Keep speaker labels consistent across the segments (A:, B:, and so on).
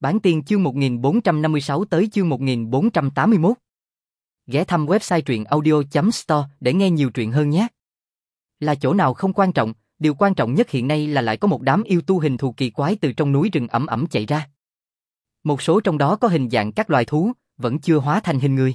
A: Bản tiên chương 1456 tới chương 1481. Ghé thăm website truyện audio.store để nghe nhiều truyện hơn nhé. Là chỗ nào không quan trọng, điều quan trọng nhất hiện nay là lại có một đám yêu tu hình thù kỳ quái từ trong núi rừng ẩm ẩm chạy ra. Một số trong đó có hình dạng các loài thú, vẫn chưa hóa thành hình người.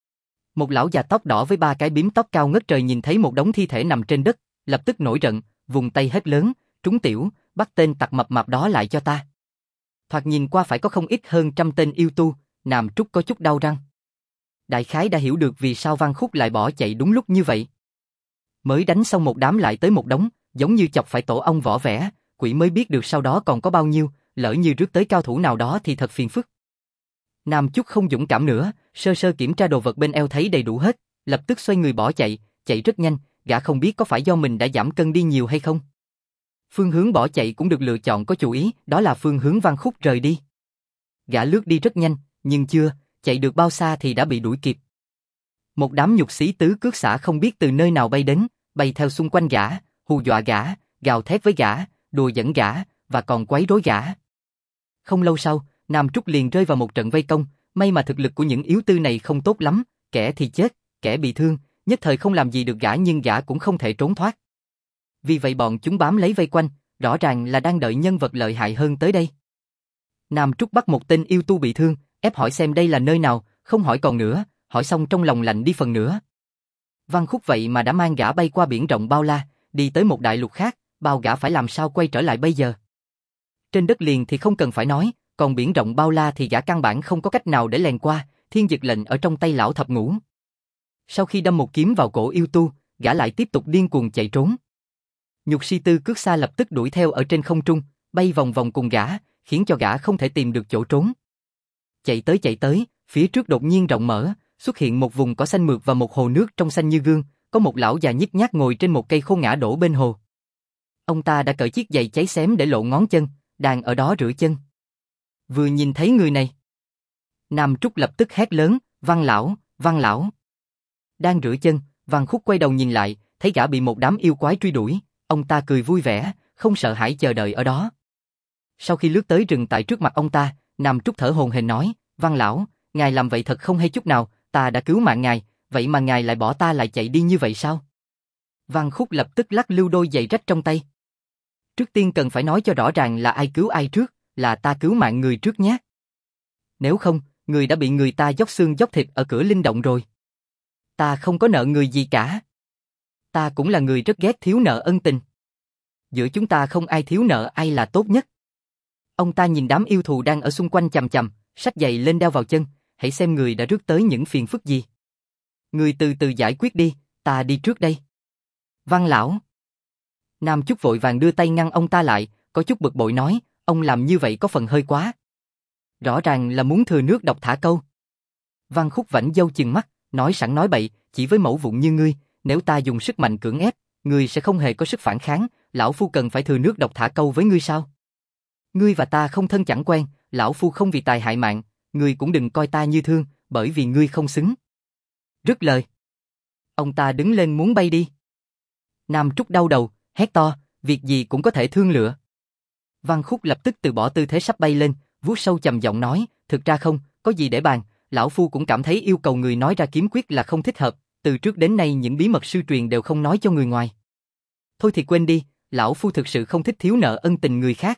A: Một lão già tóc đỏ với 3 cái bím tóc cao ngất trời nhìn thấy một đống thi thể nằm trên đất, lập tức nổi giận, vùng tay hét lớn, trúng tiểu, bắt tên tặc mập mạp đó lại cho ta. Thoạt nhìn qua phải có không ít hơn 100 tên yêu tu, Nam Trúc có chút đau răng. Đại khái đã hiểu được vì sao Văn Khúc lại bỏ chạy đúng lúc như vậy. Mới đánh xong một đám lại tới một đống, giống như chọc phải tổ ong vỏ vẽ, quỷ mới biết được sau đó còn có bao nhiêu, lỡ như rước tới cao thủ nào đó thì thật phiền phức. Nam Trúc không dũng cảm nữa, sơ sơ kiểm tra đồ vật bên eo thấy đầy đủ hết, lập tức xoay người bỏ chạy, chạy rất nhanh, gã không biết có phải do mình đã giảm cân đi nhiều hay không. Phương hướng bỏ chạy cũng được lựa chọn có chủ ý, đó là phương hướng Văn Khúc rời đi. Gã lướt đi rất nhanh, nhưng chưa chạy được bao xa thì đã bị đuổi kịp. Một đám nhục sĩ tứ cước xã không biết từ nơi nào bay đến, bay theo xung quanh gã, hù dọa gã, gào thét với gã, đùa giỡn gã, và còn quấy rối gã. Không lâu sau, Nam Trúc liền rơi vào một trận vây công, may mà thực lực của những yếu tư này không tốt lắm, kẻ thì chết, kẻ bị thương, nhất thời không làm gì được gã nhưng gã cũng không thể trốn thoát. Vì vậy bọn chúng bám lấy vây quanh, rõ ràng là đang đợi nhân vật lợi hại hơn tới đây. Nam Trúc bắt một tên yêu tu bị thương, ép hỏi xem đây là nơi nào, không hỏi còn nữa, hỏi xong trong lòng lạnh đi phần nữa. Văn Khúc vậy mà đã mang gã bay qua biển rộng bao la, đi tới một đại lục khác, bao gã phải làm sao quay trở lại bây giờ. Trên đất liền thì không cần phải nói, còn biển rộng bao la thì gã căn bản không có cách nào để lèn qua, thiên dực lệnh ở trong tay lão thập ngũ. Sau khi đâm một kiếm vào cổ yêu tu, gã lại tiếp tục điên cuồng chạy trốn. Nhục sĩ tư cước xa lập tức đuổi theo ở trên không trung, bay vòng vòng cùng gã, khiến cho gã không thể tìm được chỗ trốn. Chạy tới, phía trước đột nhiên rộng mở, xuất hiện một vùng cỏ xanh mượt và một hồ nước trong xanh như gương, có một lão già nhích nhác ngồi trên một cây khô ngã đổ bên hồ. Ông ta đã cởi chiếc giày cháy xém để lộ ngón chân, đang ở đó rửa chân. Vừa nhìn thấy người này, Nam Trúc lập tức hét lớn, Văn lão, Văn lão. Đang rửa chân, Văn Khúc quay đầu nhìn lại, thấy gã bị một đám yêu quái truy đuổi, ông ta cười vui vẻ, không sợ hãi chờ đợi ở đó. Sau khi lướt tới rừng tại trước mặt ông ta, Nam Trúc thở hổn hển nói, Văn lão, ngài làm vậy thật không hay chút nào, ta đã cứu mạng ngài, vậy mà ngài lại bỏ ta lại chạy đi như vậy sao? Văn Khúc lập tức lắc lư đôi giày rách trong tay. Trước tiên cần phải nói cho rõ ràng là ai cứu ai trước, là ta cứu mạng người trước nhé. Nếu không, người đã bị người ta dốc xương dốc thịt ở cửa linh động rồi. Ta không có nợ người gì cả. Ta cũng là người rất ghét thiếu nợ ân tình. Giữa chúng ta không ai thiếu nợ ai là tốt nhất. Ông ta nhìn đám yêu thù đang ở xung quanh chằm chằm, xách giày lên đeo vào chân, hãy xem người đã rước tới những phiền phức gì. Người từ từ giải quyết đi, ta đi trước đây. Văn lão. Nam Trúc vội vàng đưa tay ngăn ông ta lại, có chút bực bội nói, ông làm như vậy có phần hơi quá. Rõ ràng là muốn thừa nước độc thả câu. Văn Khúc vảnh dâu chừng mắt, nói sẵn nói bậy, chỉ với mẫu vụn như ngươi, nếu ta dùng sức mạnh cưỡng ép, ngươi sẽ không hề có sức phản kháng, lão phu cần phải thừa nước độc thả câu với ngươi sao? Ngươi và ta không thân chẳng quen, lão phu không vì tài hại mạng, ngươi cũng đừng coi ta như thương, bởi vì ngươi không xứng. Rứt lời. Ông ta đứng lên muốn bay đi. Nam Trúc đau đầu, hét to, việc gì cũng có thể thương lựa. Văn Khúc lập tức từ bỏ tư thế sắp bay lên, vuốt sâu trầm giọng nói, thực ra không, có gì để bàn, lão phu cũng cảm thấy yêu cầu người nói ra kiếm quyết là không thích hợp, từ trước đến nay những bí mật sư truyền đều không nói cho người ngoài. Thôi thì quên đi, lão phu thực sự không thích thiếu nợ ân tình người khác.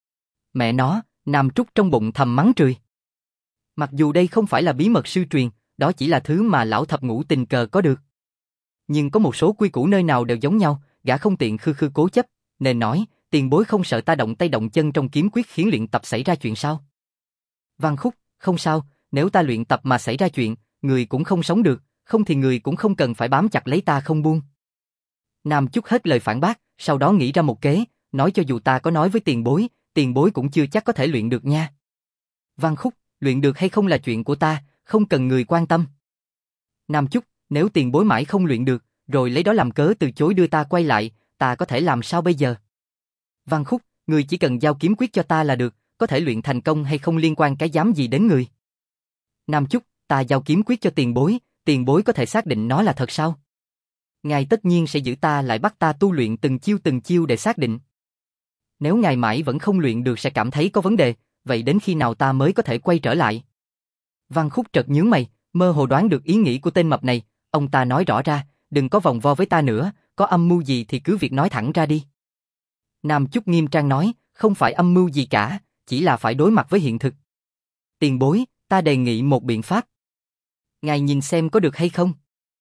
A: Mẹ nó, Nam Trúc trong bụng thầm mắng chửi. Mặc dù đây không phải là bí mật sư truyền, đó chỉ là thứ mà lão thập ngũ tình cờ có được. Nhưng có một số quy củ nơi nào đều giống nhau, gã không tiện khư khư cố chấp, nên nói, tiền bối không sợ ta động tay động chân trong kiếm quyết khiến luyện tập xảy ra chuyện sao? Văn Khúc, không sao, nếu ta luyện tập mà xảy ra chuyện, người cũng không sống được, không thì người cũng không cần phải bám chặt lấy ta không buông. Nam Trúc hết lời phản bác, sau đó nghĩ ra một kế, nói cho dù ta có nói với tiền bối cũng chưa chắc có thể luyện được nha. Văn Khúc, luyện được hay không là chuyện của ta, không cần người quan tâm. Nam Trúc, nếu tiền bối mãi không luyện được, rồi lấy đó làm cớ từ chối đưa ta quay lại, ta có thể làm sao bây giờ? Văn Khúc, người chỉ cần giao kiếm quyết cho ta là được, có thể luyện thành công hay không liên quan cái dám gì đến người. Nam Trúc, ta giao kiếm quyết cho tiền bối có thể xác định nó là thật sao? Ngài tất nhiên sẽ giữ ta lại bắt ta tu luyện từng chiêu để xác định. Nếu ngài mãi vẫn không luyện được sẽ cảm thấy có vấn đề, vậy đến khi nào ta mới có thể quay trở lại? Văn Khúc chợt nhướng mày, mơ hồ đoán được ý nghĩ của tên mập này, ông ta nói rõ ra, đừng có vòng vo với ta nữa, có âm mưu gì thì cứ việc nói thẳng ra đi. Nam Chúc nghiêm trang nói, không phải âm mưu gì cả, chỉ là phải đối mặt với hiện thực. Tiền bối, ta đề nghị một biện pháp. Ngài nhìn xem có được hay không?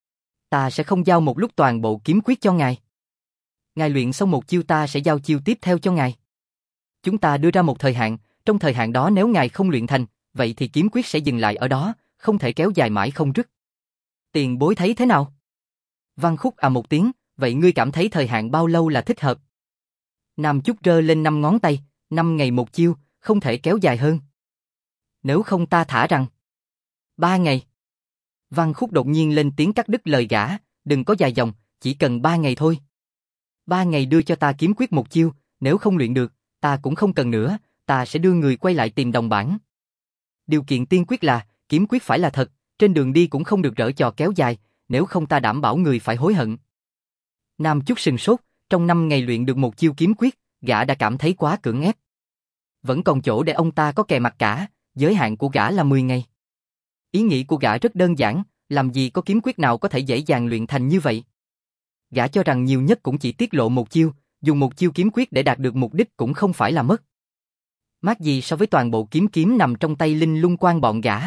A: Ta sẽ không giao một lúc toàn bộ kiếm quyết cho ngài. Ngài luyện xong một chiêu ta sẽ giao chiêu tiếp theo cho ngài. Chúng ta đưa ra một thời hạn, trong thời hạn đó nếu ngài không luyện thành, vậy thì kiếm quyết sẽ dừng lại ở đó, không thể kéo dài mãi không dứt. Tiền bối thấy thế nào? Văn Khúc một tiếng, vậy ngươi cảm thấy thời hạn bao lâu là thích hợp? Nam Chúc rơ lên 5 ngón tay, 5 ngày một chiêu, không thể kéo dài hơn. Nếu không ta thả rằng 3 ngày. Văn Khúc đột nhiên lên tiếng cắt đứt lời gã, đừng có dài dòng, chỉ cần 3 ngày thôi. 3 ngày đưa cho ta kiếm quyết một chiêu, nếu không luyện được, ta cũng không cần nữa, ta sẽ đưa người quay lại tìm đồng bản. Điều kiện tiên quyết là, kiếm quyết phải là thật, trên đường đi cũng không được dở trò kéo dài, nếu không ta đảm bảo người phải hối hận. Nam Chúc sừng sốt, trong 5 ngày luyện được một chiêu kiếm quyết, gã đã cảm thấy quá cưỡng ép. Vẫn còn chỗ để ông ta có kè mặt cả, giới hạn của gã là 10 ngày. Ý nghĩ của gã rất đơn giản, làm gì có kiếm quyết nào có thể dễ dàng luyện thành như vậy. Gã cho rằng nhiều nhất cũng chỉ tiết lộ một chiêu, dùng một chiêu kiếm quyết để đạt được mục đích cũng không phải là mất mát gì so với toàn bộ kiếm nằm trong tay Linh Lung Quan bọn gã.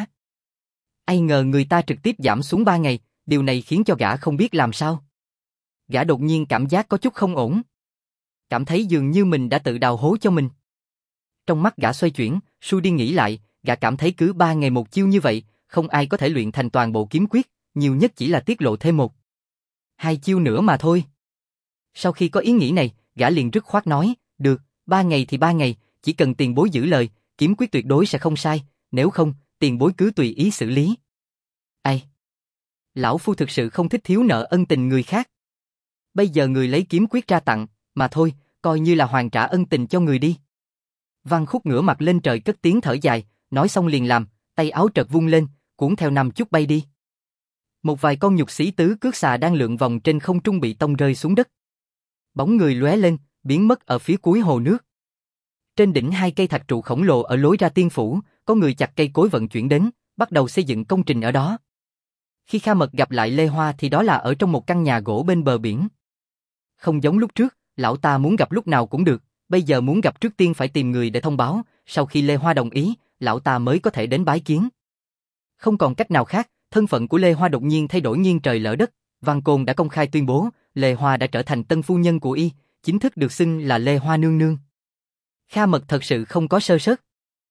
A: Ai ngờ người ta trực tiếp giảm xuống 3 ngày, điều này khiến cho gã không biết làm sao. Gã đột nhiên cảm giác có chút không ổn. Cảm thấy dường như mình đã tự đào hố cho mình. Trong mắt gã xoay chuyển, suy đi nghĩ lại, gã cảm thấy cứ 3 ngày một chiêu như vậy, không ai có thể luyện thành toàn bộ kiếm quyết, nhiều nhất chỉ là tiết lộ thêm 1-2 chiêu nữa mà thôi. Sau khi có ý nghĩ này, gã liền dứt khoát nói, được, 3 ngày thì 3 ngày, chỉ cần tiền bối giữ lời, kiếm quyết tuyệt đối sẽ không sai, nếu không, tiền bối cứ tùy ý xử lý. Ai? Lão Phu thực sự không thích thiếu nợ ân tình người khác. Bây giờ người lấy kiếm quyết ra tặng, mà thôi, coi như là hoàn trả ân tình cho người đi. Văn Khúc ngửa mặt lên trời cất tiếng thở dài, nói xong liền làm, tay áo trật vung lên, cuốn theo Nam Chúc bay đi. Một vài con nhục xí tứ cước xà đang lượn vòng trên không trung bị tông rơi xuống đất. Bóng người lóe lên, biến mất ở phía cuối hồ nước. Trên đỉnh 2 cây thạch trụ khổng lồ ở lối ra tiên phủ, có người chặt cây cối vận chuyển đến, bắt đầu xây dựng công trình ở đó. Khi Kha Mật gặp lại Lê Hoa thì đó là ở trong một căn nhà gỗ bên bờ biển. Không giống lúc trước, lão ta muốn gặp lúc nào cũng được, bây giờ muốn gặp trước tiên phải tìm người để thông báo, sau khi Lê Hoa đồng ý, lão ta mới có thể đến bái kiến. Không còn cách nào khác, thân phận của Lê Hoa đột nhiên thay đổi nghiêng trời lỡ đất, Văn Côn đã công khai tuyên bố, Lê Hoa đã trở thành tân phu nhân của y, chính thức được xưng là Lê Hoa nương nương. Kha Mật thật sự không có sơ suất.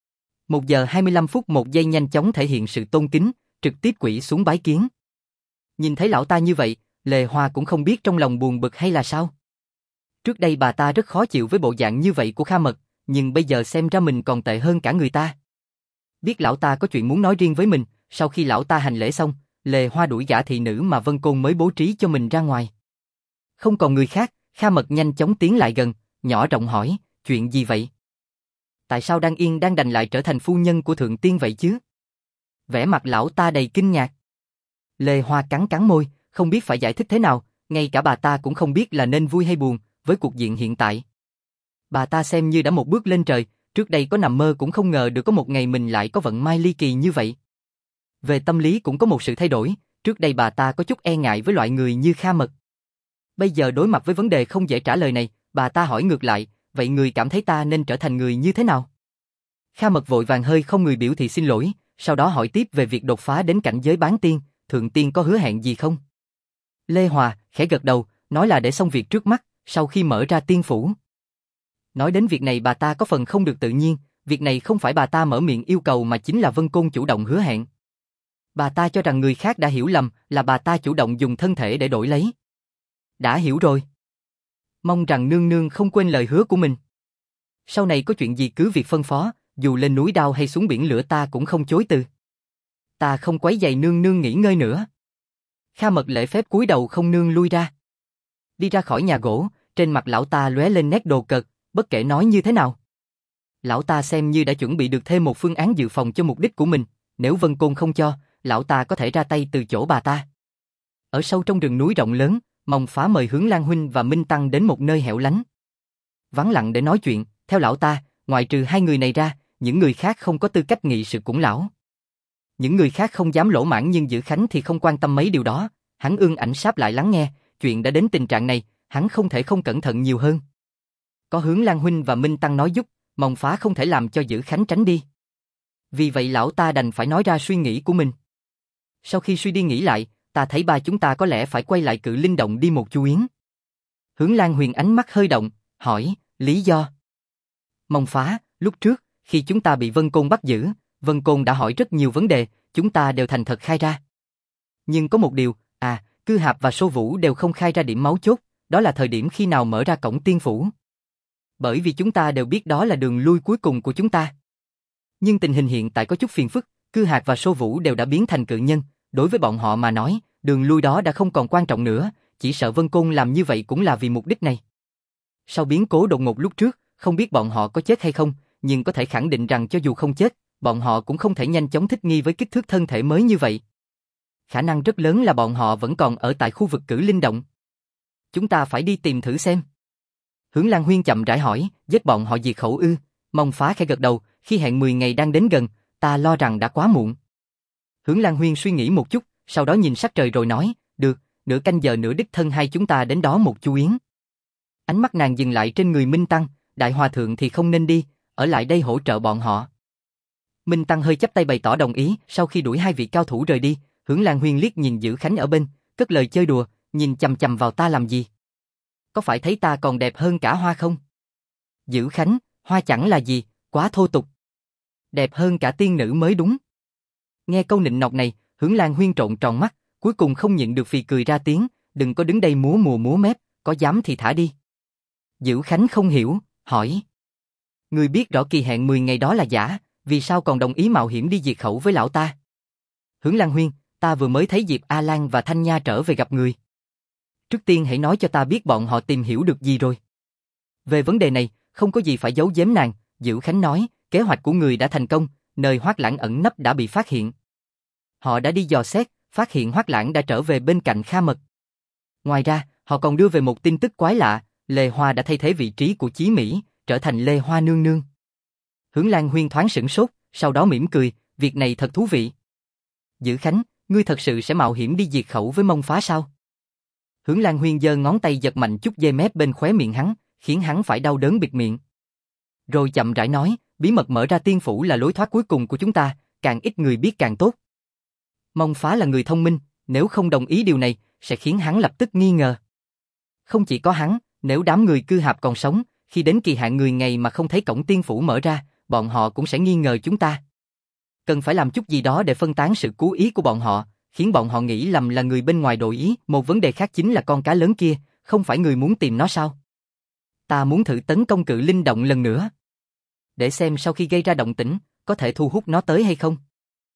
A: 1 giờ 25 phút 1 giây nhanh chóng thể hiện sự tôn kính, trực tiếp quỳ xuống bái kiến. Nhìn thấy lão ta như vậy, Lê Hoa cũng không biết trong lòng buồn bực hay là sao. Trước đây bà ta rất khó chịu với bộ dạng như vậy của Kha Mật, nhưng bây giờ xem ra mình còn tệ hơn cả người ta. Biết lão ta có chuyện muốn nói riêng với mình, sau khi lão ta hành lễ xong, Lê Hoa đuổi gã thị nữ mà Vân Côn mới bố trí cho mình ra ngoài. Không còn người khác, Kha Mật nhanh chóng tiến lại gần, nhỏ giọng hỏi, chuyện gì vậy? Tại sao đang yên đang đành lại trở thành phu nhân của thượng tiên vậy chứ? Vẻ mặt lão ta đầy kinh ngạc. Lê Hoa cắn cắn môi, không biết phải giải thích thế nào, ngay cả bà ta cũng không biết là nên vui hay buồn với cuộc diện hiện tại. Bà ta xem như đã một bước lên trời, trước đây có nằm mơ cũng không ngờ được có một ngày mình lại có vận may ly kỳ như vậy. Về tâm lý cũng có một sự thay đổi, trước đây bà ta có chút e ngại với loại người như Kha Mật. Bây giờ đối mặt với vấn đề không dễ trả lời này, bà ta hỏi ngược lại, vậy người cảm thấy ta nên trở thành người như thế nào? Kha Mật vội vàng hơi không người biểu thị xin lỗi, sau đó hỏi tiếp về việc đột phá đến cảnh giới bán tiên, thượng tiên có hứa hẹn gì không? Lê Hòa khẽ gật đầu, nói là để xong việc trước mắt, sau khi mở ra tiên phủ. Nói đến việc này bà ta có phần không được tự nhiên, việc này không phải bà ta mở miệng yêu cầu mà chính là Vân Côn chủ động hứa hẹn. Bà ta cho rằng người khác đã hiểu lầm, là bà ta chủ động dùng thân thể để đổi lấy. Đã hiểu rồi. Mong rằng nương nương không quên lời hứa của mình. Sau này có chuyện gì cứ việc phân phó, dù lên núi đao hay xuống biển lửa ta cũng không chối từ. Ta không quấy giày nương nương nghỉ ngơi nữa. Kha Mật lễ phép cúi đầu không nương lui ra. Đi ra khỏi nhà gỗ, trên mặt lão ta lóe lên nét đồ cợt, bất kể nói như thế nào. Lão ta xem như đã chuẩn bị được thêm một phương án dự phòng cho mục đích của mình, nếu Vân Côn không cho, lão ta có thể ra tay từ chỗ bà ta. Ở sâu trong rừng núi rộng lớn, Mông Phá mời Hướng Lan huynh và Minh Tăng đến một nơi hẻo lánh. Vắng lặng để nói chuyện, theo lão ta, ngoại trừ 2 người này ra, những người khác không có tư cách nghị sự cũng lão. Những người khác không dám lỗ mãng nhưng Dữ Khánh thì không quan tâm mấy điều đó, hắn ương ảnh sáp lại lắng nghe, chuyện đã đến tình trạng này, hắn không thể không cẩn thận nhiều hơn. Có Hướng Lan huynh và Minh Tăng nói giúp, Mông Phá không thể làm cho Dữ Khánh tránh đi. Vì vậy lão ta đành phải nói ra suy nghĩ của mình. Sau khi suy đi nghĩ lại, ta thấy ba chúng ta có lẽ phải quay lại Cự Linh Động đi một chuyến. Hướng Lan Huyền ánh mắt hơi động, hỏi, lý do? Mông Phá, lúc trước, khi chúng ta bị Vân Côn bắt giữ, Vân Côn đã hỏi rất nhiều vấn đề, chúng ta đều thành thật khai ra. Nhưng có một điều, Cư Hạp và Sô Vũ đều không khai ra điểm máu chốt, đó là thời điểm khi nào mở ra cổng tiên phủ. Bởi vì chúng ta đều biết đó là đường lui cuối cùng của chúng ta. Nhưng tình hình hiện tại có chút phiền phức, Cư Hạp và Sô Vũ đều đã biến thành cự nhân, đối với bọn họ mà nói, đường lui đó đã không còn quan trọng nữa, chỉ sợ Vân Côn làm như vậy cũng là vì mục đích này. Sau biến cố đột ngột lúc trước, không biết bọn họ có chết hay không, nhưng có thể khẳng định rằng cho dù không chết, bọn họ cũng không thể nhanh chóng thích nghi với kích thước thân thể mới như vậy. Khả năng rất lớn là bọn họ vẫn còn ở tại khu vực Cự Linh Động. Chúng ta phải đi tìm thử xem. Hướng Lan Huyên chậm rãi hỏi, giết bọn họ diệt khẩu ư? Mông Phá khẽ gật đầu, khi hẹn 10 ngày đang đến gần, ta lo rằng đã quá muộn. Hướng Lan Huyên suy nghĩ một chút, sau đó nhìn sắc trời rồi nói, được, nửa canh giờ nữa đích thân hai chúng ta đến đó một chuyến. Ánh mắt nàng dừng lại trên người Minh Tăng, Đại Hòa Thượng thì không nên đi, ở lại đây hỗ trợ bọn họ. Minh Tăng hơi chắp tay bày tỏ đồng ý, sau khi đuổi hai vị cao thủ rời đi, Hướng Lan Huyên liếc nhìn Dữ Khánh ở bên, cất lời chơi đùa, nhìn chằm chằm vào ta làm gì? Có phải thấy ta còn đẹp hơn cả Hoa không? Dữ Khánh, Hoa chẳng là gì, quá thô tục. Đẹp hơn cả tiên nữ mới đúng. Nghe câu nịnh nọt này, Hướng Lan Huyên trộn tròn mắt, cuối cùng không nhịn được phì cười ra tiếng, đừng có đứng đây múa mùa múa mép, có dám thì thả đi. Dữ Khánh không hiểu, hỏi. Người biết rõ kỳ hẹn 10 ngày đó là giả, vì sao còn đồng ý mạo hiểm đi diệt khẩu với lão ta? Hướng Lan Huyên, ta vừa mới thấy Diệp A Lan và Thanh Nha trở về gặp người. Trước tiên hãy nói cho ta biết bọn họ tìm hiểu được gì rồi. Về vấn đề này, không có gì phải giấu giếm nàng, Dữ Khánh nói, kế hoạch của người đã thành công, nơi Hoắc Lãng ẩn nấp đã bị phát hiện. Họ đã đi dò xét, phát hiện Hoắc Lãng đã trở về bên cạnh Kha Mật. Ngoài ra, họ còn đưa về một tin tức quái lạ, Lê Hoa đã thay thế vị trí của Chí Mỹ, trở thành Lê Hoa nương nương. Hướng Lan Huyên thoáng sửng sốt, sau đó mỉm cười, việc này thật thú vị. Dữ Khánh, ngươi thật sự sẽ mạo hiểm đi diệt khẩu với Mông Phá sao? Hướng Lan Huyên giơ ngón tay giật mạnh chút dây mép bên khóe miệng hắn, khiến hắn phải đau đớn bịt miệng. Rồi chậm rãi nói, bí mật mở ra tiên phủ là lối thoát cuối cùng của chúng ta, càng ít người biết càng tốt. Mông Phá là người thông minh, nếu không đồng ý điều này, sẽ khiến hắn lập tức nghi ngờ. Không chỉ có hắn, nếu đám người Cư Hạp còn sống, khi đến kỳ hạn 10 ngày mà không thấy cổng tiên phủ mở ra, bọn họ cũng sẽ nghi ngờ chúng ta. Cần phải làm chút gì đó để phân tán sự cố ý của bọn họ, khiến bọn họ nghĩ lầm là người bên ngoài đổi ý. Một vấn đề khác chính là con cá lớn kia, không phải người muốn tìm nó sao? Ta muốn thử tấn công Cự Linh Động lần nữa. Để xem sau khi gây ra động tĩnh, có thể thu hút nó tới hay không?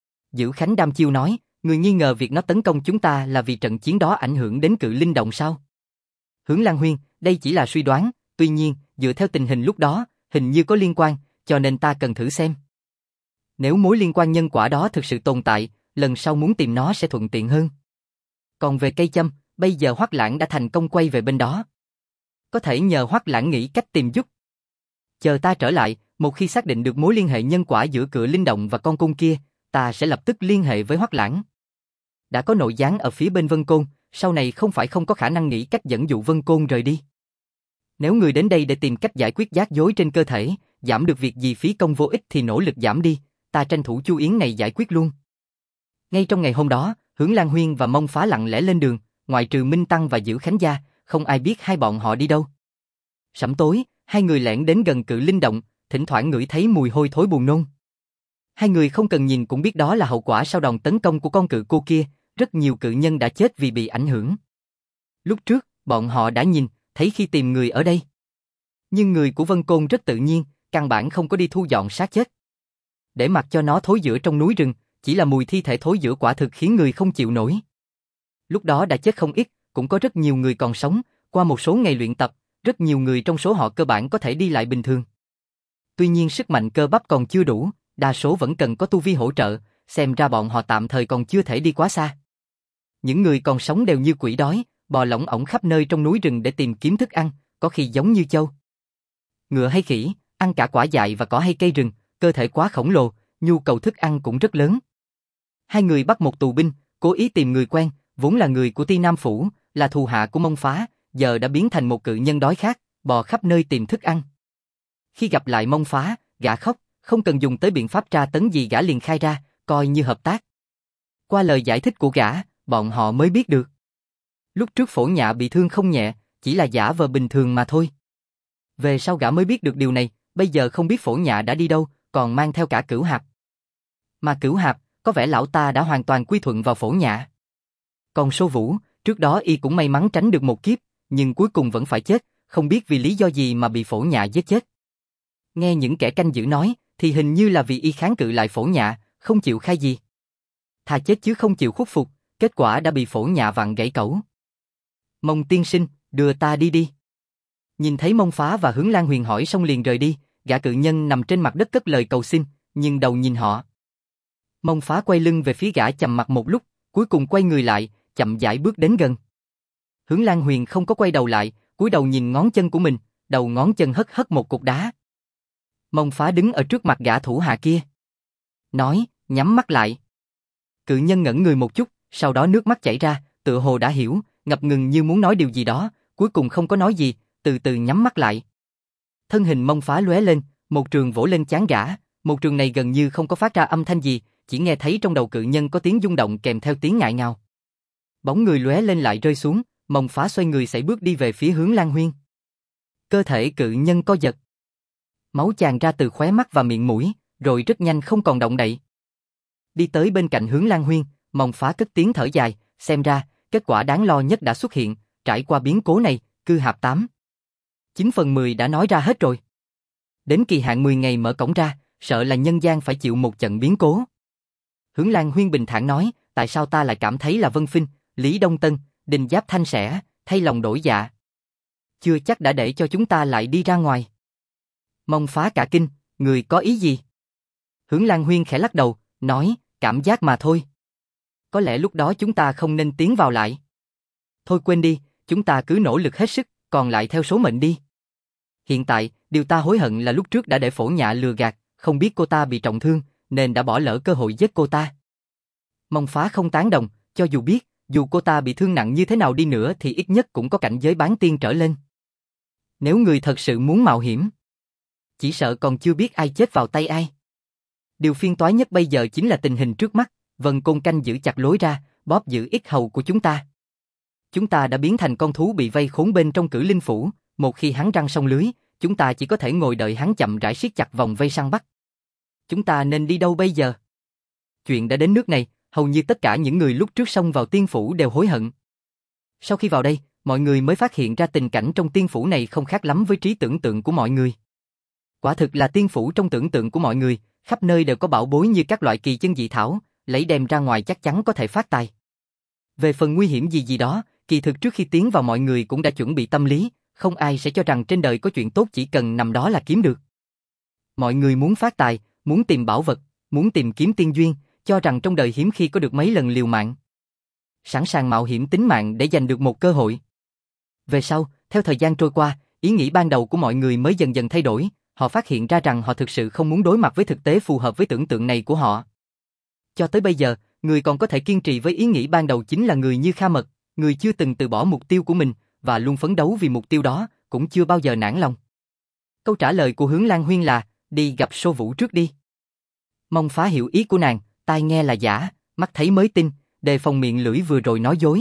A: Dữ Khánh đam chiêu nói, người nghi ngờ việc nó tấn công chúng ta là vì trận chiến đó ảnh hưởng đến Cự Linh Động sao? Hướng Lan Huyên, đây chỉ là suy đoán, tuy nhiên, dựa theo tình hình lúc đó, hình như có liên quan, cho nên ta cần thử xem. Nếu mối liên quan nhân quả đó thực sự tồn tại, lần sau muốn tìm nó sẽ thuận tiện hơn. Còn về cây châm, bây giờ Hoắc Lãng đã thành công quay về bên đó. Có thể nhờ Hoắc Lãng nghĩ cách tìm giúp. Chờ ta trở lại, một khi xác định được mối liên hệ nhân quả giữa Cự Linh Động và con cung kia, ta sẽ lập tức liên hệ với Hoắc Lãng. Đã có nội gián ở phía bên Vân Côn, sau này không phải không có khả năng nghĩ cách dẫn dụ Vân Côn rời đi. Nếu người đến đây để tìm cách giải quyết giác dối trên cơ thể, giảm được việc gì phí công vô ích thì nỗ lực giảm đi, ta tranh thủ Chu Yến này giải quyết luôn. Ngay trong ngày hôm đó, Hướng Lan Huyên và Mông Phá lặng lẽ lên đường, ngoại trừ Minh Tăng và Dữ Khánh gia, không ai biết hai bọn họ đi đâu. Sẩm tối, hai người lẻn đến gần Cự Linh Động, thỉnh thoảng ngửi thấy mùi hôi thối buồn nôn. Hai người không cần nhìn cũng biết đó là hậu quả sau đòn tấn công của con cự cô kia, rất nhiều cự nhân đã chết vì bị ảnh hưởng. Lúc trước, bọn họ đã nhìn, thấy khi tìm người ở đây. Nhưng người của Vân Côn rất tự nhiên, căn bản không có đi thu dọn xác chết. Để mặc cho nó thối rữa trong núi rừng, chỉ là mùi thi thể thối rữa quả thực khiến người không chịu nổi. Lúc đó đã chết không ít, cũng có rất nhiều người còn sống, qua một số ngày luyện tập, rất nhiều người trong số họ cơ bản có thể đi lại bình thường. Tuy nhiên sức mạnh cơ bắp còn chưa đủ, đa số vẫn cần có tu vi hỗ trợ, xem ra bọn họ tạm thời còn chưa thể đi quá xa. Những người còn sống đều như quỷ đói, bò lỏng ổng khắp nơi trong núi rừng để tìm kiếm thức ăn, có khi giống như trâu, ngựa hay khỉ, ăn cả quả dại và cỏ hay cây rừng, cơ thể quá khổng lồ, nhu cầu thức ăn cũng rất lớn. Hai người bắt một tù binh, cố ý tìm người quen, vốn là người của Ti Nam Phủ, là thù hạ của Mông Phá, giờ đã biến thành một cự nhân đói khát, bò khắp nơi tìm thức ăn. Khi gặp lại Mông Phá, gã khóc, không cần dùng tới biện pháp tra tấn gì gã liền khai ra, coi như hợp tác. Qua lời giải thích của gã, bọn họ mới biết được. Lúc trước Phổ Nhạ bị thương không nhẹ, chỉ là giả vờ bình thường mà thôi. Về sau gã mới biết được điều này, bây giờ không biết Phổ Nhạ đã đi đâu, còn mang theo cả Cửu Hạp. Mà Cửu Hạp, có vẻ lão ta đã hoàn toàn quy thuận vào Phổ Nhạ. Còn Sô Vũ, trước đó y cũng may mắn tránh được một kiếp, nhưng cuối cùng vẫn phải chết, không biết vì lý do gì mà bị Phổ Nhạ giết chết. Nghe những kẻ canh giữ nói, thì hình như là vì y kháng cự lại Phổ Nhạ, không chịu khai gì. Thà chết chứ không chịu khuất phục, kết quả đã bị Phổ Nhạ vặn gãy cẩu. Mông tiên sinh, đưa ta đi đi. Nhìn thấy Mông Phá và Hướng Lan Huyền hỏi xong liền rời đi, gã cự nhân nằm trên mặt đất cất lời cầu xin, nhưng đầu nhìn họ. Mông Phá quay lưng về phía gã chầm mặt một lúc, cuối cùng quay người lại, chậm rãi bước đến gần. Hướng Lan Huyền không có quay đầu lại, cúi đầu nhìn ngón chân của mình, đầu ngón chân hất hất một cục đá. Mông Phá đứng ở trước mặt gã thủ hạ kia. Nói, nhắm mắt lại. Cự nhân ngẩn người một chút, sau đó nước mắt chảy ra, tựa hồ đã hiểu, ngập ngừng như muốn nói điều gì đó, cuối cùng không có nói gì, từ từ nhắm mắt lại. Thân hình Mông Phá lóe lên, một trường vỗ lên trán gã, một trường này gần như không có phát ra âm thanh gì, chỉ nghe thấy trong đầu cự nhân có tiếng rung động kèm theo tiếng ngại ngào. Bóng người lóe lên lại rơi xuống, Mông Phá xoay người sải bước đi về phía Hướng Lan Huyên. Cơ thể cự nhân co giật. Máu tràn ra từ khóe mắt và miệng mũi, rồi rất nhanh không còn động đậy. Đi tới bên cạnh Hướng Lan Huyên, Mông Phá cất tiếng thở dài, xem ra, kết quả đáng lo nhất đã xuất hiện, trải qua biến cố này, Cư Hạp 8. 9/10 đã nói ra hết rồi. Đến kỳ hạn 10 ngày mở cổng ra, sợ là nhân gian phải chịu một trận biến cố. Hướng Lan Huyên bình thản nói, tại sao ta lại cảm thấy là Vân Phinh, Lý Đông Tân, Đình Giáp Thanh sẽ thay lòng đổi dạ. Chưa chắc đã để cho chúng ta lại đi ra ngoài. Mông Phá cả kinh, người có ý gì? Hướng Lan Huyên khẽ lắc đầu, nói, cảm giác mà thôi. Có lẽ lúc đó chúng ta không nên tiến vào lại. Thôi quên đi, chúng ta cứ nỗ lực hết sức, còn lại theo số mệnh đi. Hiện tại, điều ta hối hận là lúc trước đã để Phổ Nhạ lừa gạt, không biết cô ta bị trọng thương, nên đã bỏ lỡ cơ hội giết cô ta. Mông Phá không tán đồng, cho dù biết, dù cô ta bị thương nặng như thế nào đi nữa thì ít nhất cũng có cảnh giới bán tiên trở lên. Nếu người thật sự muốn mạo hiểm, chỉ sợ còn chưa biết ai chết vào tay ai. Điều phiền toái nhất bây giờ chính là tình hình trước mắt, Vân Côn canh giữ chặt lối ra, bóp giữ yết hầu của chúng ta. Chúng ta đã biến thành con thú bị vây khốn bên trong Cử Linh Phủ, một khi hắn răng xong lưới, chúng ta chỉ có thể ngồi đợi hắn chậm rãi siết chặt vòng vây săn bắt. Chúng ta nên đi đâu bây giờ? Chuyện đã đến nước này, hầu như tất cả những người lúc trước xông vào tiên phủ đều hối hận. Sau khi vào đây, mọi người mới phát hiện ra tình cảnh trong tiên phủ này không khác lắm với trí tưởng tượng của mọi người. Quả thực là tiên phủ trong tưởng tượng của mọi người, khắp nơi đều có bảo bối như các loại kỳ chân dị thảo, lấy đem ra ngoài chắc chắn có thể phát tài. Về phần nguy hiểm gì đó, kỳ thực trước khi tiến vào mọi người cũng đã chuẩn bị tâm lý, không ai sẽ cho rằng trên đời có chuyện tốt chỉ cần nằm đó là kiếm được. Mọi người muốn phát tài, muốn tìm bảo vật, muốn tìm kiếm tiên duyên, cho rằng trong đời hiếm khi có được mấy lần liều mạng. Sẵn sàng mạo hiểm tính mạng để giành được một cơ hội. Về sau, theo thời gian trôi qua, ý nghĩ ban đầu của mọi người mới dần dần thay đổi, họ phát hiện ra rằng họ thực sự không muốn đối mặt với thực tế phù hợp với tưởng tượng này của họ. Cho tới bây giờ, người còn có thể kiên trì với ý nghĩ ban đầu chính là người như Kha Mật, người chưa từng từ bỏ mục tiêu của mình, và luôn phấn đấu vì mục tiêu đó, cũng chưa bao giờ nản lòng. Câu trả lời của Hướng Lan Huyên là, đi gặp Sô Vũ trước đi. Mông Phá hiểu ý của nàng, tai nghe là giả, mắt thấy mới tin, đề phòng miệng lưỡi vừa rồi nói dối.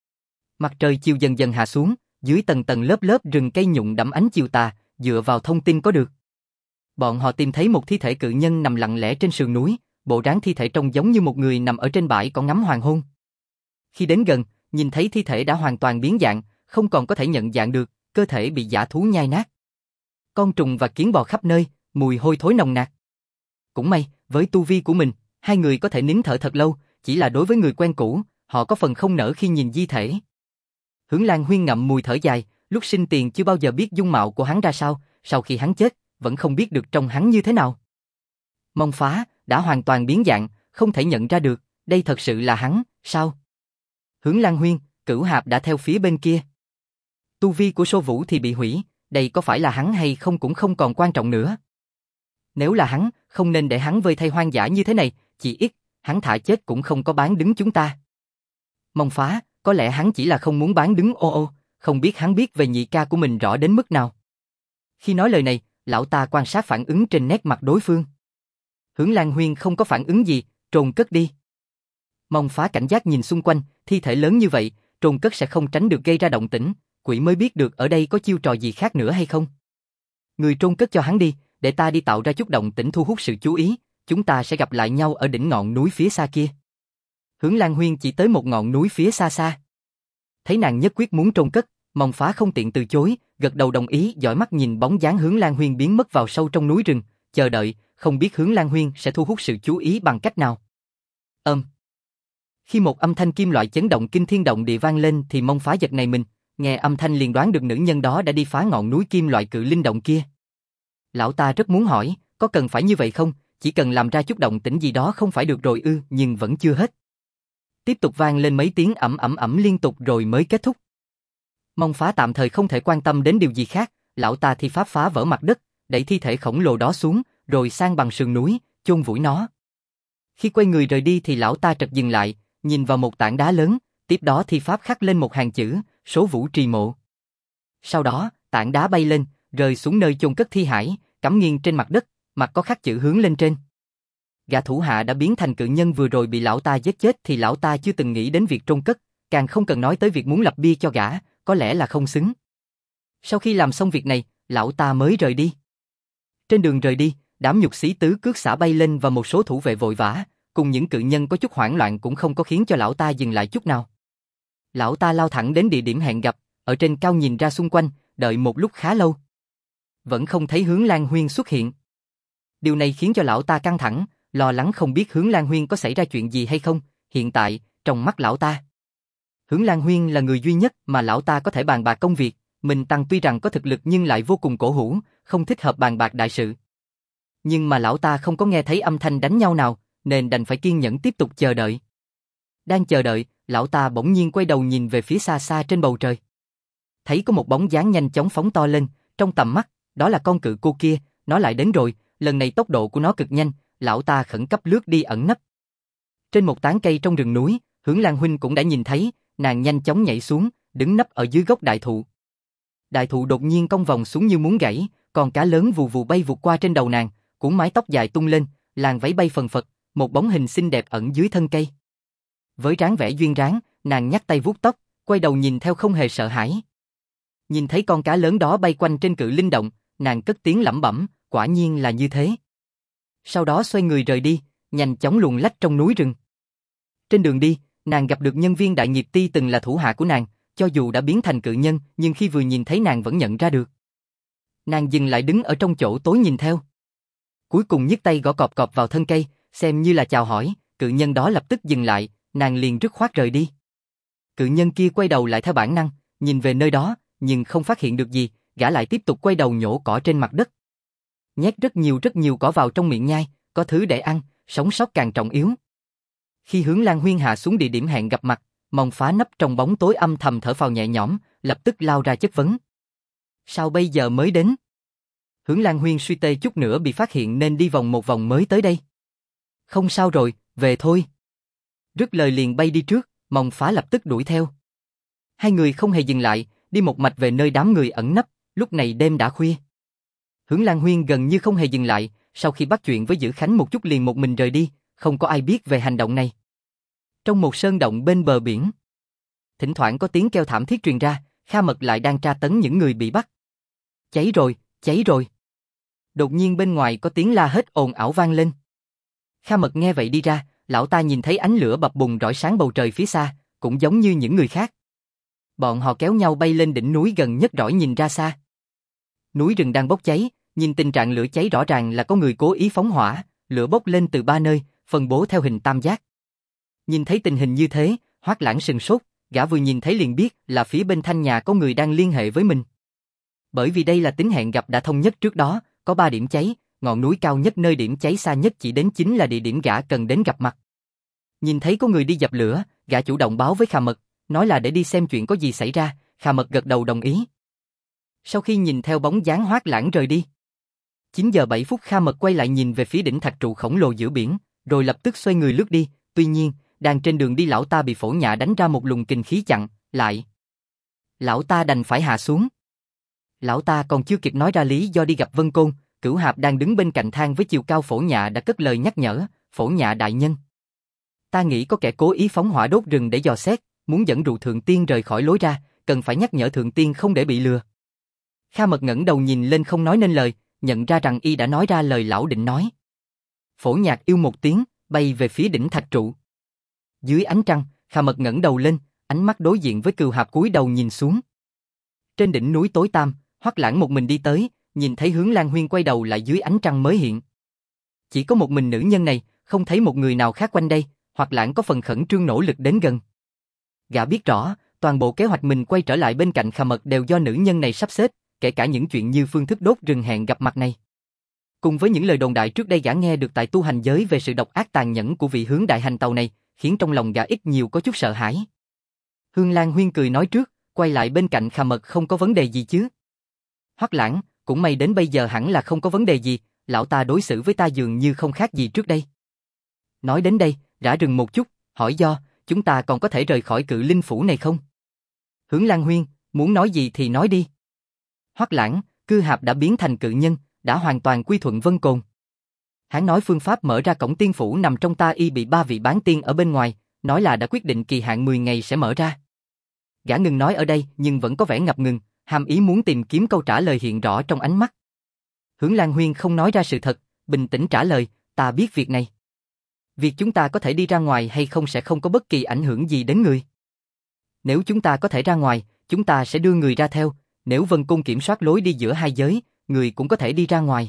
A: Mặt trời chiều dần dần hạ xuống, dưới tầng tầng lớp lớp rừng cây nhụng đẫm ánh chiều tà, dựa vào thông tin có được. Bọn họ tìm thấy một thi thể cự nhân nằm lặng lẽ trên sườn núi, bộ dáng thi thể trông giống như một người nằm ở trên bãi cỏ ngắm hoàng hôn. Khi đến gần, nhìn thấy thi thể đã hoàn toàn biến dạng, không còn có thể nhận dạng được, cơ thể bị dã thú nhai nát. Con trùng và kiến bò khắp nơi, mùi hôi thối nồng nặc. Cũng may, với tu vi của mình, hai người có thể nín thở thật lâu, chỉ là đối với người quen cũ, họ có phần không nỡ khi nhìn di thể. Hướng Lan Huyên ngậm mùi thở dài, lúc sinh tiền chưa bao giờ biết dung mạo của hắn ra sao, sau khi hắn chết, vẫn không biết được trông hắn như thế nào. Mông Phá đã hoàn toàn biến dạng, không thể nhận ra được, đây thật sự là hắn, sao? Hướng Lan Huyên, Cửu Hạp đã theo phía bên kia. Tu vi của Sô Vũ thì bị hủy, đây có phải là hắn hay không cũng không còn quan trọng nữa. Nếu là hắn, không nên để hắn vơi thay hoang dã như thế này, chỉ ít, hắn thả chết cũng không có bán đứng chúng ta. Mông Phá, có lẽ hắn chỉ là không muốn bán đứng ô ô, không biết hắn biết về nhị ca của mình rõ đến mức nào. Khi nói lời này, lão ta quan sát phản ứng trên nét mặt đối phương. Hướng Lan Huyên không có phản ứng gì, trồn cất đi. Mông Phá cảnh giác nhìn xung quanh, thi thể lớn như vậy, trồn cất sẽ không tránh được gây ra động tĩnh, quỷ mới biết được ở đây có chiêu trò gì khác nữa hay không. Người trôn cất cho hắn đi, để ta đi tạo ra chút động tĩnh thu hút sự chú ý, chúng ta sẽ gặp lại nhau ở đỉnh ngọn núi phía xa kia. Hướng Lan Huyên chỉ tới một ngọn núi phía xa xa. Thấy nàng nhất quyết muốn trôn cất, Mông Phá không tiện từ chối, gật đầu đồng ý, dõi mắt nhìn bóng dáng Hướng Lan Huyên biến mất vào sâu trong núi rừng, chờ đợi, không biết Hướng Lan Huyên sẽ thu hút sự chú ý bằng cách nào. Khi một âm thanh kim loại chấn động kinh thiên động địa vang lên thì Mông Phá giật nảy mình, nghe âm thanh liền đoán được nữ nhân đó đã đi phá ngọn núi kim loại cự linh động kia. Lão ta rất muốn hỏi, có cần phải như vậy không, chỉ cần làm ra chút động tĩnh gì đó không phải được rồi ư, nhưng vẫn chưa hết. Tiếp tục vang lên mấy tiếng ẩm ẩm ẩm liên tục rồi mới kết thúc. Mông Phá tạm thời không thể quan tâm đến điều gì khác, lão ta thi pháp phá vỡ mặt đất, đẩy thi thể khổng lồ đó xuống, rồi sang bằng sườn núi, chôn vùi nó. Khi quay người rời đi thì lão ta chợt dừng lại, nhìn vào một tảng đá lớn, tiếp đó thi pháp khắc lên một hàng chữ, Số Vũ Trì Mộ. Sau đó, tảng đá bay lên, rơi xuống nơi chôn cất thi hải, cắm nghiêng trên mặt đất, mặt có khắc chữ hướng lên trên. Gã thủ hạ đã biến thành cự nhân vừa rồi bị lão ta giết chết thì lão ta chưa từng nghĩ đến việc chôn cất, càng không cần nói tới việc muốn lập bia cho gã, có lẽ là không xứng. Sau khi làm xong việc này, lão ta mới rời đi. Trên đường rời đi, đám nhục sĩ tứ cước xả bay lên và một số thủ vệ vội vã, cùng những cự nhân có chút hoảng loạn cũng không có khiến cho lão ta dừng lại chút nào. Lão ta lao thẳng đến địa điểm hẹn gặp, ở trên cao nhìn ra xung quanh, đợi một lúc khá lâu. Vẫn không thấy Hướng Lan Huyên xuất hiện. Điều này khiến cho lão ta căng thẳng, lo lắng không biết Hướng Lan Huyên có xảy ra chuyện gì hay không. Hiện tại, trong mắt lão ta, Hướng Lan Huyên là người duy nhất mà lão ta có thể bàn bạc công việc. Mình Tăng tuy rằng có thực lực nhưng lại vô cùng cổ hủ, không thích hợp bàn bạc đại sự. Nhưng mà lão ta không có nghe thấy âm thanh đánh nhau nào, nên đành phải kiên nhẫn tiếp tục chờ đợi. Đang chờ đợi, lão ta bỗng nhiên quay đầu nhìn về phía xa xa trên bầu trời. Thấy có một bóng dáng nhanh chóng phóng to lên, trong tầm mắt, đó là con cự cô kia, nó lại đến rồi, lần này tốc độ của nó cực nhanh, lão ta khẩn cấp lướt đi ẩn nấp. Trên một tán cây trong rừng núi, Hướng Lan Huynh cũng đã nhìn thấy, nàng nhanh chóng nhảy xuống, đứng nấp ở dưới gốc đại thụ. Đại thụ đột nhiên cong vòng xuống như muốn gãy, con cá lớn vù vù bay vụt qua trên đầu nàng, cuốn mái tóc dài tung lên, làn váy bay phần phật, một bóng hình xinh đẹp ẩn dưới thân cây. Với dáng vẻ duyên dáng, nàng nhắc tay vuốt tóc, quay đầu nhìn theo không hề sợ hãi. Nhìn thấy con cá lớn đó bay quanh trên cự linh động, nàng cất tiếng lẩm bẩm, quả nhiên là như thế. Sau đó xoay người rời đi, nhanh chóng luồn lách trong núi rừng. Trên đường đi, nàng gặp được nhân viên Đại Nghiệp Ti từng là thủ hạ của nàng, cho dù đã biến thành cự nhân, nhưng khi vừa nhìn thấy nàng vẫn nhận ra được. Nàng dừng lại đứng ở trong chỗ tối nhìn theo. Cuối cùng nhấc tay gõ cọp cọp vào thân cây, xem như là chào hỏi, cự nhân đó lập tức dừng lại, nàng liền dứt khoát rời đi. Cự nhân kia quay đầu lại theo bản năng, nhìn về nơi đó, nhưng không phát hiện được gì, gã lại tiếp tục quay đầu nhổ cỏ trên mặt đất. Nhét rất nhiều cỏ vào trong miệng nhai, có thứ để ăn, sống sót càng trọng yếu. Khi Hướng Lan Huyên hạ xuống địa điểm hẹn gặp mặt, Mông Phá nấp trong bóng tối âm thầm thở phào nhẹ nhõm, lập tức lao ra chất vấn. Sao bây giờ mới đến? Hướng Lan Huyên suy tê chút nữa bị phát hiện nên đi vòng một vòng mới tới đây. Không sao rồi, về thôi. Dứt lời liền bay đi trước, Mông Phá lập tức đuổi theo. Hai người không hề dừng lại, đi một mạch về nơi đám người ẩn nấp, lúc này đêm đã khuya. Hướng Lan Huyên gần như không hề dừng lại, sau khi bắt chuyện với Dữ Khánh một chút liền một mình rời đi, không có ai biết về hành động này. Trong một sơn động bên bờ biển, thỉnh thoảng có tiếng kêu thảm thiết truyền ra, Kha Mật lại đang tra tấn những người bị bắt. Cháy rồi, cháy rồi. Đột nhiên bên ngoài có tiếng la hét ồn ào vang lên. Kha Mật nghe vậy đi ra, lão ta nhìn thấy ánh lửa bập bùng rọi sáng bầu trời phía xa, cũng giống như những người khác. Bọn họ kéo nhau bay lên đỉnh núi gần nhất rọi nhìn ra xa. Núi rừng đang bốc cháy, nhìn tình trạng lửa cháy rõ ràng là có người cố ý phóng hỏa, lửa bốc lên từ ba nơi, phân bố theo hình tam giác. Nhìn thấy tình hình như thế, Hoắc Lãng sừng sốt, gã vừa nhìn thấy liền biết là phía bên thanh nhà có người đang liên hệ với mình. Bởi vì đây là tín hẹn gặp đã thông nhất trước đó, có 3 điểm cháy, ngọn núi cao nhất nơi điểm cháy xa nhất chỉ đến chính là địa điểm gã cần đến gặp mặt. Nhìn thấy có người đi dập lửa, gã chủ động báo với Kha Mật, nói là để đi xem chuyện có gì xảy ra, Kha Mật gật đầu đồng ý. Sau khi nhìn theo bóng dáng Hoắc Lãng rời đi, 9 giờ 7 phút Kha Mật quay lại nhìn về phía đỉnh thạch trụ khổng lồ giữa biển, rồi lập tức xoay người lướt đi, tuy nhiên, đang trên đường đi lão ta bị Phổ Nhã đánh ra một luồng kình khí chặn lại. Lão ta đành phải hạ xuống. Lão ta còn chưa kịp nói ra lý do đi gặp Vân Côn, Cửu Hạp đang đứng bên cạnh thang với chiều cao Phổ Nhã đã cất lời nhắc nhở, Phổ Nhã đại nhân. Ta nghĩ có kẻ cố ý phóng hỏa đốt rừng để dò xét, muốn dẫn dụ Thượng Tiên rời khỏi lối ra, cần phải nhắc nhở Thượng Tiên không để bị lừa. Kha Mật ngẩng đầu nhìn lên không nói nên lời, nhận ra rằng y đã nói ra lời lão định nói. Phổ Nhạc yêu một tiếng, bay về phía đỉnh thạch trụ. Dưới ánh trăng, Kha Mật ngẩng đầu lên, ánh mắt đối diện với Cừu Hạp cúi đầu nhìn xuống. Trên đỉnh núi tối tăm, Hoắc Lãng một mình đi tới, nhìn thấy Hướng Lan Huyên quay đầu lại dưới ánh trăng mới hiện. Chỉ có một mình nữ nhân này, không thấy một người nào khác quanh đây, Hoắc Lãng có phần khẩn trương nỗ lực đến gần. Gã biết rõ, toàn bộ kế hoạch mình quay trở lại bên cạnh Kha Mật đều do nữ nhân này sắp xếp, kể cả những chuyện như phương thức đốt rừng hẹn gặp mặt này. Cùng với những lời đồn đại trước đây gã nghe được tại tu hành giới về sự độc ác tàn nhẫn của vị Hướng đại hành tàu này, khiến trong lòng gã ít nhiều có chút sợ hãi. Hướng Lan Huyên cười nói trước, quay lại bên cạnh Kha Mật không có vấn đề gì chứ. Hoắc Lãng, cũng may đến bây giờ hẳn là không có vấn đề gì, lão ta đối xử với ta dường như không khác gì trước đây. Nói đến đây, rã rừng một chút, hỏi do, chúng ta còn có thể rời khỏi Cự Linh phủ này không? Hướng Lan Huyên, muốn nói gì thì nói đi. Hoắc Lãng, Cư Hạp đã biến thành cự nhân, đã hoàn toàn quy thuận Vân Côn. Hắn nói phương pháp mở ra cổng tiên phủ nằm trong ta y bị 3 vị bán tiên ở bên ngoài, nói là đã quyết định kỳ hạn 10 ngày sẽ mở ra. Gã ngừng nói ở đây nhưng vẫn có vẻ ngập ngừng, hàm ý muốn tìm kiếm câu trả lời hiện rõ trong ánh mắt. Hướng Lan Huyên không nói ra sự thật, bình tĩnh trả lời, ta biết việc này. Việc chúng ta có thể đi ra ngoài hay không sẽ không có bất kỳ ảnh hưởng gì đến người. Nếu chúng ta có thể ra ngoài, chúng ta sẽ đưa người ra theo, nếu Vân Cung kiểm soát lối đi giữa hai giới, người cũng có thể đi ra ngoài.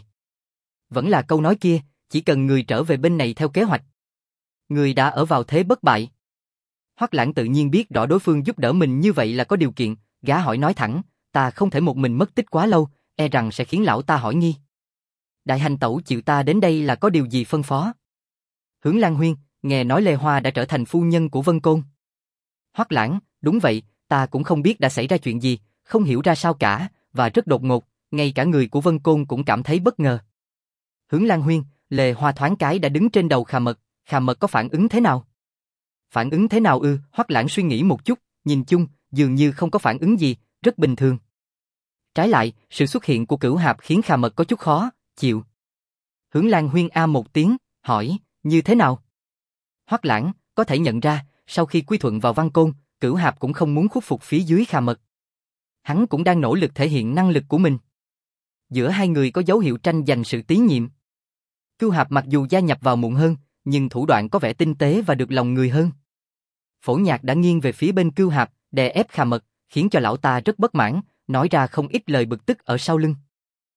A: Vẫn là câu nói kia, chỉ cần người trở về bên này theo kế hoạch. Người đã ở vào thế bất bại. Hoắc Lãng tự nhiên biết rõ đối phương giúp đỡ mình như vậy là có điều kiện, gã hỏi nói thẳng, ta không thể một mình mất tích quá lâu, e rằng sẽ khiến lão ta hỏi nghi. Đại hành tẩu chịu ta đến đây là có điều gì phân phó? Hướng Lan Huyên, nghe nói Lê Hoa đã trở thành phu nhân của Vân Côn. Hoắc Lãng, đúng vậy, ta cũng không biết đã xảy ra chuyện gì, không hiểu ra sao cả, và rất đột ngột, ngay cả người của Vân Côn cũng cảm thấy bất ngờ. Hướng Lan Huyên, Lê Hoa thoáng cái đã đứng trên đầu Khà Mật có phản ứng thế nào? Phản ứng thế nào ư? Hoắc Lãng suy nghĩ một chút, nhìn chung, dường như không có phản ứng gì, rất bình thường. Trái lại, sự xuất hiện của Cửu Hạp khiến Khà Mật có chút khó chịu. Hướng Lan Huyên a một tiếng, hỏi, như thế nào? Hoắc Lãng, có thể nhận ra, sau khi quy thuận vào Văn Côn, Cửu Hạp cũng không muốn khuất phục phía dưới Khà Mật. Hắn cũng đang nỗ lực thể hiện năng lực của mình. Giữa hai người có dấu hiệu tranh giành sự tín nhiệm. Cửu Hạp mặc dù gia nhập vào muộn hơn, nhưng thủ đoạn có vẻ tinh tế và được lòng người hơn. Phổ Nhạc đã nghiêng về phía bên Cửu Hạp, đè ép Khà Mật, khiến cho lão ta rất bất mãn, nói ra không ít lời bực tức ở sau lưng.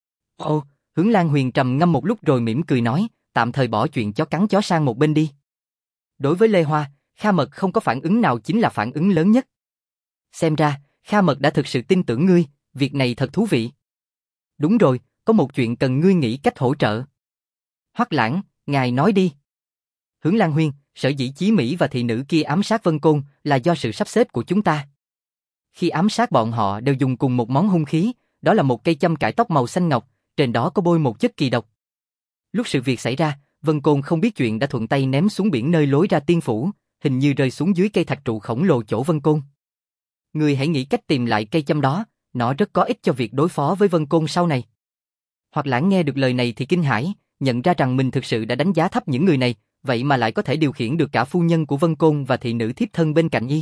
A: Ồ, Hướng Lan Huyền trầm ngâm một lúc rồi mỉm cười nói, tạm thời bỏ chuyện chó cắn chó sang một bên đi. Đối với Lê Hoa, Kha Mật không có phản ứng nào chính là phản ứng lớn nhất. Xem ra, Kha Mật đã thực sự tin tưởng ngươi, việc này thật thú vị. Đúng rồi, có một chuyện cần ngươi nghĩ cách hỗ trợ. Hoắc Lãng, ngài nói đi. Hướng Lan Huyên, sở dĩ Chí Mỹ và thị nữ kia ám sát Vân Côn là do sự sắp xếp của chúng ta. Khi ám sát bọn họ đều dùng cùng một món hung khí, đó là một cây châm cải tóc màu xanh ngọc, trên đó có bôi một chất kỳ độc. Lúc sự việc xảy ra, Vân Côn không biết chuyện đã thuận tay ném xuống biển nơi lối ra tiên phủ, hình như rơi xuống dưới cây thạch trụ khổng lồ chỗ Vân Côn. Ngươi hãy nghĩ cách tìm lại cây châm đó, nó rất có ích cho việc đối phó với Vân Côn sau này. Hoắc Lãng nghe được lời này thì kinh hãi, nhận ra rằng mình thực sự đã đánh giá thấp những người này, vậy mà lại có thể điều khiển được cả phu nhân của Vân Côn và thị nữ thiếp thân bên cạnh y.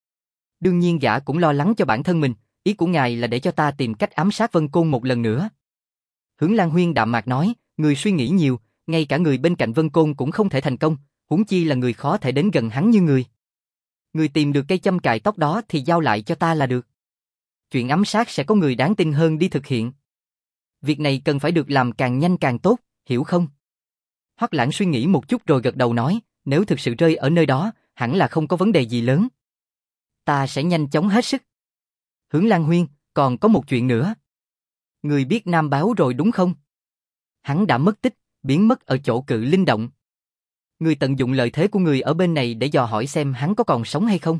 A: Đương nhiên gã cũng lo lắng cho bản thân mình, ý của ngài là để cho ta tìm cách ám sát Vân Côn một lần nữa. Hướng Lan Huyên đạm mạc nói, người suy nghĩ nhiều, ngay cả người bên cạnh Vân Côn cũng không thể thành công, huống chi là người khó thể đến gần hắn như người. Người tìm được cây châm cài tóc đó thì giao lại cho ta là được. Chuyện ám sát sẽ có người đáng tin hơn đi thực hiện. Việc này cần phải được làm càng nhanh càng tốt, hiểu không? Hoắc Lãng suy nghĩ một chút rồi gật đầu nói, nếu thực sự rơi ở nơi đó, hẳn là không có vấn đề gì lớn. Ta sẽ nhanh chóng hết sức. Hướng Lan Huyên, còn có một chuyện nữa. Người biết Nam Báo rồi đúng không? Hắn đã mất tích, biến mất ở chỗ Cự Linh động. Người tận dụng lợi thế của người ở bên này để dò hỏi xem hắn có còn sống hay không.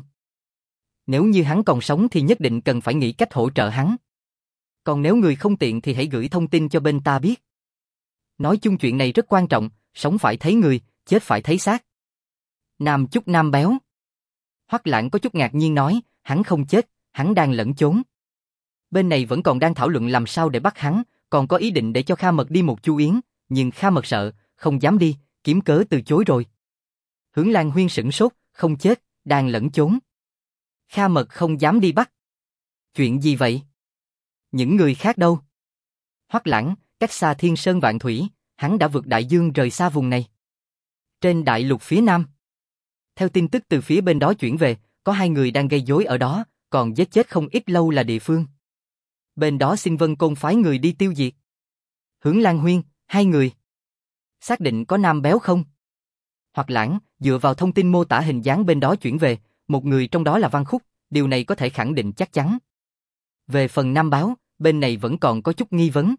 A: Nếu như hắn còn sống thì nhất định cần phải nghĩ cách hỗ trợ hắn. Còn nếu người không tiện thì hãy gửi thông tin cho bên ta biết. Nói chung chuyện này rất quan trọng, sống phải thấy người, chết phải thấy xác. Nam chúc nam béo. Hoắc Lãng có chút ngạc nhiên nói, hắn không chết, hắn đang lẫn trốn. Bên này vẫn còn đang thảo luận làm sao để bắt hắn, còn có ý định để cho Kha Mật đi một chu yến, nhưng Kha Mật sợ, không dám đi, kiếm cớ từ chối rồi. Hướng Lan Huyên sửng sốt, không chết, đang lẫn trốn. Kha Mật không dám đi bắt. Chuyện gì vậy? Những người khác đâu? Hoắc Lãng, cách xa thiên sơn vạn thủy, hắn đã vượt đại dương rời xa vùng này. Trên đại lục phía nam. Theo tin tức từ phía bên đó chuyển về, có 2 người đang gây rối ở đó, còn giết chết không ít lâu là địa phương. Bên đó xin Vân Côn phái người đi tiêu diệt. Hướng Lan Huyên, 2 người. Xác định có nam béo không? Hoắc Lãng, dựa vào thông tin mô tả hình dáng bên đó chuyển về, một người trong đó là Văn Khúc, điều này có thể khẳng định chắc chắn. Về phần nam báo, bên này vẫn còn có chút nghi vấn.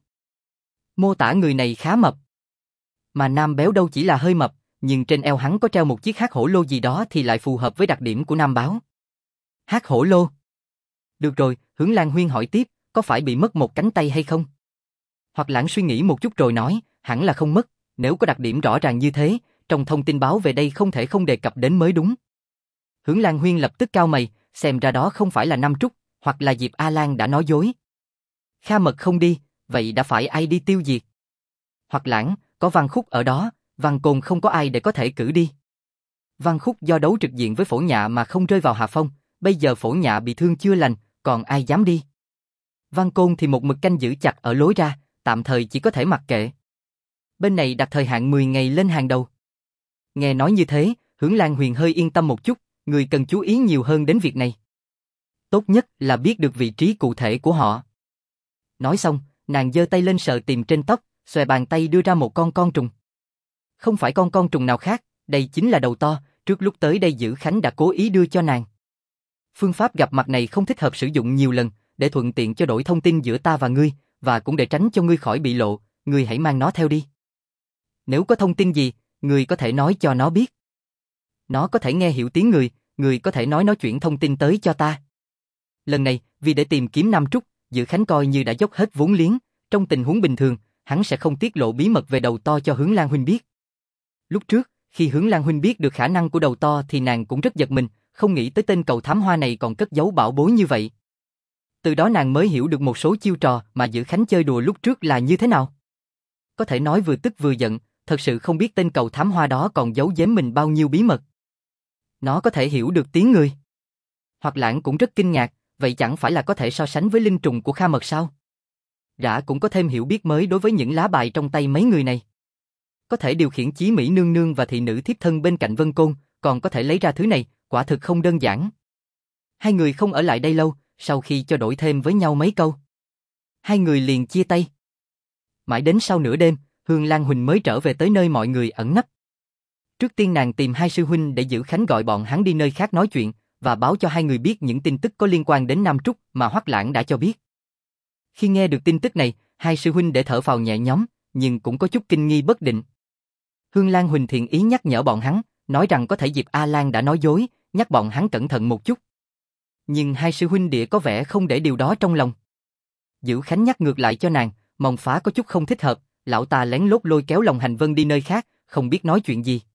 A: Mô tả người này khá mập. Mà nam béo đâu chỉ là hơi mập, nhưng trên eo hắn có treo một chiếc hắc hổ lô gì đó thì lại phù hợp với đặc điểm của nam báo. Hắc hổ lô. Được rồi, Hướng Lan Huyên hỏi tiếp, có phải bị mất một cánh tay hay không? Hoắc Lãng suy nghĩ một chút rồi nói, hẳn là không mất, nếu có đặc điểm rõ ràng như thế, trong thông tin báo về đây không thể không đề cập đến mới đúng. Hướng Lan Huyên lập tức cau mày, xem ra đó không phải là Nam Trúc, hoặc là Diệp A Lan đã nói dối. Kha Mật không đi, vậy đã phải ai đi tiêu diệt? Hoắc Lãng, có Văn Khúc ở đó, Văn Côn không có ai để có thể cử đi. Văn Khúc do đấu trực diện với Phổ Nhạ mà không rơi vào hạ phong, bây giờ Phổ Nhạ bị thương chưa lành, còn ai dám đi? Văn Côn thì một mực canh giữ chặt ở lối ra, tạm thời chỉ có thể mặc kệ. Bên này đặt thời hạn 10 ngày lên hàng đầu. Nghe nói như thế, Hướng Lan Huyền hơi yên tâm một chút, người cần chú ý nhiều hơn đến việc này. Tốt nhất là biết được vị trí cụ thể của họ. Nói xong, nàng giơ tay lên sờ tìm trên tóc, xòe bàn tay đưa ra một con trùng. Không phải con trùng nào khác, đây chính là đầu to, trước lúc tới đây Dữ Khánh đã cố ý đưa cho nàng. Phương pháp gặp mặt này không thích hợp sử dụng nhiều lần, để thuận tiện cho đổi thông tin giữa ta và ngươi, và cũng để tránh cho ngươi khỏi bị lộ, ngươi hãy mang nó theo đi. Nếu có thông tin gì, ngươi có thể nói cho nó biết. Nó có thể nghe hiểu tiếng người, ngươi có thể nói nó chuyển thông tin tới cho ta. Lần này, vì để tìm kiếm Nam Trúc, Dữ Khánh coi như đã dốc hết vốn liếng, trong tình huống bình thường, hắn sẽ không tiết lộ bí mật về đầu to cho Hướng Lan Huynh biết. Lúc trước, khi Hướng Lan Huynh biết được khả năng của đầu to thì nàng cũng rất giật mình, không nghĩ tới tên cầu thám hoa này còn cất giấu bảo bối như vậy. Từ đó nàng mới hiểu được một số chiêu trò mà Dữ Khánh chơi đùa lúc trước là như thế nào. Có thể nói vừa tức vừa giận, thật sự không biết tên cầu thám hoa đó còn giấu giếm mình bao nhiêu bí mật. Nó có thể hiểu được tiếng người. Hoắc Lãng cũng rất kinh ngạc, vậy chẳng phải là có thể so sánh với linh trùng của Kha Mật sao? Gã cũng có thêm hiểu biết mới đối với những lá bài trong tay mấy người này. Có thể điều khiển Chí Mỹ nương nương và thị nữ thiếp thân bên cạnh Vân Côn, còn có thể lấy ra thứ này, quả thực không đơn giản. 2 người không ở lại đây lâu, sau khi cho đổi thêm với nhau mấy câu. 2 người liền chia tay. Mãi đến sau nửa đêm, Hương Lan Huỳnh mới trở về tới nơi mọi người ẩn nấp. Trước tiên nàng tìm 2 sư huynh để Dữ Khánh gọi bọn hắn đi nơi khác nói chuyện, và báo cho 2 người biết những tin tức có liên quan đến Nam Trúc mà Hoắc Lãng đã cho biết. Khi nghe được tin tức này, 2 sư huynh để thở phào nhẹ nhõm, nhưng cũng có chút kinh nghi bất định. Hương Lan Huỳnh thiện ý nhắc nhở bọn hắn, nói rằng có thể Diệp A Lan đã nói dối, nhắc bọn hắn cẩn thận một chút. Nhưng 2 sư huynh địa có vẻ không để điều đó trong lòng. Dữ Khánh nhắc ngược lại cho nàng, Mộng Phá có chút không thích hợp, lão ta lén lút lôi kéo Lòng Hành Vân đi nơi khác, không biết nói chuyện gì.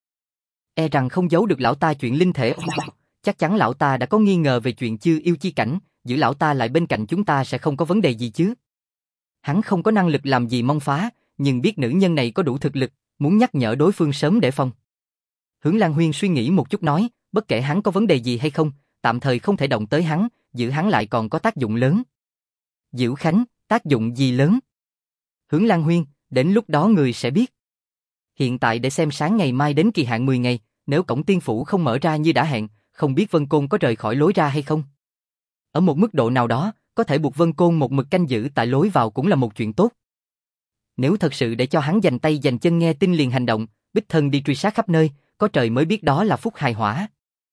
A: E rằng không giấu được lão ta chuyện linh thể. Chắc chắn lão ta đã có nghi ngờ về chuyện Chư Yêu Chi Cảnh, giữ lão ta lại bên cạnh chúng ta sẽ không có vấn đề gì chứ. Hắn không có năng lực làm gì Mông Phá, nhưng biết nữ nhân này có đủ thực lực, muốn nhắc nhở đối phương sớm để phòng. Hướng Lan Huyên suy nghĩ một chút nói, bất kể hắn có vấn đề gì hay không, tạm thời không thể động tới hắn, giữ hắn lại còn có tác dụng lớn. Dữ Khánh, tác dụng gì lớn? Hướng Lan Huyên, đến lúc đó người sẽ biết. Hiện tại để xem sáng ngày mai đến kỳ hạn 10 ngày, nếu cổng tiên phủ không mở ra như đã hẹn, không biết Vân Côn có rời khỏi lối ra hay không. Ở một mức độ nào đó, có thể buộc Vân Côn một mực canh giữ tại lối vào cũng là một chuyện tốt. Nếu thật sự để cho hắn dành tay dành chân nghe tin liền hành động, đích thân đi truy sát khắp nơi, có trời mới biết đó là phúc hài hỏa.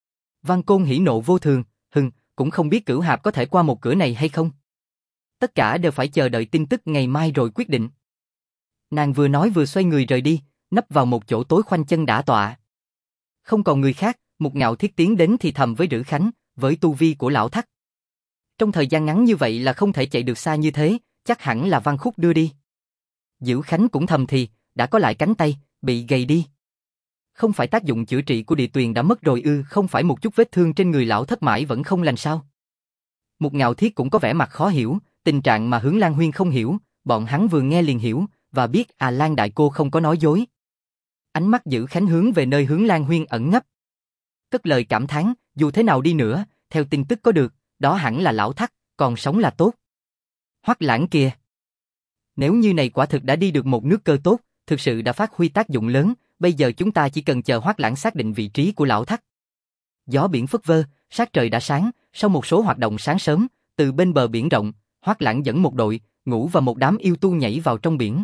A: Văn Côn hỉ nộ vô thường, cũng không biết Cửu Hạp có thể qua một cửa này hay không. Tất cả đều phải chờ đợi tin tức ngày mai rồi quyết định. Nàng vừa nói vừa xoay người rời đi, nấp vào một chỗ tối khoanh chân đả tọa. Không còn người khác, Một Ngạo Thiết tiến đến thì thầm với Rữ Khánh, với tu vi của lão Thắc. Trong thời gian ngắn như vậy là không thể chạy được xa như thế, chắc hẳn là Văn Khúc đưa đi. Dữ Khánh cũng thầm thì, đã có lại cánh tay, bị gầy đi. Không phải tác dụng chữa trị của địa tuyền đã mất rồi ư? Không phải một chút vết thương trên người lão thất mãi vẫn không lành sao? Một Ngạo Thiết cũng có vẻ mặt khó hiểu, tình trạng mà Hướng Lan Huyên không hiểu, bọn hắn vừa nghe liền hiểu, và biết Lan đại cô không có nói dối. Ánh mắt Dữ Khánh hướng về nơi Hướng Lan Huyên ẩn nấp. Cất lời cảm thán, dù thế nào đi nữa, theo tin tức có được, đó hẳn là lão Thắc, còn sống là tốt. Hoắc Lãng kìa. Nếu như này quả thực đã đi được một nước cơ tốt, thực sự đã phát huy tác dụng lớn, bây giờ chúng ta chỉ cần chờ Hoắc Lãng xác định vị trí của lão Thắc. Gió biển phất vơ, sát trời đã sáng, sau một số hoạt động sáng sớm, từ bên bờ biển rộng, Hoắc Lãng dẫn một đội, Ngũ và một đám yêu tu nhảy vào trong biển.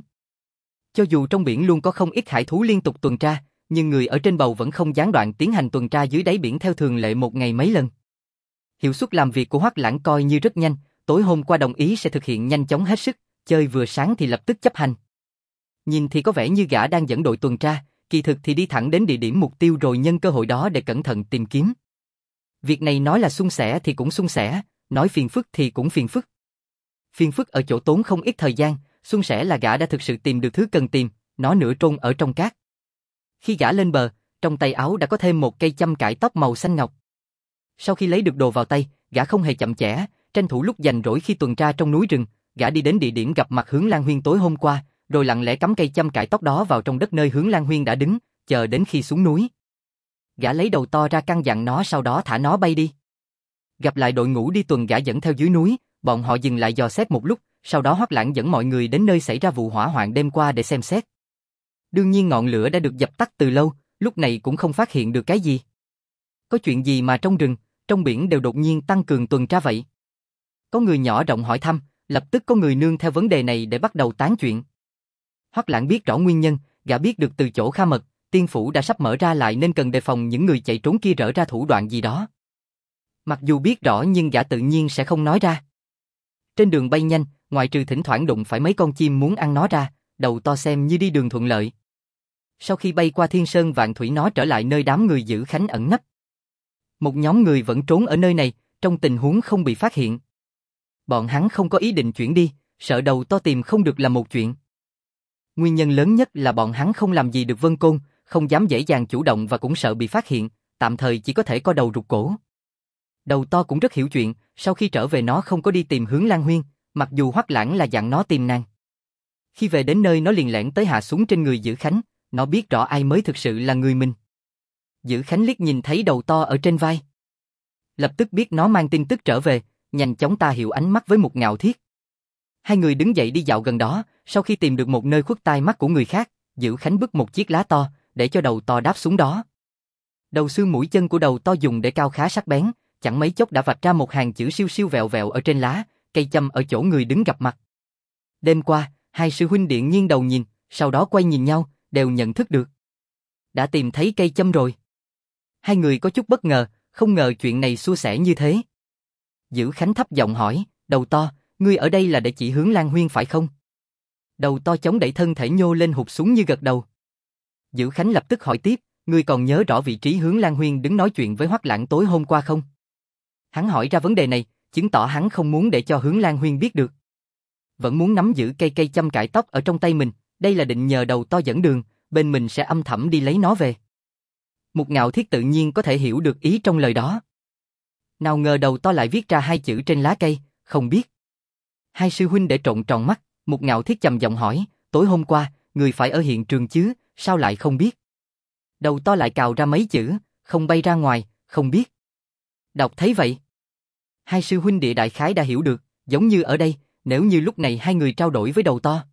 A: Cho dù trong biển luôn có không ít hải thú liên tục tuần tra, nhưng người ở trên bầu vẫn không gián đoạn tiến hành tuần tra dưới đáy biển theo thường lệ một ngày mấy lần. Hiệu suất làm việc của Hoắc Lãng coi như rất nhanh, tối hôm qua đồng ý sẽ thực hiện nhanh chóng hết sức, chơi vừa sáng thì lập tức chấp hành. Nhìn thì có vẻ như gã đang dẫn đội tuần tra, kỳ thực thì đi thẳng đến địa điểm mục tiêu rồi nhân cơ hội đó để cẩn thận tìm kiếm. Việc này nói là suôn sẻ thì cũng suôn sẻ, nói phiền phức thì cũng phiền phức. Phiền phức ở chỗ tốn không ít thời gian, suôn sẻ là gã đã thực sự tìm được thứ cần tìm, nó nửa trôn ở trong cát. Khi gã lên bờ, trong tay áo đã có thêm một cây châm cải tóc màu xanh ngọc. Sau khi lấy được đồ vào tay, gã không hề chậm trễ, tranh thủ lúc rảnh rỗi khi tuần tra trong núi rừng, gã đi đến địa điểm gặp mặt Hướng Lan Huyên tối hôm qua, rồi lặng lẽ cắm cây châm cải tóc đó vào trong đất nơi Hướng Lan Huyên đã đứng, chờ đến khi xuống núi. Gã lấy đầu to ra căn dặn nó, sau đó thả nó bay đi. Gặp lại đội ngũ đi tuần gã dẫn theo dưới núi, bọn họ dừng lại dò xét một lúc, sau đó Hoắc Lãng dẫn mọi người đến nơi xảy ra vụ hỏa hoạn đêm qua để xem xét. Đương nhiên ngọn lửa đã được dập tắt từ lâu, lúc này cũng không phát hiện được cái gì. Có chuyện gì mà trong rừng, trong biển đều đột nhiên tăng cường tuần tra vậy? Có người nhỏ giọng hỏi thăm, lập tức có người nương theo vấn đề này để bắt đầu tán chuyện. Hoắc Lãng biết rõ nguyên nhân, gã biết được từ chỗ Kha Mật, tiên phủ đã sắp mở ra lại nên cần đề phòng những người chạy trốn kia rỡ ra thủ đoạn gì đó. Mặc dù biết rõ nhưng gã tự nhiên sẽ không nói ra. Trên đường bay nhanh, ngoại trừ thỉnh thoảng đụng phải mấy con chim muốn ăn nó ra, đầu to xem như đi đường thuận lợi. Sau khi bay qua Thiên Sơn Vạn Thủy nó trở lại nơi đám người Dữ Khánh ẩn nấp. Một nhóm người vẫn trốn ở nơi này, trong tình huống không bị phát hiện. Bọn hắn không có ý định chuyển đi, sợ đầu to tìm không được là một chuyện. Nguyên nhân lớn nhất là bọn hắn không làm gì được Vân Côn, không dám dễ dàng chủ động và cũng sợ bị phát hiện, tạm thời chỉ có thể co đầu rụt cổ. Đầu to cũng rất hiểu chuyện, sau khi trở về nó không có đi tìm Hướng Lan Huyên, mặc dù Hoắc Lãng là dặn nó tìm nàng. Khi về đến nơi nó liền lẻn tới hạ xuống trên người Dữ Khánh, nó biết rõ ai mới thực sự là người mình. Dữ Khánh liếc nhìn thấy đầu to ở trên vai. Lập tức biết nó mang tin tức trở về, nhanh chóng ta hiệu ánh mắt với một Ngạo Thiết. Hai người đứng dậy đi dạo gần đó, sau khi tìm được một nơi khuất tai mắt của người khác, Dữ Khánh bứt một chiếc lá to, để cho đầu to đáp xuống đó. Đầu xương mũi chân của đầu to dùng để cao khá sắc bén, chẳng mấy chốc đã vạch ra một hàng chữ siêu siêu vẹo vẹo ở trên lá, cây châm ở chỗ người đứng gặp mặt. Đêm qua, hai sư huynh điện nghiêng đầu nhìn, sau đó quay nhìn nhau, đều nhận thức được. Đã tìm thấy cây châm rồi. Hai người có chút bất ngờ, không ngờ chuyện này suôn sẻ như thế. Dữ Khánh thấp giọng hỏi, đầu to, ngươi ở đây là để chỉ Hướng Lan Huyên phải không? Đầu to chống đẩy thân thể nhô lên hụt xuống như gật đầu. Dữ Khánh lập tức hỏi tiếp, ngươi còn nhớ rõ vị trí Hướng Lan Huyên đứng nói chuyện với Hoắc Lãng tối hôm qua không? Hắn hỏi ra vấn đề này, chứng tỏ hắn không muốn để cho Hướng Lan Huyên biết được. Vẫn muốn nắm giữ cây châm cải tóc ở trong tay mình, đây là định nhờ đầu to dẫn đường, bên mình sẽ âm thầm đi lấy nó về. Một Ngạo Thiết tự nhiên có thể hiểu được ý trong lời đó. Nào ngờ đầu to lại viết ra hai chữ trên lá cây, không biết. Hai sư huynh để trộn tròn mắt, Một Ngạo Thiết trầm giọng hỏi, tối hôm qua, người phải ở hiện trường chứ, sao lại không biết? Đầu to lại cào ra mấy chữ, không bay ra ngoài, không biết. Đọc thấy vậy. Hai sư huynh địa đại khái đã hiểu được, giống như ở đây, nếu như lúc này hai người trao đổi với đầu to.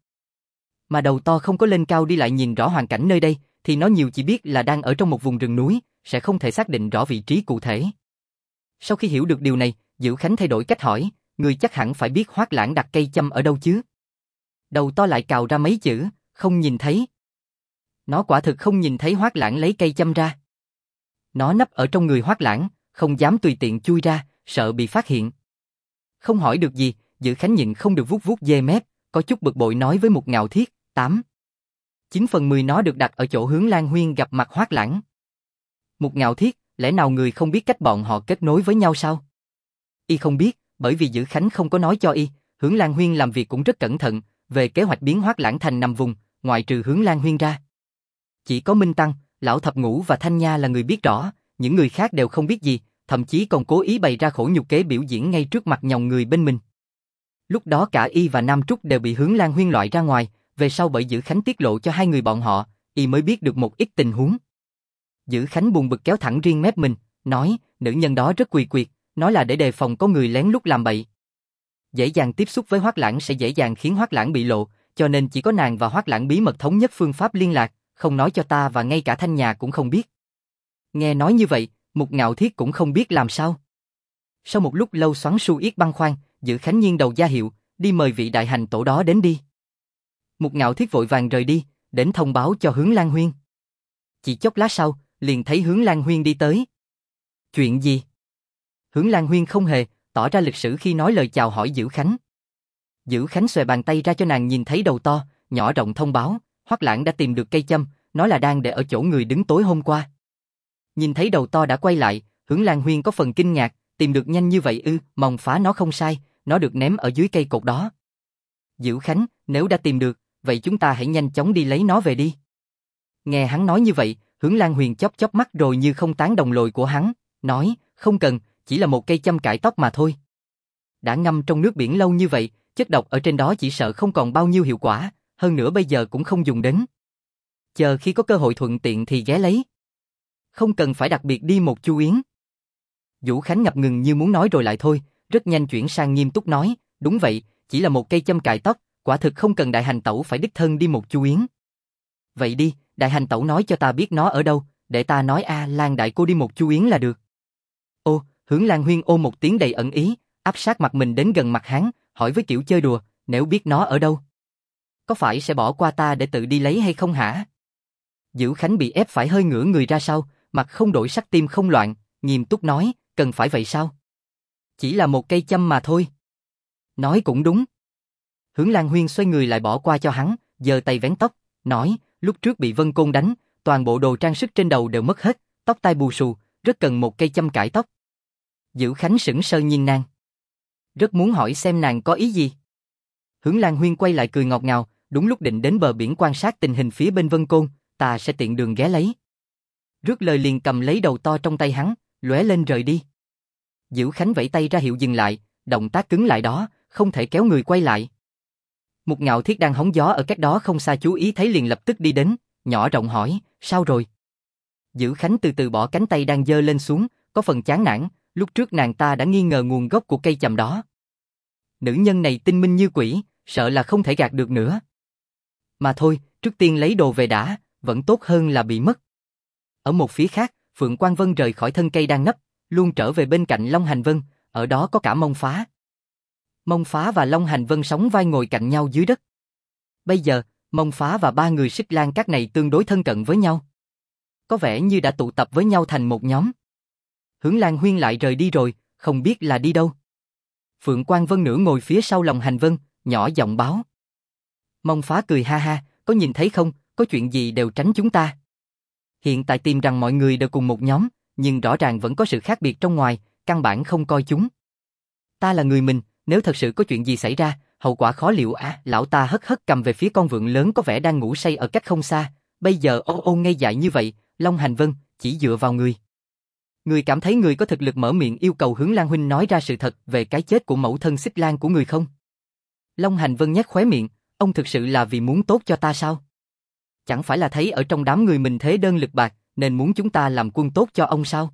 A: Mà đầu to không có lên cao đi lại nhìn rõ hoàn cảnh nơi đây, thì nó nhiều chỉ biết là đang ở trong một vùng rừng núi, sẽ không thể xác định rõ vị trí cụ thể. Sau khi hiểu được điều này, Dữ Khánh thay đổi cách hỏi, người chắc hẳn phải biết Hoắc Lãng đặt cây châm ở đâu chứ? Đầu to lại cào ra mấy chữ, không nhìn thấy. Nó quả thực không nhìn thấy Hoắc Lãng lấy cây châm ra. Nó nấp ở trong người Hoắc Lãng, không dám tùy tiện chui ra, sợ bị phát hiện. Không hỏi được gì, Dữ Khánh nhịn không được vuốt vuốt dê mép, có chút bực bội nói với Một Ngạo Thiết, 9/10 nó được đặt ở chỗ Hướng Lan Huyên gặp mặt Hoắc Lãng. Một Ngạo Thiết, lẽ nào người không biết cách bọn họ kết nối với nhau sao? Y không biết, bởi vì Dữ Khánh không có nói cho y, Hướng Lan Huyên làm việc cũng rất cẩn thận, về kế hoạch biến Hoắc Lãng thành 5 vùng, ngoại trừ Hướng Lan Huyên ra. Chỉ có Minh Tăng, Lão Thập Ngũ và Thanh Nha là người biết rõ, những người khác đều không biết gì, thậm chí còn cố ý bày ra khổ nhục kế biểu diễn ngay trước mặt nhòng người bên mình. Lúc đó cả y và Nam Trúc đều bị Hướng Lan Huyên loại ra ngoài, về sau bởi Dữ Khánh tiết lộ cho hai người bọn họ, y mới biết được một ít tình huống. Dữ Khánh buồn bực kéo thẳng riêng mép mình, nói, nữ nhân đó rất quỳ quyệt, nói là để đề phòng có người lén lút làm bậy. Dễ dàng tiếp xúc với Hoắc Lãng sẽ dễ dàng khiến Hoắc Lãng bị lộ, cho nên chỉ có nàng và Hoắc Lãng bí mật thống nhất phương pháp liên lạc, không nói cho ta và ngay cả Thanh Nhà cũng không biết. Nghe nói như vậy, Mục Ngạo Thiết cũng không biết làm sao. Sau một lúc lâu xoắn su yết băn khoăn, Dữ Khánh nghiêng đầu ra hiệu, đi mời vị đại hành tổ đó đến đi. Mục Ngạo Thiết vội vàng rời đi, đến thông báo cho Hướng Lan Huyên. Chỉ chốc lát sau, liền thấy Hướng Lan Huyên đi tới. Chuyện gì? Hướng Lan Huyên không hề tỏ ra lịch sử khi nói lời chào hỏi Dữ Khánh. Dữ Khánh xòe bàn tay ra cho nàng nhìn thấy đầu to, nhỏ rộng thông báo, Hoắc Lãng đã tìm được cây châm, nói là đang để ở chỗ người đứng tối hôm qua. Nhìn thấy đầu to đã quay lại, Hướng Lan Huyên có phần kinh ngạc, tìm được nhanh như vậy ư? Mong phá nó không sai, nó được ném ở dưới cây cột đó. Dữ Khánh, nếu đã tìm được, vậy chúng ta hãy nhanh chóng đi lấy nó về đi. Nghe hắn nói như vậy, Hướng Lan Huyên chớp chớp mắt rồi như không tán đồng lồi của hắn, nói, không cần, chỉ là một cây châm cải tóc mà thôi. Đã ngâm trong nước biển lâu như vậy, chất độc ở trên đó chỉ sợ không còn bao nhiêu hiệu quả, hơn nữa bây giờ cũng không dùng đến. Chờ khi có cơ hội thuận tiện thì ghé lấy. Không cần phải đặc biệt đi một chu yến. Vũ Khánh ngập ngừng như muốn nói rồi lại thôi, rất nhanh chuyển sang nghiêm túc nói, đúng vậy, chỉ là một cây châm cài tóc, quả thực không cần đại hành tẩu phải đích thân đi một chu yến. Vậy đi, đại hành tẩu nói cho ta biết nó ở đâu, để ta nói Lan đại cô đi một chu yến là được. Ô, Hướng Lan Huyên ô một tiếng đầy ẩn ý, áp sát mặt mình đến gần mặt hắn, hỏi với kiểu chơi đùa, nếu biết nó ở đâu, có phải sẽ bỏ qua ta để tự đi lấy hay không hả? Dữ Khánh bị ép phải hơi ngửa người ra sau, mặt không đổi sắc tim không loạn, nghiêm túc nói, cần phải vậy sao? Chỉ là một cây châm mà thôi. Nói cũng đúng. Hướng Lan Huyên xoay người lại bỏ qua cho hắn, giơ tay vén tóc, nói, lúc trước bị Vân Côn đánh, toàn bộ đồ trang sức trên đầu đều mất hết, tóc tai bù xù, rất cần một cây châm cải tóc. Dữ Khánh sững sờ nhìn nàng. Rất muốn hỏi xem nàng có ý gì. Hướng Lan Huyên quay lại cười ngọt ngào, đúng lúc định đến bờ biển quan sát tình hình phía bên Vân Côn, ta sẽ tiện đường ghé lấy. Rước lời liền cầm lấy đầu to trong tay hắn, lóe lên rời đi. Dữ Khánh vẫy tay ra hiệu dừng lại, động tác cứng lại đó, không thể kéo người quay lại. Mục Ngạo Thiết đang hóng gió ở cách đó không xa chú ý thấy liền lập tức đi đến, nhỏ giọng hỏi, sao rồi? Dữ Khánh từ từ bỏ cánh tay đang giơ lên xuống, có phần chán nản, lúc trước nàng ta đã nghi ngờ nguồn gốc của cây chầm đó. Nữ nhân này tinh minh như quỷ, sợ là không thể gạt được nữa. Mà thôi, trước tiên lấy đồ về đã, vẫn tốt hơn là bị mất. Ở một phía khác, Phượng Quang Vân rời khỏi thân cây đang nấp, luôn trở về bên cạnh Long Hành Vân, ở đó có cả Mông Phá. Mông Phá và Long Hành Vân sóng vai ngồi cạnh nhau dưới đất. Bây giờ, Mông Phá và ba người Xích Lan Các này tương đối thân cận với nhau. Có vẻ như đã tụ tập với nhau thành một nhóm. Hướng Lan Huyên lại rời đi rồi, không biết là đi đâu. Phượng Quang Vân nửa ngồi phía sau Long Hành Vân, nhỏ giọng báo. Mông Phá cười ha ha, có nhìn thấy không, có chuyện gì đều tránh chúng ta. Hiện tại tìm rằng mọi người đều cùng một nhóm, nhưng rõ ràng vẫn có sự khác biệt trong ngoài, căn bản không coi chúng. Ta là người mình, nếu thật sự có chuyện gì xảy ra, hậu quả khó liệu lão ta hất hất cầm về phía con vượn lớn có vẻ đang ngủ say ở cách không xa, bây giờ ô ngây dại như vậy, Long Hành Vân, chỉ dựa vào người. Người cảm thấy người có thực lực mở miệng yêu cầu Hướng Lan huynh nói ra sự thật về cái chết của mẫu thân Xích Lan của người không? Long Hành Vân nhếch khóe miệng, ông thực sự là vì muốn tốt cho ta sao? Chẳng phải là thấy ở trong đám người mình thế đơn lực bạc, nên muốn chúng ta làm quân tốt cho ông sao?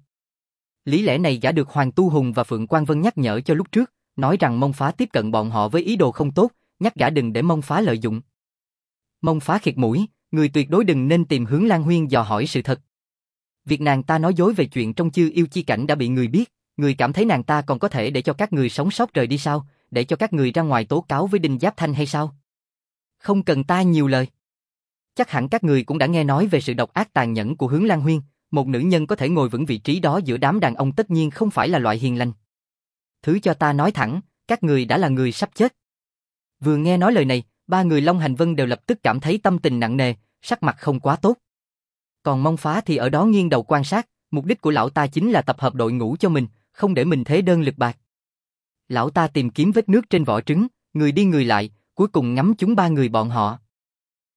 A: Lý lẽ này gã được Hoàng Tu Hùng và Phượng Quang Vân nhắc nhở cho lúc trước, nói rằng Mông Phá tiếp cận bọn họ với ý đồ không tốt, nhắc gã đừng để Mông Phá lợi dụng. Mông Phá khịt mũi, người tuyệt đối đừng nên tìm Hướng Lan Huyên dò hỏi sự thật. Việc nàng ta nói dối về chuyện trong Chư Yêu Chi Cảnh đã bị người biết, người cảm thấy nàng ta còn có thể để cho các người sống sót rời đi sao, để cho các người ra ngoài tố cáo với Đinh Giáp Thanh hay sao? Không cần ta nhiều lời. Chắc hẳn các người cũng đã nghe nói về sự độc ác tàn nhẫn của Hướng Lan Huyên, một nữ nhân có thể ngồi vững vị trí đó giữa đám đàn ông tất nhiên không phải là loại hiền lành. Thứ cho ta nói thẳng, các người đã là người sắp chết. Vừa nghe nói lời này, ba người Long Hành Vân đều lập tức cảm thấy tâm tình nặng nề, sắc mặt không quá tốt. Còn Mông Phá thì ở đó nghiêng đầu quan sát, mục đích của lão ta chính là tập hợp đội ngũ cho mình, không để mình thế đơn lực bạc. Lão ta tìm kiếm vết nước trên vỏ trứng, người đi người lại, cuối cùng ngắm chúng ba người bọn họ.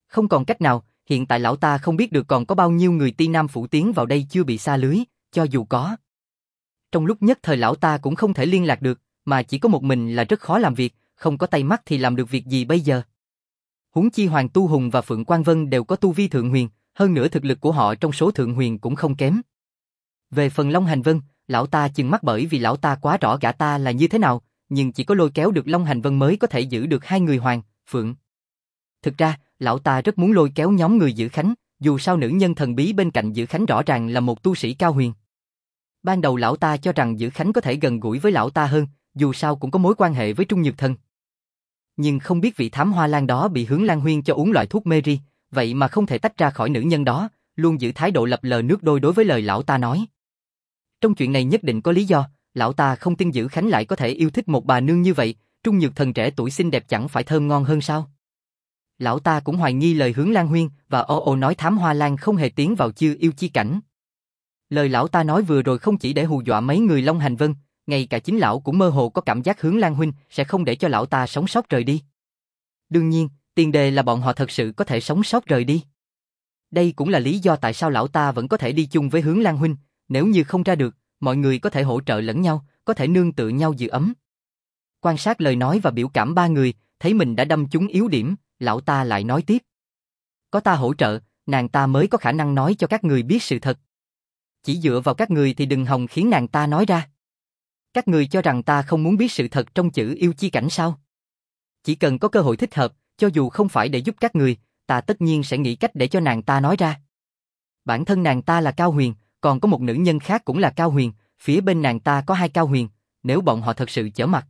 A: Không còn cách nào, hiện tại lão ta không biết được còn có bao nhiêu người Ti Nam Phủ tiến vào đây chưa bị sa lưới, cho dù có. Trong lúc nhất thời lão ta cũng không thể liên lạc được, mà chỉ có một mình là rất khó làm việc, không có tay mắt thì làm được việc gì bây giờ. Huống chi Hoàng Tu Hùng và Phượng Quang Vân đều có tu vi thượng huyền, hơn nữa thực lực của họ trong số thượng huyền cũng không kém. Về phần Long Hành Vân, lão ta chừng mắt bởi vì lão ta quá rõ gã ta là như thế nào, nhưng chỉ có lôi kéo được Long Hành Vân mới có thể giữ được hai người Hoàng, Phượng. Thực ra, lão ta rất muốn lôi kéo nhóm người Dữ Khánh, dù sao nữ nhân thần bí bên cạnh Dữ Khánh rõ ràng là một tu sĩ cao huyền. Ban đầu lão ta cho rằng Dữ Khánh có thể gần gũi với lão ta hơn, dù sao cũng có mối quan hệ với Trung Nhược Thần. Nhưng không biết vị thám hoa lan đó bị Hướng Lan Huyên cho uống loại thuốc mê ri, vậy mà không thể tách ra khỏi nữ nhân đó, luôn giữ thái độ lập lờ nước đôi đối với lời lão ta nói. Trong chuyện này nhất định có lý do, lão ta không tin Dữ Khánh lại có thể yêu thích một bà nương như vậy, Trung Nhược Thần trẻ tuổi xinh đẹp chẳng phải thơm ngon hơn sao? Lão ta cũng hoài nghi lời Hướng Lan Huyên và nói thám hoa lan không hề tiến vào chư yêu chi cảnh. Lời lão ta nói vừa rồi không chỉ để hù dọa mấy người Long Hành Vân, ngay cả chính lão cũng mơ hồ có cảm giác Hướng Lan Huynh sẽ không để cho lão ta sống sót rời đi. Đương nhiên, tiền đề là bọn họ thật sự có thể sống sót rời đi. Đây cũng là lý do tại sao lão ta vẫn có thể đi chung với Hướng Lan Huynh, nếu như không ra được, mọi người có thể hỗ trợ lẫn nhau, có thể nương tựa nhau giữ ấm. Quan sát lời nói và biểu cảm ba người, thấy mình đã đâm trúng yếu điểm, lão ta lại nói tiếp. Có ta hỗ trợ, nàng ta mới có khả năng nói cho các người biết sự thật. Chỉ dựa vào các người thì đừng hòng khiến nàng ta nói ra. Các người cho rằng ta không muốn biết sự thật trong chữ yêu chi cảnh sao? Chỉ cần có cơ hội thích hợp, cho dù không phải để giúp các người, ta tất nhiên sẽ nghĩ cách để cho nàng ta nói ra. Bản thân nàng ta là cao huyền, còn có một nữ nhân khác cũng là cao huyền, phía bên nàng ta có hai cao huyền, nếu bọn họ thật sự chở mặt.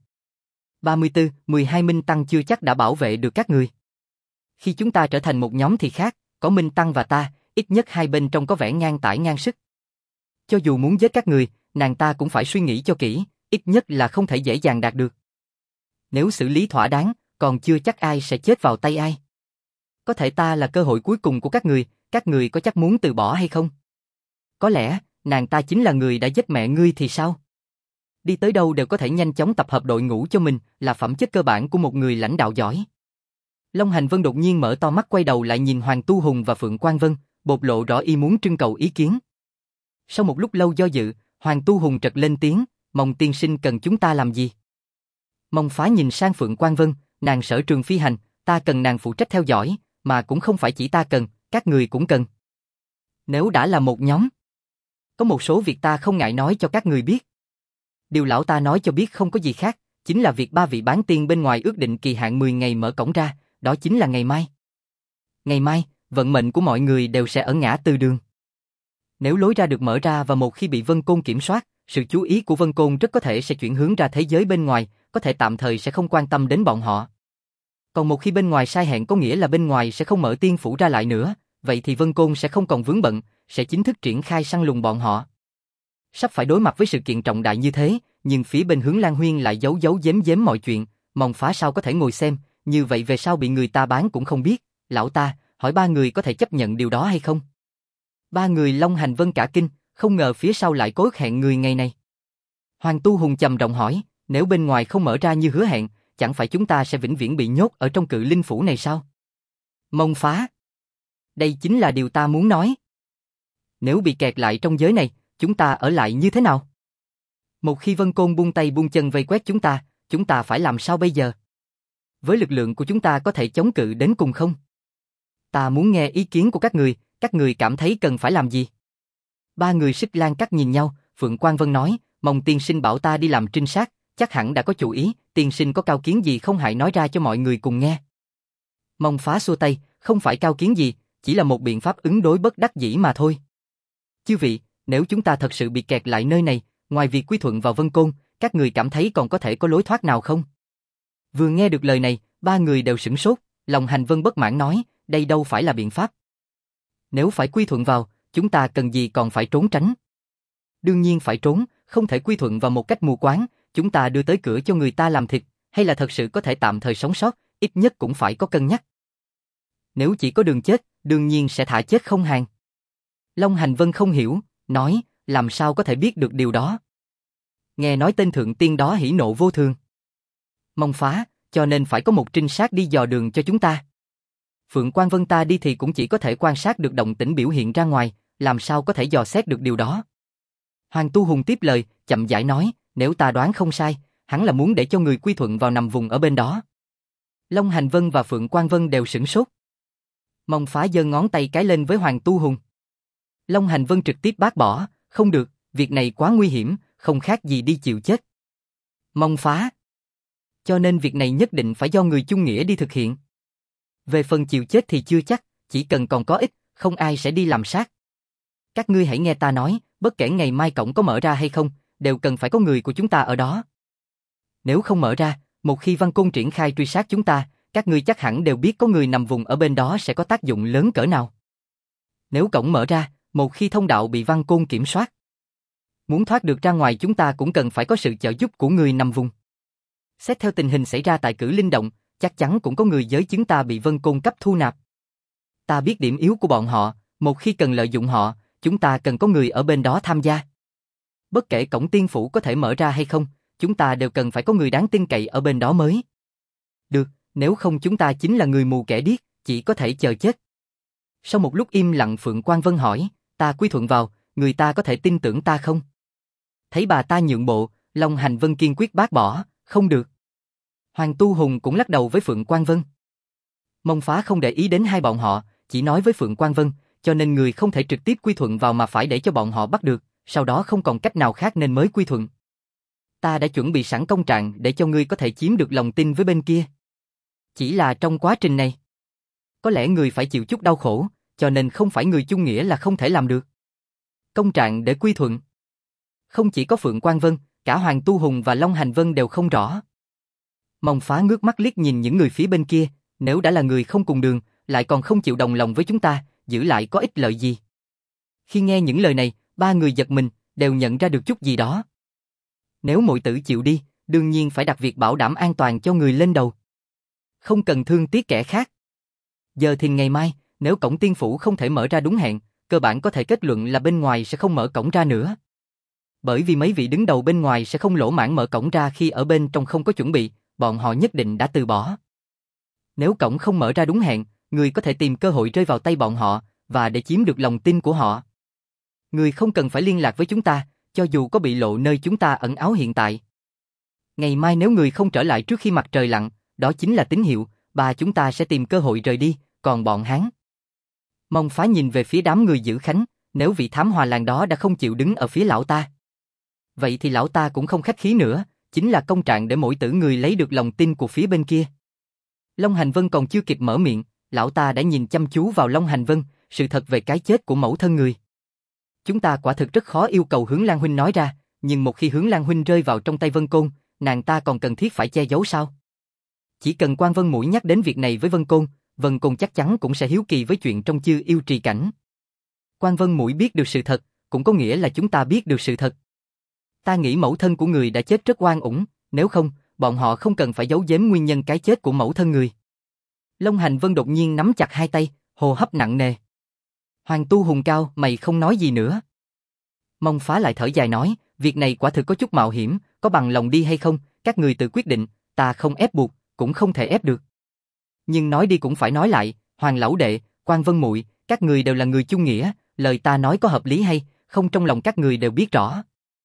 A: 34, 12 Minh Tăng chưa chắc đã bảo vệ được các người. Khi chúng ta trở thành một nhóm thì khác, có Minh Tăng và ta, ít nhất hai bên trong có vẻ ngang tải ngang sức. Cho dù muốn giết các người, nàng ta cũng phải suy nghĩ cho kỹ, ít nhất là không thể dễ dàng đạt được. Nếu xử lý thỏa đáng, còn chưa chắc ai sẽ chết vào tay ai. Có thể ta là cơ hội cuối cùng của các người có chắc muốn từ bỏ hay không? Có lẽ, nàng ta chính là người đã giết mẹ ngươi thì sao? Đi tới đâu đều có thể nhanh chóng tập hợp đội ngũ cho mình, là phẩm chất cơ bản của một người lãnh đạo giỏi. Long Hành Vân đột nhiên mở to mắt quay đầu lại nhìn Hoàng Tu Hùng và Phượng Quang Vân, bộc lộ rõ ý muốn trưng cầu ý kiến. Sau một lúc lâu do dự, Hoàng Tu Hùng trật lên tiếng, Mông tiên sinh cần chúng ta làm gì? Mông Phá nhìn sang Phượng Quang Vân, nàng sở trường phi hành, ta cần nàng phụ trách theo dõi, mà cũng không phải chỉ ta cần, các người cũng cần. Nếu đã là một nhóm, có một số việc ta không ngại nói cho các người biết. Điều lão ta nói cho biết không có gì khác, chính là việc ba vị bán tiên bên ngoài ước định kỳ hạn 10 ngày mở cổng ra, đó chính là ngày mai. Ngày mai, vận mệnh của mọi người đều sẽ ở ngã tư đường. Nếu lối ra được mở ra và một khi bị Vân Côn kiểm soát, sự chú ý của Vân Côn rất có thể sẽ chuyển hướng ra thế giới bên ngoài, có thể tạm thời sẽ không quan tâm đến bọn họ. Còn một khi bên ngoài sai hẹn có nghĩa là bên ngoài sẽ không mở tiên phủ ra lại nữa, vậy thì Vân Côn sẽ không còn vướng bận, sẽ chính thức triển khai săn lùng bọn họ. Sắp phải đối mặt với sự kiện trọng đại như thế, nhưng phía bên Hướng Lan Huyên lại giấu giấu giếm giếm mọi chuyện, Mông Phá sao có thể ngồi xem, như vậy về sau bị người ta bán cũng không biết. Lão ta, hỏi ba người có thể chấp nhận điều đó hay không? Ba người Long Hành Vân cả kinh, không ngờ phía sau lại có ước hẹn người ngày này. Hoàng Tu Hùng trầm giọng hỏi, nếu bên ngoài không mở ra như hứa hẹn, chẳng phải chúng ta sẽ vĩnh viễn bị nhốt ở trong Cự Linh Phủ này sao? Mông Phá, đây chính là điều ta muốn nói. Nếu bị kẹt lại trong giới này, chúng ta ở lại như thế nào? Một khi Vân Côn buông tay buông chân vây quét chúng ta phải làm sao bây giờ? Với lực lượng của chúng ta có thể chống cự đến cùng không? Ta muốn nghe ý kiến của các người cảm thấy cần phải làm gì? Ba người Xích Lan Cắt nhìn nhau, Phượng Quang Vân nói, Mông tiên sinh bảo ta đi làm trinh sát, chắc hẳn đã có chủ ý, tiên sinh có cao kiến gì không hãy nói ra cho mọi người cùng nghe. Mông Phá xua tay, không phải cao kiến gì, chỉ là một biện pháp ứng đối bất đắc dĩ mà thôi. Chư vị, nếu chúng ta thật sự bị kẹt lại nơi này, ngoài việc quy thuận vào Vân Côn, các người cảm thấy còn có thể có lối thoát nào không? Vừa nghe được lời này, ba người đều sửng sốt, Long Hành Vân bất mãn nói, đây đâu phải là biện pháp. Nếu phải quy thuận vào, chúng ta cần gì còn phải trốn tránh? Đương nhiên phải trốn, không thể quy thuận vào một cách mù quáng, chúng ta đưa tới cửa cho người ta làm thịt, hay là thật sự có thể tạm thời sống sót, ít nhất cũng phải có cân nhắc. Nếu chỉ có đường chết, đương nhiên sẽ thả chết không hàng. Long Hành Vân không hiểu, nói, làm sao có thể biết được điều đó? Nghe nói tên thượng tiên đó hỉ nộ vô thường. Mông Phá, cho nên phải có một trinh sát đi dò đường cho chúng ta. Phượng Quang Vân ta đi thì cũng chỉ có thể quan sát được động tĩnh biểu hiện ra ngoài, làm sao có thể dò xét được điều đó. Hoàng Tu Hùng tiếp lời, chậm rãi nói, nếu ta đoán không sai, hắn là muốn để cho người quy thuận vào nằm vùng ở bên đó. Long Hành Vân và Phượng Quang Vân đều sửng sốt. Mông Phá giơ ngón tay cái lên với Hoàng Tu Hùng. Long Hành Vân trực tiếp bác bỏ, không được, việc này quá nguy hiểm, không khác gì đi chịu chết. Mông Phá. Cho nên việc này nhất định phải do người chung nghĩa đi thực hiện. Về phần chịu chết thì chưa chắc, chỉ cần còn có ích, không ai sẽ đi làm sát. Các ngươi hãy nghe ta nói, bất kể ngày mai cổng có mở ra hay không, đều cần phải có người của chúng ta ở đó. Nếu không mở ra, một khi Văn Côn triển khai truy sát chúng ta, các ngươi chắc hẳn đều biết có người nằm vùng ở bên đó sẽ có tác dụng lớn cỡ nào. Nếu cổng mở ra, một khi thông đạo bị Văn Côn kiểm soát, muốn thoát được ra ngoài chúng ta cũng cần phải có sự trợ giúp của người nằm vùng. Xét theo tình hình xảy ra tại Cử Linh Động, chắc chắn cũng có người giới chứng ta bị Vân Côn cấp thu nạp. Ta biết điểm yếu của bọn họ, một khi cần lợi dụng họ, chúng ta cần có người ở bên đó tham gia. Bất kể cổng tiên phủ có thể mở ra hay không, chúng ta đều cần phải có người đáng tin cậy ở bên đó mới. Được, nếu không chúng ta chính là người mù kẻ điếc, chỉ có thể chờ chết. Sau một lúc im lặng Phượng Quang Vân hỏi, ta quy thuận vào, người ta có thể tin tưởng ta không? Thấy bà ta nhượng bộ, Long Hành Vân kiên quyết bác bỏ, không được. Hoàng Tu Hùng cũng lắc đầu với Phượng Quang Vân. Mông Phá không để ý đến hai bọn họ, chỉ nói với Phượng Quang Vân, cho nên người không thể trực tiếp quy thuận vào mà phải để cho bọn họ bắt được, sau đó không còn cách nào khác nên mới quy thuận. Ta đã chuẩn bị sẵn công trạng để cho ngươi có thể chiếm được lòng tin với bên kia. Chỉ là trong quá trình này, có lẽ người phải chịu chút đau khổ, cho nên không phải người chung nghĩa là không thể làm được. Công trạng để quy thuận. Không chỉ có Phượng Quang Vân, cả Hoàng Tu Hùng và Long Hành Vân đều không rõ. Mông Phá ngước mắt liếc nhìn những người phía bên kia, nếu đã là người không cùng đường, lại còn không chịu đồng lòng với chúng ta, giữ lại có ích lợi gì. Khi nghe những lời này, ba người giật mình, đều nhận ra được chút gì đó. Nếu muội tử chịu đi, đương nhiên phải đặt việc bảo đảm an toàn cho người lên đầu. Không cần thương tiếc kẻ khác. Giờ thì ngày mai, nếu cổng tiên phủ không thể mở ra đúng hẹn, cơ bản có thể kết luận là bên ngoài sẽ không mở cổng ra nữa. Bởi vì mấy vị đứng đầu bên ngoài sẽ không lỗ mãng mở cổng ra khi ở bên trong không có chuẩn bị, bọn họ nhất định đã từ bỏ. Nếu cổng không mở ra đúng hẹn, người có thể tìm cơ hội rơi vào tay bọn họ, và để chiếm được lòng tin của họ. Người không cần phải liên lạc với chúng ta, cho dù có bị lộ nơi chúng ta ẩn náu hiện tại. Ngày mai nếu người không trở lại trước khi mặt trời lặn, đó chính là tín hiệu, ba chúng ta sẽ tìm cơ hội rời đi, còn bọn hắn. Mông Phá nhìn về phía đám người giữ khánh, nếu vị thám hòa làng đó đã không chịu đứng ở phía lão ta. Vậy thì lão ta cũng không khách khí nữa, chính là công trạng để mỗi tử người lấy được lòng tin của phía bên kia. Long Hành Vân còn chưa kịp mở miệng, lão ta đã nhìn chăm chú vào Long Hành Vân, sự thật về cái chết của mẫu thân người. Chúng ta quả thực rất khó yêu cầu Hướng Lan huynh nói ra, nhưng một khi Hướng Lan huynh rơi vào trong tay Vân Côn, nàng ta còn cần thiết phải che giấu sao? Chỉ cần Quan Vân Mũi nhắc đến việc này với Vân Côn chắc chắn cũng sẽ hiếu kỳ với chuyện trong Chư Yêu Trì Cảnh. Quan Vân Mũi biết được sự thật, cũng có nghĩa là chúng ta biết được sự thật. Ta nghĩ mẫu thân của người đã chết rất oan uổng, nếu không, bọn họ không cần phải giấu giếm nguyên nhân cái chết của mẫu thân người. Long Hành Vân đột nhiên nắm chặt hai tay, hô hấp nặng nề. Hoàng Tu Hùng cao, mày không nói gì nữa. Mông Phá lại thở dài nói, việc này quả thực có chút mạo hiểm, có bằng lòng đi hay không, các người tự quyết định, ta không ép buộc, cũng không thể ép được. Nhưng nói đi cũng phải nói lại, Hoàng lão đệ, Quan Vân Muội, các người đều là người chung nghĩa, lời ta nói có hợp lý hay không trong lòng các người đều biết rõ.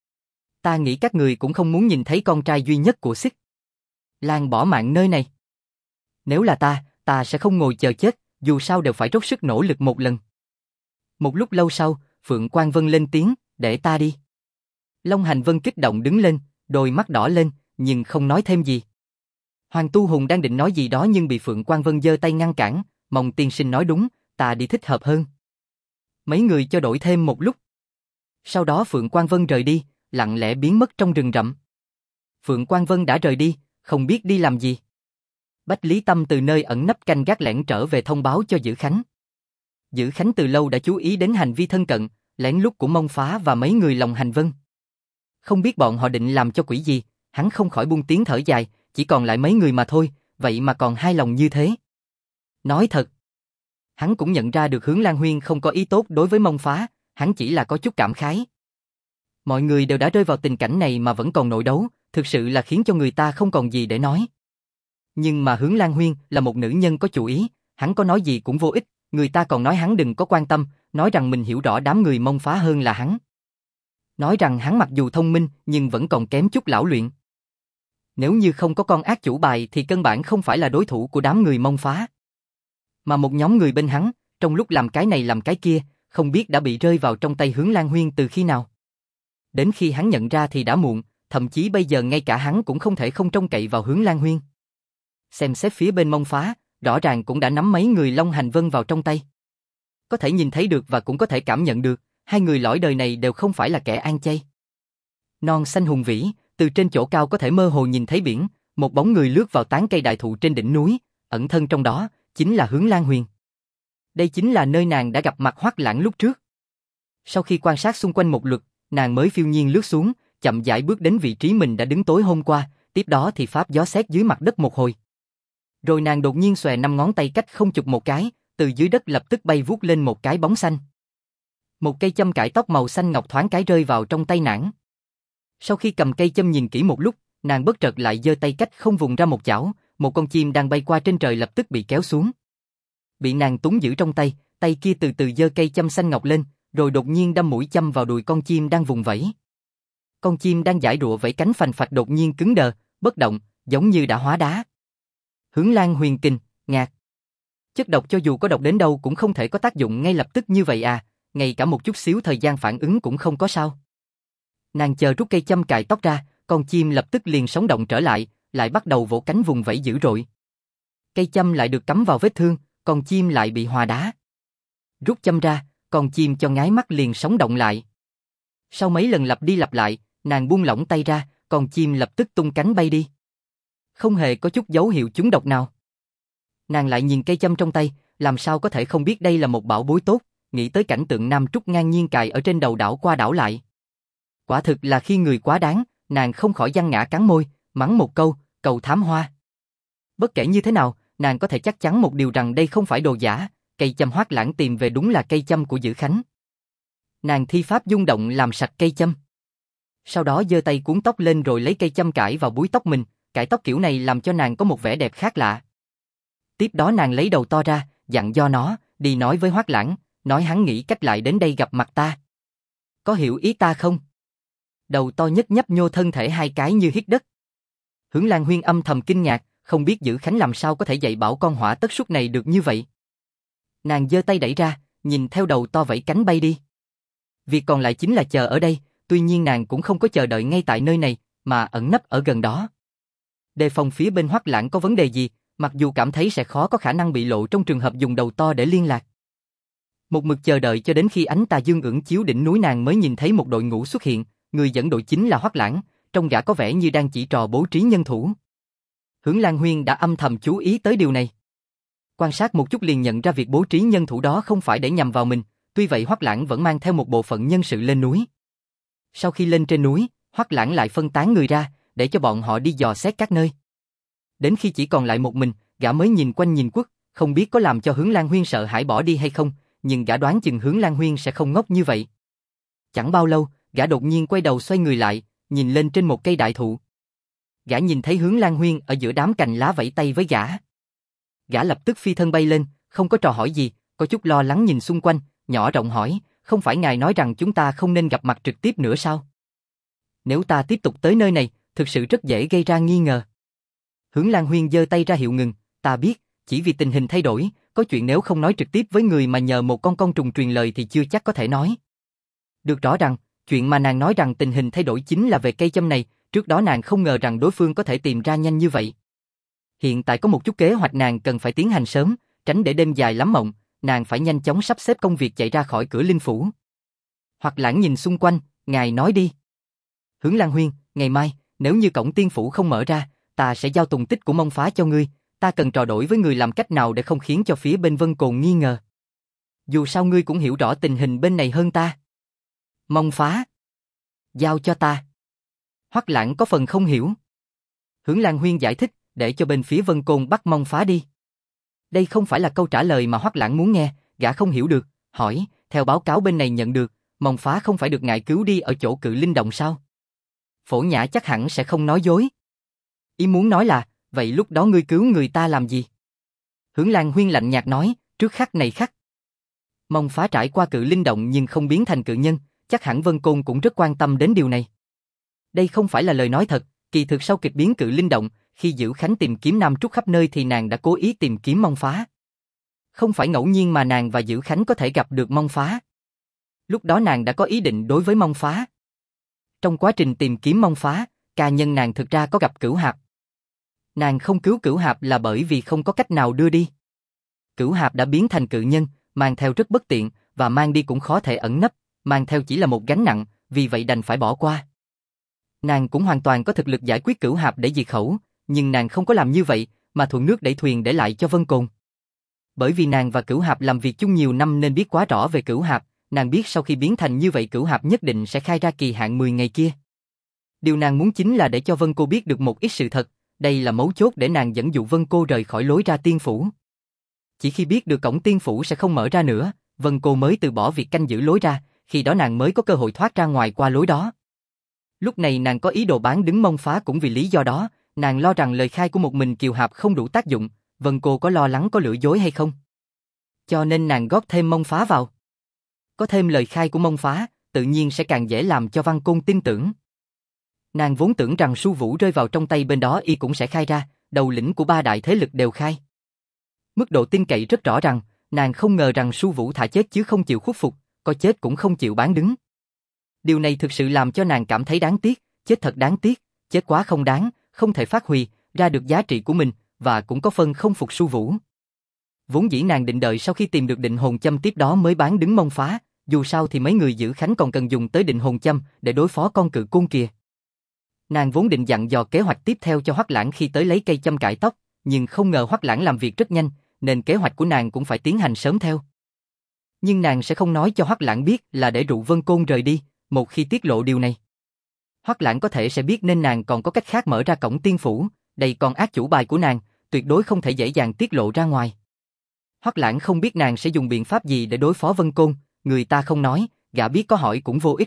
A: Ta nghĩ các người cũng không muốn nhìn thấy con trai duy nhất của Xích Lan bỏ mạng nơi này. Nếu là ta sẽ không ngồi chờ chết, dù sao đều phải dốc sức nỗ lực một lần. Một lúc lâu sau, Phượng Quang Vân lên tiếng, để ta đi. Long Hành Vân kích động đứng lên, đôi mắt đỏ lên, nhưng không nói thêm gì. Hoàng Tu Hùng đang định nói gì đó nhưng bị Phượng Quang Vân giơ tay ngăn cản, Mông tiên sinh nói đúng, ta đi thích hợp hơn. Mấy người cho đổi thêm một lúc. Sau đó Phượng Quang Vân rời đi, lặng lẽ biến mất trong rừng rậm. Phượng Quang Vân đã rời đi, không biết đi làm gì. Bách Lý Tâm từ nơi ẩn nấp canh gác lẻn trở về thông báo cho Dữ Khánh. Dữ Khánh từ lâu đã chú ý đến hành vi thân cận, lén lút của Mông Phá và mấy người Long Hành Vân. Không biết bọn họ định làm cho quỷ gì, hắn không khỏi buông tiếng thở dài, chỉ còn lại mấy người mà thôi, vậy mà còn hai lòng như thế. Nói thật, hắn cũng nhận ra được Hướng Lan Huyên không có ý tốt đối với Mông Phá, hắn chỉ là có chút cảm khái. Mọi người đều đã rơi vào tình cảnh này mà vẫn còn nội đấu, thực sự là khiến cho người ta không còn gì để nói. Nhưng mà Hướng Lan Huyên là một nữ nhân có chủ ý, hắn có nói gì cũng vô ích, người ta còn nói hắn đừng có quan tâm, nói rằng mình hiểu rõ đám người Mông Phá hơn là hắn. Nói rằng hắn mặc dù thông minh nhưng vẫn còn kém chút lão luyện. Nếu như không có con ác chủ bài thì căn bản không phải là đối thủ của đám người Mông Phá. Mà một nhóm người bên hắn, trong lúc làm cái này làm cái kia, không biết đã bị rơi vào trong tay Hướng Lan Huyên từ khi nào. Đến khi hắn nhận ra thì đã muộn, thậm chí bây giờ ngay cả hắn cũng không thể không trông cậy vào Hướng Lan Huyên. Xem xét phía bên Mông Phá, rõ ràng cũng đã nắm mấy người Long Hành Vân vào trong tay. Có thể nhìn thấy được và cũng có thể cảm nhận được, hai người lõi đời này đều không phải là kẻ ăn chay. Non xanh hùng vĩ, từ trên chỗ cao có thể mơ hồ nhìn thấy biển, một bóng người lướt vào tán cây đại thụ trên đỉnh núi, ẩn thân trong đó, chính là Hướng Lan Huyền. Đây chính là nơi nàng đã gặp mặt Hoắc Lãng lúc trước. Sau khi quan sát xung quanh một lượt, nàng mới phiêu nhiên lướt xuống, chậm rãi bước đến vị trí mình đã đứng tối hôm qua, tiếp đó thì pháp gió xét dưới mặt đất một hồi. Rồi nàng đột nhiên xòe 5 ngón tay cách không chụp một cái, từ dưới đất lập tức bay vút lên một cái bóng xanh. Một cây châm cải tóc màu xanh ngọc thoáng cái rơi vào trong tay nàng. Sau khi cầm cây châm nhìn kỹ một lúc, nàng bất chợt lại giơ tay cách không vùng ra một chảo, một con chim đang bay qua trên trời lập tức bị kéo xuống. Bị nàng túng giữ trong tay, tay kia từ từ giơ cây châm xanh ngọc lên, rồi đột nhiên đâm mũi châm vào đùi con chim đang vùng vẫy. Con chim đang giãy rụa vẫy cánh phành phạch đột nhiên cứng đờ, bất động, giống như đã hóa đá. Hướng Lan Huyền kinh ngạc. Chất độc cho dù có độc đến đâu cũng không thể có tác dụng ngay lập tức như vậy à, ngay cả một chút xíu thời gian phản ứng cũng không có sao. Nàng chờ rút cây châm cài tóc ra, con chim lập tức liền sống động trở lại bắt đầu vỗ cánh vùng vẫy dữ dội. Cây châm lại được cắm vào vết thương, con chim lại bị hòa đá. Rút châm ra, con chim cho nháy mắt liền sống động lại. Sau mấy lần lặp đi lặp lại, nàng buông lỏng tay ra, con chim lập tức tung cánh bay đi. Không hề có chút dấu hiệu trúng độc nào. Nàng lại nhìn cây châm trong tay, làm sao có thể không biết đây là một bảo bối tốt, nghĩ tới cảnh tượng Nam Trúc ngang nhiên cài ở trên đầu đảo qua đảo lại. Quả thực là khi người quá đáng, nàng không khỏi giăng ngã cắn môi, mắng một câu, cầu thám hoa. Bất kể như thế nào, nàng có thể chắc chắn một điều rằng đây không phải đồ giả, cây châm Hoắc Lãng tìm về đúng là cây châm của Dữ Khánh. Nàng thi pháp dung động làm sạch cây châm. Sau đó giơ tay cuốn tóc lên rồi lấy cây châm cải vào búi tóc mình, cải tóc kiểu này làm cho nàng có một vẻ đẹp khác lạ. Tiếp đó nàng lấy đầu to ra, dặn dò nó, đi nói với Hoắc Lãng, nói hắn nghĩ cách lại đến đây gặp mặt ta. Có hiểu ý ta không? Đầu to nhất nhấp nhô thân thể hai cái như hít đất. Hướng Lan Huyên âm thầm kinh ngạc, không biết Dữ Khánh làm sao có thể dạy bảo con hỏa tất súc này được như vậy. Nàng giơ tay đẩy ra, nhìn theo đầu to vẫy cánh bay đi. Việc còn lại chính là chờ ở đây, tuy nhiên nàng cũng không có chờ đợi ngay tại nơi này, mà ẩn nấp ở gần đó. Đề phòng phía bên Hoắc Lãng có vấn đề gì, mặc dù cảm thấy sẽ khó có khả năng bị lộ trong trường hợp dùng đầu to để liên lạc. Một mực chờ đợi cho đến khi ánh tà dương ưỡn chiếu đỉnh núi nàng mới nhìn thấy một đội ngũ xuất hiện, người dẫn đội chính là Hoắc Lãng, trông gã có vẻ như đang chỉ trò bố trí nhân thủ. Hướng Lan Huyên đã âm thầm chú ý tới điều này. Quan sát một chút liền nhận ra việc bố trí nhân thủ đó không phải để nhằm vào mình, tuy vậy Hoắc Lãng vẫn mang theo một bộ phận nhân sự lên núi. Sau khi lên trên núi, Hoắc Lãng lại phân tán người ra, để cho bọn họ đi dò xét các nơi. Đến khi chỉ còn lại một mình, gã mới nhìn quanh nhìn quất, không biết có làm cho Hướng Lan Huyên sợ hãi bỏ đi hay không, nhưng gã đoán chừng Hướng Lan Huyên sẽ không ngốc như vậy. Chẳng bao lâu, gã đột nhiên quay đầu xoay người lại, nhìn lên trên một cây đại thụ. Gã nhìn thấy Hướng Lan Huyên ở giữa đám cành lá vẫy tay với gã. Gã lập tức phi thân bay lên, không có trò hỏi gì, có chút lo lắng nhìn xung quanh, nhỏ giọng hỏi, không phải ngài nói rằng chúng ta không nên gặp mặt trực tiếp nữa sao? Nếu ta tiếp tục tới nơi này, thực sự rất dễ gây ra nghi ngờ. Hướng Lan Huyên giơ tay ra hiệu ngừng, ta biết, chỉ vì tình hình thay đổi, có chuyện nếu không nói trực tiếp với người mà nhờ một con trùng truyền lời thì chưa chắc có thể nói. Được rõ rằng, chuyện mà nàng nói rằng tình hình thay đổi chính là về cây châm này, trước đó nàng không ngờ rằng đối phương có thể tìm ra nhanh như vậy. Hiện tại có một chút kế hoạch nàng cần phải tiến hành sớm, tránh để đêm dài lắm mộng, nàng phải nhanh chóng sắp xếp công việc chạy ra khỏi cửa linh phủ. Hoắc Lãng nhìn xung quanh, ngài nói đi. Hướng Lan Huyên, ngày mai, nếu như cổng tiên phủ không mở ra, ta sẽ giao tùng tích của Mông Phá cho ngươi, ta cần trò đổi với người làm cách nào để không khiến cho phía bên Vân Cồn nghi ngờ. Dù sao ngươi cũng hiểu rõ tình hình bên này hơn ta. Mông Phá. Giao cho ta. Hoắc Lãng có phần không hiểu. Hướng Lan Huyên giải thích, để cho bên phía Vân Cồn bắt Mông Phá đi. Đây không phải là câu trả lời mà Hoắc Lãng muốn nghe, gã không hiểu được, hỏi, theo báo cáo bên này nhận được, Mông Phá không phải được ngài cứu đi ở chỗ Cự Linh Động sao? Phổ Nhã chắc hẳn sẽ không nói dối. Ý muốn nói là, vậy lúc đó ngươi cứu người ta làm gì? Hướng Lan Huyên lạnh nhạt nói, trước khắc này khắc. Mông phá trải qua cự linh động nhưng không biến thành cự nhân, chắc hẳn Vân Côn cũng rất quan tâm đến điều này. Đây không phải là lời nói thật, kỳ thực sau kịch biến cự linh động, khi Dữ Khánh tìm kiếm Nam Trúc khắp nơi thì nàng đã cố ý tìm kiếm Mông phá. Không phải ngẫu nhiên mà nàng và Dữ Khánh có thể gặp được Mông phá. Lúc đó nàng đã có ý định đối với Mông phá. Trong quá trình tìm kiếm Mông phá, ca nhân nàng thực ra có gặp Cửu Hạp. Nàng không cứu Cửu Hạp là bởi vì không có cách nào đưa đi. Cửu Hạp đã biến thành cự nhân, mang theo rất bất tiện, và mang đi cũng khó thể ẩn nấp, mang theo chỉ là một gánh nặng, vì vậy đành phải bỏ qua. Nàng cũng hoàn toàn có thực lực giải quyết Cửu Hạp để diệt khẩu, nhưng nàng không có làm như vậy, mà thuận nước đẩy thuyền để lại cho Vân Côn. Bởi vì nàng và Cửu Hạp làm việc chung nhiều năm nên biết quá rõ về Cửu Hạp, nàng biết sau khi biến thành như vậy Cửu Hạp nhất định sẽ khai ra kỳ hạn 10 ngày kia. Điều nàng muốn chính là để cho Vân Cô biết được một ít sự thật, đây là mấu chốt để nàng dẫn dụ Vân Cô rời khỏi lối ra tiên phủ. Chỉ khi biết được cổng tiên phủ sẽ không mở ra nữa, Vân Cô mới từ bỏ việc canh giữ lối ra, khi đó nàng mới có cơ hội thoát ra ngoài qua lối đó. Lúc này nàng có ý đồ bán đứng Mông phá cũng vì lý do đó, nàng lo rằng lời khai của một mình Kiều Hạp không đủ tác dụng, Vân Cô có lo lắng có lừa dối hay không? Cho nên nàng góp thêm Mông phá vào. Có thêm lời khai của Mông phá, tự nhiên sẽ càng dễ làm cho Văn Côn tin tưởng. Nàng vốn tưởng rằng Su Vũ rơi vào trong tay bên đó y cũng sẽ khai ra, đầu lĩnh của ba đại thế lực đều khai. Mức độ tin cậy rất rõ ràng, nàng không ngờ rằng Su Vũ thả chết chứ không chịu khuất phục, có chết cũng không chịu bán đứng. Điều này thực sự làm cho nàng cảm thấy đáng tiếc, chết thật đáng tiếc, chết quá không đáng, không thể phát huy ra được giá trị của mình, và cũng có phần không phục Su Vũ. Vốn dĩ nàng định đợi sau khi tìm được định hồn châm tiếp đó mới bán đứng Mông phá, dù sao thì mấy người Dữ Khánh còn cần dùng tới định hồn châm để đối phó con cự côn kia. Nàng vốn định dặn dò kế hoạch tiếp theo cho Hoắc Lãng khi tới lấy cây châm cải tóc, nhưng không ngờ Hoắc Lãng làm việc rất nhanh, nên kế hoạch của nàng cũng phải tiến hành sớm theo. Nhưng nàng sẽ không nói cho Hoắc Lãng biết là để dụ Vân Côn rời đi, một khi tiết lộ điều này. Hoắc Lãng có thể sẽ biết nên nàng còn có cách khác mở ra cổng tiên phủ, đây còn ác chủ bài của nàng, tuyệt đối không thể dễ dàng tiết lộ ra ngoài. Hoắc Lãng không biết nàng sẽ dùng biện pháp gì để đối phó Vân Côn, người ta không nói, gã biết có hỏi cũng vô ích.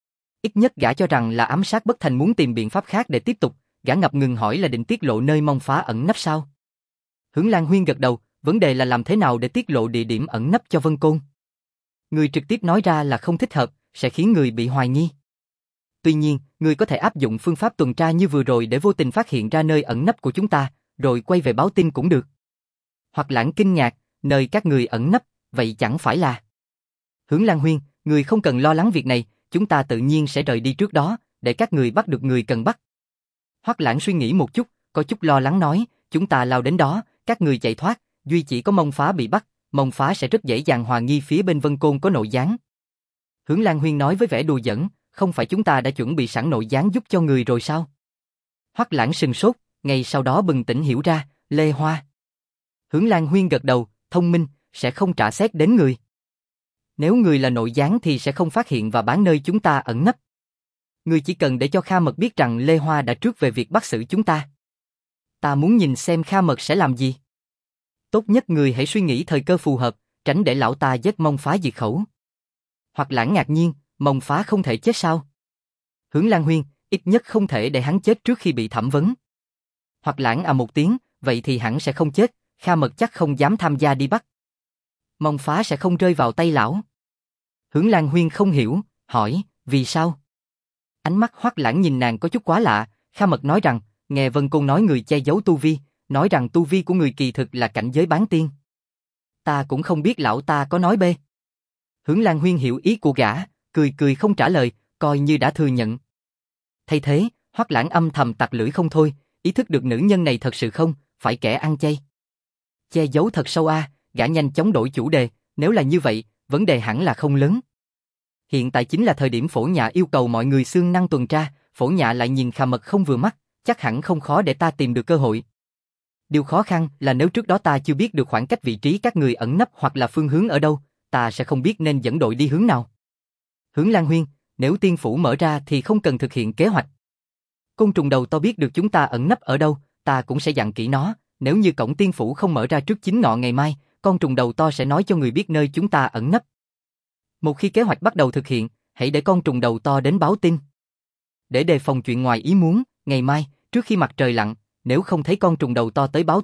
A: Ít nhất gã cho rằng là ám sát bất thành muốn tìm biện pháp khác để tiếp tục, gã ngập ngừng hỏi là định tiết lộ nơi Mông phá ẩn nấp sao. Hướng Lan Huyên gật đầu, vấn đề là làm thế nào để tiết lộ địa điểm ẩn nấp cho Vân Côn. Người trực tiếp nói ra là không thích hợp, sẽ khiến người bị hoài nghi. Tuy nhiên, người có thể áp dụng phương pháp tuần tra như vừa rồi để vô tình phát hiện ra nơi ẩn nấp của chúng ta, rồi quay về báo tin cũng được. Hoặc Lãng kinh ngạc, nơi các người ẩn nấp, vậy chẳng phải là... Hướng Lan Huyên, người không cần lo lắng việc này, chúng ta tự nhiên sẽ rời đi trước đó, để các người bắt được người cần bắt. Hoắc Lãng suy nghĩ một chút, có chút lo lắng nói, chúng ta lao đến đó, các người chạy thoát, duy chỉ có Mông phá bị bắt, Mông phá sẽ rất dễ dàng hoài nghi phía bên Vân Côn có nội gián. Hướng Lan Huyên nói với vẻ đùa giỡn, không phải chúng ta đã chuẩn bị sẵn nội gián giúp cho người rồi sao? Hoắc Lãng sừng sốt, ngay sau đó bừng tỉnh hiểu ra, Lê Hoa. Hướng Lan Huyên gật đầu, thông minh, sẽ không trả xét đến người. Nếu người là nội gián thì sẽ không phát hiện và bán nơi chúng ta ẩn nấp. Người chỉ cần để cho Kha Mật biết rằng Lê Hoa đã trước về việc bắt xử chúng ta. Ta muốn nhìn xem Kha Mật sẽ làm gì. Tốt nhất người hãy suy nghĩ thời cơ phù hợp, tránh để lão ta giết Mông phá diệt khẩu. Hoặc Lãng ngạc nhiên, Mông phá không thể chết sao? Hướng Lan Huyên, ít nhất không thể để hắn chết trước khi bị thẩm vấn. Hoặc Lãng à một tiếng, vậy thì hẳn sẽ không chết, Kha Mật chắc không dám tham gia đi bắt. Mông phá sẽ không rơi vào tay lão. Hướng Lan Huyên không hiểu, hỏi, vì sao? Ánh mắt Hoắc Lãng nhìn nàng có chút quá lạ, Kha Mật nói rằng, nghe Vân Côn nói người che giấu tu vi, nói rằng tu vi của người kỳ thực là cảnh giới bán tiên. Ta cũng không biết lão ta có nói bê. Hướng Lan Huyên hiểu ý của gã, cười cười không trả lời, coi như đã thừa nhận. Thay thế, Hoắc Lãng âm thầm tặc lưỡi không thôi, ý thức được nữ nhân này thật sự không, phải kẻ ăn chay. Che giấu thật sâu a, gã nhanh chóng đổi chủ đề, nếu là như vậy, vấn đề hẳn là không lớn. Hiện tại chính là thời điểm Phổ Nhạ yêu cầu mọi người xương năng tuần tra, Phổ Nhạ lại nhìn Kha Mật không vừa mắt, chắc hẳn không khó để ta tìm được cơ hội. Điều khó khăn là nếu trước đó ta chưa biết được khoảng cách vị trí các người ẩn nấp hoặc là phương hướng ở đâu, ta sẽ không biết nên dẫn đội đi hướng nào. Hướng Lan Huyên, nếu tiên phủ mở ra thì không cần thực hiện kế hoạch. Côn trùng đầu to biết được chúng ta ẩn nấp ở đâu, ta cũng sẽ dặn kỹ nó, nếu như cổng tiên phủ không mở ra trước 9 ngọ ngày mai, con trùng đầu to sẽ nói cho người biết nơi chúng ta ẩn nấp. Một khi kế hoạch bắt đầu thực hiện, hãy để con trùng đầu to đến báo tin. Để đề phòng chuyện ngoài ý muốn, ngày mai, trước khi mặt trời lặn, nếu không thấy con trùng đầu to tới báo tin,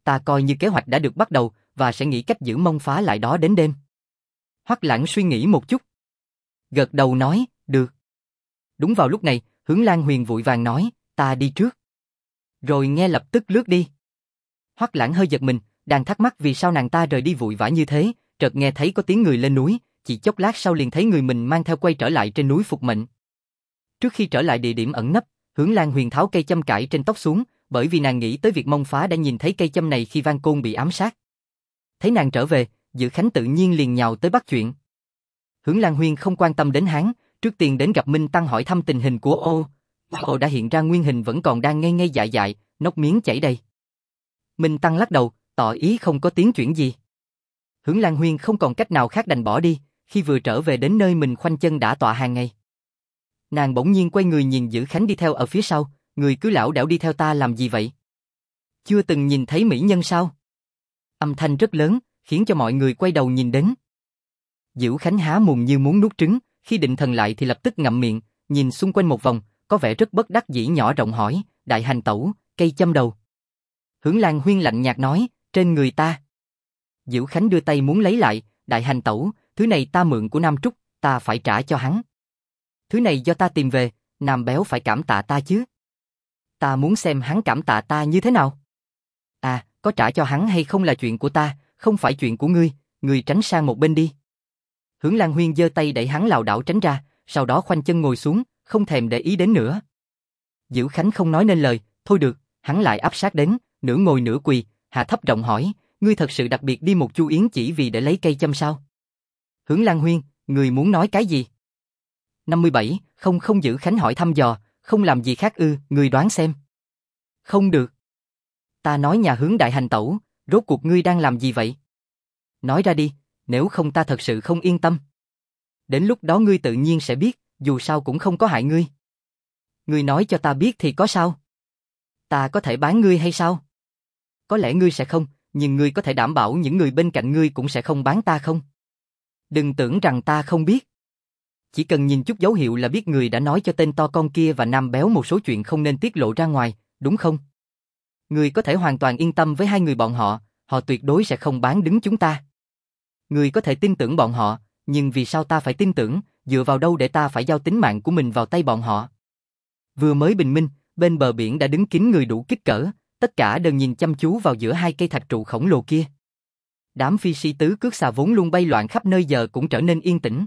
A: ta coi như kế hoạch đã được bắt đầu và sẽ nghĩ cách giữ mông phá lại đó đến đêm. Hoắc Lãng suy nghĩ một chút, gật đầu nói, được. Đúng vào lúc này, Hướng Lan Huyền vội vàng nói, ta đi trước. Rồi nghe lập tức lướt đi. Hoắc Lãng hơi giật mình, đang thắc mắc vì sao nàng ta rời đi vội vã như thế, chợt nghe thấy có tiếng người lên núi, chỉ chốc lát sau liền thấy người mình mang theo quay trở lại trên núi phục mệnh. Trước khi trở lại địa điểm ẩn nấp, Hướng Lan Huyền tháo cây châm cài trên tóc xuống, bởi vì nàng nghĩ tới việc Mông Phá đã nhìn thấy cây châm này khi Van Côn bị ám sát. Thấy nàng trở về, Dữ Khánh tự nhiên liền nhào tới bắt chuyện. Hướng Lan Huyền không quan tâm đến hắn, trước tiên đến gặp Minh Tăng hỏi thăm tình hình của Ô đã hiện ra nguyên hình vẫn còn đang ngây ngây dại dại, nốc miếng chảy đầy. Minh Tăng lắc đầu, tỏ ý không có tiến triển gì. Hướng Lan Huyền không còn cách nào khác đành bỏ đi, khi vừa trở về đến nơi mình khoanh chân đã tọa hàng ngày. Nàng bỗng nhiên quay người nhìn Dữ Khánh đi theo ở phía sau, người cứ lảo đảo đi theo ta làm gì vậy? Chưa từng nhìn thấy mỹ nhân sao? Âm thanh rất lớn, khiến cho mọi người quay đầu nhìn đến. Dữ Khánh há mồm như muốn nuốt trứng, khi định thần lại thì lập tức ngậm miệng, nhìn xung quanh một vòng, có vẻ rất bất đắc dĩ nhỏ giọng hỏi, đại hành tẩu, cây châm đầu. Hướng Lan Huyền lạnh nhạt nói, trên người ta. Dữ Khánh đưa tay muốn lấy lại, đại hành tẩu, thứ này ta mượn của Nam Trúc, ta phải trả cho hắn. Thứ này do ta tìm về, Nam Béo phải cảm tạ ta chứ. Ta muốn xem hắn cảm tạ ta như thế nào. À, có trả cho hắn hay không là chuyện của ta, không phải chuyện của ngươi, ngươi tránh sang một bên đi. Hướng Lan Huyền giơ tay đẩy hắn lảo đảo tránh ra, sau đó khoanh chân ngồi xuống, không thèm để ý đến nữa. Dữ Khánh không nói nên lời, thôi được, hắn lại áp sát đến, nửa ngồi nửa quỳ, hạ thấp giọng hỏi, ngươi thật sự đặc biệt đi một Chu Yến chỉ vì để lấy cây châm sao? Hướng Lan Huyền, ngươi muốn nói cái gì? 57, không Dữ Khánh hỏi thăm dò, không làm gì khác ư, ngươi đoán xem. Không được. Ta nói nhà Hướng đại hành tẩu, rốt cuộc ngươi đang làm gì vậy? Nói ra đi, nếu không ta thật sự không yên tâm. Đến lúc đó ngươi tự nhiên sẽ biết, dù sao cũng không có hại ngươi. Ngươi nói cho ta biết thì có sao? Ta có thể bán ngươi hay sao? Có lẽ ngươi sẽ không, nhưng ngươi có thể đảm bảo những người bên cạnh ngươi cũng sẽ không bán ta không? Đừng tưởng rằng ta không biết. Chỉ cần nhìn chút dấu hiệu là biết người đã nói cho tên to con kia và Nam Béo một số chuyện không nên tiết lộ ra ngoài, đúng không? Người có thể hoàn toàn yên tâm với hai người bọn họ, họ tuyệt đối sẽ không bán đứng chúng ta. Người có thể tin tưởng bọn họ, nhưng vì sao ta phải tin tưởng, dựa vào đâu để ta phải giao tính mạng của mình vào tay bọn họ? Vừa mới bình minh, bên bờ biển đã đứng kín người đủ kích cỡ, tất cả đều nhìn chăm chú vào giữa hai cây thạch trụ khổng lồ kia. Đám phi sĩ tứ cước xà vốn luôn bay loạn khắp nơi giờ cũng trở nên yên tĩnh.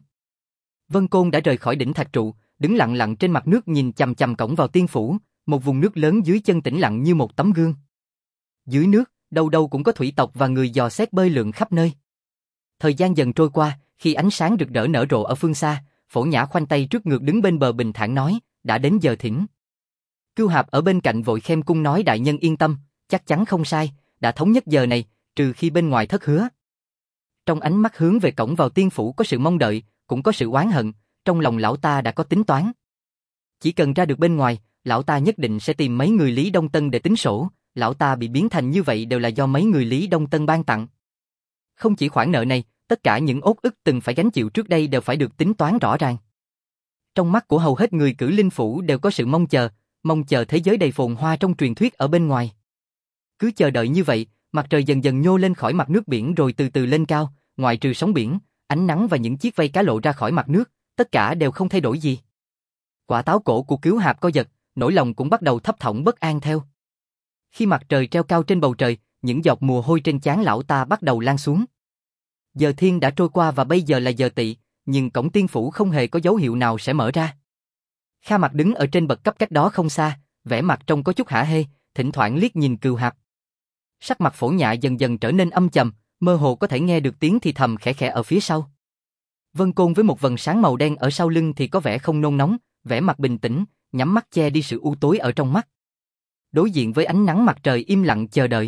A: Vân Côn đã rời khỏi đỉnh thạch trụ, đứng lặng lặng trên mặt nước nhìn chằm chằm cổng vào tiên phủ, một vùng nước lớn dưới chân tĩnh lặng như một tấm gương. Dưới nước, đâu đâu cũng có thủy tộc và người dò xét bơi lượn khắp nơi. Thời gian dần trôi qua, khi ánh sáng rực rỡ nở rộ ở phương xa, Phổ Nhã khoanh tay trước ngực đứng bên bờ bình thản nói, đã đến giờ thỉnh. Cưu Hạp ở bên cạnh vội khem cung nói đại nhân yên tâm, chắc chắn không sai, đã thống nhất giờ này, trừ khi bên ngoài thất hứa. Trong ánh mắt hướng về cổng vào tiên phủ có sự mong đợi, cũng có sự oán hận, trong lòng lão ta đã có tính toán. Chỉ cần ra được bên ngoài, lão ta nhất định sẽ tìm mấy người Lý Đông Tân để tính sổ, lão ta bị biến thành như vậy đều là do mấy người Lý Đông Tân ban tặng. Không chỉ khoản nợ này, tất cả những uất ức từng phải gánh chịu trước đây đều phải được tính toán rõ ràng. Trong mắt của hầu hết người Cử Linh phủ đều có sự mong chờ thế giới đầy phồn hoa trong truyền thuyết ở bên ngoài. Cứ chờ đợi như vậy, mặt trời dần dần nhô lên khỏi mặt nước biển rồi từ từ lên cao, ngoại trừ sóng biển, ánh nắng và những chiếc vây cá lộ ra khỏi mặt nước, tất cả đều không thay đổi gì. Quả táo cổ của Cửu Hạp co giật, nỗi lòng cũng bắt đầu thấp thỏm bất an theo. Khi mặt trời treo cao trên bầu trời, những giọt mồ hôi trên trán lão ta bắt đầu lan xuống. Giờ thiên đã trôi qua và bây giờ là giờ tỵ, nhưng cổng tiên phủ không hề có dấu hiệu nào sẽ mở ra. Kha Mặc đứng ở trên bậc cấp cách đó không xa, vẻ mặt trông có chút hả hê, thỉnh thoảng liếc nhìn Cừu Hạp. Sắc mặt Phổ Nhã dần dần trở nên âm trầm, mơ hồ có thể nghe được tiếng thì thầm khẽ khẽ ở phía sau. Vân Côn với một vầng sáng màu đen ở sau lưng thì có vẻ không nôn nóng, vẻ mặt bình tĩnh, nhắm mắt che đi sự u tối ở trong mắt. Đối diện với ánh nắng mặt trời im lặng chờ đợi.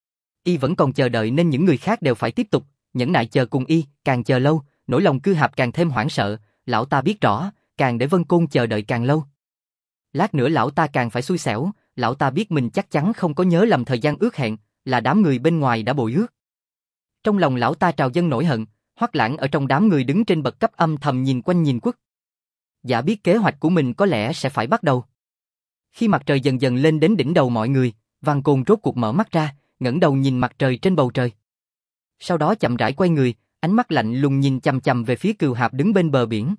A: Y vẫn còn chờ đợi nên những người khác đều phải tiếp tục, nhẫn nại chờ cùng y, càng chờ lâu, nỗi lòng Cư Hạp càng thêm hoảng sợ, lão ta biết rõ, càng để Vân Côn chờ đợi càng lâu. Lát nữa lão ta càng phải xui xẻo, lão ta biết mình chắc chắn không có nhớ lầm thời gian ước hẹn, là đám người bên ngoài đã bội ước. Trong lòng lão ta trào dâng nổi hận, Hoắc Lãng ở trong đám người đứng trên bậc cấp âm thầm nhìn quanh nhìn quất. Giả biết kế hoạch của mình có lẽ sẽ phải bắt đầu. Khi mặt trời dần dần lên đến đỉnh đầu mọi người, Văn Côn rốt cuộc mở mắt ra, ngẩng đầu nhìn mặt trời trên bầu trời. Sau đó chậm rãi quay người, ánh mắt lạnh lùng nhìn chằm chằm về phía Cừu Hạp đứng bên bờ biển.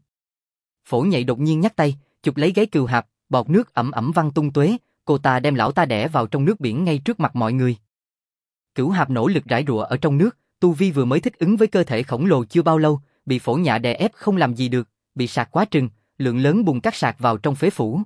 A: Phổ Nhạy đột nhiên nhắc tay, chụp lấy gáy Cừu Hạp, bọt nước ẩm ẩm văng tung tóe, cô ta đem lão ta đẻ vào trong nước biển ngay trước mặt mọi người. Cửu Hạp nỗ lực rải rụa ở trong nước, tu vi vừa mới thích ứng với cơ thể khổng lồ chưa bao lâu, bị Phổ Nhạ đè ép không làm gì được, bị sạc quá trừng, lượng lớn bùn cát sạc vào trong phế phủ.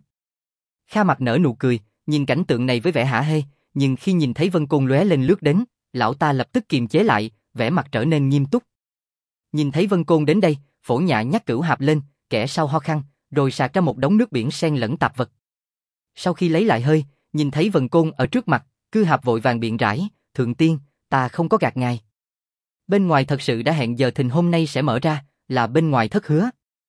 A: Kha Mặc nở nụ cười, nhìn cảnh tượng này với vẻ hả hê, nhưng khi nhìn thấy Vân Côn lóe lên lướt đến, lão ta lập tức kiềm chế lại, vẻ mặt trở nên nghiêm túc. Nhìn thấy Vân Côn đến đây, Phổ Nhạ nhắc Cửu Hạp lên, kẻ sau ho khăn, rồi sạc ra một đống nước biển xen lẫn tạp vật. Sau khi lấy lại hơi, nhìn thấy Vân Côn ở trước mặt, Cư Hạp vội vàng biện rãi, "Thượng tiên, ta không có gạt ngài. Bên ngoài thật sự đã hẹn giờ thìn hôm nay sẽ mở ra, là bên ngoài thất hứa.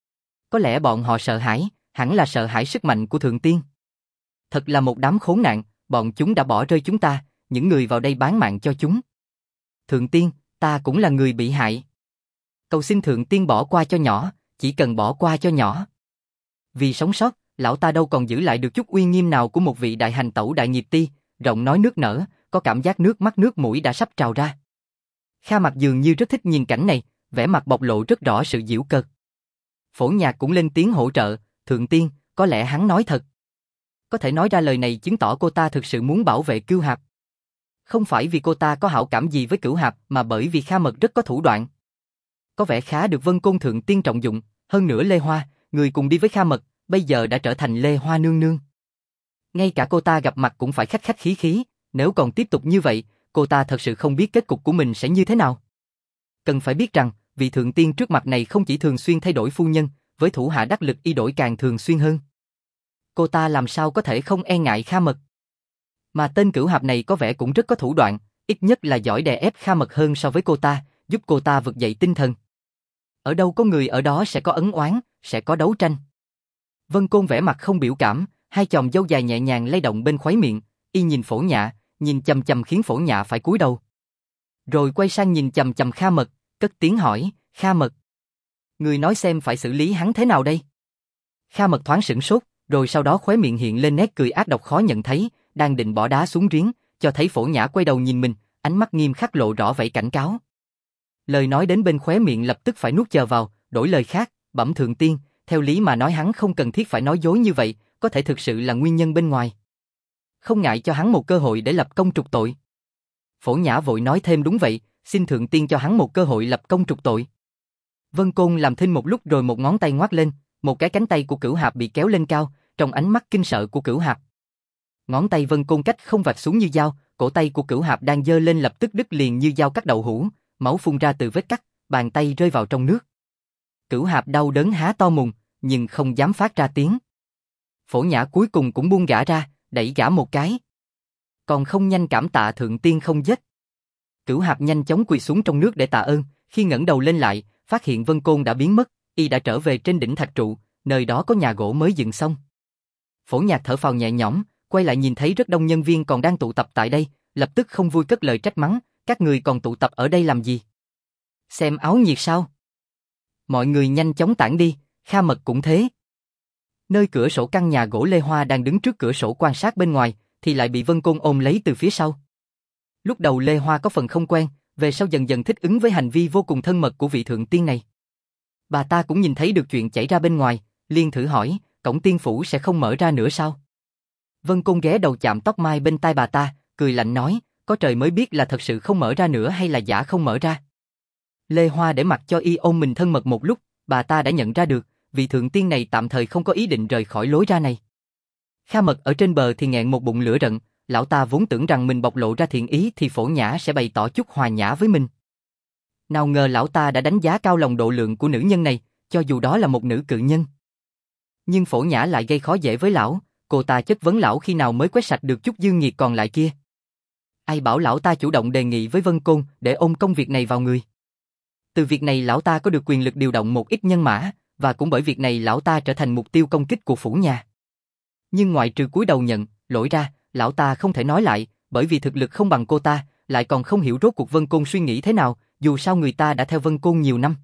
A: Có lẽ bọn họ sợ hãi, hẳn là sợ hãi sức mạnh của Thượng tiên. Thật là một đám khốn nạn, bọn chúng đã bỏ rơi chúng ta, những người vào đây bán mạng cho chúng. Thượng tiên, ta cũng là người bị hại. Cầu xin Thượng tiên bỏ qua cho nhỏ, chỉ cần bỏ qua cho nhỏ. Vì sống sót, lão ta đâu còn giữ lại được chút uy nghiêm nào của một vị đại hành tẩu đại nghiệp ti." Giọng nói nước nở, có cảm giác nước mắt nước mũi đã sắp trào ra. Kha Mặc dường như rất thích nhìn cảnh này, vẻ mặt bộc lộ rất rõ sự giễu cợt. Phổ Nhạc cũng lên tiếng hỗ trợ, "Thượng tiên, có lẽ hắn nói thật. Có thể nói ra lời này chứng tỏ cô ta thực sự muốn bảo vệ Cửu Hạp. Không phải vì cô ta có hảo cảm gì với Cửu Hạp mà bởi vì Kha Mật rất có thủ đoạn. Có vẻ khá được Vân Côn Thượng tiên trọng dụng, hơn nữa Lê Hoa, người cùng đi với Kha Mật, bây giờ đã trở thành Lê Hoa nương nương. Ngay cả cô ta gặp mặt cũng phải khách khách khí khí, nếu còn tiếp tục như vậy, cô ta thật sự không biết kết cục của mình sẽ như thế nào. Cần phải biết rằng, vị Thượng tiên trước mặt này không chỉ thường xuyên thay đổi phu nhân, với thủ hạ đắc lực y đổi càng thường xuyên hơn. Cô ta làm sao có thể không e ngại Kha Mật. Mà tên Cửu Hạp này có vẻ cũng rất có thủ đoạn, ít nhất là giỏi đè ép Kha Mật hơn so với cô ta, giúp cô ta vực dậy tinh thần. Ở đâu có người ở đó sẽ có ấn oán, sẽ có đấu tranh. Vân Côn vẻ mặt không biểu cảm, hai chòm râu dài nhẹ nhàng lay động bên khóe miệng, y nhìn Phổ Nhạ, nhìn chằm chằm khiến Phổ Nhạ phải cúi đầu. Rồi quay sang nhìn chằm chằm Kha Mật, cất tiếng hỏi, "Kha Mật, người nói xem phải xử lý hắn thế nào đây?" Kha Mật thoáng sửng sốt, rồi sau đó khóe miệng hiện lên nét cười ác độc khó nhận thấy, đang định bỏ đá xuống giếng, cho thấy Phổ Nhã quay đầu nhìn mình, ánh mắt nghiêm khắc lộ rõ vẻ cảnh cáo. Lời nói đến bên khóe miệng lập tức phải nuốt chờ vào, đổi lời khác, "Bẩm Thượng tiên, theo lý mà nói hắn không cần thiết phải nói dối như vậy, có thể thực sự là nguyên nhân bên ngoài. Không ngại cho hắn một cơ hội để lập công trục tội." Phổ Nhã vội nói thêm, "Đúng vậy, xin Thượng tiên cho hắn một cơ hội lập công trục tội." Vân Côn làm thinh một lúc rồi một ngón tay ngoắc lên, một cái cánh tay của Cửu Hạp bị kéo lên cao, trong ánh mắt kinh sợ của Cửu Hạp. Ngón tay Vân Côn cách không vạch xuống như dao, cổ tay của Cửu Hạp đang giơ lên lập tức đứt liền như dao cắt đậu hũ, máu phun ra từ vết cắt, bàn tay rơi vào trong nước. Cửu Hạp đau đớn há to mồm, nhưng không dám phát ra tiếng. Phổ Nhã cuối cùng cũng buông gã ra, đẩy gã một cái. "Còn không nhanh cảm tạ Thượng tiên không giết." Cửu Hạp nhanh chóng quỳ xuống trong nước để tạ ơn, khi ngẩng đầu lên lại, phát hiện Vân Côn đã biến mất, y đã trở về trên đỉnh thạch trụ, nơi đó có nhà gỗ mới dựng xong. Phổ Nhạc thở phào nhẹ nhõm, quay lại nhìn thấy rất đông nhân viên còn đang tụ tập tại đây, lập tức không vui cất lời trách mắng, "Các người còn tụ tập ở đây làm gì? Xem áo nhiệt sao?" Mọi người nhanh chóng tản đi, Kha Mật cũng thế. Nơi cửa sổ căn nhà gỗ Lê Hoa đang đứng trước cửa sổ quan sát bên ngoài, thì lại bị Vân Côn ôm lấy từ phía sau. Lúc đầu Lê Hoa có phần không quen, về sau dần dần thích ứng với hành vi vô cùng thân mật của vị thượng tiên này. Bà ta cũng nhìn thấy được chuyện xảy ra bên ngoài, liền thử hỏi, "Cổng tiên phủ sẽ không mở ra nữa sao?" Vân Côn ghé đầu chạm tóc mai bên tai bà ta, cười lạnh nói, "Có trời mới biết là thật sự không mở ra nữa hay là giả không mở ra." Lê Hoa để mặc cho y ôm mình thân mật một lúc, bà ta đã nhận ra được, vị thượng tiên này tạm thời không có ý định rời khỏi lối ra này. Kha Mật ở trên bờ thì nghẹn một bụng lửa giận, lão ta vốn tưởng rằng mình bộc lộ ra thiện ý thì Phổ Nhã sẽ bày tỏ chút hòa nhã với mình. Nào ngờ lão ta đã đánh giá cao lòng độ lượng của nữ nhân này, cho dù đó là một nữ cự nhân. Nhưng Phổ Nhã lại gây khó dễ với lão, cô ta chất vấn lão khi nào mới quét sạch được chút dư nghiệt còn lại kia. Ai bảo lão ta chủ động đề nghị với Vân Côn để ôm công việc này vào người. Từ việc này lão ta có được quyền lực điều động một ít nhân mã, và cũng bởi việc này lão ta trở thành mục tiêu công kích của phủ nhà. Nhưng ngoại trừ cúi đầu nhận, lỗi ra, lão ta không thể nói lại, bởi vì thực lực không bằng cô ta, lại còn không hiểu rốt cuộc Vân Côn suy nghĩ thế nào, dù sao người ta đã theo Vân Côn nhiều năm.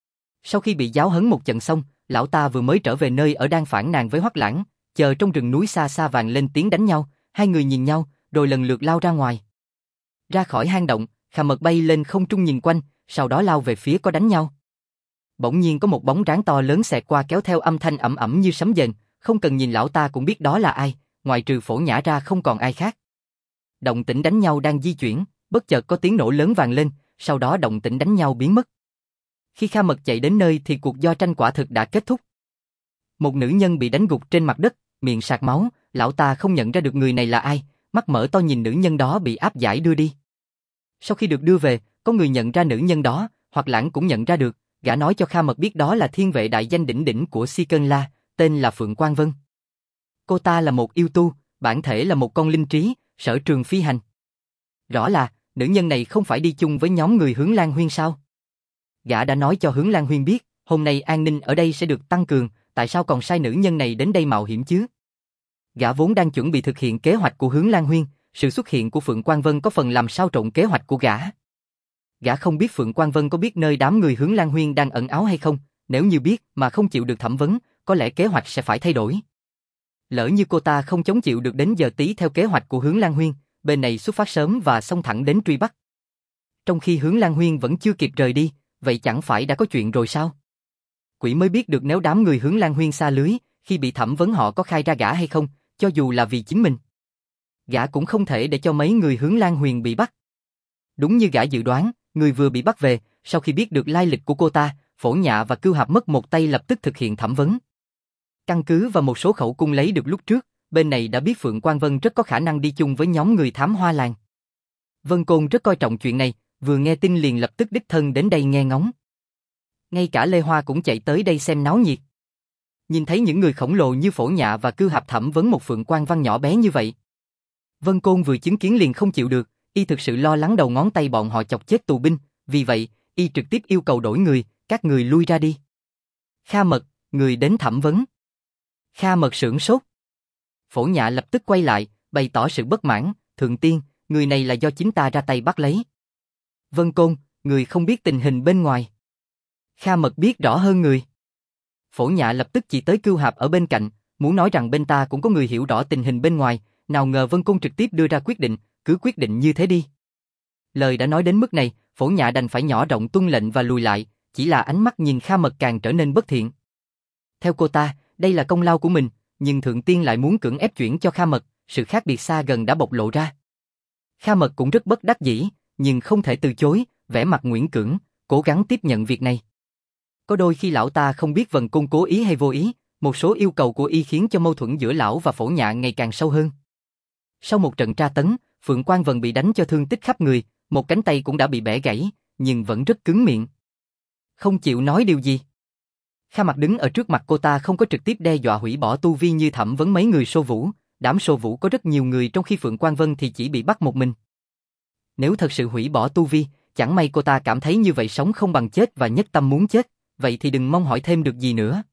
A: Sau khi bị giáo huấn một trận xong, lão ta vừa mới trở về nơi ở đang phản nàn với Hoắc Lãng, chờ trong rừng núi xa xa vàng lên tiếng đánh nhau, hai người nhìn nhau, rồi lần lượt lao ra ngoài. Ra khỏi hang động, Kha Mật bay lên không trung nhìn quanh, sau đó lao về phía có đánh nhau. Bỗng nhiên có một bóng tráng to lớn xẹt qua kéo theo âm thanh ầm ầm như sấm dền, không cần nhìn lão ta cũng biết đó là ai, ngoại trừ Phổ Nhã ra không còn ai khác. Động tĩnh đánh nhau đang di chuyển, bất chợt có tiếng nổ lớn vang lên, sau đó động tĩnh đánh nhau biến mất. Khi Kha Mật chạy đến nơi thì cuộc do tranh quả thực đã kết thúc. Một nữ nhân bị đánh gục trên mặt đất, miệng sạc máu, lão ta không nhận ra được người này là ai, mắt mở to nhìn nữ nhân đó bị áp giải đưa đi. Sau khi được đưa về, có người nhận ra nữ nhân đó, hoặc Lãng cũng nhận ra được, gã nói cho Kha Mật biết đó là thiên vệ đại danh đỉnh đỉnh của Si Cơn La, tên là Phượng Quang Vân. Cô ta là một yêu tu, bản thể là một con linh trí, sở trường phi hành. Rõ là, nữ nhân này không phải đi chung với nhóm người Hướng Lan Huyên sao? Gã đã nói cho Hướng Lan Huyên biết, hôm nay an ninh ở đây sẽ được tăng cường, tại sao còn sai nữ nhân này đến đây mạo hiểm chứ? Gã vốn đang chuẩn bị thực hiện kế hoạch của Hướng Lan Huyên, sự xuất hiện của Phượng Quang Vân có phần làm xáo trộn kế hoạch của gã. Gã không biết Phượng Quang Vân có biết nơi đám người Hướng Lan Huyên đang ẩn náu hay không, nếu như biết mà không chịu được thẩm vấn, có lẽ kế hoạch sẽ phải thay đổi. Lỡ như cô ta không chống chịu được đến giờ tí theo kế hoạch của Hướng Lan Huyên, bên này xuất phát sớm và xông thẳng đến truy bắt. Trong khi Hướng Lan Huyên vẫn chưa kịp rời đi, vậy chẳng phải đã có chuyện rồi sao? Quỷ mới biết được nếu đám người Hướng Lan Huyên xa lưới, khi bị thẩm vấn họ có khai ra gã hay không, cho dù là vì chính mình. Gã cũng không thể để cho mấy người Hướng Lan Huyền bị bắt. Đúng như gã dự đoán, người vừa bị bắt về, sau khi biết được lai lịch của cô ta, Phổ Nhã và Cưu Hạp mất một tay lập tức thực hiện thẩm vấn. Căn cứ vào một số khẩu cung lấy được lúc trước, bên này đã biết Phượng Quang Vân rất có khả năng đi chung với nhóm người thám hoa làng. Vân Côn rất coi trọng chuyện này, vừa nghe tin liền lập tức đích thân đến đây nghe ngóng. Ngay cả Lê Hoa cũng chạy tới đây xem náo nhiệt. Nhìn thấy những người khổng lồ như Phổ Nhã và Cưu Hạp thẩm vấn một Phượng Quang Văn nhỏ bé như vậy. Vân Côn vừa chứng kiến liền không chịu được, y thực sự lo lắng đầu ngón tay bọn họ chọc chết tù binh, vì vậy, y trực tiếp yêu cầu đổi người, các người lui ra đi. Kha Mật, người đến thẩm vấn. Kha Mật sửng sốt. Phổ Nhã lập tức quay lại, bày tỏ sự bất mãn, thượng tiên, người này là do chính ta ra tay bắt lấy. Vân Côn, người không biết tình hình bên ngoài. Kha Mật biết rõ hơn người. Phổ Nhã lập tức chỉ tới Cưu Hạp ở bên cạnh, muốn nói rằng bên ta cũng có người hiểu rõ tình hình bên ngoài, nào ngờ Vân Côn trực tiếp đưa ra quyết định, cứ quyết định như thế đi. Lời đã nói đến mức này, Phổ Nhã đành phải nhỏ giọng tuân lệnh và lùi lại, chỉ là ánh mắt nhìn Kha Mật càng trở nên bất thiện. Theo cô ta, đây là công lao của mình, nhưng thượng tiên lại muốn cưỡng ép chuyển cho Kha Mật, sự khác biệt xa gần đã bộc lộ ra. Kha Mật cũng rất bất đắc dĩ, nhưng không thể từ chối, vẻ mặt nguyễn cưỡng, cố gắng tiếp nhận việc này. Có đôi khi lão ta không biết Vân Côn cố ý hay vô ý, một số yêu cầu của y khiến cho mâu thuẫn giữa lão và Phổ Nhã ngày càng sâu hơn. Sau một trận tra tấn, Phượng Quang Vân bị đánh cho thương tích khắp người, một cánh tay cũng đã bị bẻ gãy, nhưng vẫn rất cứng miệng. Không chịu nói điều gì. Kha Mặt đứng ở trước mặt cô ta không có trực tiếp đe dọa hủy bỏ tu vi như thẩm vấn mấy người Sô Vũ, đám Sô Vũ có rất nhiều người trong khi Phượng Quang Vân thì chỉ bị bắt một mình. Nếu thật sự hủy bỏ tu vi, chẳng may cô ta cảm thấy như vậy sống không bằng chết và nhất tâm muốn chết, vậy thì đừng mong hỏi thêm được gì nữa.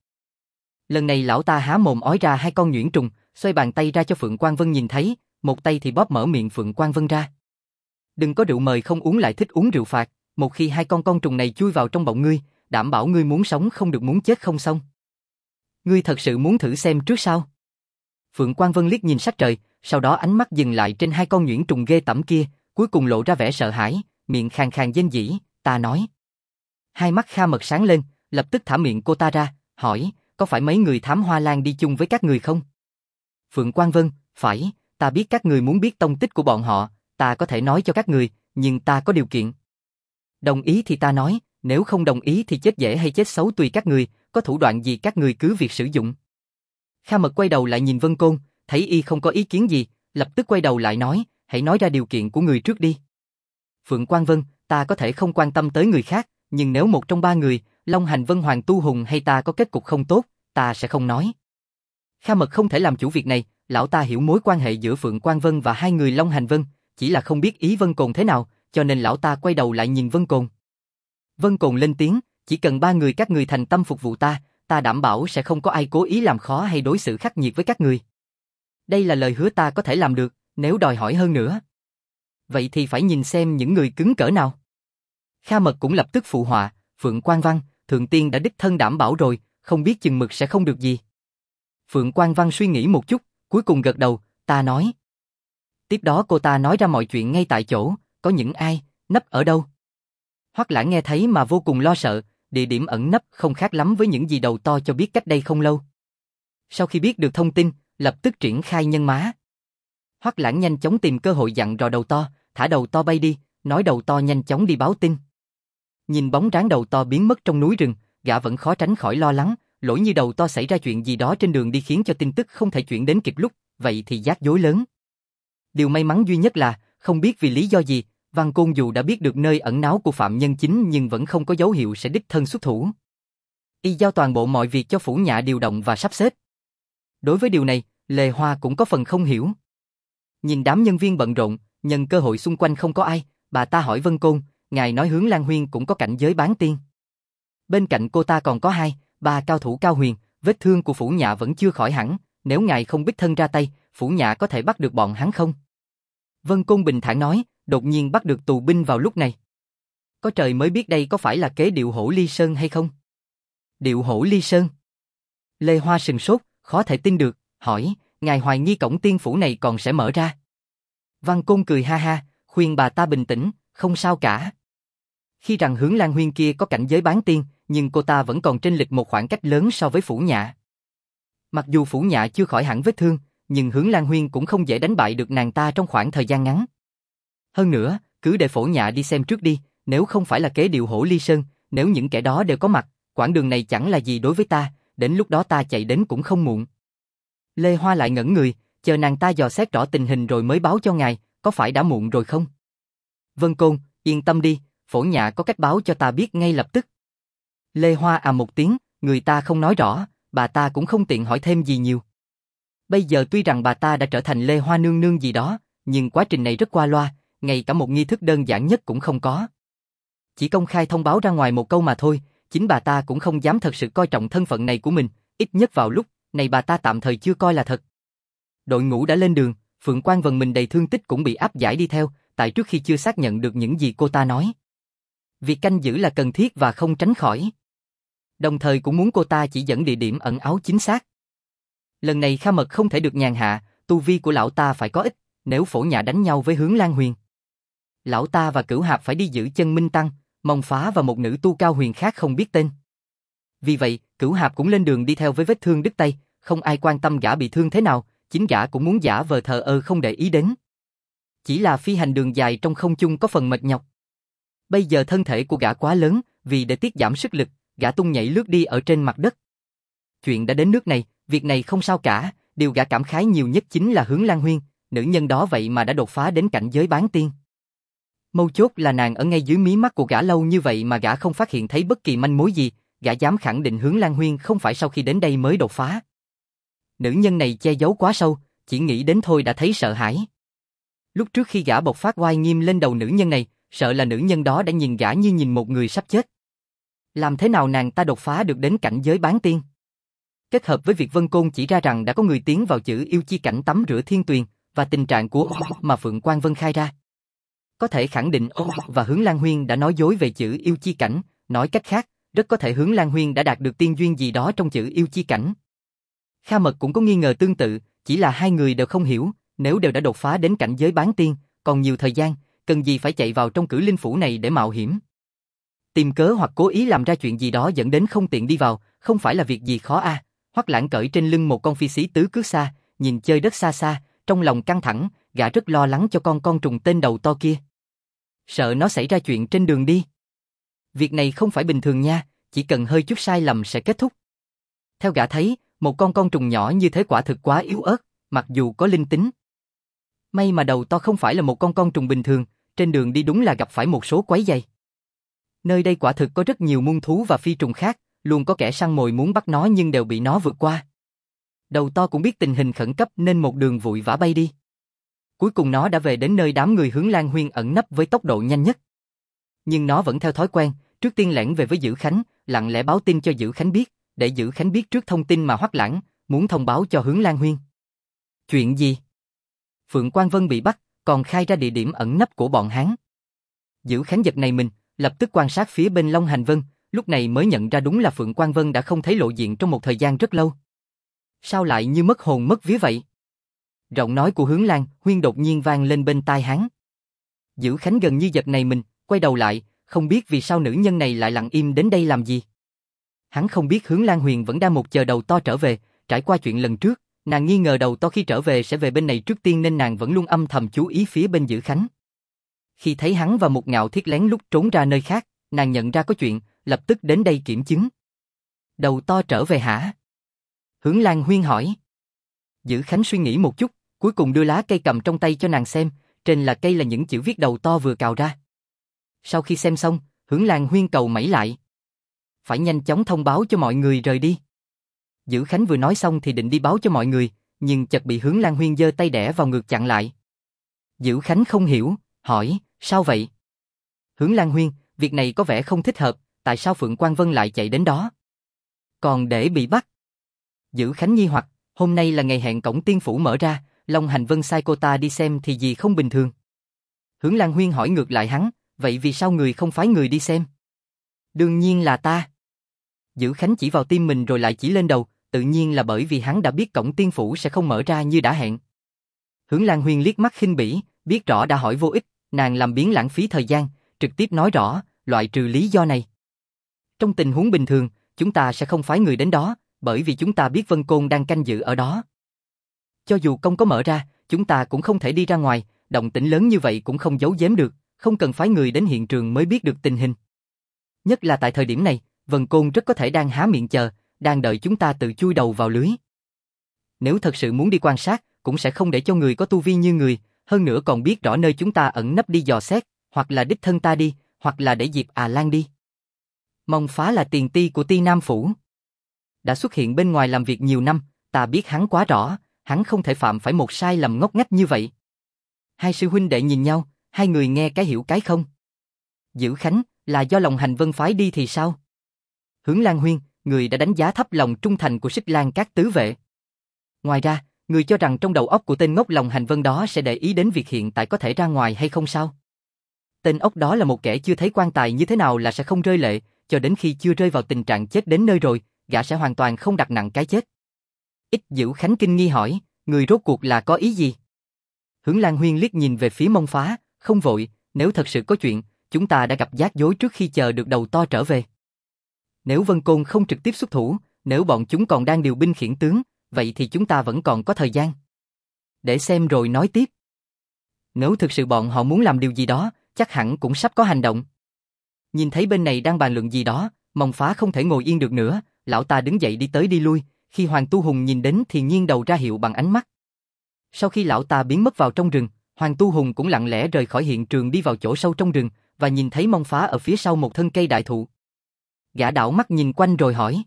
A: Lần này lão ta há mồm ói ra hai con nhuyễn trùng, xoay bàn tay ra cho Phượng Quang Vân nhìn thấy, một tay thì bóp mở miệng Phượng Quang Vân ra. Đừng có rượu mời không uống lại thích uống rượu phạt, một khi hai con trùng này chui vào trong bụng ngươi, đảm bảo ngươi muốn sống không được muốn chết không xong. Ngươi thật sự muốn thử xem trước sao? Phượng Quang Vân liếc nhìn sắc trời, sau đó ánh mắt dừng lại trên hai con nhuyễn trùng ghê tởm kia, cuối cùng lộ ra vẻ sợ hãi, miệng khàn khàn rên rỉ, ta nói. Hai mắt Kha Mật sáng lên, lập tức thả miệng cô ta ra, hỏi, có phải mấy người thám hoa lan đi chung với các người không? Phượng Quang Vân, phải, ta biết các người muốn biết tông tích của bọn họ, ta có thể nói cho các người, nhưng ta có điều kiện. Đồng ý thì ta nói, nếu không đồng ý thì chết dễ hay chết xấu tùy các người, có thủ đoạn gì các người cứ việc sử dụng. Kha Mật quay đầu lại nhìn Vân Côn, thấy y không có ý kiến gì, lập tức quay đầu lại nói, hãy nói ra điều kiện của người trước đi. Phượng Quang Vân, ta có thể không quan tâm tới người khác, nhưng nếu một trong ba người, Long Hành Vân Hoàng Tu Hùng hay ta có kết cục không tốt, ta sẽ không nói. Kha Mật không thể làm chủ việc này, lão ta hiểu mối quan hệ giữa Phượng Quang Vân và hai người Long Hành Vân, chỉ là không biết ý Vân Cồn thế nào, cho nên lão ta quay đầu lại nhìn Vân Cồn. Vân Cồn lên tiếng, chỉ cần ba người các người thành tâm phục vụ ta, ta đảm bảo sẽ không có ai cố ý làm khó hay đối xử khắc nghiệt với các người. Đây là lời hứa ta có thể làm được, nếu đòi hỏi hơn nữa. Vậy thì phải nhìn xem những người cứng cỡ nào. Kha Mật cũng lập tức phụ họa, Phượng Quang Văn, thượng tiên đã đích thân đảm bảo rồi, không biết chừng mực sẽ không được gì. Phượng Quang Văn suy nghĩ một chút, cuối cùng gật đầu, ta nói. Tiếp đó cô ta nói ra mọi chuyện ngay tại chỗ, có những ai, nấp ở đâu? Hoắc Lãng nghe thấy mà vô cùng lo sợ, địa điểm ẩn nấp không khác lắm với những gì đầu to cho biết cách đây không lâu. Sau khi biết được thông tin, lập tức triển khai nhân mã. Hoắc Lãng nhanh chóng tìm cơ hội dặn dò đầu to, thả đầu to bay đi, nói đầu to nhanh chóng đi báo tin. Nhìn bóng dáng đầu to biến mất trong núi rừng, gã vẫn khó tránh khỏi lo lắng, lỗi như đầu to xảy ra chuyện gì đó trên đường đi khiến cho tin tức không thể chuyển đến kịp lúc, vậy thì rắc rối lớn. Điều may mắn duy nhất là, không biết vì lý do gì, Văn Côn dù đã biết được nơi ẩn náu của phạm nhân chính nhưng vẫn không có dấu hiệu sẽ đích thân xuất thủ. Y giao toàn bộ mọi việc cho phủ nhã điều động và sắp xếp. Đối với điều này, Lê Hoa cũng có phần không hiểu. Nhìn đám nhân viên bận rộn, nhân cơ hội xung quanh không có ai, bà ta hỏi Vân Côn, ngài nói Hướng Lan Huyên cũng có cảnh giới bán tiên. Bên cạnh cô ta còn có 2-3 cao thủ cao huyền, vết thương của phủ nhã vẫn chưa khỏi hẳn, nếu ngài không đích thân ra tay, phủ nhã có thể bắt được bọn hắn không? Vân Côn bình thản nói, đột nhiên bắt được tù binh vào lúc này. Có trời mới biết đây có phải là kế điệu hổ ly sơn hay không? Điệu hổ ly sơn? Lê Hoa sừng sốt, khó thể tin được, hỏi, ngài hoài nghi cổng tiên phủ này còn sẽ mở ra. Văn Côn cười ha ha, khuyên bà ta bình tĩnh, không sao cả. Khi rằng Hướng Lan Huyên kia có cảnh giới bán tiên, nhưng cô ta vẫn còn chênh lệch một khoảng cách lớn so với phủ nhã. Mặc dù phủ nhã chưa khỏi hẳn vết thương, nhưng Hướng Lan Huyên cũng không dễ đánh bại được nàng ta trong khoảng thời gian ngắn. Hơn nữa, cứ để phổ nhã đi xem trước đi, nếu không phải là kế điệu hổ ly sơn, nếu những kẻ đó đều có mặt, quãng đường này chẳng là gì đối với ta, đến lúc đó ta chạy đến cũng không muộn. Lê Hoa lại ngẩn người, chờ nàng ta dò xét rõ tình hình rồi mới báo cho ngài, có phải đã muộn rồi không? Vân Côn, yên tâm đi, phổ nhã có cách báo cho ta biết ngay lập tức. Lê Hoa à một tiếng, người ta không nói rõ, bà ta cũng không tiện hỏi thêm gì nhiều. Bây giờ tuy rằng bà ta đã trở thành Lê Hoa nương nương gì đó, nhưng quá trình này rất qua loa, ngay cả một nghi thức đơn giản nhất cũng không có. Chỉ công khai thông báo ra ngoài một câu mà thôi, chính bà ta cũng không dám thật sự coi trọng thân phận này của mình, ít nhất vào lúc này bà ta tạm thời chưa coi là thật. Đội ngũ đã lên đường, Phượng Quan Vân mình đầy thương tích cũng bị áp giải đi theo, tại trước khi chưa xác nhận được những gì cô ta nói. Việc canh giữ là cần thiết và không tránh khỏi. Đồng thời cũng muốn cô ta chỉ dẫn địa điểm ẩn náu chính xác. Lần này Kha Mật không thể được nhàn hạ, tu vi của lão ta phải có ích, nếu phổ nhã đánh nhau với Hướng Lan Huyền. Lão ta và Cửu Hạp phải đi giữ chân Minh Tăng, Mông Phá và một nữ tu cao huyền khác không biết tên. Vì vậy, Cửu Hạp cũng lên đường đi theo với vết thương đứt tay, không ai quan tâm gã bị thương thế nào, chính gã cũng muốn giả vờ thờ ơ không để ý đến. Chỉ là phi hành đường dài trong không trung có phần mệt nhọc. Bây giờ thân thể của gã quá lớn, vì để tiết giảm sức lực, gã tung nhảy lướt đi ở trên mặt đất. Chuyện đã đến nước này, việc này không sao cả, điều gã cảm khái nhiều nhất chính là Hướng Lan Huyên, nữ nhân đó vậy mà đã đột phá đến cảnh giới bán tiên. Mấu chốt là nàng ở ngay dưới mí mắt của gã lâu như vậy mà gã không phát hiện thấy bất kỳ manh mối gì, gã dám khẳng định Hướng Lan Huyên không phải sau khi đến đây mới đột phá. Nữ nhân này che giấu quá sâu, chỉ nghĩ đến thôi đã thấy sợ hãi. Lúc trước khi gã bộc phát oai nghiêm lên đầu nữ nhân này, sợ là nữ nhân đó đã nhìn gã như nhìn một người sắp chết. Làm thế nào nàng ta đột phá được đến cảnh giới bán tiên? Kết hợp với việc Vân Côn chỉ ra rằng đã có người tiến vào chữ yêu chi cảnh tắm rửa thiên tuyền, và tình trạng của mà Phượng Quan Vân khai ra. Có thể khẳng định và Hướng Lan Huyên đã nói dối về chữ yêu chi cảnh, nói cách khác, rất có thể Hướng Lan Huyên đã đạt được tiên duyên gì đó trong chữ yêu chi cảnh. Kha Mật cũng có nghi ngờ tương tự, chỉ là hai người đều không hiểu, nếu đều đã đột phá đến cảnh giới bán tiên, còn nhiều thời gian, cần gì phải chạy vào trong cử linh phủ này để mạo hiểm. Tìm cớ hoặc cố ý làm ra chuyện gì đó dẫn đến không tiện đi vào, không phải là việc gì khó a. Hoắc Lãng cởi trên lưng một con phi xí tứ cước xa, nhìn chơi đất xa xa, trong lòng căng thẳng, gã rất lo lắng cho con trùng tên đầu to kia. Sợ nó xảy ra chuyện trên đường đi. Việc này không phải bình thường nha, chỉ cần hơi chút sai lầm sẽ kết thúc. Theo gã thấy, một con trùng nhỏ như thế quả thực quá yếu ớt, mặc dù có linh tính. May mà đầu to không phải là một con trùng bình thường, trên đường đi đúng là gặp phải một số quấy dày. Nơi đây quả thực có rất nhiều muôn thú và phi trùng khác, luôn có kẻ săn mồi muốn bắt nó nhưng đều bị nó vượt qua. Đầu to cũng biết tình hình khẩn cấp nên một đường vội vã bay đi. Cuối cùng nó đã về đến nơi đám người Hướng Lan Huyên ẩn nấp với tốc độ nhanh nhất. Nhưng nó vẫn theo thói quen, trước tiên lẻn về với Dữ Khánh, lặng lẽ báo tin cho Dữ Khánh biết, để Dữ Khánh biết trước thông tin mà Hoắc Lãng muốn thông báo cho Hướng Lan Huyên. Chuyện gì? Phượng Quan Vân bị bắt, còn khai ra địa điểm ẩn nấp của bọn hắn. Dữ Khánh giật này mình, lập tức quan sát phía bên Long Hành Vân, lúc này mới nhận ra đúng là Phượng Quan Vân đã không thấy lộ diện trong một thời gian rất lâu. Sao lại như mất hồn mất vía vậy? Giọng nói của Hướng Lan Huyên đột nhiên vang lên bên tai hắn. Dữ Khánh gần như giật nảy mình, quay đầu lại, không biết vì sao nữ nhân này lại lặng im đến đây làm gì. Hắn không biết Hướng Lan Huyền vẫn đang một chờ đầu to trở về, trải qua chuyện lần trước, nàng nghi ngờ đầu to khi trở về sẽ về bên này trước tiên nên nàng vẫn luôn âm thầm chú ý phía bên Dữ Khánh. Khi thấy hắn và Mục Ngạo Thiết lén lút trốn ra nơi khác, nàng nhận ra có chuyện, lập tức đến đây kiểm chứng. Đầu to trở về hả? Hướng Lan Huyên hỏi. Dữ Khánh suy nghĩ một chút, cuối cùng đưa lá cây cầm trong tay cho nàng xem, trên là cây là những chữ viết đầu to vừa cào ra. Sau khi xem xong, Hướng Lan Huyên cầu mảy lại. Phải nhanh chóng thông báo cho mọi người rời đi. Dữ Khánh vừa nói xong thì định đi báo cho mọi người, nhưng chợt bị Hướng Lan Huyên giơ tay đẻ vào ngực chặn lại. Dữ Khánh không hiểu, hỏi, sao vậy? Hướng Lan Huyên, việc này có vẻ không thích hợp, tại sao Phượng Quang Vân lại chạy đến đó? Còn để bị bắt. Dữ Khánh nghi hoặc, hôm nay là ngày hẹn cổng tiên phủ mở ra, Long Hành Vân sai cô ta đi xem thì gì không bình thường. Hướng Lan Huyên hỏi ngược lại hắn, vậy vì sao người không phái người đi xem? Đương nhiên là ta. Dữ Khánh chỉ vào tim mình rồi lại chỉ lên đầu, tự nhiên là bởi vì hắn đã biết cổng tiên phủ sẽ không mở ra như đã hẹn. Hướng Lan Huyên liếc mắt khinh bỉ, biết rõ đã hỏi vô ích, nàng làm biến lãng phí thời gian, trực tiếp nói rõ, loại trừ lý do này. Trong tình huống bình thường, chúng ta sẽ không phái người đến đó, bởi vì chúng ta biết Vân Côn đang canh giữ ở đó. Cho dù công có mở ra, chúng ta cũng không thể đi ra ngoài, động tĩnh lớn như vậy cũng không giấu giếm được, không cần phái người đến hiện trường mới biết được tình hình. Nhất là tại thời điểm này, Vân Côn rất có thể đang há miệng chờ, đang đợi chúng ta tự chui đầu vào lưới. Nếu thật sự muốn đi quan sát, cũng sẽ không để cho người có tu vi như người, hơn nữa còn biết rõ nơi chúng ta ẩn nấp đi dò xét, hoặc là đích thân ta đi, hoặc là để Diệp À Lan đi. Mông Phá là tiền ti của Ti Nam Phủ. Đã xuất hiện bên ngoài làm việc nhiều năm, ta biết hắn quá rõ, hắn không thể phạm phải một sai lầm ngốc nghếch như vậy. Hai sư huynh đệ nhìn nhau, hai người nghe cái hiểu cái không. Dữ Khánh, là do Long Hành Vân phái đi thì sao? Hướng Lan Huyên, người đã đánh giá thấp lòng trung thành của Xích Lan các tứ vệ. Ngoài ra, người cho rằng trong đầu óc của tên ngốc Long Hành Vân đó sẽ để ý đến việc hiện tại có thể ra ngoài hay không sao? Tên ốc đó là một kẻ chưa thấy quan tài như thế nào là sẽ không rơi lệ, cho đến khi chưa rơi vào tình trạng chết đến nơi rồi, gã sẽ hoàn toàn không đặt nặng cái chết. Ít Dữ Khánh kinh nghi hỏi, người rốt cuộc là có ý gì? Hướng Lan Huyên liếc nhìn về phía Mông Phá, không vội, nếu thật sự có chuyện, chúng ta đã gặp giác dối trước khi chờ được đầu to trở về. Nếu Vân Côn không trực tiếp xuất thủ, nếu bọn chúng còn đang điều binh khiển tướng, vậy thì chúng ta vẫn còn có thời gian. Để xem rồi nói tiếp. Nếu thực sự bọn họ muốn làm điều gì đó, chắc hẳn cũng sắp có hành động. Nhìn thấy bên này đang bàn luận gì đó, Mông Phá không thể ngồi yên được nữa, lão ta đứng dậy đi tới đi lui, khi Hoàng Tu Hùng nhìn đến thì nghiêng đầu ra hiệu bằng ánh mắt. Sau khi lão ta biến mất vào trong rừng, Hoàng Tu Hùng cũng lặng lẽ rời khỏi hiện trường đi vào chỗ sâu trong rừng, và nhìn thấy Mông Phá ở phía sau một thân cây đại thụ. Gã đảo mắt nhìn quanh rồi hỏi.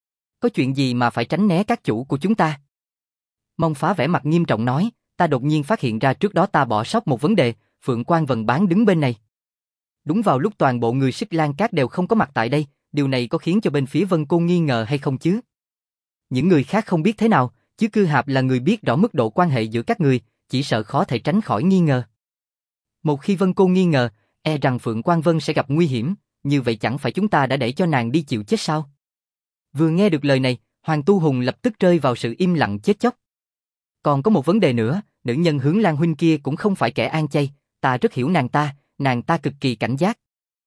A: Có chuyện gì mà phải tránh né các chủ của chúng ta? Mông Phá vẻ mặt nghiêm trọng nói, ta đột nhiên phát hiện ra trước đó ta bỏ sót một vấn đề, Phượng Quang Vân Bán đứng bên này. Đúng vào lúc toàn bộ người Xích Lan Các đều không có mặt tại đây, điều này có khiến cho bên phía Vân Côn nghi ngờ hay không chứ? Những người khác không biết thế nào, chứ Cư Hạp là người biết rõ mức độ quan hệ giữa các người, chỉ sợ khó thể tránh khỏi nghi ngờ. Một khi Vân Côn nghi ngờ, e rằng Phượng Quang Vân sẽ gặp nguy hiểm, như vậy chẳng phải chúng ta đã để cho nàng đi chịu chết sao? Vừa nghe được lời này, Hoàng Tu Hùng lập tức rơi vào sự im lặng chết chóc. Còn có một vấn đề nữa, nữ nhân Hướng Lan huynh kia cũng không phải kẻ an chay, ta rất hiểu nàng ta cực kỳ cảnh giác.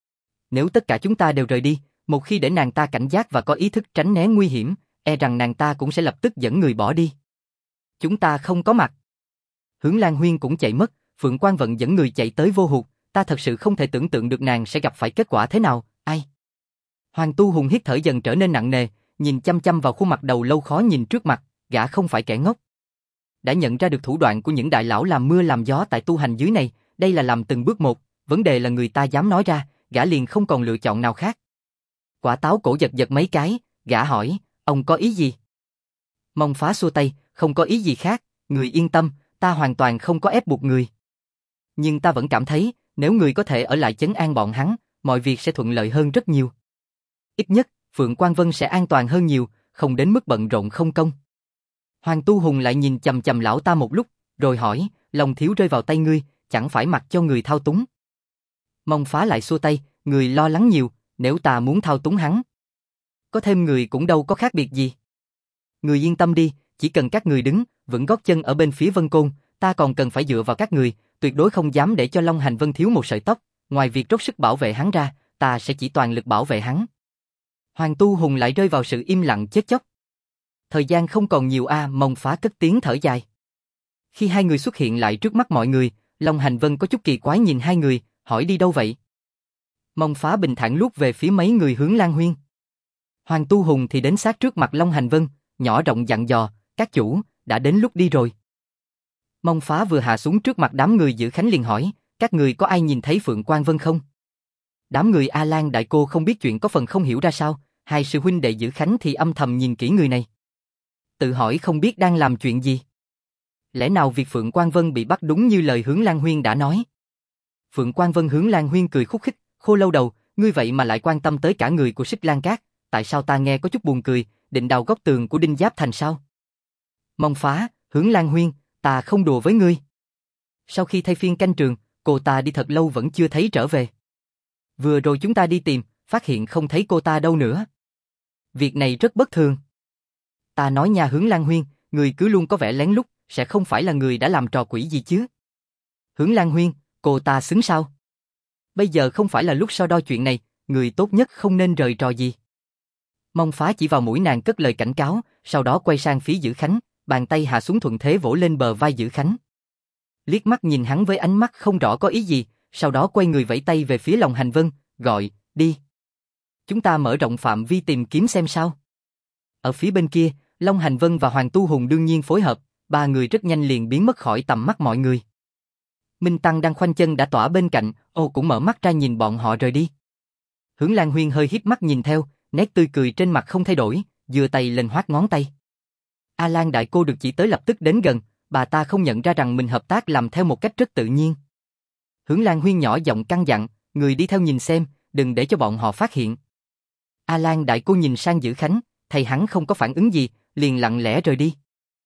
A: Nếu tất cả chúng ta đều rời đi, một khi để nàng ta cảnh giác và có ý thức tránh né nguy hiểm, e rằng nàng ta cũng sẽ lập tức dẫn người bỏ đi. Chúng ta không có mặt. Hướng Lan huyên cũng chạy mất, Phượng Quang Vận dẫn người chạy tới vô hụt, ta thật sự không thể tưởng tượng được nàng sẽ gặp phải kết quả thế nào, ai. Hoàng Tu Hùng hít thở dần trở nên nặng nề, nhìn chăm chăm vào khuôn mặt đầu lâu khó nhìn trước mặt, gã không phải kẻ ngốc. Đã nhận ra được thủ đoạn của những đại lão làm mưa làm gió tại tu hành dưới này, đây là làm từng bước một, vấn đề là người ta dám nói ra, gã liền không còn lựa chọn nào khác. Quả táo cổ giật giật mấy cái, gã hỏi, ông có ý gì? Mông Phá xua tay, không có ý gì khác, người yên tâm, ta hoàn toàn không có ép buộc người. Nhưng ta vẫn cảm thấy, nếu người có thể ở lại trấn an bọn hắn, mọi việc sẽ thuận lợi hơn rất nhiều. Ít nhất, Phượng Quang Vân sẽ an toàn hơn nhiều, không đến mức bận rộn không công. Hoàng Tu Hùng lại nhìn chằm chằm lão ta một lúc, rồi hỏi, lòng thiếu rơi vào tay ngươi, chẳng phải mặc cho người thao túng. Mông Phá lại xua tay, người lo lắng nhiều, nếu ta muốn thao túng hắn, có thêm người cũng đâu có khác biệt gì. Người yên tâm đi, chỉ cần các người đứng vững gót chân ở bên phía Vân Côn, ta còn cần phải dựa vào các người, tuyệt đối không dám để cho Long Hành Vân thiếu một sợi tóc, ngoài việc dốc sức bảo vệ hắn ra, ta sẽ chỉ toàn lực bảo vệ hắn. Hoàng Tu Hùng lại rơi vào sự im lặng chết chóc. Thời gian không còn nhiều Mông Phá cất tiếng thở dài. Khi hai người xuất hiện lại trước mắt mọi người, Long Hành Vân có chút kỳ quái nhìn hai người, hỏi đi đâu vậy? Mông Phá bình thản luốt về phía mấy người hướng Lan Huyên. Hoàng Tu Hùng thì đến sát trước mặt Long Hành Vân, nhỏ giọng dặn dò, các chủ, đã đến lúc đi rồi. Mông Phá vừa hạ xuống trước mặt đám người giữ khánh liền hỏi, các người có ai nhìn thấy Phượng Quang Vân không? Đám người A Lan đại cô không biết chuyện có phần không hiểu ra sao, hai sư huynh đệ giữ khánh thì âm thầm nhìn kỹ người này. Tự hỏi không biết đang làm chuyện gì. Lẽ nào việc Phượng Quang Vân bị bắt đúng như lời Hướng Lan Huyên đã nói? Phượng Quang Vân Hướng Lan Huyên cười khúc khích, khô lâu đầu, ngươi vậy mà lại quan tâm tới cả người của Xích Lan Cát, tại sao ta nghe có chút buồn cười, định đào góc tường của Đinh Giáp Thành sao? Mông Phá, Hướng Lan Huyên, ta không đùa với ngươi. Sau khi thay phiên canh trường, cô ta đi thật lâu vẫn chưa thấy trở về. Vừa rồi chúng ta đi tìm, phát hiện không thấy cô ta đâu nữa. Việc này rất bất thường. Ta nói nha Hướng Lan Huyên, người cứ luôn có vẻ lén lút, sẽ không phải là người đã làm trò quỷ gì chứ? Hướng Lan Huyên, cô ta xứng sao? Bây giờ không phải là lúc so đo chuyện này, người tốt nhất không nên rời trò gì. Mông Phá chỉ vào mũi nàng cất lời cảnh cáo, sau đó quay sang phía Dữ Khánh, bàn tay hạ xuống thuận thế vỗ lên bờ vai Dữ Khánh. Liếc mắt nhìn hắn với ánh mắt không rõ có ý gì, sau đó quay người vẫy tay về phía Long Hành Vân, gọi, đi. Chúng ta mở rộng phạm vi tìm kiếm xem sao. Ở phía bên kia, Long Hành Vân và Hoàng Tu Hùng đương nhiên phối hợp, ba người rất nhanh liền biến mất khỏi tầm mắt mọi người. Minh Tăng đang khoanh chân đã tỏa bên cạnh, cũng mở mắt ra nhìn bọn họ rời đi. Hướng Lan Huyên hơi híp mắt nhìn theo, nét tươi cười trên mặt không thay đổi, giơ tay lên hoắt ngón tay. A Lan đại cô được chỉ tới lập tức đến gần, bà ta không nhận ra rằng mình hợp tác làm theo một cách rất tự nhiên. Hướng Lan Huyên nhỏ giọng căn dặn, người đi theo nhìn xem, đừng để cho bọn họ phát hiện. A Lan đại cô nhìn sang Dữ Khánh, thấy hắn không có phản ứng gì, liền lặng lẽ rời đi.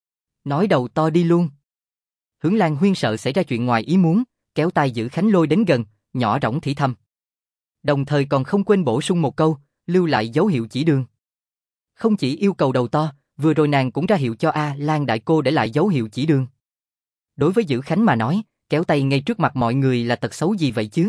A: Nói đầu to đi luôn. Hướng Lan Huyên sợ xảy ra chuyện ngoài ý muốn, kéo tay Dữ Khánh lôi đến gần, nhỏ rõng thì thầm. Đồng thời còn không quên bổ sung một câu, lưu lại dấu hiệu chỉ đường. Không chỉ yêu cầu đầu to, vừa rồi nàng cũng ra hiệu cho A Lan đại cô để lại dấu hiệu chỉ đường. Đối với Dữ Khánh mà nói, kéo tay ngay trước mặt mọi người là tật xấu gì vậy chứ?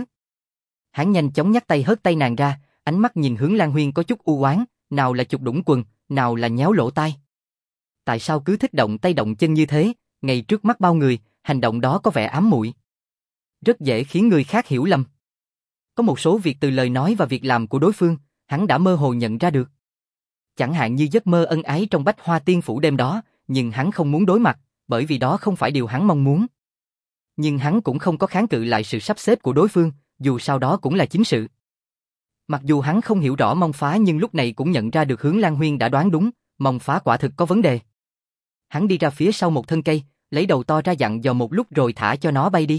A: Hắn nhanh chóng nhắc tay hất tay nàng ra, ánh mắt nhìn Hướng Lan Huyên có chút u oán, nào là chụp đũng quần, nào là nhéo lỗ tai. Tại sao cứ thích động tay động chân như thế, ngay trước mắt bao người, hành động đó có vẻ ám muội. Rất dễ khiến người khác hiểu lầm. Có một số việc từ lời nói và việc làm của đối phương, hắn đã mơ hồ nhận ra được. Chẳng hạn như giấc mơ ân ái trong Bách Hoa Tiên Phủ đêm đó, nhưng hắn không muốn đối mặt, bởi vì đó không phải điều hắn mong muốn. Nhưng hắn cũng không có kháng cự lại sự sắp xếp của đối phương, dù sau đó cũng là chính sự. Mặc dù hắn không hiểu rõ Mông Phá nhưng lúc này cũng nhận ra được Hướng Lan Huyên đã đoán đúng, Mông Phá quả thực có vấn đề. Hắn đi ra phía sau một thân cây, lấy đầu to ra dặn dò một lúc rồi thả cho nó bay đi.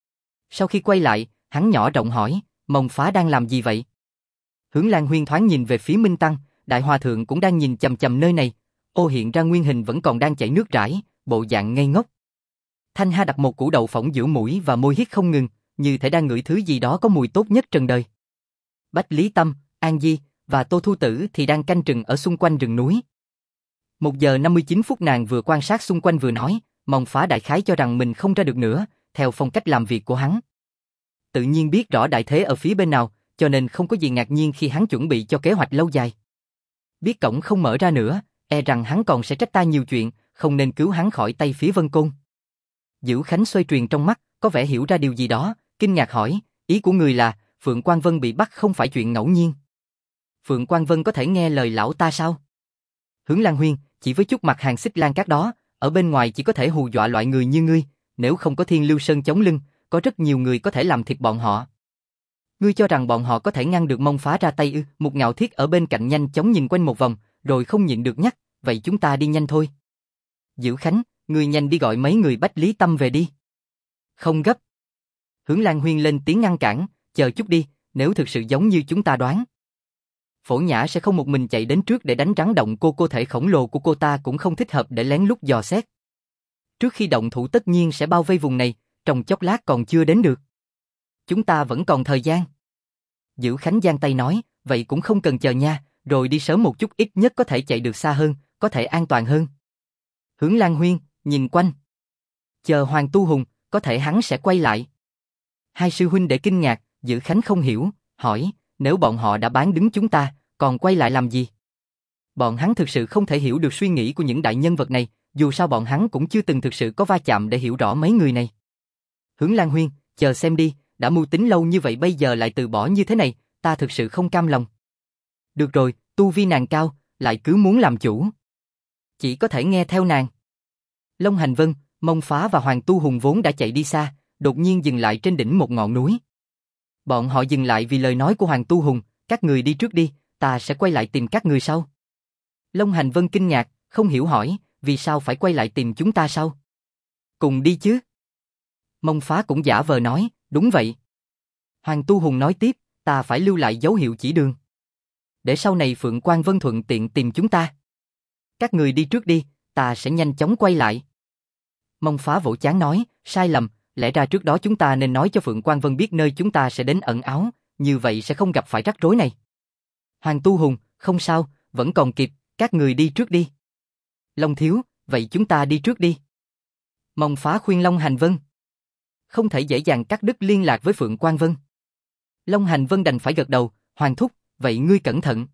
A: Sau khi quay lại, hắn nhỏ giọng hỏi, Mông Phá đang làm gì vậy? Hướng Lan Huyên thoáng nhìn về phía Minh Tăng, Đại Hòa Thượng cũng đang nhìn chằm chằm nơi này, hiện ra nguyên hình vẫn còn đang chảy nước rải, bộ dạng ngây ngốc. Thanh Ha đặt một củ đậu phộng giữa mũi và môi hít không ngừng, như thể đang ngửi thứ gì đó có mùi tốt nhất trần đời. Bách Lý Tâm, An Di và Tô Thu Tử thì đang canh chừng ở xung quanh rừng núi. 1 giờ 59 phút nàng vừa quan sát xung quanh vừa nói, Mông Phá đại khái cho rằng mình không ra được nữa, theo phong cách làm việc của hắn. Tự nhiên biết rõ đại thế ở phía bên nào, cho nên không có gì ngạc nhiên khi hắn chuẩn bị cho kế hoạch lâu dài. Biết cổng không mở ra nữa, e rằng hắn còn sẽ trách ta nhiều chuyện, không nên cứu hắn khỏi tay phía Vân Côn. Dữ Khánh xoay truyền trong mắt, có vẻ hiểu ra điều gì đó, kinh ngạc hỏi, ý của người là, Phượng Quang Vân bị bắt không phải chuyện ngẫu nhiên. Phượng Quang Vân có thể nghe lời lão ta sao? Hướng Lan Huyên, chỉ với chút mặt hàng Xích Lan Cát đó, ở bên ngoài chỉ có thể hù dọa loại người như ngươi, nếu không có Thiên Lưu Sơn chống lưng, có rất nhiều người có thể làm thịt bọn họ. Ngươi cho rằng bọn họ có thể ngăn được Mông Phá ra tay ư? Một Ngạo Thiết ở bên cạnh nhanh chóng nhìn quanh một vòng, rồi không nhịn được nhắc, vậy chúng ta đi nhanh thôi. Dữ Khánh, ngươi nhanh đi gọi mấy người Bách Lý Tâm về đi. Không gấp. Hướng Lan Huyên lên tiếng ngăn cản, chờ chút đi, nếu thực sự giống như chúng ta đoán. Phổ Nhã sẽ không một mình chạy đến trước để đánh rắn động cô thể khổng lồ của cô ta cũng không thích hợp để lén lút dò xét. Trước khi động thủ tất nhiên sẽ bao vây vùng này, trong chốc lát còn chưa đến được. Chúng ta vẫn còn thời gian. Dữ Khánh giang tay nói, vậy cũng không cần chờ nha, rồi đi sớm một chút ít nhất có thể chạy được xa hơn, có thể an toàn hơn. Hướng Lan Huyên, nhìn quanh. Chờ Hoàng Tu Hùng, có thể hắn sẽ quay lại. Hai sư huynh đệ kinh ngạc, Dữ Khánh không hiểu, hỏi, nếu bọn họ đã bán đứng chúng ta, còn quay lại làm gì? Bọn hắn thực sự không thể hiểu được suy nghĩ của những đại nhân vật này, dù sao bọn hắn cũng chưa từng thực sự có va chạm để hiểu rõ mấy người này. Hướng Lan Huyên, chờ xem đi, đã mưu tính lâu như vậy bây giờ lại từ bỏ như thế này, ta thực sự không cam lòng. Được rồi, tu vi nàng cao, lại cứ muốn làm chủ. Chỉ có thể nghe theo nàng. Long Hành Vân, Mông Phá và Hoàng Tu Hùng vốn đã chạy đi xa, đột nhiên dừng lại trên đỉnh một ngọn núi. Bọn họ dừng lại vì lời nói của Hoàng Tu Hùng, các người đi trước đi, ta sẽ quay lại tìm các người sau. Long Hành Vân kinh ngạc, không hiểu hỏi, vì sao phải quay lại tìm chúng ta sau? Cùng đi chứ. Mông Phá cũng giả vờ nói, đúng vậy. Hoàng Tu Hùng nói tiếp, ta phải lưu lại dấu hiệu chỉ đường. Để sau này Phượng Quang Vân thuận tiện tìm chúng ta. Các người đi trước đi, ta sẽ nhanh chóng quay lại. Mông Phá vỗ trán nói, sai lầm, lẽ ra trước đó chúng ta nên nói cho Phượng Quang Vân biết nơi chúng ta sẽ đến ẩn náu, như vậy sẽ không gặp phải rắc rối này. Hoàng Tu Hùng, không sao, vẫn còn kịp, các người đi trước đi. Long Thiếu, vậy chúng ta đi trước đi. Mông Phá khuyên Long Hành Vân. Không thể dễ dàng cắt đứt liên lạc với Phượng Quang Vân. Long Hành Vân đành phải gật đầu, Hoàng Thúc, vậy ngươi cẩn thận.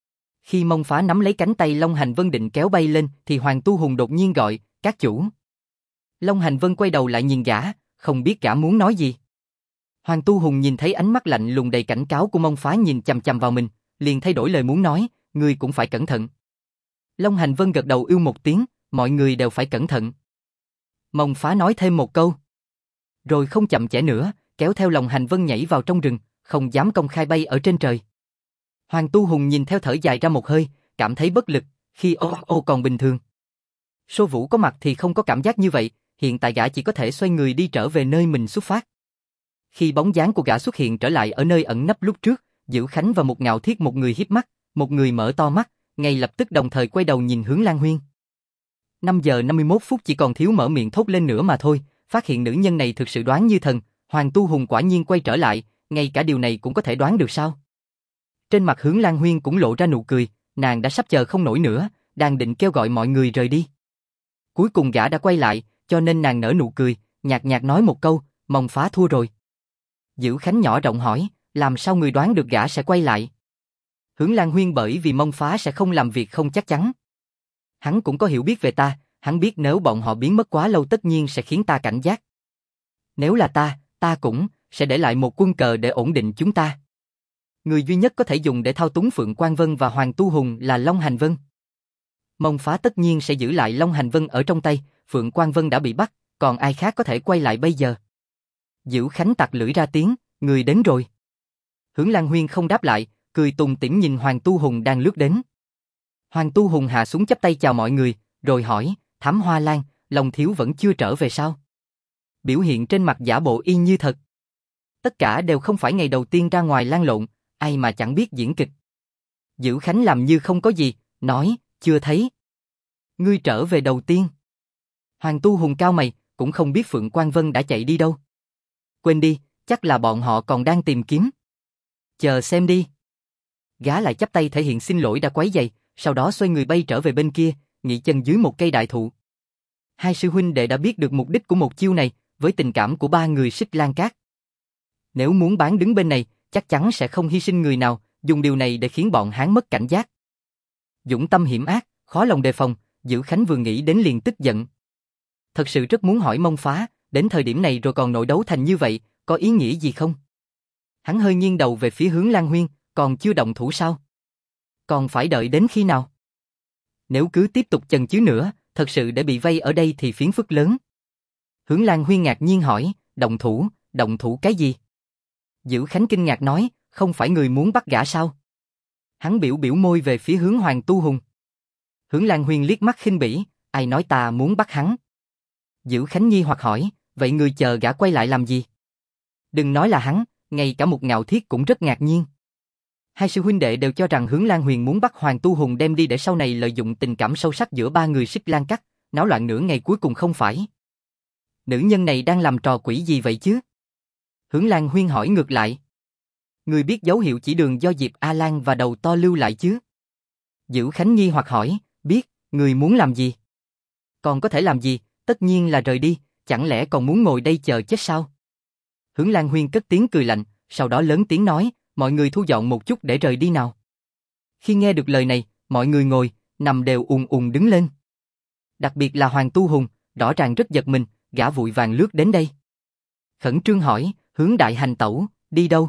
A: Khi Mông Phá nắm lấy cánh tay Long Hành Vân định kéo bay lên thì Hoàng Tu Hùng đột nhiên gọi, các chủ. Long Hành Vân quay đầu lại nhìn gã, không biết gã muốn nói gì. Hoàng Tu Hùng nhìn thấy ánh mắt lạnh lùng đầy cảnh cáo của Mông Phá nhìn chằm chằm vào mình, liền thay đổi lời muốn nói, ngươi cũng phải cẩn thận. Long Hành Vân gật đầu ưu một tiếng, mọi người đều phải cẩn thận. Mông Phá nói thêm một câu. Rồi không chậm trễ nữa, kéo theo Long Hành Vân nhảy vào trong rừng, không dám công khai bay ở trên trời. Hoàng Tu Hùng nhìn theo thở dài ra một hơi, cảm thấy bất lực, khi ô còn bình thường. Sô Vũ có mặt thì không có cảm giác như vậy, hiện tại gã chỉ có thể xoay người đi trở về nơi mình xuất phát. Khi bóng dáng của gã xuất hiện trở lại ở nơi ẩn nấp lúc trước, Dữ Khánh và một Ngạo Thiết, một người híp mắt, một người mở to mắt, ngay lập tức đồng thời quay đầu nhìn hướng Lan Huyên. 5 giờ 51 phút chỉ còn thiếu mở miệng thốt lên nữa mà thôi, phát hiện nữ nhân này thực sự đoán như thần, Hoàng Tu Hùng quả nhiên quay trở lại, ngay cả điều này cũng có thể đoán được sao? Trên mặt Hướng Lan Huyên cũng lộ ra nụ cười, nàng đã sắp chờ không nổi nữa, đang định kêu gọi mọi người rời đi. Cuối cùng gã đã quay lại, cho nên nàng nở nụ cười, nhạt nhạt nói một câu, Mông Phá thua rồi. Dữ Khánh nhỏ giọng hỏi, làm sao người đoán được gã sẽ quay lại? Hướng Lan Huyên bởi vì Mông Phá sẽ không làm việc không chắc chắn. Hắn cũng có hiểu biết về ta, hắn biết nếu bọn họ biến mất quá lâu tất nhiên sẽ khiến ta cảnh giác. Nếu là ta cũng sẽ để lại một quân cờ để ổn định chúng ta. Người duy nhất có thể dùng để thao túng Phượng Quang Vân và Hoàng Tu Hùng là Long Hành Vân. Mông Phá tất nhiên sẽ giữ lại Long Hành Vân ở trong tay, Phượng Quang Vân đã bị bắt, còn ai khác có thể quay lại bây giờ? Dữ Khánh tặc lưỡi ra tiếng, người đến rồi. Hướng Lan Huyên không đáp lại, cười tủm tỉm nhìn Hoàng Tu Hùng đang lướt đến. Hoàng Tu Hùng hạ xuống chắp tay chào mọi người, rồi hỏi, Thám Hoa Lan, Long Thiếu vẫn chưa trở về sao? Biểu hiện trên mặt giả bộ y như thật. Tất cả đều không phải ngày đầu tiên ra ngoài lan lộn, ai mà chẳng biết diễn kịch. Dữ Khánh làm như không có gì, nói, chưa thấy. Ngươi trở về đầu tiên. Hoàng Tu Hùng cao mày, cũng không biết Phượng Quang Vân đã chạy đi đâu. Quên đi, chắc là bọn họ còn đang tìm kiếm. Chờ xem đi. Gã lại chắp tay thể hiện xin lỗi đã quấy rầy, sau đó xoay người bay trở về bên kia, nghỉ chân dưới một cây đại thụ. Hai sư huynh đệ đã biết được mục đích của một chiêu này, với tình cảm của ba người Xích Lan Cát. Nếu muốn bán đứng bên này, chắc chắn sẽ không hy sinh người nào, dùng điều này để khiến bọn hắn mất cảnh giác. Dũng tâm hiểm ác, khó lòng đề phòng, Dữ Khánh vừa nghĩ đến liền tức giận. Thật sự rất muốn hỏi Mông Phá, đến thời điểm này rồi còn nội đấu thành như vậy, có ý nghĩa gì không? Hắn hơi nghiêng đầu về phía Hướng Lan Huyên, còn chưa động thủ sao? Còn phải đợi đến khi nào? Nếu cứ tiếp tục chần chừ nữa, thật sự để bị vây ở đây thì phiền phức lớn. Hướng Lan Huyên ngạc nhiên hỏi, động thủ cái gì? Dữ Khánh kinh ngạc nói, không phải người muốn bắt gã sao? Hắn biểu môi về phía hướng Hoàng Tu Hùng. Hướng Lan Huyên liếc mắt khinh bỉ, ai nói ta muốn bắt hắn? Dữ Khánh nghi hoặc hỏi, vậy người chờ gã quay lại làm gì? Đừng nói là hắn, ngay cả một Ngạo Thiết cũng rất ngạc nhiên. Hai sư huynh đệ đều cho rằng Hướng Lan Huyền muốn bắt Hoàng Tu Hùng đem đi để sau này lợi dụng tình cảm sâu sắc giữa ba người Xích Lan Cắt, náo loạn nửa ngày cuối cùng không phải. Nữ nhân này đang làm trò quỷ gì vậy chứ? Hướng Lan Huyên hỏi ngược lại. Người biết dấu hiệu chỉ đường do Diệp A Lan và Đầu To lưu lại chứ? Dữ Khánh nghi hoặc hỏi, biết, người muốn làm gì? Còn có thể làm gì, tất nhiên là rời đi, chẳng lẽ còn muốn ngồi đây chờ chết sao? Hướng Lan Huyên cất tiếng cười lạnh, sau đó lớn tiếng nói, mọi người thu dọn một chút để rời đi nào. Khi nghe được lời này, mọi người ngồi, nằm đều ùn ùn đứng lên. Đặc biệt là Hoàng Tu Hùng, rõ ràng rất giật mình, gã vội vàng lướt đến đây. Khẩn trương hỏi, Hướng đại hành tẩu, đi đâu?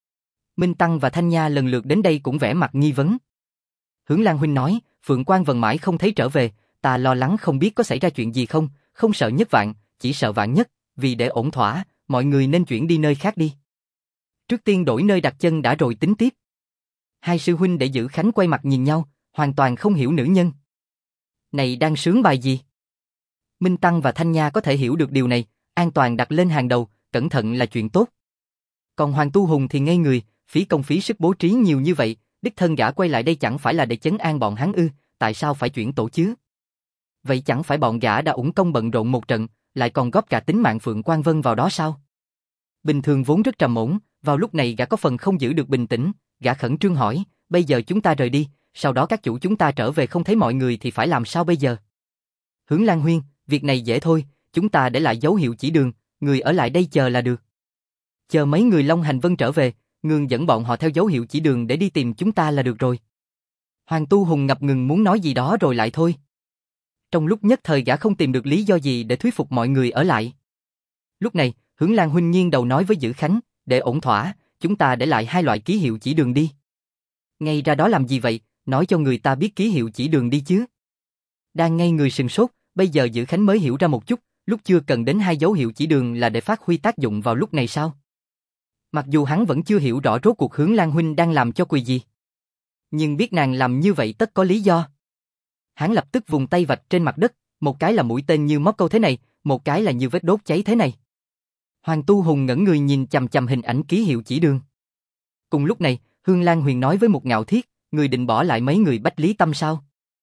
A: Minh Tăng và Thanh Nha lần lượt đến đây cũng vẻ mặt nghi vấn. Hướng Lan Huynh nói, Phượng Quan Vân mãi không thấy trở về, ta lo lắng không biết có xảy ra chuyện gì không, không sợ nhất vạn, chỉ sợ vạn nhất, vì để ổn thỏa, mọi người nên chuyển đi nơi khác đi. Trước tiên đổi nơi đặt chân đã rồi tính tiếp. Hai sư huynh để giữ Khánh quay mặt nhìn nhau, hoàn toàn không hiểu nữ nhân. Này đang sướng bài gì? Minh Tăng và Thanh Nha có thể hiểu được điều này, an toàn đặt lên hàng đầu, cẩn thận là chuyện tốt. Còn Hoàng Tu Hùng thì ngây người, phí công phí sức bố trí nhiều như vậy, đích thân gã quay lại đây chẳng phải là để trấn an bọn hắn ư, tại sao phải chuyển tổ chứ? Vậy chẳng phải bọn gã đã uổng công bận rộn một trận, lại còn góp cả tính mạng Phượng Quan Vân vào đó sao? Bình thường vốn rất trầm ổn, vào lúc này gã có phần không giữ được bình tĩnh, gã khẩn trương hỏi, bây giờ chúng ta rời đi, sau đó các chủ chúng ta trở về không thấy mọi người thì phải làm sao bây giờ? Hướng Lan Huyên, việc này dễ thôi, chúng ta để lại dấu hiệu chỉ đường, người ở lại đây chờ là được. Chờ mấy người Long Hành Vân trở về, ngừng dẫn bọn họ theo dấu hiệu chỉ đường để đi tìm chúng ta là được rồi. Hoàng Tu Hùng ngập ngừng muốn nói gì đó rồi lại thôi. Trong lúc nhất thời gã không tìm được lý do gì để thuyết phục mọi người ở lại. Lúc này, Hướng Lan Huynh nghiêng đầu nói với Dữ Khánh, để ổn thỏa, chúng ta để lại 2 loại ký hiệu chỉ đường đi. Ngay ra đó làm gì vậy, nói cho người ta biết ký hiệu chỉ đường đi chứ. Đang ngây người sừng sốt, bây giờ Dữ Khánh mới hiểu ra một chút, lúc chưa cần đến 2 dấu hiệu chỉ đường là để phát huy tác dụng vào lúc này sao? Mặc dù hắn vẫn chưa hiểu rõ rốt cuộc Hướng Lan Huynh đang làm cho quỳ gì. Nhưng biết nàng làm như vậy tất có lý do. Hắn lập tức vùng tay vạch trên mặt đất, một cái là mũi tên như móc câu thế này, một cái là như vết đốt cháy thế này. Hoàng Tu Hùng ngẩn người nhìn chằm chằm hình ảnh ký hiệu chỉ đường. Cùng lúc này, Hương Lan Huyền nói với Mục Ngạo Thiết, người định bỏ lại mấy người Bách Lý Tâm sao?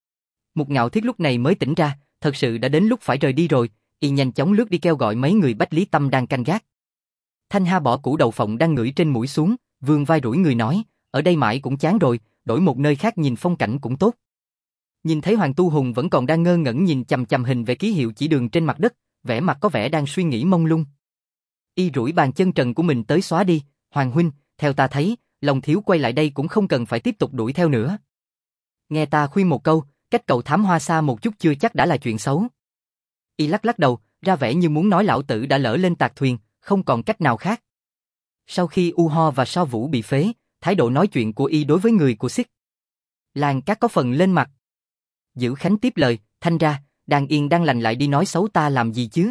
A: Mục Ngạo Thiết lúc này mới tỉnh ra, thật sự đã đến lúc phải rời đi rồi, y nhanh chóng lướt đi kêu gọi mấy người Bách Lý Tâm đang canh gác. Thanh Ha bỏ củ đậu phộng đang ngửi trên mũi xuống, vươn vai rủi người nói, ở đây mãi cũng chán rồi, đổi một nơi khác nhìn phong cảnh cũng tốt. Nhìn thấy Hoàng Tu Hùng vẫn còn đang ngơ ngẩn nhìn chằm chằm hình vẽ ký hiệu chỉ đường trên mặt đất, vẻ mặt có vẻ đang suy nghĩ mông lung. Y rủi bàn chân trần của mình tới xóa đi, Hoàng huynh, theo ta thấy, Long Thiếu quay lại đây cũng không cần phải tiếp tục đuổi theo nữa. Nghe ta khuyên một câu, cách cầu Thám Hoa xa một chút chưa chắc đã là chuyện xấu. Y lắc lắc đầu, ra vẻ như muốn nói lão tử đã lỡ lên tạc thuyền, không còn cách nào khác. Sau khi U Ho và So Vũ bị phế, thái độ nói chuyện của Y đối với người của Xích Lan Các có phần lên mặt. Dữ Khánh tiếp lời, Thanh ra, đang yên đang lành lại đi nói xấu ta làm gì chứ?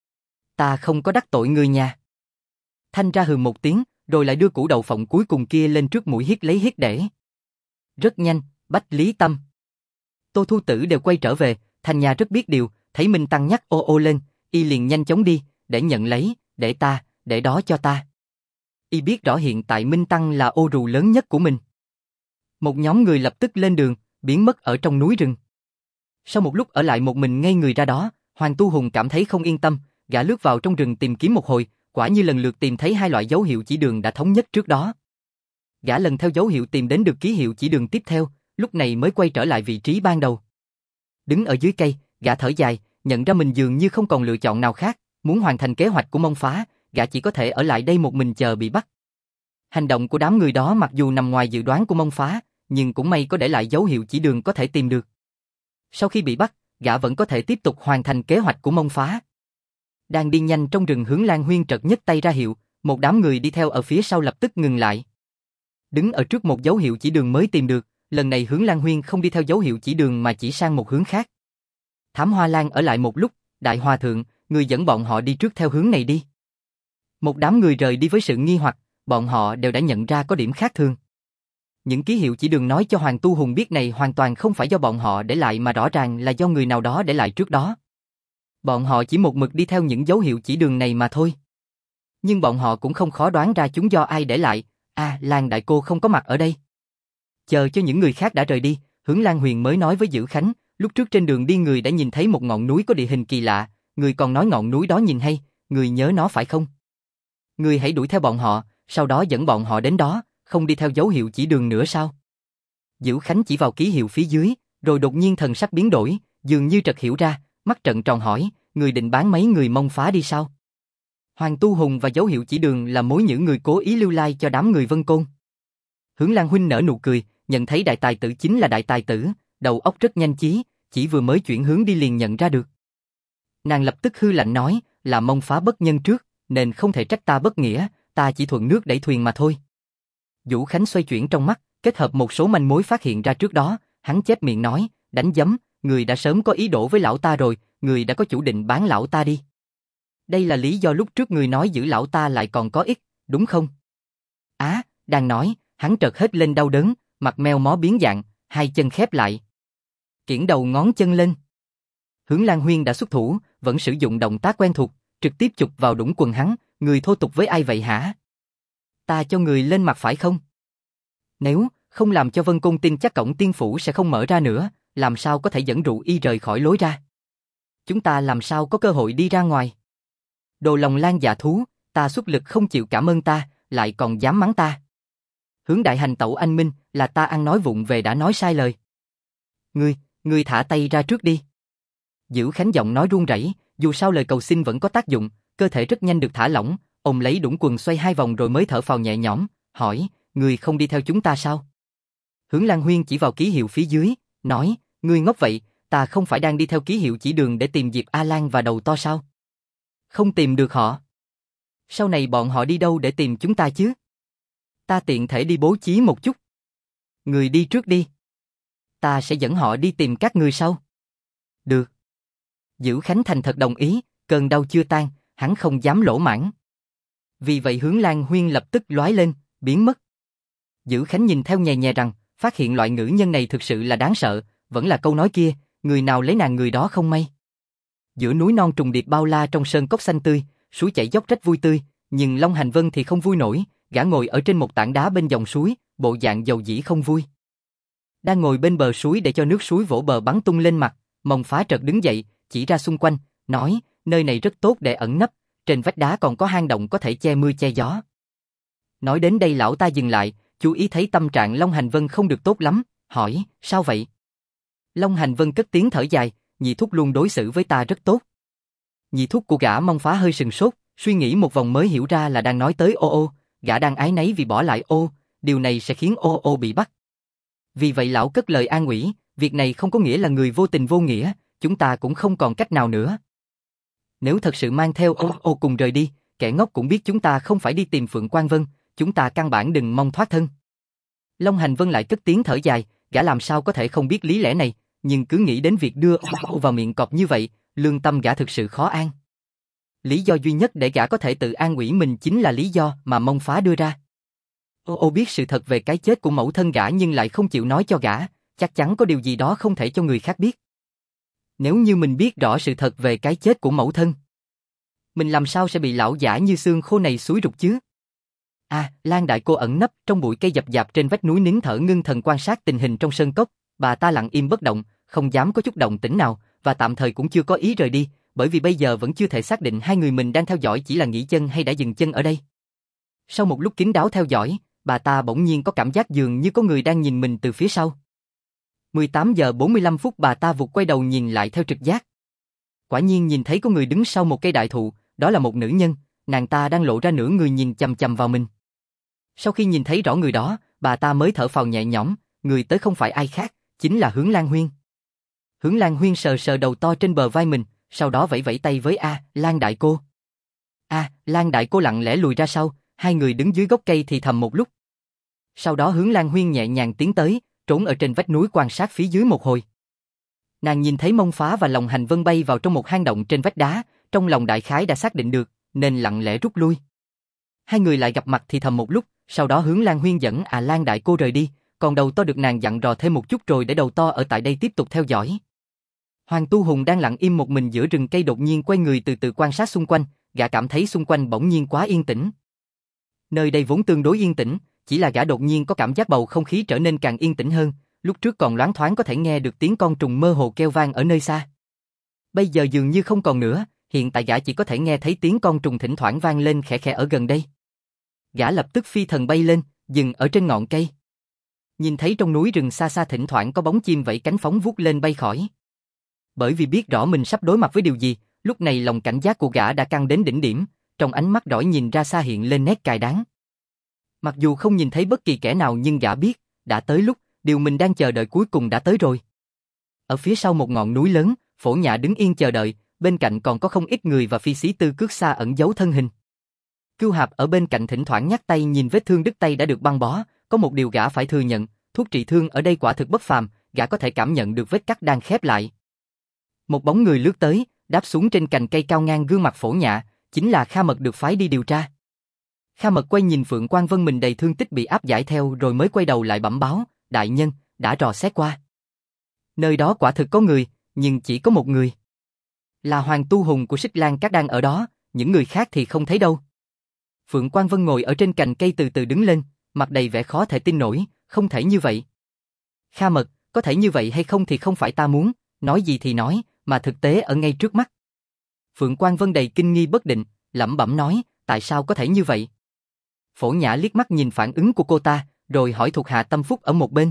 A: Ta không có đắc tội người nhà. Thanh ra hừ một tiếng, rồi lại đưa củ đậu phộng cuối cùng kia lên trước mũi hít lấy hít để. Rất nhanh, Bách Lý Tâm, Tô Thu Tử đều quay trở về, Thanh Nha rất biết điều, thấy Minh Tăng nhắc ô ô lên, Y liền nhanh chóng đi, để nhận lấy, để đó cho ta. Y biết rõ hiện tại Minh Tăng là ô rù lớn nhất của mình. Một nhóm người lập tức lên đường, biến mất ở trong núi rừng. Sau một lúc ở lại một mình ngây người ra đó, Hoàng Tu Hùng cảm thấy không yên tâm, gã lướt vào trong rừng tìm kiếm một hồi, quả như lần lượt tìm thấy 2 loại dấu hiệu chỉ đường đã thống nhất trước đó. Gã lần theo dấu hiệu tìm đến được ký hiệu chỉ đường tiếp theo, lúc này mới quay trở lại vị trí ban đầu. Đứng ở dưới cây, gã thở dài, nhận ra mình dường như không còn lựa chọn nào khác, muốn hoàn thành kế hoạch của Mông Phá, gã chỉ có thể ở lại đây một mình chờ bị bắt. Hành động của đám người đó mặc dù nằm ngoài dự đoán của Mông Phá, nhưng cũng may có để lại dấu hiệu chỉ đường có thể tìm được. Sau khi bị bắt, gã vẫn có thể tiếp tục hoàn thành kế hoạch của Mông Phá. Đang đi nhanh trong rừng, Hướng Lan Huyên chợt nhấc tay ra hiệu, một đám người đi theo ở phía sau lập tức ngừng lại. Đứng ở trước một dấu hiệu chỉ đường mới tìm được, lần này Hướng Lan Huyên không đi theo dấu hiệu chỉ đường mà chỉ sang một hướng khác. Thám Hoa Lan ở lại một lúc, Đại Hòa Thượng, người dẫn bọn họ đi trước theo hướng này đi. Một đám người rời đi với sự nghi hoặc, bọn họ đều đã nhận ra có điểm khác thường. Những ký hiệu chỉ đường nói cho Hoàng Tu Hùng biết này hoàn toàn không phải do bọn họ để lại mà rõ ràng là do người nào đó để lại trước đó. Bọn họ chỉ một mực đi theo những dấu hiệu chỉ đường này mà thôi. Nhưng bọn họ cũng không khó đoán ra chúng do ai để lại, Lan đại cô không có mặt ở đây. Chờ cho những người khác đã rời đi, Hướng Lan Huyền mới nói với Dữ Khánh, lúc trước trên đường đi người đã nhìn thấy một ngọn núi có địa hình kỳ lạ, người còn nói ngọn núi đó nhìn hay, người nhớ nó phải không? Người hãy đuổi theo bọn họ, sau đó dẫn bọn họ đến đó, không đi theo dấu hiệu chỉ đường nữa sao? Dữ Khánh chỉ vào ký hiệu phía dưới, rồi đột nhiên thần sắc biến đổi, dường như chợt hiểu ra, mắt trợn tròn hỏi, người định bán mấy người Mông Phá đi sao? Hoàng Tu Hùng và Dấu Hiệu Chỉ Đường là mối những người cố ý lưu lai cho đám người Vân Côn. Hướng Lan huynh nở nụ cười, nhận thấy đại tài tử chính là đại tài tử, đầu óc rất nhanh trí, chỉ vừa mới chuyển hướng đi liền nhận ra được. Nàng lập tức hư lạnh nói, là Mông Phá bất nhân trước, nên không thể trách ta bất nghĩa, ta chỉ thuận nước đẩy thuyền mà thôi. Vũ Khánh xoay chuyển trong mắt, kết hợp một số manh mối phát hiện ra trước đó, hắn chép miệng nói, đánh giấm, người đã sớm có ý đồ với lão ta rồi, người đã có chủ định bán lão ta đi. Đây là lý do lúc trước người nói giữ lão ta lại còn có ích, đúng không? Á, đang nói, hắn trợt hết lên đau đớn, mặt meo mó biến dạng, hai chân khép lại. Kiễng đầu ngón chân lên. Hướng Lan Huyên đã xuất thủ, vẫn sử dụng động tác quen thuộc, trực tiếp chụp vào đũng quần hắn, người thô tục với ai vậy hả? Ta cho người lên mặt phải không? Nếu không làm cho Vân Côn tin chắc cổng tiên phủ sẽ không mở ra nữa, làm sao có thể dẫn dụ y rời khỏi lối ra? Chúng ta làm sao có cơ hội đi ra ngoài? Đồ lòng lan dạ thú, ta xuất lực không chịu cảm ơn ta, lại còn dám mắng ta. Hướng đại hành tẩu anh minh, là ta ăn nói vụng về đã nói sai lời. Ngươi thả tay ra trước đi. Dữ Khánh giọng nói run rẩy, dù sao lời cầu xin vẫn có tác dụng, cơ thể rất nhanh được thả lỏng, ôm lấy đũng quần xoay 2 vòng rồi mới thở phào nhẹ nhõm, hỏi, ngươi không đi theo chúng ta sao? Hướng Lan Huyên chỉ vào ký hiệu phía dưới, nói, ngươi ngốc vậy, ta không phải đang đi theo ký hiệu chỉ đường để tìm Diệp A Lan và đầu to sao? Không tìm được họ. Sau này bọn họ đi đâu để tìm chúng ta chứ? Ta tiện thể đi bố trí một chút. Người đi trước đi. Ta sẽ dẫn họ đi tìm các ngươi sau. Được. Dữ Khánh thành thật đồng ý, cơn đau chưa tan, hắn không dám lỗ mãng. Vì vậy Hướng Lan Huyên lập tức lói lên, biến mất. Dữ Khánh nhìn theo nhè nhè rằng, phát hiện loại ngữ nhân này thực sự là đáng sợ, vẫn là câu nói kia, người nào lấy nàng người đó không may. Giữa núi non trùng điệp bao la trong sơn cốc xanh tươi, suối chảy dốc rách vui tươi, nhưng Long Hành Vân thì không vui nổi, gã ngồi ở trên một tảng đá bên dòng suối, bộ dạng dầu dĩ không vui. Đang ngồi bên bờ suối để cho nước suối vỗ bờ bắn tung lên mặt, Mông Phá chợt đứng dậy, chỉ ra xung quanh, nói, nơi này rất tốt để ẩn nấp, trên vách đá còn có hang động có thể che mưa che gió. Nói đến đây lão ta dừng lại, chú ý thấy tâm trạng Long Hành Vân không được tốt lắm, hỏi, sao vậy? Long Hành Vân cất tiếng thở dài, nhị thúc luôn đối xử với ta rất tốt. Nhị thúc của gã Mông Phá hơi sừng sốt, suy nghĩ một vòng mới hiểu ra là đang nói tới ô ô, gã đang ái náy vì bỏ lại ô, điều này sẽ khiến ô ô bị bắt. Vì vậy lão cất lời an ủi, việc này không có nghĩa là người vô tình vô nghĩa, chúng ta cũng không còn cách nào nữa. Nếu thật sự mang theo ô ô cùng rời đi, kẻ ngốc cũng biết chúng ta không phải đi tìm Phượng Quang Vân, chúng ta căn bản đừng mong thoát thân. Long Hành Vân lại cất tiếng thở dài, gã làm sao có thể không biết lý lẽ này, nhưng cứ nghĩ đến việc đưa ô vào miệng cọp như vậy, lương tâm gã thực sự khó an. Lý do duy nhất để gã có thể tự an ủi mình chính là lý do mà Mông Phá đưa ra. Ô biết sự thật về cái chết của mẫu thân gã nhưng lại không chịu nói cho gã, chắc chắn có điều gì đó không thể cho người khác biết. Nếu như mình biết rõ sự thật về cái chết của mẫu thân, mình làm sao sẽ bị lão giả như xương khô này xúi rục chứ? Lan đại cô ẩn nấp trong bụi cây dập dạp trên vách núi nín thở ngưng thần quan sát tình hình trong sơn cốc, bà ta lặng im bất động, không dám có chút động tĩnh nào, và tạm thời cũng chưa có ý rời đi, bởi vì bây giờ vẫn chưa thể xác định hai người mình đang theo dõi chỉ là nghỉ chân hay đã dừng chân ở đây. Sau một lúc kín đáo theo dõi, bà ta bỗng nhiên có cảm giác dường như có người đang nhìn mình từ phía sau. 18 giờ 45 phút bà ta vụt quay đầu nhìn lại theo trực giác. Quả nhiên nhìn thấy có người đứng sau một cây đại thụ, đó là một nữ nhân, nàng ta đang lộ ra nửa người nhìn chằm chằm vào mình. Sau khi nhìn thấy rõ người đó, bà ta mới thở phào nhẹ nhõm, người tới không phải ai khác, chính là Hướng Lan Huyên. Hướng Lan Huyên sờ sờ đầu to trên bờ vai mình, sau đó vẫy vẫy tay với Lan đại cô. Lan đại cô lặng lẽ lùi ra sau, hai người đứng dưới gốc cây thì thầm một lúc. Sau đó Hướng Lan Huyên nhẹ nhàng tiến tới, trốn ở trên vách núi quan sát phía dưới một hồi. Nàng nhìn thấy Mông Phá và Long Hành Vân bay vào trong một hang động trên vách đá, trong lòng đại khái đã xác định được, nên lặng lẽ rút lui. Hai người lại gặp mặt thì thầm một lúc, sau đó Hướng Lan Huyên dẫn Lan đại cô rời đi, còn đầu to được nàng dặn dò thêm một chút rồi để đầu to ở tại đây tiếp tục theo dõi. Hoàng Tu Hùng đang lặng im một mình giữa rừng cây đột nhiên quay người từ từ quan sát xung quanh, gã cảm thấy xung quanh bỗng nhiên quá yên tĩnh. Nơi đây vốn tương đối yên tĩnh, chỉ là gã đột nhiên có cảm giác bầu không khí trở nên càng yên tĩnh hơn, lúc trước còn loáng thoáng có thể nghe được tiếng con trùng mơ hồ kêu vang ở nơi xa. Bây giờ dường như không còn nữa, hiện tại gã chỉ có thể nghe thấy tiếng con trùng thỉnh thoảng vang lên khẽ khẽ ở gần đây. Gã lập tức phi thần bay lên, dừng ở trên ngọn cây. Nhìn thấy trong núi rừng xa xa thỉnh thoảng có bóng chim vẫy cánh phóng vút lên bay khỏi. Bởi vì biết rõ mình sắp đối mặt với điều gì, Lúc này lòng cảnh giác của gã đã căng đến đỉnh điểm, trong ánh mắt đỏ nhìn ra xa hiện lên nét cay đắng. Mặc dù không nhìn thấy bất kỳ kẻ nào nhưng gã biết, đã tới lúc, điều mình đang chờ đợi cuối cùng đã tới rồi. Ở phía sau một ngọn núi lớn, Phổ Nhã đứng yên chờ đợi, bên cạnh còn có không ít người và phi sĩ Tư Cước Xa ẩn giấu thân hình. Cưu Hạp ở bên cạnh thỉnh thoảng nhắc tay nhìn vết thương đứt tay đã được băng bó, có một điều gã phải thừa nhận, thuốc trị thương ở đây quả thực bất phàm, gã có thể cảm nhận được vết cắt đang khép lại. Một bóng người lướt tới, đáp xuống trên cành cây cao ngang gương mặt Phổ Nhã, chính là Kha Mật được phái đi điều tra. Kha Mật quay nhìn Phượng Quang Vân mình đầy thương tích bị áp giải theo rồi mới quay đầu lại bẩm báo, đại nhân, đã dò xét qua. Nơi đó quả thực có người, nhưng chỉ có một người. Là Hoàng Tu Hùng của Xích Lan Các đang ở đó, những người khác thì không thấy đâu. Phượng Quang Vân ngồi ở trên cành cây từ từ đứng lên, mặt đầy vẻ khó thể tin nổi, không thể như vậy. Kha Mật, có thể như vậy hay không thì không phải ta muốn, nói gì thì nói, mà thực tế ở ngay trước mắt. Phượng Quang Vân đầy kinh nghi bất định, lẩm bẩm nói, tại sao có thể như vậy? Phổ Nhã liếc mắt nhìn phản ứng của cô ta, rồi hỏi thuộc hạ tâm phúc ở một bên.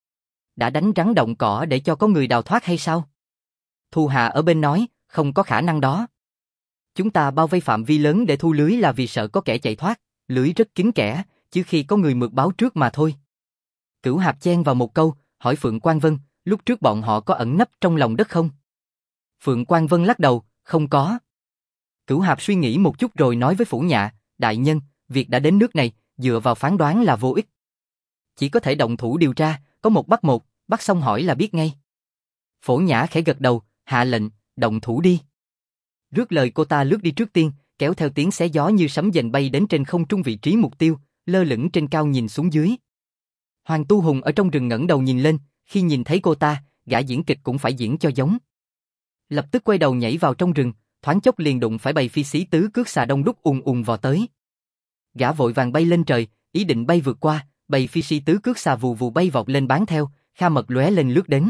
A: Đã đánh rắn động cỏ để cho có người đào thoát hay sao? Thu Hạ ở bên nói, không có khả năng đó. Chúng ta bao vây phạm vi lớn để thu lưới là vì sợ có kẻ chạy thoát, lưới rất kín kẽ, chứ khi có người mượt báo trước mà thôi. Cửu Hạp chen vào một câu, hỏi Phượng Quang Vân, lúc trước bọn họ có ẩn nấp trong lòng đất không? Phượng Quang Vân lắc đầu, không có. Cửu Hạp suy nghĩ một chút rồi nói với Phổ Nhã, đại nhân, việc đã đến nước này, dựa vào phán đoán là vô ích. Chỉ có thể động thủ điều tra, có một, bắt xong hỏi là biết ngay. Phổ Nhã khẽ gật đầu, hạ lệnh, động thủ đi. Rước lời cô ta lướt đi trước tiên, kéo theo tiếng xé gió như sấm dền bay đến trên không trung vị trí mục tiêu, lơ lửng trên cao nhìn xuống dưới. Hoàng Tu Hùng ở trong rừng ngẩng đầu nhìn lên, khi nhìn thấy cô ta, gã diễn kịch cũng phải diễn cho giống. Lập tức quay đầu nhảy vào trong rừng, thoáng chốc liền đụng phải bầy phi sĩ Tứ Cước Xà đông đúc ùn ùn vò tới. Gã vội vàng bay lên trời, ý định bay vượt qua, bầy phi sĩ Tứ Cước Xà vù vù bay vọt lên bám theo, Kha Mật lóe lên lướt đến.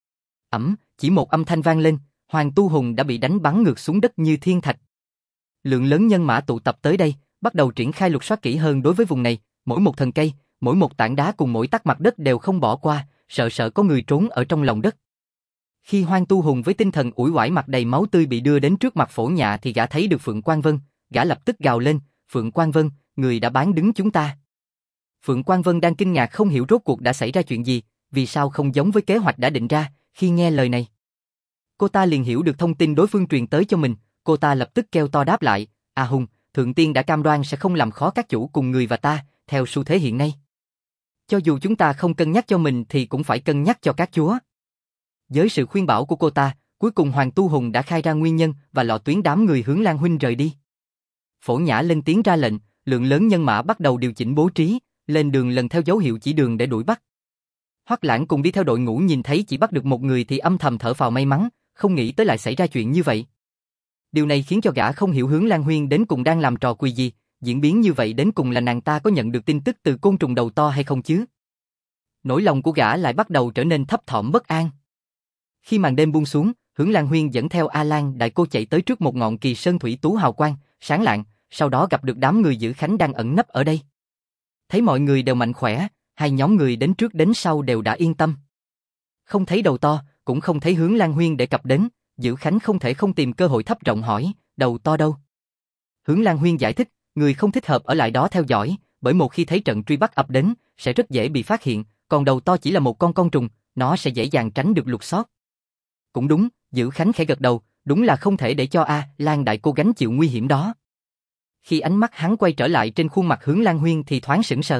A: Chỉ một âm thanh vang lên, Hoàng Tu Hùng đã bị đánh bắn ngược xuống đất như thiên thạch. Lượng lớn nhân mã tụ tập tới đây, bắt đầu triển khai lục soát kỹ hơn đối với vùng này, mỗi một thân cây, mỗi một tảng đá cùng mỗi tắc mặt đất đều không bỏ qua, sợ có người trốn ở trong lòng đất. Khi Hoàng Tu Hùng với tinh thần uể oải mặt đầy máu tươi bị đưa đến trước mặt Phổ Nhã thì gã thấy được Phượng Quang Vân, gã lập tức gào lên, Phượng Quang Vân, người đã bán đứng chúng ta. Phượng Quang Vân đang kinh ngạc không hiểu rốt cuộc đã xảy ra chuyện gì, vì sao không giống với kế hoạch đã định ra, khi nghe lời này. Cô ta liền hiểu được thông tin đối phương truyền tới cho mình, cô ta lập tức kêu to đáp lại, A Hùng, Thượng Tiên đã cam đoan sẽ không làm khó các chủ cùng người và ta, theo xu thế hiện nay. Cho dù chúng ta không cân nhắc cho mình thì cũng phải cân nhắc cho các chúa. Với sự khuyên bảo của cô ta, cuối cùng Hoàng Tu Hùng đã khai ra nguyên nhân và lọ tuyến đám người hướng Lan Huynh rời đi. Phổ Nhã lên tiếng ra lệnh, lượng lớn nhân mã bắt đầu điều chỉnh bố trí, lên đường lần theo dấu hiệu chỉ đường để đuổi bắt. Hoắc Lãng cùng đi theo đội ngũ nhìn thấy chỉ bắt được một người thì âm thầm thở phào may mắn, không nghĩ tới lại xảy ra chuyện như vậy. Điều này khiến cho gã không hiểu Hướng Lan Huyên đến cùng đang làm trò quỷ gì, diễn biến như vậy đến cùng là nàng ta có nhận được tin tức từ côn trùng đầu to hay không chứ? Nỗi lòng của gã lại bắt đầu trở nên thấp thỏm bất an. Khi màn đêm buông xuống, Hướng Lan Huyên dẫn theo A Lan đại cô chạy tới trước một ngọn kỳ sơn thủy tú hào quang, sáng lạng, sau đó gặp được đám người giữ khánh đang ẩn nấp ở đây. Thấy mọi người đều mạnh khỏe, hai nhóm người đến trước đến sau đều đã yên tâm. Không thấy đầu to, cũng không thấy Hướng Lan Huyên để cập đến, giữ khánh không thể không tìm cơ hội thấp giọng hỏi, đầu to đâu? Hướng Lan Huyên giải thích, người không thích hợp ở lại đó theo dõi, bởi một khi thấy trận truy bắt ập đến, sẽ rất dễ bị phát hiện, còn đầu to chỉ là một con côn trùng, nó sẽ dễ dàng tránh được lục soát. Cũng đúng, giữ khánh khẽ gật đầu, đúng là không thể để cho A Lan đại cô gánh chịu nguy hiểm đó. Khi ánh mắt hắn quay trở lại trên khuôn mặt Hướng Lan Huyên thì thoáng sững sờ.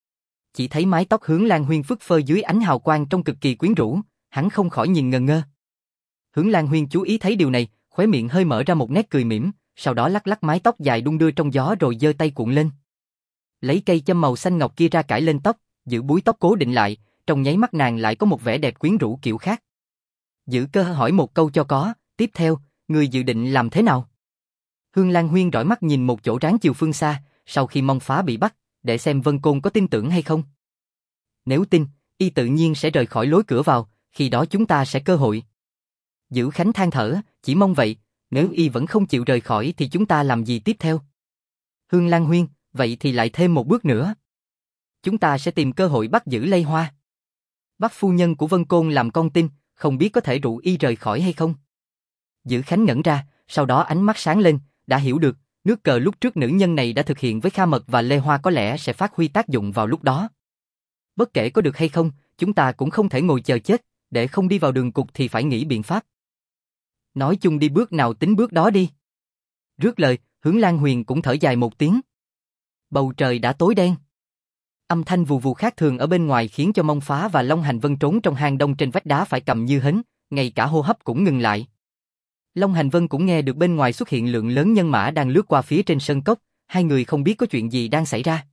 A: Chỉ thấy mái tóc Hướng Lan Huyên phất phơ dưới ánh hào quang trông cực kỳ quyến rũ, hắn không khỏi nhìn ngần ngơ. Hướng Lan Huyên chú ý thấy điều này, khóe miệng hơi mở ra một nét cười mỉm, sau đó lắc lắc mái tóc dài đung đưa trong gió rồi giơ tay cuộn lên. Lấy cây châm màu xanh ngọc kia ra cải lên tóc, giữ búi tóc cố định lại, trong nháy mắt nàng lại có một vẻ đẹp quyến rũ kiểu khác. Giữ cơ hỏi một câu cho có, tiếp theo, người dự định làm thế nào? Hướng Lan Huyên rọi mắt nhìn một chỗ ráng chiều phương xa, sau khi Mông Phá bị bắt, để xem Vân Côn có tin tưởng hay không. Nếu tin, y tự nhiên sẽ rời khỏi lối cửa vào, khi đó chúng ta sẽ cơ hội. Giữ Khánh than thở, chỉ mong vậy, nếu y vẫn không chịu rời khỏi thì chúng ta làm gì tiếp theo? Hướng Lan Huyên, vậy thì lại thêm một bước nữa. Chúng ta sẽ tìm cơ hội bắt giữ Lây Hoa. Bắt phu nhân của Vân Côn làm con tin, không biết có thể rủ y rời khỏi hay không? Giữ Khánh ngẩn ra, sau đó ánh mắt sáng lên, đã hiểu được, nước cờ lúc trước nữ nhân này đã thực hiện với Kha Mật và Lê Hoa có lẽ sẽ phát huy tác dụng vào lúc đó. Bất kể có được hay không, chúng ta cũng không thể ngồi chờ chết, để không đi vào đường cụt thì phải nghĩ biện pháp. Nói chung đi bước nào tính bước đó đi. Rước lời, Hướng Lan Huyền cũng thở dài một tiếng. Bầu trời đã tối đen. Âm thanh vù vù khác thường ở bên ngoài khiến cho Mông Phá và Long Hành Vân trốn trong hang đông trên vách đá phải cầm như hến, ngay cả hô hấp cũng ngừng lại. Long Hành Vân cũng nghe được bên ngoài xuất hiện lượng lớn nhân mã đang lướt qua phía trên sơn cốc, hai người không biết có chuyện gì đang xảy ra.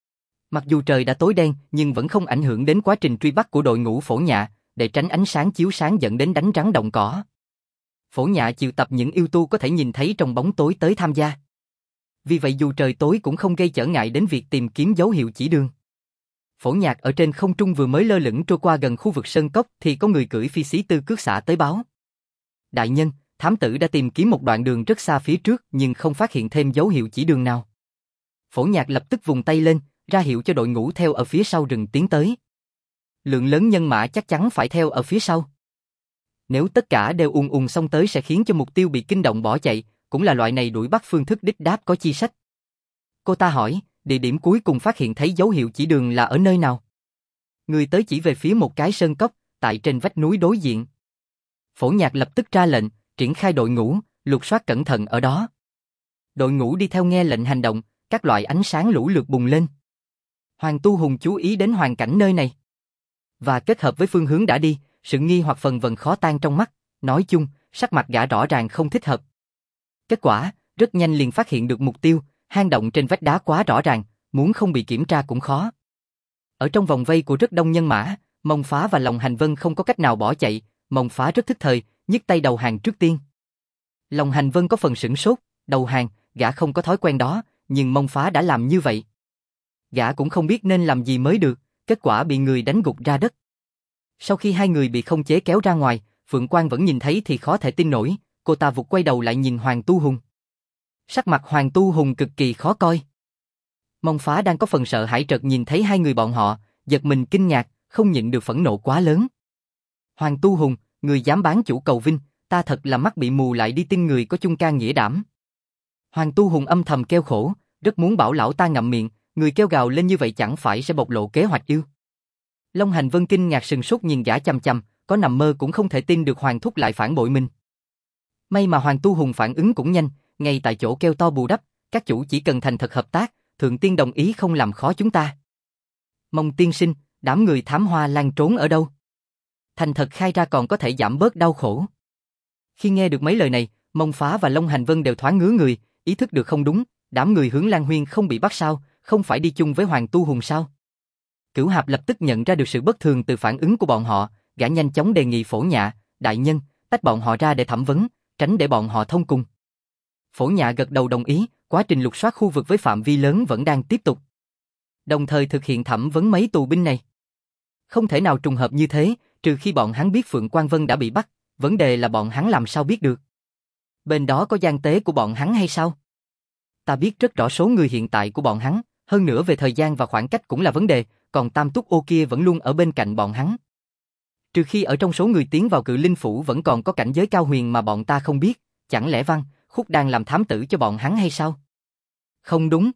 A: Mặc dù trời đã tối đen nhưng vẫn không ảnh hưởng đến quá trình truy bắt của đội ngũ Phổ Nhạ, để tránh ánh sáng chiếu sáng dẫn đến đánh rắn động cỏ. Phổ Nhạ triệu tập những yêu tu có thể nhìn thấy trong bóng tối tới tham gia. Vì vậy dù trời tối cũng không gây trở ngại đến việc tìm kiếm dấu hiệu chỉ đường. Phổ Nhạc ở trên không trung vừa mới lơ lửng trôi qua gần khu vực sơn cốc thì có người cưỡi phi xí tư cước xạ tới báo. Đại nhân, thám tử đã tìm kiếm một đoạn đường rất xa phía trước nhưng không phát hiện thêm dấu hiệu chỉ đường nào. Phổ Nhạc lập tức vùng tay lên, ra hiệu cho đội ngũ theo ở phía sau rừng tiến tới. Lượng lớn nhân mã chắc chắn phải theo ở phía sau. Nếu tất cả đều ùn ùn xông tới sẽ khiến cho mục tiêu bị kinh động bỏ chạy, cũng là loại này đuổi bắt phương thức đích đáp có chi sách. Cô ta hỏi, địa điểm cuối cùng phát hiện thấy dấu hiệu chỉ đường là ở nơi nào? Người tới chỉ về phía một cái sơn cốc, tại trên vách núi đối diện. Phổ Nhạc lập tức ra lệnh, triển khai đội ngũ, lục soát cẩn thận ở đó. Đội ngũ đi theo nghe lệnh hành động, các loại ánh sáng lũ lượt bùng lên. Hoàng Tu Hùng chú ý đến hoàn cảnh nơi này. Và kết hợp với phương hướng đã đi, sự nghi hoặc phần vần khó tan trong mắt, nói chung, sắc mặt gã rõ ràng không thích hợp. Kết quả, rất nhanh liền phát hiện được mục tiêu, hang động trên vách đá quá rõ ràng, muốn không bị kiểm tra cũng khó. Ở trong vòng vây của rất đông nhân mã, Mông Phá và Long Hành Vân không có cách nào bỏ chạy, Mông Phá rất thức thời, nhấc tay đầu hàng trước tiên. Long Hành Vân có phần sửng sốt, đầu hàng, gã không có thói quen đó, nhưng Mông Phá đã làm như vậy. Gã cũng không biết nên làm gì mới được, kết quả bị người đánh gục ra đất. Sau khi hai người bị không chế kéo ra ngoài, Phượng Quang vẫn nhìn thấy thì khó thể tin nổi, cô ta vụt quay đầu lại nhìn Hoàng Tu Hùng. Sắc mặt Hoàng Tu Hùng cực kỳ khó coi. Mông Phá đang có phần sợ hãi chợt nhìn thấy hai người bọn họ, giật mình kinh ngạc, không nhịn được phẫn nộ quá lớn. Hoàng Tu Hùng, người dám bán chủ cầu vinh, ta thật là mắt bị mù lại đi tin người có chung can nghĩa đảm. Hoàng Tu Hùng âm thầm kêu khổ, rất muốn bảo lão ta ngậm miệng, người kêu gào lên như vậy chẳng phải sẽ bộc lộ kế hoạch ư? Long Hành Vân kinh ngạc sừng sốt nhìn gã chằm chằm, có nằm mơ cũng không thể tin được Hoàng thúc lại phản bội mình. May mà Hoàng Tu Hùng phản ứng cũng nhanh, ngay tại chỗ kêu to bù đắp, các chủ chỉ cần thành thật hợp tác, thượng tiên đồng ý không làm khó chúng ta. Mông tiên sinh, đám người thám hoa lan trốn ở đâu? Thành thật khai ra còn có thể giảm bớt đau khổ. Khi nghe được mấy lời này, Mông Phá và Long Hành Vân đều thoáng ngứa người, ý thức được không đúng, đám người Hướng Lan Huyên không bị bắt sao, không phải đi chung với Hoàng Tu Hùng sao? Cửu Hạp lập tức nhận ra được sự bất thường từ phản ứng của bọn họ, gã nhanh chóng đề nghị Phổ Nhạ, đại nhân, tách bọn họ ra để thẩm vấn, tránh để bọn họ thông cùng. Phổ Nhạ gật đầu đồng ý, quá trình lục soát khu vực với phạm vi lớn vẫn đang tiếp tục. Đồng thời thực hiện thẩm vấn mấy tù binh này. Không thể nào trùng hợp như thế, trừ khi bọn hắn biết Phượng Quang Vân đã bị bắt, vấn đề là bọn hắn làm sao biết được. Bên đó có gian tế của bọn hắn hay sao? Ta biết rất rõ số người hiện tại của bọn hắn, hơn nữa về thời gian và khoảng cách cũng là vấn đề, còn Tam Túc Ô kia vẫn luôn ở bên cạnh bọn hắn. Trừ khi ở trong số người tiến vào Cự Linh Phủ vẫn còn có cảnh giới cao huyền mà bọn ta không biết, chẳng lẽ Văn, Khúc đang làm thám tử cho bọn hắn hay sao? Không đúng.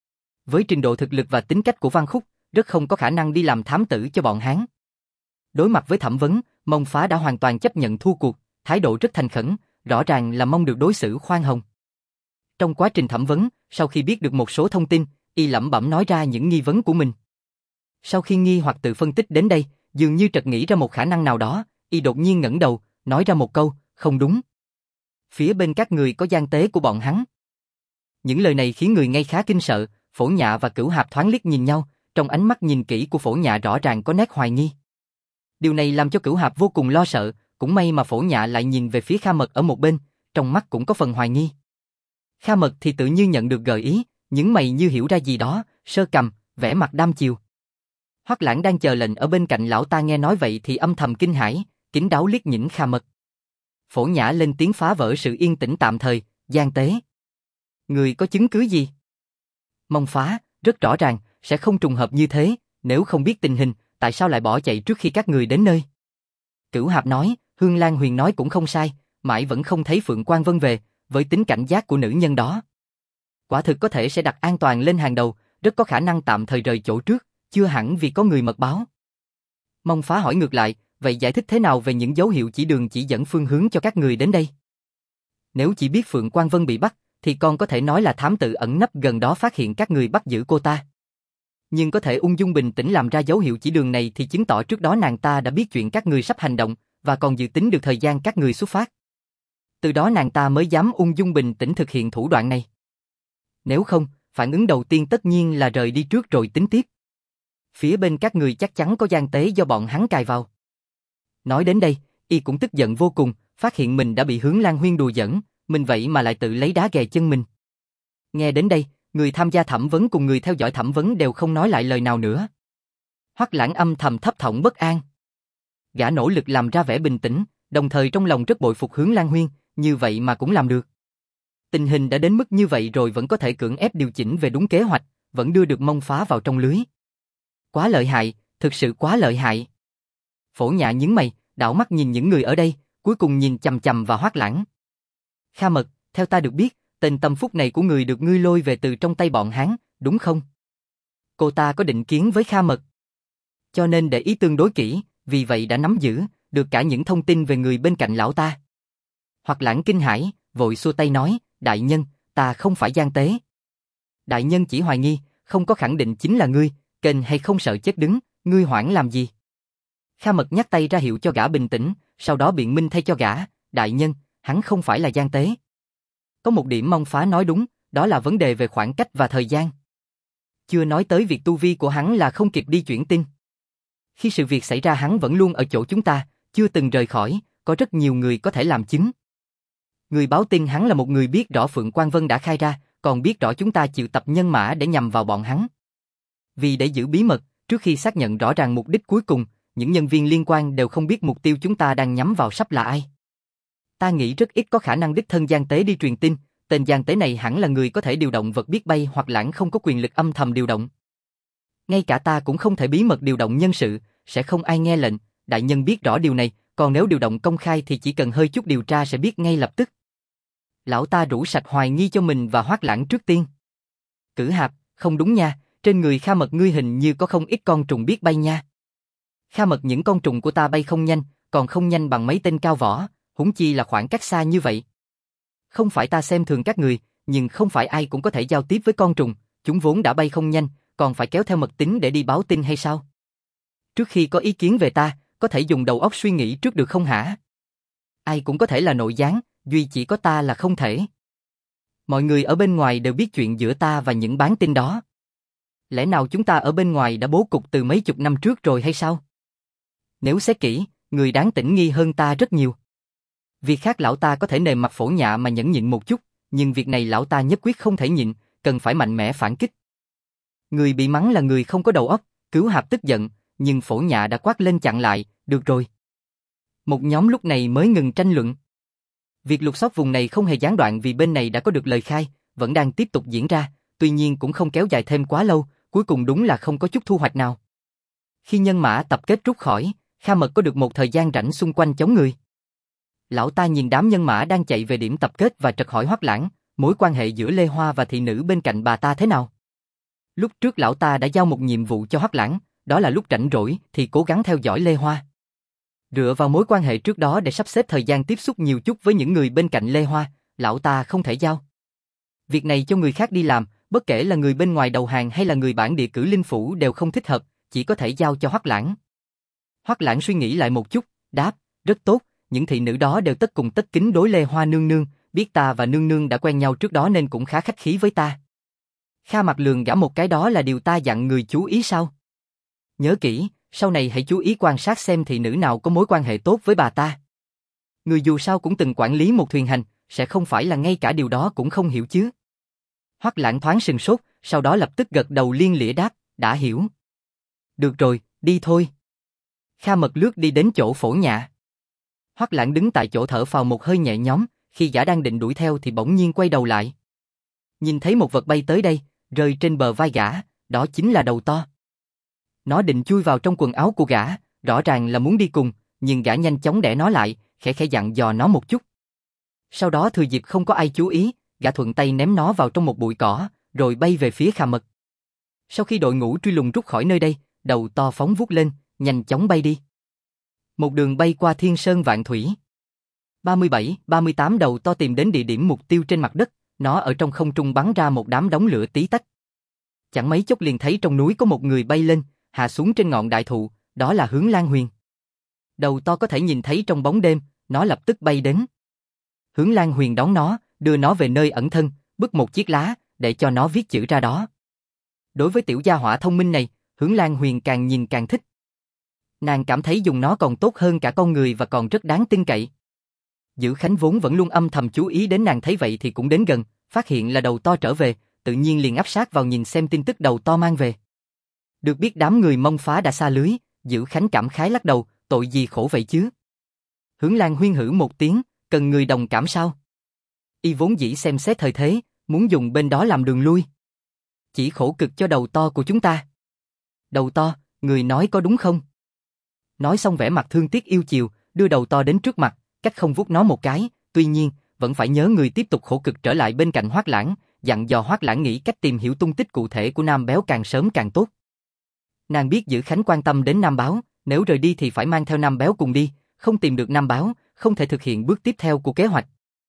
A: Với trình độ thực lực và tính cách của Văn Khúc, rất không có khả năng đi làm thám tử cho bọn hắn. Đối mặt với thẩm vấn, Mông Phá đã hoàn toàn chấp nhận thua cuộc, thái độ rất thành khẩn, rõ ràng là mong được đối xử khoan hồng. Trong quá trình thẩm vấn, sau khi biết được một số thông tin, y lẩm bẩm nói ra những nghi vấn của mình. Sau khi nghi hoặc tự phân tích đến đây, dường như chợt nghĩ ra một khả năng nào đó, y đột nhiên ngẩng đầu, nói ra một câu, không đúng. Phía bên các người có gian tế của bọn hắn. Những lời này khiến người ngay khá kinh sợ, Phổ Nhạ và Cửu Hạp thoáng liếc nhìn nhau, trong ánh mắt nhìn kỹ của Phổ Nhạ rõ ràng có nét hoài nghi. Điều này làm cho Cửu Hạp vô cùng lo sợ, cũng may mà Phổ Nhạ lại nhìn về phía Kha Mật ở một bên, trong mắt cũng có phần hoài nghi. Kha Mật thì tự như nhận được gợi ý, nhướng mày như hiểu ra gì đó, sơ cầm, vẻ mặt đăm chiêu. Hoắc Lãng đang chờ lệnh ở bên cạnh lão ta nghe nói vậy thì âm thầm kinh hãi, kín đáo liếc nhìn Kha Mật. Phổ Nhã lên tiếng phá vỡ sự yên tĩnh tạm thời, gian tế. Người có chứng cứ gì? Mông Phá, rất rõ ràng, sẽ không trùng hợp như thế, nếu không biết tình hình, tại sao lại bỏ chạy trước khi các người đến nơi? Cửu Hạp nói, Hương Lan Huyền nói cũng không sai, mãi vẫn không thấy Phượng Quang Vân về, với tính cảnh giác của nữ nhân đó. Quả thực có thể sẽ đặt an toàn lên hàng đầu, rất có khả năng tạm thời rời chỗ trước, chưa hẳn vì có người mật báo. Mông Phá hỏi ngược lại, vậy giải thích thế nào về những dấu hiệu chỉ đường chỉ dẫn phương hướng cho các người đến đây? Nếu chỉ biết Phượng Quang Vân bị bắt, thì con có thể nói là thám tử ẩn nấp gần đó phát hiện các người bắt giữ cô ta. Nhưng có thể ung dung bình tĩnh làm ra dấu hiệu chỉ đường này thì chứng tỏ trước đó nàng ta đã biết chuyện các người sắp hành động, và còn dự tính được thời gian các người xuất phát. Từ đó nàng ta mới dám ung dung bình tĩnh thực hiện thủ đoạn này. Nếu không, phản ứng đầu tiên tất nhiên là rời đi trước rồi tính tiếp. Phía bên các người chắc chắn có gian tế do bọn hắn cài vào. Nói đến đây, y cũng tức giận vô cùng, phát hiện mình đã bị Hướng Lan Huyên đùa giỡn, mình vậy mà lại tự lấy đá ghè chân mình. Nghe đến đây, người tham gia thẩm vấn cùng người theo dõi thẩm vấn đều không nói lại lời nào nữa. Hoắc Lãng âm thầm thấp thỏm bất an. Gã nỗ lực làm ra vẻ bình tĩnh, đồng thời trong lòng rất bội phục Hướng Lan Huyên, như vậy mà cũng làm được. Tình hình đã đến mức như vậy rồi vẫn có thể cưỡng ép điều chỉnh về đúng kế hoạch, vẫn đưa được Mông Phá vào trong lưới. Quá lợi hại, thực sự quá lợi hại. Phổ Nhã nhướng mày, đảo mắt nhìn những người ở đây, cuối cùng nhìn chằm chằm vào Hoắc Lãng. Kha Mật, theo ta được biết, tên tâm phúc này của người được ngươi lôi về từ trong tay bọn hắn, đúng không? Cô ta có định kiến với Kha Mật, cho nên để ý tương đối kỹ, vì vậy đã nắm giữ được cả những thông tin về người bên cạnh lão ta. Hoắc Lãng kinh hãi, vội xua tay nói, đại nhân, ta không phải gian tế. Đại nhân chỉ hoài nghi, không có khẳng định chính là ngươi, kênh hay không sợ chết đứng, ngươi hoảng làm gì? Kha Mật nhắc tay ra hiệu cho gã bình tĩnh, sau đó biện minh thay cho gã, đại nhân, hắn không phải là gian tế. Có một điểm Mông Phá nói đúng, đó là vấn đề về khoảng cách và thời gian. Chưa nói tới việc tu vi của hắn là không kịp đi chuyển tin. Khi sự việc xảy ra hắn vẫn luôn ở chỗ chúng ta, chưa từng rời khỏi, có rất nhiều người có thể làm chứng. Người báo tin hắn là một người biết rõ Phượng Quang Vân đã khai ra, còn biết rõ chúng ta chịu tập nhân mã để nhằm vào bọn hắn. Vì để giữ bí mật, trước khi xác nhận rõ ràng mục đích cuối cùng, những nhân viên liên quan đều không biết mục tiêu chúng ta đang nhắm vào sắp là ai. Ta nghĩ rất ít có khả năng đích thân gian tế đi truyền tin, tên gian tế này hẳn là người có thể điều động vật biết bay hoặc Lãng không có quyền lực âm thầm điều động. Ngay cả ta cũng không thể bí mật điều động nhân sự, sẽ không ai nghe lệnh, đại nhân biết rõ điều này, còn nếu điều động công khai thì chỉ cần hơi chút điều tra sẽ biết ngay lập tức. Lão ta rủ sạch hoài nghi cho mình và Hoắc Lãng trước tiên. Cử Hạp, không đúng nha, trên người Kha Mật ngươi hình như có không ít con trùng biết bay nha. Kha Mật những con trùng của ta bay không nhanh, còn không nhanh bằng mấy tên cao võ, huống chi là khoảng cách xa như vậy. Không phải ta xem thường các người, nhưng không phải ai cũng có thể giao tiếp với con trùng, chúng vốn đã bay không nhanh, còn phải kéo theo mật tín để đi báo tin hay sao? Trước khi có ý kiến về ta, có thể dùng đầu óc suy nghĩ trước được không hả? Ai cũng có thể là nội gián, duy chỉ có ta là không thể. Mọi người ở bên ngoài đều biết chuyện giữa ta và những bán tin đó. Lẽ nào chúng ta ở bên ngoài đã bố cục từ mấy chục năm trước rồi hay sao? Nếu xét kỹ, người đáng tỉnh nghi hơn ta rất nhiều. Việc khác lão ta có thể nề mặt Phổ Nhã mà nhẫn nhịn một chút, nhưng việc này lão ta nhất quyết không thể nhịn, cần phải mạnh mẽ phản kích. Người bị mắng là người không có đầu óc, Cứu Hạp tức giận, nhưng Phổ Nhã đã quát lên chặn lại, được rồi. Một nhóm lúc này mới ngừng tranh luận. Việc lục soát vùng này không hề gián đoạn vì bên này đã có được lời khai, vẫn đang tiếp tục diễn ra, tuy nhiên cũng không kéo dài thêm quá lâu, cuối cùng đúng là không có chút thu hoạch nào. Khi nhân mã tập kết rút khỏi, Kha Mật có được một thời gian rảnh xung quanh chống người. Lão ta nhìn đám nhân mã đang chạy về điểm tập kết và trật hỏi Hoắc Lãng, mối quan hệ giữa Lê Hoa và thị nữ bên cạnh bà ta thế nào? Lúc trước lão ta đã giao một nhiệm vụ cho Hoắc Lãng, đó là lúc rảnh rỗi thì cố gắng theo dõi Lê Hoa. Dựa vào mối quan hệ trước đó để sắp xếp thời gian tiếp xúc nhiều chút với những người bên cạnh Lê Hoa, lão ta không thể giao. Việc này cho người khác đi làm, bất kể là người bên ngoài đầu hàng hay là người bản địa cử linh phủ đều không thích hợp, chỉ có thể giao cho Hoắc Lãng. Hoắc Lãng suy nghĩ lại một chút, đáp, rất tốt, những thị nữ đó đều tất cùng tất kính đối Lê Hoa nương nương, biết ta và nương nương đã quen nhau trước đó nên cũng khá khách khí với ta. Kha Mặt lườm gã một cái, đó là điều ta dặn người chú ý sao? Nhớ kỹ, sau này hãy chú ý quan sát xem thị nữ nào có mối quan hệ tốt với bà ta. Người dù sao cũng từng quản lý một thuyền hành, sẽ không phải là ngay cả điều đó cũng không hiểu chứ. Hoắc Lãng thoáng sừng sốt, sau đó lập tức gật đầu lia lịa đáp, đã hiểu. Được rồi, đi thôi. Kha Mật lướt đi đến chỗ Phổ Nhã. Hoắc Lãng đứng tại chỗ thở phào một hơi nhẹ nhõm, khi gã đang định đuổi theo thì bỗng nhiên quay đầu lại. Nhìn thấy một vật bay tới đây, rơi trên bờ vai gã, đó chính là đầu to. Nó định chui vào trong quần áo của gã, rõ ràng là muốn đi cùng, nhưng gã nhanh chóng đẻ nó lại, khẽ khẽ dặn dò nó một chút. Sau đó thừa dịp không có ai chú ý, gã thuận tay ném nó vào trong một bụi cỏ, rồi bay về phía Khà Mật. Sau khi đội ngũ truy lùng rút khỏi nơi đây, đầu to phóng vút lên, nhanh chóng bay đi. Một đường bay qua thiên sơn vạn thủy. 37, 38 đầu to tìm đến địa điểm mục tiêu trên mặt đất, nó ở trong không trung bắn ra một đám đống lửa tí tách. Chẳng mấy chốc liền thấy trong núi có một người bay lên, hạ xuống trên ngọn đại thụ, đó là Hướng Lan Huyền. Đầu to có thể nhìn thấy trong bóng đêm, nó lập tức bay đến. Hướng Lan Huyền đón nó, đưa nó về nơi ẩn thân, bứt một chiếc lá, để cho nó viết chữ ra đó. Đối với tiểu gia hỏa thông minh này, Hướng Lan Huyền càng nhìn càng thích. Nàng cảm thấy dùng nó còn tốt hơn cả con người và còn rất đáng tin cậy. Dữ Khánh vốn vẫn luôn âm thầm chú ý đến nàng, thấy vậy thì cũng đến gần, phát hiện là đầu to trở về, tự nhiên liền áp sát vào nhìn xem tin tức đầu to mang về. Được biết đám người Mông Phá đã xa lưới, Dữ Khánh cảm khái lắc đầu, tội gì khổ vậy chứ. Hướng Lan Huyên hử một tiếng, cần người đồng cảm sao? Y vốn dĩ xem xét thời thế, muốn dùng bên đó làm đường lui. Chỉ khổ cực cho đầu to của chúng ta. Đầu to, người nói có đúng không? Nói xong vẻ mặt thương tiếc yêu chiều, đưa đầu to đến trước mặt, cách không vuốt nó một cái, tuy nhiên, vẫn phải nhớ người tiếp tục khổ cực trở lại bên cạnh Hoác Lãng, dặn dò Hoác Lãng nghĩ cách tìm hiểu tung tích cụ thể của Nam Béo càng sớm càng tốt. Nàng biết Dữ Khánh quan tâm đến Nam Báo, nếu rời đi thì phải mang theo Nam Béo cùng đi, không tìm được Nam Báo, không thể thực hiện bước tiếp theo của kế hoạch.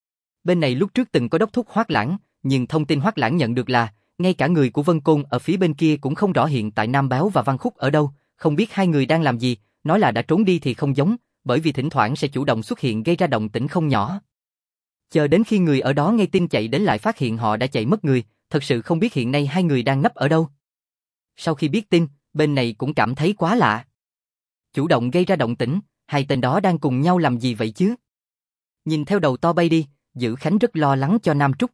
A: Bên này lúc trước từng có đốc thúc Hoác Lãng, nhưng thông tin Hoác Lãng nhận được là, ngay cả người của Vân Côn ở phía bên kia cũng không rõ hiện tại Nam Béo và Văn Khúc ở đâu, không biết hai người đang làm gì, nói là đã trốn đi thì không giống, bởi vì thỉnh thoảng sẽ chủ động xuất hiện gây ra động tĩnh không nhỏ. Chờ đến khi người ở đó nghe tin chạy đến lại phát hiện họ đã chạy mất người, thật sự không biết hiện nay hai người đang nấp ở đâu. Sau khi biết tin, bên này cũng cảm thấy quá lạ. Chủ động gây ra động tĩnh, hai tên đó đang cùng nhau làm gì vậy chứ? Nhìn theo đầu to bay đi, Dữ Khánh rất lo lắng cho Nam Trúc.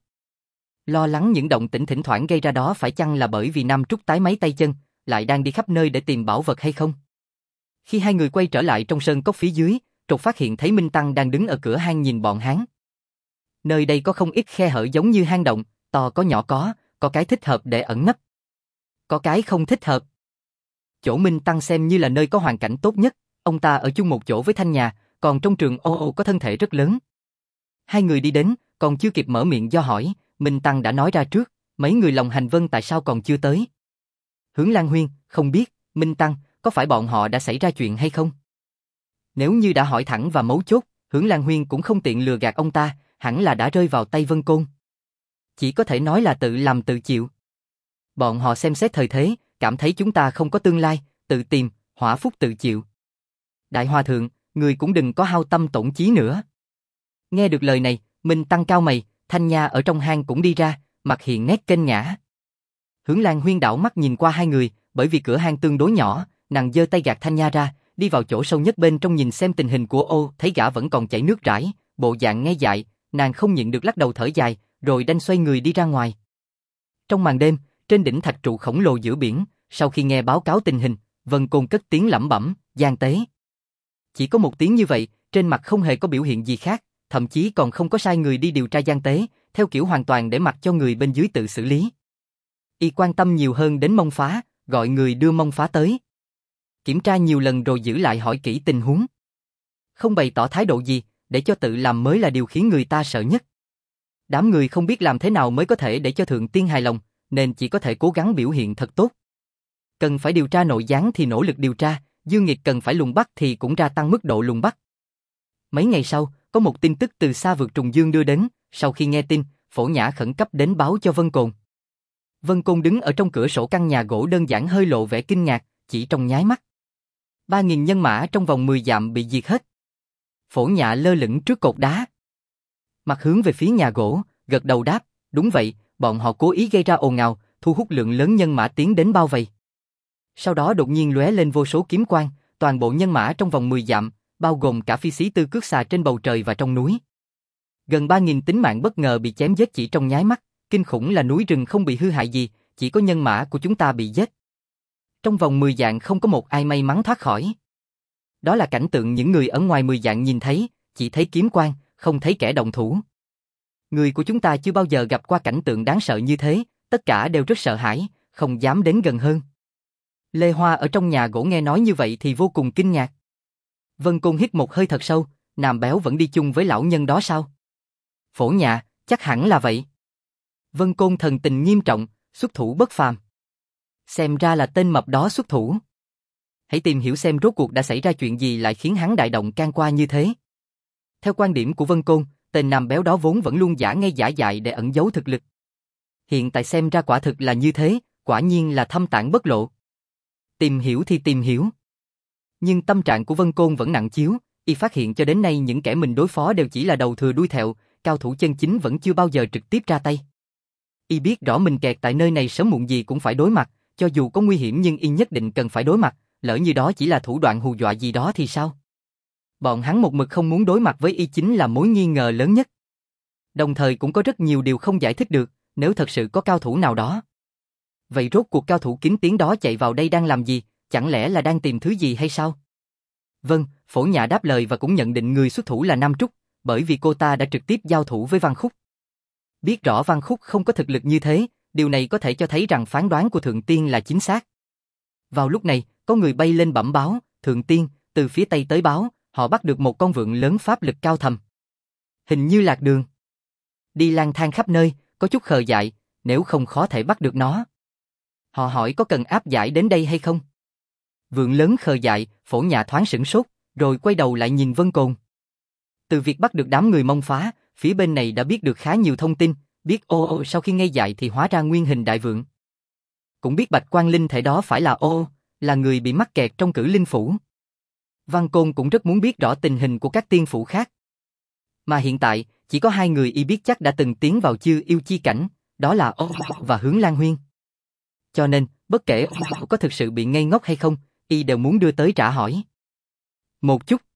A: Lo lắng những động tĩnh thỉnh thoảng gây ra đó phải chăng là bởi vì Nam Trúc tái máy tay chân, lại đang đi khắp nơi để tìm bảo vật hay không? Khi hai người quay trở lại trong sơn cốc phía dưới, Trục phát hiện thấy Minh Tăng đang đứng ở cửa hang nhìn bọn hắn. Nơi đây có không ít khe hở giống như hang động, to có nhỏ có cái thích hợp để ẩn nấp. Có cái không thích hợp. Chỗ Minh Tăng xem như là nơi có hoàn cảnh tốt nhất, ông ta ở chung một chỗ với Thanh Nhà, còn trong Trường Ô Ô có thân thể rất lớn. Hai người đi đến, còn chưa kịp mở miệng do hỏi, Minh Tăng đã nói ra trước, mấy người lòng hành vân tại sao còn chưa tới. Hướng Lan Huyên, không biết, Minh Tăng, có phải bọn họ đã xảy ra chuyện hay không? Nếu như đã hỏi thẳng và mấu chốt, Hướng Lan Huyên cũng không tiện lừa gạt ông ta, hẳn là đã rơi vào tay Vân Côn. Chỉ có thể nói là tự làm tự chịu. Bọn họ xem xét thời thế, cảm thấy chúng ta không có tương lai, tự tìm, hỏa phúc tự chịu. Đại Hòa Thượng, người cũng đừng có hao tâm tổn chí nữa. Nghe được lời này, Minh Tăng cao mày, Thanh Nha ở trong hang cũng đi ra, mặt hiện nét kênh nhã. Hướng Lan Huyên đảo mắt nhìn qua hai người, bởi vì cửa hang tương đối nhỏ, nàng giơ tay gạt Thanh Nha ra, đi vào chỗ sâu nhất bên trong nhìn xem tình hình của ô, thấy gã vẫn còn chảy nước rải, bộ dạng nghe dại, nàng không nhịn được lắc đầu thở dài, rồi đành xoay người đi ra ngoài. Trong màn đêm, trên đỉnh thạch trụ khổng lồ giữa biển, sau khi nghe báo cáo tình hình, Vân Côn cất tiếng lẩm bẩm, Giang Tế. Chỉ có một tiếng như vậy, trên mặt không hề có biểu hiện gì khác, thậm chí còn không có sai người đi điều tra Giang Tế, theo kiểu hoàn toàn để mặc cho người bên dưới tự xử lý. Y quan tâm nhiều hơn đến Mông Phá, gọi người đưa Mông Phá tới. Kiểm tra nhiều lần rồi giữ lại hỏi kỹ tình huống. Không bày tỏ thái độ gì, để cho tự làm mới là điều khiến người ta sợ nhất. Đám người không biết làm thế nào mới có thể để cho Thượng Tiên hài lòng, nên chỉ có thể cố gắng biểu hiện thật tốt. Cần phải điều tra nội gián thì nỗ lực điều tra, dương nghiệt cần phải lùng bắt thì cũng gia tăng mức độ lùng bắt. Mấy ngày sau, có một tin tức từ xa vượt trùng dương đưa đến, sau khi nghe tin, Phổ Nhã khẩn cấp đến báo cho Vân Côn. Vân Côn đứng ở trong cửa sổ căn nhà gỗ đơn giản hơi lộ vẻ kinh ngạc, chỉ trong nháy mắt. 3.000 nhân mã trong vòng 10 dặm bị diệt hết. Phổ Nhã lơ lửng trước cột đá. Mặt hướng về phía nhà gỗ, gật đầu đáp, đúng vậy, bọn họ cố ý gây ra ồn ào, thu hút lượng lớn nhân mã tiến đến bao vây. Sau đó đột nhiên lóe lên vô số kiếm quang, toàn bộ nhân mã trong vòng 10 dặm, bao gồm cả phi sĩ tư cước xà trên bầu trời và trong núi. Gần 3.000 tính mạng bất ngờ bị chém giết chỉ trong nháy mắt, kinh khủng là núi rừng không bị hư hại gì, chỉ có nhân mã của chúng ta bị giết. Trong vòng 10 dặm không có một ai may mắn thoát khỏi. Đó là cảnh tượng những người ở ngoài 10 dặm nhìn thấy, chỉ thấy kiếm quang, không thấy kẻ động thủ. Người của chúng ta chưa bao giờ gặp qua cảnh tượng đáng sợ như thế, tất cả đều rất sợ hãi, không dám đến gần hơn. Lê Hoa ở trong nhà gỗ nghe nói như vậy thì vô cùng kinh ngạc. Vân Côn hít một hơi thật sâu, Nam Béo vẫn đi chung với lão nhân đó sao? Phổ Nhạ, chắc hẳn là vậy. Vân Côn thần tình nghiêm trọng, xuất thủ bất phàm. Xem ra là tên mập đó xuất thủ. Hãy tìm hiểu xem rốt cuộc đã xảy ra chuyện gì lại khiến hắn đại động can qua như thế. Theo quan điểm của Vân Côn, tên nam béo đó vốn vẫn luôn giả ngây giả dại để ẩn giấu thực lực. Hiện tại xem ra quả thực là như thế, quả nhiên là thâm tạng bất lộ. Tìm hiểu thì tìm hiểu. Nhưng tâm trạng của Vân Côn vẫn nặng chiếu, y phát hiện cho đến nay những kẻ mình đối phó đều chỉ là đầu thừa đuôi thẹo, cao thủ chân chính vẫn chưa bao giờ trực tiếp ra tay. Y biết rõ mình kẹt tại nơi này sớm muộn gì cũng phải đối mặt, cho dù có nguy hiểm nhưng y nhất định cần phải đối mặt, lỡ như đó chỉ là thủ đoạn hù dọa gì đó thì sao? Bọn hắn một mực không muốn đối mặt với y chính là mối nghi ngờ lớn nhất. Đồng thời cũng có rất nhiều điều không giải thích được, nếu thật sự có cao thủ nào đó. Vậy rốt cuộc cao thủ kín tiếng đó chạy vào đây đang làm gì, chẳng lẽ là đang tìm thứ gì hay sao? Vâng, Phổ Nhạ đáp lời và cũng nhận định người xuất thủ là Nam Trúc, bởi vì cô ta đã trực tiếp giao thủ với Văn Khúc. Biết rõ Văn Khúc không có thực lực như thế, điều này có thể cho thấy rằng phán đoán của Thượng Tiên là chính xác. Vào lúc này, có người bay lên bẩm báo, Thượng Tiên, từ phía Tây tới báo, họ bắt được một con vượn lớn pháp lực cao thầm. Hình như lạc đường. Đi lang thang khắp nơi, có chút khờ dại, nếu không khó thể bắt được nó. Họ hỏi có cần áp giải đến đây hay không? Vượn lớn khờ dại, Phổ Nhạ thoáng sửng sốt, rồi quay đầu lại nhìn Vân Côn. Từ việc bắt được đám người Mông Phá, phía bên này đã biết được khá nhiều thông tin, biết sau khi ngây dại thì hóa ra nguyên hình đại vượn. Cũng biết Bạch Quang Linh thể đó phải là là người bị mắc kẹt trong Cử Linh Phủ. Văn Côn cũng rất muốn biết rõ tình hình của các tiên phủ khác. Mà hiện tại, chỉ có hai người y biết chắc đã từng tiến vào Chư Yêu Chi Cảnh, đó là và Hướng Lan Huyên. Cho nên, bất kể có thực sự bị ngây ngốc hay không, y đều muốn đưa tới trả hỏi. Một chút.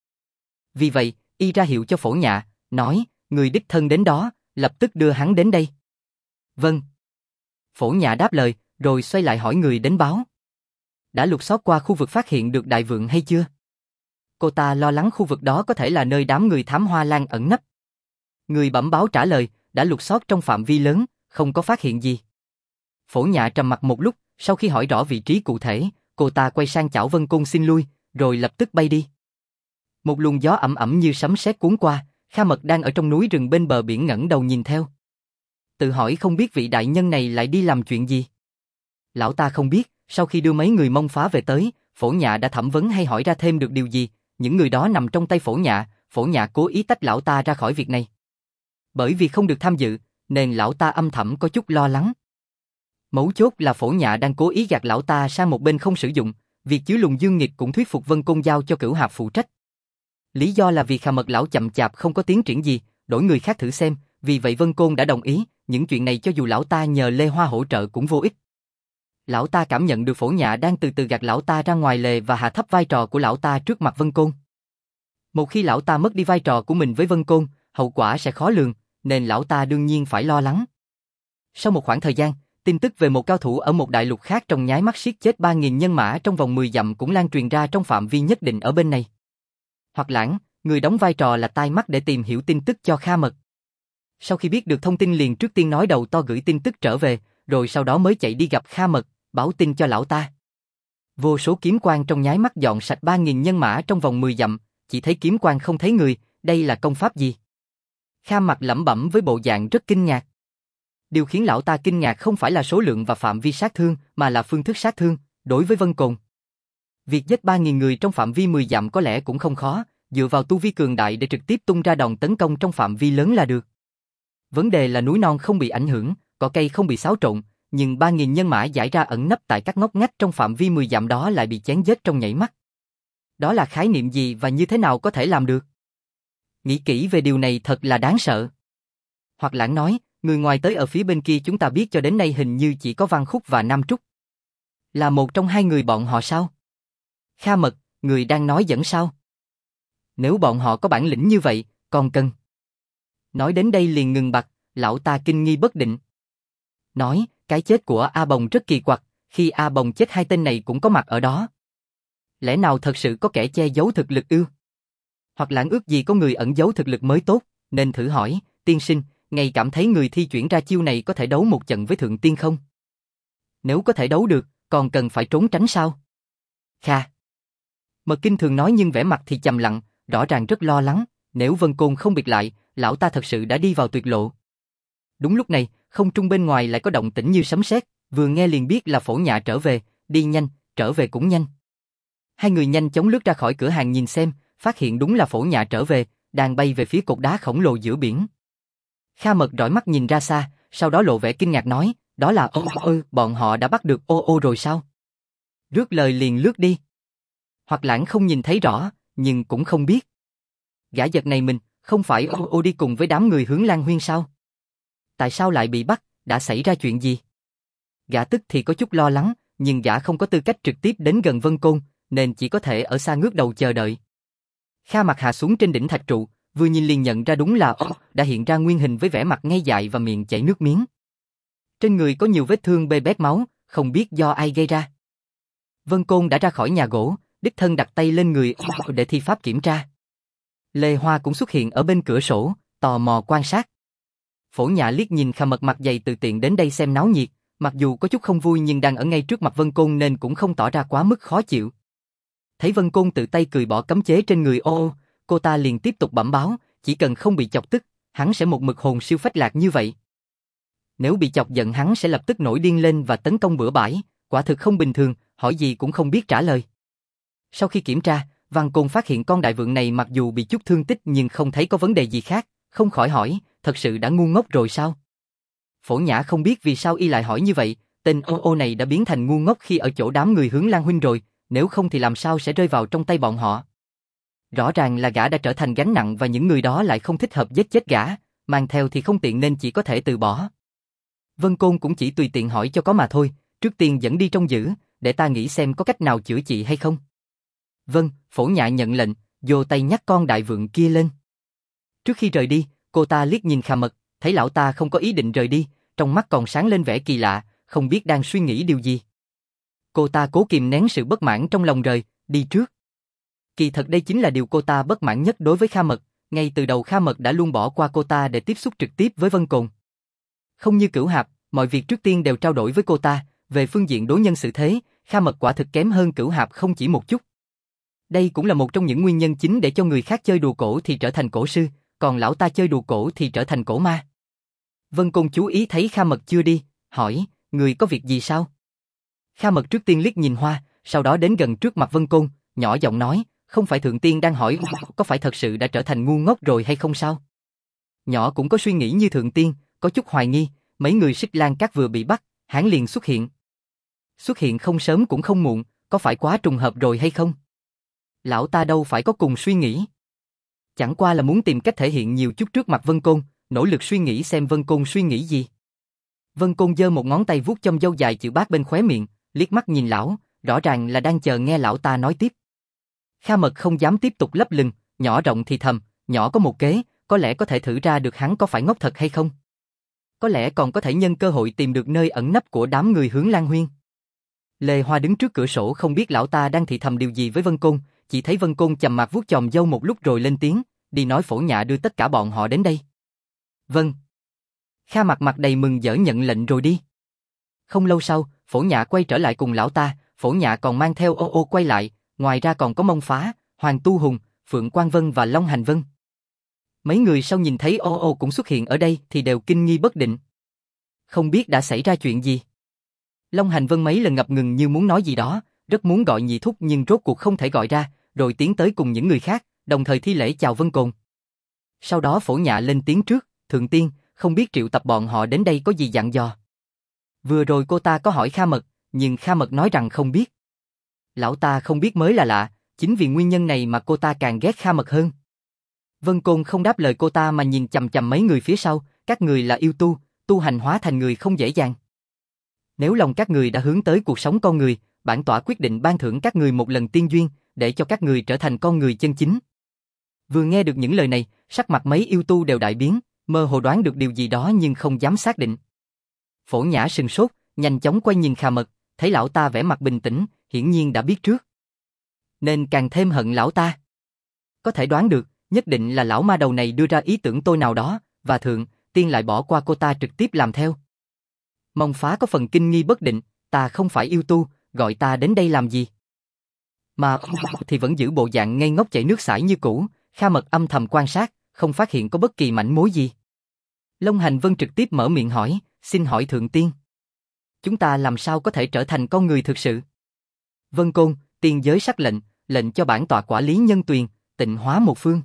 A: Vì vậy, y ra hiệu cho Phổ Nhạ, nói, người đích thân đến đó, lập tức đưa hắn đến đây. Vâng. Phổ Nhạ đáp lời, rồi xoay lại hỏi người đến báo. Đã lục soát qua khu vực phát hiện được đại vượn hay chưa? Cô ta lo lắng khu vực đó có thể là nơi đám người thám hoa lan ẩn nấp. Người bẩm báo trả lời, đã lục soát trong phạm vi lớn, không có phát hiện gì. Phổ Nhạ trầm mặc một lúc, sau khi hỏi rõ vị trí cụ thể, cô ta quay sang chào Vân Côn xin lui, rồi lập tức bay đi. Một luồng gió ẩm ẩm như sấm sét cuốn qua, Kha Mật đang ở trong núi rừng bên bờ biển ngẩng đầu nhìn theo. Tự hỏi không biết vị đại nhân này lại đi làm chuyện gì. Lão ta không biết, sau khi đưa mấy người Mông Phá về tới, Phổ Nhạ đã thẩm vấn hay hỏi ra thêm được điều gì, những người đó nằm trong tay Phổ Nhạ cố ý tách lão ta ra khỏi việc này. Bởi vì không được tham dự, nên lão ta âm thầm có chút lo lắng. Mấu chốt là Phổ Nhạ đang cố ý gạt lão ta sang một bên không sử dụng, việc chứa lùng dương nghiệt cũng thuyết phục Vân Côn giao cho Cửu Hạp phụ trách. Lý do là vì Kha Mật lão chậm chạp không có tiến triển gì, đổi người khác thử xem, vì vậy Vân Côn đã đồng ý, những chuyện này cho dù lão ta nhờ Lê Hoa hỗ trợ cũng vô ích. Lão ta cảm nhận được Phổ Nhạ đang từ từ gạt lão ta ra ngoài lề và hạ thấp vai trò của lão ta trước mặt Vân Côn. Một khi lão ta mất đi vai trò của mình với Vân Côn, hậu quả sẽ khó lường, nên lão ta đương nhiên phải lo lắng. Sau một khoảng thời gian, tin tức về một cao thủ ở một đại lục khác trong nháy mắt siết chết 3.000 nhân mã trong vòng 10 dặm cũng lan truyền ra trong phạm vi nhất định ở bên này. Hoặc Lãng, người đóng vai trò là tai mắt để tìm hiểu tin tức cho Kha Mật. Sau khi biết được thông tin liền trước tiên nói đầu to gửi tin tức trở về, rồi sau đó mới chạy đi gặp Kha Mật, báo tin cho lão ta. Vô số kiếm quan trong nháy mắt dọn sạch 3.000 nhân mã trong vòng 10 dặm, chỉ thấy kiếm quan không thấy người, đây là công pháp gì? Kha Mật lẩm bẩm với bộ dạng rất kinh ngạc. Điều khiến lão ta kinh ngạc không phải là số lượng và phạm vi sát thương, mà là phương thức sát thương, đối với Vân Côn. Việc giết 3.000 người trong phạm vi 10 dặm có lẽ cũng không khó, dựa vào tu vi cường đại để trực tiếp tung ra đòn tấn công trong phạm vi lớn là được. Vấn đề là núi non không bị ảnh hưởng, cỏ cây không bị xáo trộn, nhưng 3.000 nhân mã giải ra ẩn nấp tại các ngóc ngách trong phạm vi 10 dặm đó lại bị chém giết trong nhảy mắt. Đó là khái niệm gì và như thế nào có thể làm được? Nghĩ kỹ về điều này thật là đáng sợ. Hoặc Lãng nói, người ngoài tới ở phía bên kia chúng ta biết cho đến nay hình như chỉ có Văn Khúc và Nam Trúc. Là một trong hai người bọn họ sao? Kha Mật, người đang nói dẫn sao? Nếu bọn họ có bản lĩnh như vậy, còn cần. Nói đến đây liền ngừng bặt, lão ta kinh nghi bất định. Nói, cái chết của A Bồng rất kỳ quặc, khi A Bồng chết hai tên này cũng có mặt ở đó. Lẽ nào thật sự có kẻ che giấu thực lực ư? Hoặc Lãng ước gì có người ẩn giấu thực lực mới tốt, nên thử hỏi, tiên sinh, ngài cảm thấy người thi chuyển ra chiêu này có thể đấu một trận với Thượng Tiên không? Nếu có thể đấu được, còn cần phải trốn tránh sao? Kha. Mật Kinh thường nói nhưng vẻ mặt thì trầm lặng, rõ ràng rất lo lắng, Nếu Vân Côn không biệt lại, lão ta thật sự đã đi vào tuyệt lộ. Đúng lúc này, không trung bên ngoài lại có động tĩnh như sấm sét, vừa nghe liền biết là Phổ Nhã trở về, đi nhanh, trở về cũng nhanh. Hai người nhanh chóng lướt ra khỏi cửa hàng nhìn xem, phát hiện đúng là Phổ Nhã trở về, đang bay về phía cột đá khổng lồ giữa biển. Kha Mật dõi mắt nhìn ra xa, sau đó lộ vẻ kinh ngạc nói, đó là bọn họ đã bắt được ô rồi sao? Rước lời liền lướt đi. Hoặc Lãng không nhìn thấy rõ, nhưng cũng không biết. Gã giật này mình, không phải ô đi cùng với đám người Hướng Lan Huyên sao? Tại sao lại bị bắt, đã xảy ra chuyện gì? Gã tức thì có chút lo lắng, nhưng gã không có tư cách trực tiếp đến gần Vân Côn, nên chỉ có thể ở xa ngước đầu chờ đợi. Kha Mặt hạ xuống trên đỉnh thạch trụ, vừa nhìn liền nhận ra đúng là đã hiện ra nguyên hình với vẻ mặt ngây dại và miệng chảy nước miếng. Trên người có nhiều vết thương bê bết máu, không biết do ai gây ra. Vân Côn đã ra khỏi nhà gỗ, đích thân đặt tay lên người để thi pháp kiểm tra. Lê Hoa cũng xuất hiện ở bên cửa sổ, tò mò quan sát. Phổ Nhã liếc nhìn Kha Mật mặt dày tự tiện đến đây xem náo nhiệt, mặc dù có chút không vui nhưng đang ở ngay trước mặt Vân Côn nên cũng không tỏ ra quá mức khó chịu. Thấy Vân Côn tự tay cười bỏ cấm chế trên người cô ta liền tiếp tục bẩm báo, chỉ cần không bị chọc tức, hắn sẽ một mực hồn siêu phách lạc như vậy. Nếu bị chọc giận hắn sẽ lập tức nổi điên lên và tấn công bừa bãi, quả thực không bình thường, hỏi gì cũng không biết trả lời. Sau khi kiểm tra, Văn Côn phát hiện con đại vượn này mặc dù bị chút thương tích nhưng không thấy có vấn đề gì khác, không khỏi hỏi, thật sự đã ngu ngốc rồi sao? Phổ Nhã không biết vì sao y lại hỏi như vậy, tên này đã biến thành ngu ngốc khi ở chỗ đám người Hướng Lan Huynh rồi, nếu không thì làm sao sẽ rơi vào trong tay bọn họ. Rõ ràng là gã đã trở thành gánh nặng và những người đó lại không thích hợp giết chết gã, mang theo thì không tiện nên chỉ có thể từ bỏ. Vân Côn cũng chỉ tùy tiện hỏi cho có mà thôi, trước tiên dẫn đi trong giữ, để ta nghĩ xem có cách nào chữa trị hay không. Vâng, Phổ Nhã nhận lệnh, giơ tay nhắc con đại vượn kia lên. Trước khi rời đi, cô ta liếc nhìn Kha Mật, thấy lão ta không có ý định rời đi, trong mắt còn sáng lên vẻ kỳ lạ, không biết đang suy nghĩ điều gì. Cô ta cố kìm nén sự bất mãn trong lòng rời, đi trước. Kỳ thật đây chính là điều cô ta bất mãn nhất đối với Kha Mật, ngay từ đầu Kha Mật đã luôn bỏ qua cô ta để tiếp xúc trực tiếp với Vân Côn. Không như Cửu Hạp, mọi việc trước tiên đều trao đổi với cô ta, về phương diện đối nhân xử thế, Kha Mật quả thực kém hơn Cửu Hạp không chỉ một chút. Đây cũng là một trong những nguyên nhân chính để cho người khác chơi đùa cổ thì trở thành cổ sư, còn lão ta chơi đùa cổ thì trở thành cổ ma. Vân Côn chú ý thấy Kha Mật chưa đi, hỏi, người có việc gì sao? Kha Mật trước tiên liếc nhìn Hoa, sau đó đến gần trước mặt Vân Côn, nhỏ giọng nói, không phải Thượng Tiên đang hỏi có phải thật sự đã trở thành ngu ngốc rồi hay không sao? Nhỏ cũng có suy nghĩ như Thượng Tiên, có chút hoài nghi, mấy người Xích Lan Các vừa bị bắt, hắn liền xuất hiện. Xuất hiện không sớm cũng không muộn, có phải quá trùng hợp rồi hay không? Lão ta đâu phải có cùng suy nghĩ. Chẳng qua là muốn tìm cách thể hiện nhiều chút trước mặt Vân Côn, nỗ lực suy nghĩ xem Vân Côn suy nghĩ gì. Vân Côn giơ một ngón tay vuốt chông râu dài chữ bát bên khóe miệng, liếc mắt nhìn lão, rõ ràng là đang chờ nghe lão ta nói tiếp. Kha Mật không dám tiếp tục lấp lửng, nhỏ rộng thì thầm, nhỏ có một kế, có lẽ có thể thử ra được hắn có phải ngốc thật hay không. Có lẽ còn có thể nhân cơ hội tìm được nơi ẩn nấp của đám người Hướng Lan Huyên. Lê Hoa đứng trước cửa sổ không biết lão ta đang thì thầm điều gì với Vân Côn, chỉ thấy Vân Côn chầm mặt vuốt chòm râu một lúc rồi lên tiếng, đi nói Phổ Nhã đưa tất cả bọn họ đến đây. Vâng. Kha mặt đầy mừng rỡ nhận lệnh rồi đi. Không lâu sau, Phổ Nhã quay trở lại cùng lão ta, Phổ Nhã còn mang theo quay lại, ngoài ra còn có Mông Phá, Hoàng Tu Hùng, Phượng Quang Vân và Long Hành Vân. Mấy người sau nhìn thấy cũng xuất hiện ở đây thì đều kinh nghi bất định. Không biết đã xảy ra chuyện gì. Long Hành Vân mấy lần ngập ngừng như muốn nói gì đó, rất muốn gọi nhị thúc nhưng rốt cuộc không thể gọi ra, rồi tiến tới cùng những người khác, đồng thời thi lễ chào Vân Côn. Sau đó Phổ Nhã lên tiếng trước, Thượng Tiên, không biết triệu tập bọn họ đến đây có gì dặn dò. Vừa rồi cô ta có hỏi Kha Mật, nhưng Kha Mật nói rằng không biết. Lão ta không biết mới là lạ, chính vì nguyên nhân này mà cô ta càng ghét Kha Mật hơn. Vân Côn không đáp lời cô ta mà nhìn chằm chằm mấy người phía sau, các người là yêu tu hành hóa thành người không dễ dàng. Nếu lòng các người đã hướng tới cuộc sống con người, bản tọa quyết định ban thưởng các người một lần tiên duyên, để cho các người trở thành con người chân chính. Vừa nghe được những lời này, sắc mặt mấy yêu tu đều đại biến, mơ hồ đoán được điều gì đó nhưng không dám xác định. Phổ Nhã sừng sốt, nhanh chóng quay nhìn Kha Mật, thấy lão ta vẻ mặt bình tĩnh, hiển nhiên đã biết trước. Nên càng thêm hận lão ta. Có thể đoán được, nhất định là lão ma đầu này đưa ra ý tưởng tôi nào đó, và Thượng Tiên lại bỏ qua cô ta trực tiếp làm theo. Mông Phá có phần kinh nghi bất định, ta không phải yêu tu, gọi ta đến đây làm gì? Mà thì vẫn giữ bộ dạng ngây ngốc chảy nước sải như cũ, Kha Mật âm thầm quan sát, không phát hiện có bất kỳ manh mối gì. Long Hành Vân trực tiếp mở miệng hỏi, xin hỏi Thượng Tiên. Chúng ta làm sao có thể trở thành con người thực sự? Vân Côn, tiên giới sắc lệnh, lệnh cho bản tọa quả lý nhân tuyền, tịnh hóa một phương.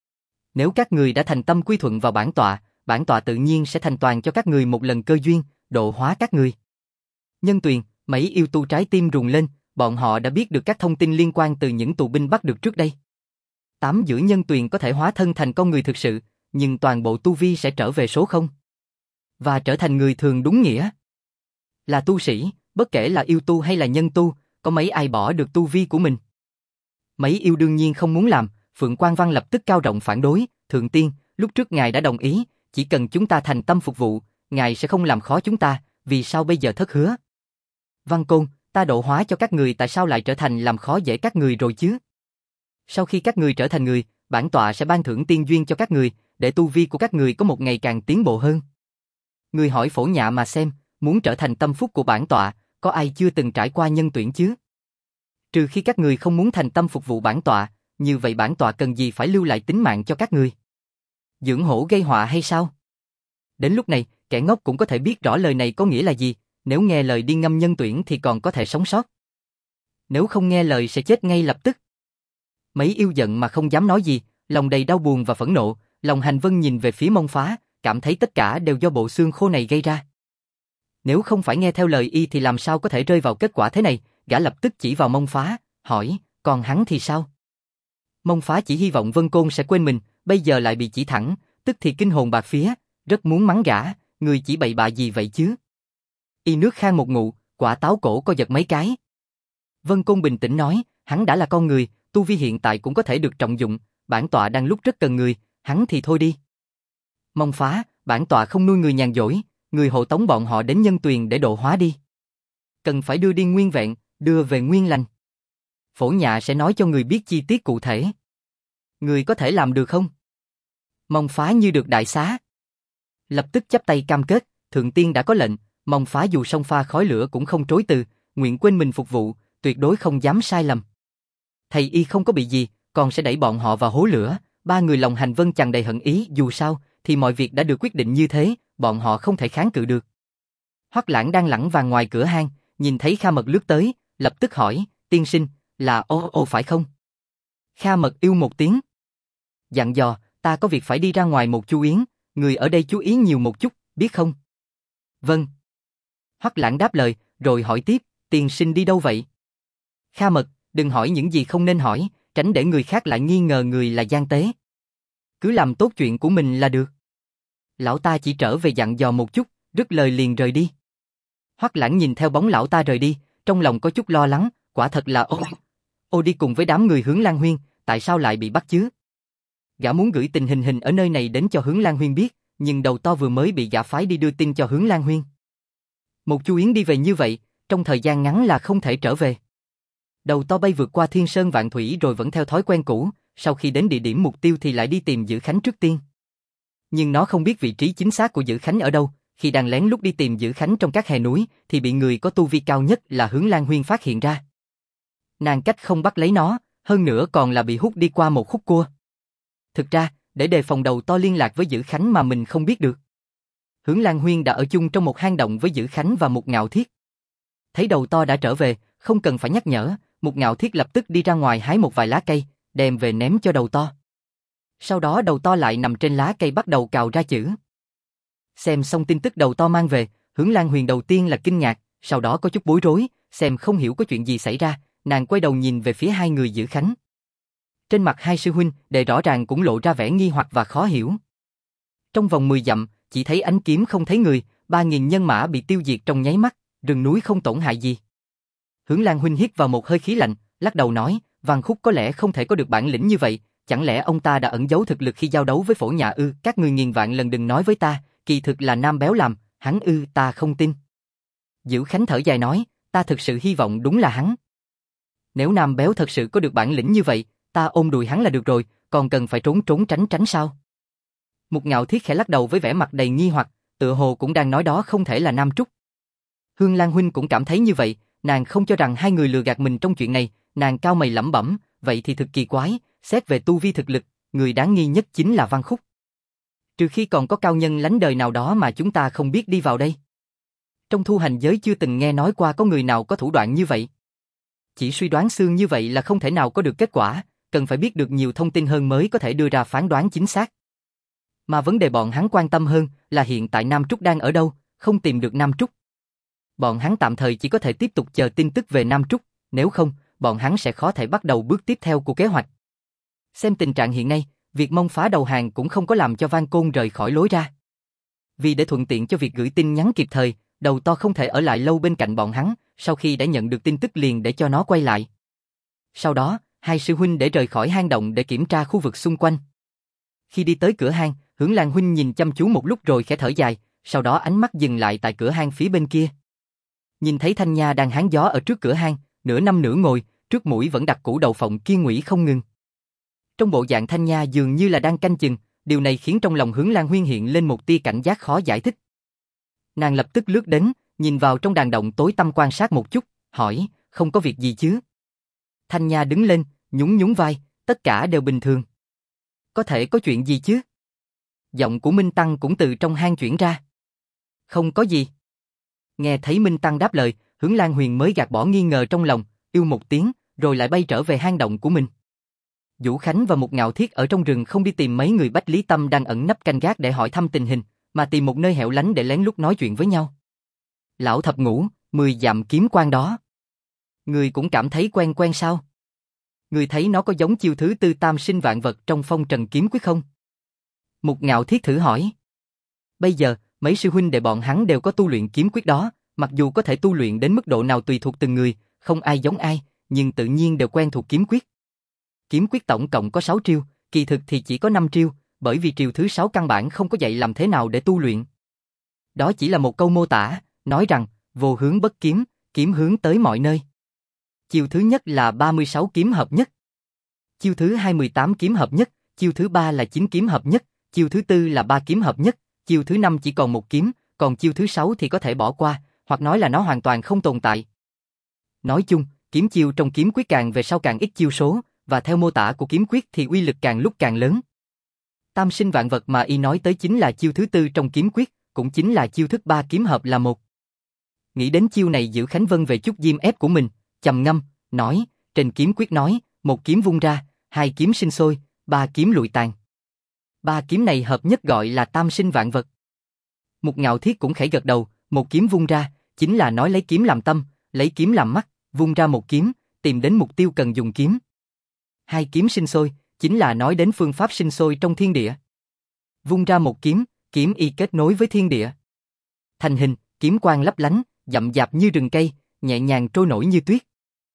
A: Nếu các người đã thành tâm quy thuận vào bản tọa tự nhiên sẽ thành toàn cho các người một lần cơ duyên, độ hóa các người. Nhân tuyền, mấy yêu tu trái tim rùng lên, bọn họ đã biết được các thông tin liên quan từ những tù binh bắt được trước đây. 8 giữa nhân tuyền có thể hóa thân thành con người thực sự, nhưng toàn bộ tu vi sẽ trở về số 0. Và trở thành người thường đúng nghĩa. Là tu sĩ, bất kể là yêu tu hay là nhân tu, có mấy ai bỏ được tu vi của mình. Mấy yêu đương nhiên không muốn làm, Phượng Quang Văn lập tức cao rộng phản đối, Thượng Tiên, lúc trước ngài đã đồng ý, chỉ cần chúng ta thành tâm phục vụ, ngài sẽ không làm khó chúng ta, vì sao bây giờ thất hứa? Văn Côn, ta độ hóa cho các người tại sao lại trở thành làm khó dễ các người rồi chứ? Sau khi các người trở thành người, bản tọa sẽ ban thưởng tiên duyên cho các người, để tu vi của các người có một ngày càng tiến bộ hơn. Người hỏi Phổ Nhạ mà xem, muốn trở thành tâm phúc của bản tọa, có ai chưa từng trải qua nhân tuyển chứ? Trừ khi các người không muốn thành tâm phục vụ bản tọa, như vậy bản tọa cần gì phải lưu lại tính mạng cho các người? Dưỡng hổ gây họa hay sao? Đến lúc này, kẻ ngốc cũng có thể biết rõ lời này có nghĩa là gì, nếu nghe lời đi ngâm nhân tuyển thì còn có thể sống sót. Nếu không nghe lời sẽ chết ngay lập tức. Mấy yêu giận mà không dám nói gì, lòng đầy đau buồn và phẫn nộ, Long Hành Vân nhìn về phía Mông Phá, cảm thấy tất cả đều do bộ xương khô này gây ra. Nếu không phải nghe theo lời y thì làm sao có thể rơi vào kết quả thế này, gã lập tức chỉ vào Mông Phá, hỏi, còn hắn thì sao? Mông Phá chỉ hy vọng Vân Côn sẽ quên mình, bây giờ lại bị chỉ thẳng, tức thì kinh hồn bạt phía, rất muốn mắng gã, người chỉ bậy bạ gì vậy chứ? Y nước khan một ngụ, quả táo cổ co giật mấy cái. Vân Côn bình tĩnh nói, hắn đã là con người, tu vi hiện tại cũng có thể được trọng dụng, bản tọa đang lúc rất cần người, hắn thì thôi đi. Mông Phá, bản tọa không nuôi người nhàn dỗi, người hộ tống bọn họ đến nhân tuyền để độ hóa đi. Cần phải đưa đi nguyên vẹn, đưa về nguyên lành. Phổ Nhạ sẽ nói cho người biết chi tiết cụ thể. Người có thể làm được không? Mông Phá như được đại xá. Lập tức chắp tay cam kết, Thượng Tiên đã có lệnh, Mông Phá dù sông pha khói lửa cũng không chối từ, nguyện quên mình phục vụ, tuyệt đối không dám sai lầm. Thầy y không có bị gì, còn sẽ đẩy bọn họ vào hố lửa. Ba người Long Hành Vân tràn đầy hận ý, dù sao thì mọi việc đã được quyết định như thế, bọn họ không thể kháng cự được. Hoắc Lãng đang lẳng vàng ngoài cửa hang, nhìn thấy Kha Mật lướt tới, lập tức hỏi, tiên sinh, là ô phải không? Kha Mật yêu một tiếng. Dặn dò, ta có việc phải đi ra ngoài một chu yến, người ở đây chú ý nhiều một chút, biết không? Vâng. Hoắc Lãng đáp lời, rồi hỏi tiếp, tiên sinh đi đâu vậy? Kha Mật, đừng hỏi những gì không nên hỏi, tránh để người khác lại nghi ngờ người là gian tế. Cứ làm tốt chuyện của mình là được. Lão ta chỉ trở về dặn dò một chút, rứt lời liền rời đi. Hoắc Lãng nhìn theo bóng lão ta rời đi, trong lòng có chút lo lắng, quả thật là ô đi cùng với đám người Hướng Lan Huyên, tại sao lại bị bắt chứ? Gã muốn gửi tình hình ở nơi này đến cho Hướng Lan Huyên biết, nhưng đầu to vừa mới bị gã phái đi đưa tin cho Hướng Lan Huyên. Một chu yến đi về như vậy, trong thời gian ngắn là không thể trở về. Đầu to bay vượt qua thiên sơn vạn thủy rồi vẫn theo thói quen cũ, sau khi đến địa điểm mục tiêu thì lại đi tìm Dữ Khánh trước tiên. Nhưng nó không biết vị trí chính xác của Dữ Khánh ở đâu, khi đang lén lút đi tìm Dữ Khánh trong các hè núi, thì bị người có tu vi cao nhất là Hướng Lan Huyên phát hiện ra. Nàng cách không bắt lấy nó, hơn nữa còn là bị hút đi qua một khúc cua. Thực ra, để đề phòng đầu to liên lạc với Dữ Khánh mà mình không biết được. Hướng Lan Huyên đã ở chung trong một hang động với Dữ Khánh và Mục Ngạo Thiết. Thấy đầu to đã trở về, không cần phải nhắc nhở, Mục Ngạo Thiết lập tức đi ra ngoài hái một vài lá cây, đem về ném cho đầu to. Sau đó đầu to lại nằm trên lá cây bắt đầu cào ra chữ. Xem xong tin tức đầu to mang về, Hướng Lan Huyền đầu tiên là kinh ngạc, sau đó có chút bối rối, xem không hiểu có chuyện gì xảy ra, nàng quay đầu nhìn về phía hai người Dữ Khánh. Trên mặt hai sư huynh đều rõ ràng cũng lộ ra vẻ nghi hoặc và khó hiểu. Trong vòng 10 dặm, chỉ thấy ánh kiếm không thấy người, 3.000 nhân mã bị tiêu diệt trong nháy mắt, rừng núi không tổn hại gì. Hướng Lan huynh hít vào một hơi khí lạnh, lắc đầu nói, Văn Khúc có lẽ không thể có được bản lĩnh như vậy, chẳng lẽ ông ta đã ẩn giấu thực lực khi giao đấu với Phổ Nhạ ư? Các người nghìn vạn lần đừng nói với ta, kỳ thực là Nam Béo làm, hắn ư? Ta không tin. Dữ Khánh thở dài nói, ta thực sự hy vọng đúng là hắn. Nếu Nam Béo thật sự có được bản lĩnh như vậy, ta ôm đùi hắn là được rồi, còn cần phải trốn tránh sao? Mục Ngạo Thiết khẽ lắc đầu với vẻ mặt đầy nghi hoặc, tựa hồ cũng đang nói đó không thể là Nam Trúc. Hương Lan huynh cũng cảm thấy như vậy, nàng không cho rằng hai người lừa gạt mình trong chuyện này, nàng cau mày lẩm bẩm, vậy thì thực kỳ quái, xét về tu vi thực lực, người đáng nghi nhất chính là Văn Khúc. Trừ khi còn có cao nhân lánh đời nào đó mà chúng ta không biết đi vào đây. Trong thu hành giới chưa từng nghe nói qua có người nào có thủ đoạn như vậy. Chỉ suy đoán xương như vậy là không thể nào có được kết quả, cần phải biết được nhiều thông tin hơn mới có thể đưa ra phán đoán chính xác. Mà vấn đề bọn hắn quan tâm hơn là hiện tại Nam Trúc đang ở đâu, không tìm được Nam Trúc. Bọn hắn tạm thời chỉ có thể tiếp tục chờ tin tức về Nam Trúc, nếu không, bọn hắn sẽ khó thể bắt đầu bước tiếp theo của kế hoạch. Xem tình trạng hiện nay, việc Mông Phá đầu hàng cũng không có làm cho Van Côn rời khỏi lối ra. Vì để thuận tiện cho việc gửi tin nhắn kịp thời, Đầu To không thể ở lại lâu bên cạnh bọn hắn, sau khi đã nhận được tin tức liền để cho nó quay lại. Sau đó, hai sư huynh để rời khỏi hang động để kiểm tra khu vực xung quanh. Khi đi tới cửa hang, Hưởng Lan huynh nhìn chăm chú một lúc rồi khẽ thở dài, sau đó ánh mắt dừng lại tại cửa hang phía bên kia. Nhìn thấy Thanh Nha đang háng gió ở trước cửa hang, nửa nằm nửa ngồi, trước mũi vẫn đặt củ đậu phộng kiên nghỉ không ngừng. Trong bộ dạng Thanh Nha dường như là đang canh chừng, điều này khiến trong lòng Hưởng Lan huynh hiện lên một tia cảnh giác khó giải thích. Nàng lập tức lướt đến, nhìn vào trong đàn động tối tăm quan sát một chút, hỏi, không có việc gì chứ? Thanh Nha đứng lên, nhún nhún vai, tất cả đều bình thường. Có thể có chuyện gì chứ? Giọng của Minh Tăng cũng từ trong hang chuyển ra. Không có gì. Nghe thấy Minh Tăng đáp lời, Hưởng Lan Huyền mới gạt bỏ nghi ngờ trong lòng, yêu một tiếng, rồi lại bay trở về hang động của mình. Vũ Khánh và Mục Ngạo Thiết ở trong rừng không đi tìm mấy người Bách Lý Tâm đang ẩn nấp canh gác để hỏi thăm tình hình, mà tìm một nơi hẻo lánh để lén lút nói chuyện với nhau. Lão thập ngũ, 10 dặm kiếm quan đó. Người cũng cảm thấy quen quen sao? Người thấy nó có giống chiêu thứ tư tam sinh vạn vật trong phong trần kiếm quyết không? Mục Ngạo Thiết thử hỏi. Bây giờ, mấy sư huynh đệ bọn hắn đều có tu luyện kiếm quyết đó, mặc dù có thể tu luyện đến mức độ nào tùy thuộc từng người, không ai giống ai, nhưng tự nhiên đều quen thuộc kiếm quyết. Kiếm quyết tổng cộng có 6 chiêu, kỳ thực thì chỉ có 5 chiêu, bởi vì chiêu thứ 6 căn bản không có dạy làm thế nào để tu luyện. Đó chỉ là một câu mô tả, nói rằng, vô hướng bất kiếm, kiếm hướng tới mọi nơi. Chiêu thứ nhất là 36 kiếm hợp nhất. Chiêu thứ 28 kiếm hợp nhất, chiêu thứ 3 là 9 kiếm hợp nhất, chiêu thứ 4 là 3 kiếm hợp nhất, chiêu thứ 5 chỉ còn một kiếm, còn chiêu thứ 6 thì có thể bỏ qua, hoặc nói là nó hoàn toàn không tồn tại. Nói chung, kiếm chiêu trong kiếm quyết càng về sau càng ít chiêu số, và theo mô tả của kiếm quyết thì uy lực càng lúc càng lớn. Tam sinh vạn vật mà y nói tới chính là chiêu thứ 4 trong kiếm quyết, cũng chính là chiêu thức 3 kiếm hợp là một. Nghĩ đến chiêu này Giữ Khánh Vân về chút diêm ép của mình, trầm ngâm, nói, trên kiếm quyết nói, một kiếm vung ra, 2 kiếm sinh sôi, 3 kiếm lụi tàn. 3 kiếm này hợp nhất gọi là tam sinh vạn vật. Mục Ngạo Thiết cũng khẽ gật đầu, một kiếm vung ra, chính là nói lấy kiếm làm tâm, lấy kiếm làm mắt, vung ra một kiếm, tìm đến mục tiêu cần dùng kiếm. 2 kiếm sinh sôi, chính là nói đến phương pháp sinh sôi trong thiên địa. Vung ra một kiếm, kiếm y kết nối với thiên địa. Thành hình, kiếm quang lấp lánh, dậm dạp như rừng cây, nhẹ nhàng trôi nổi như tuyết.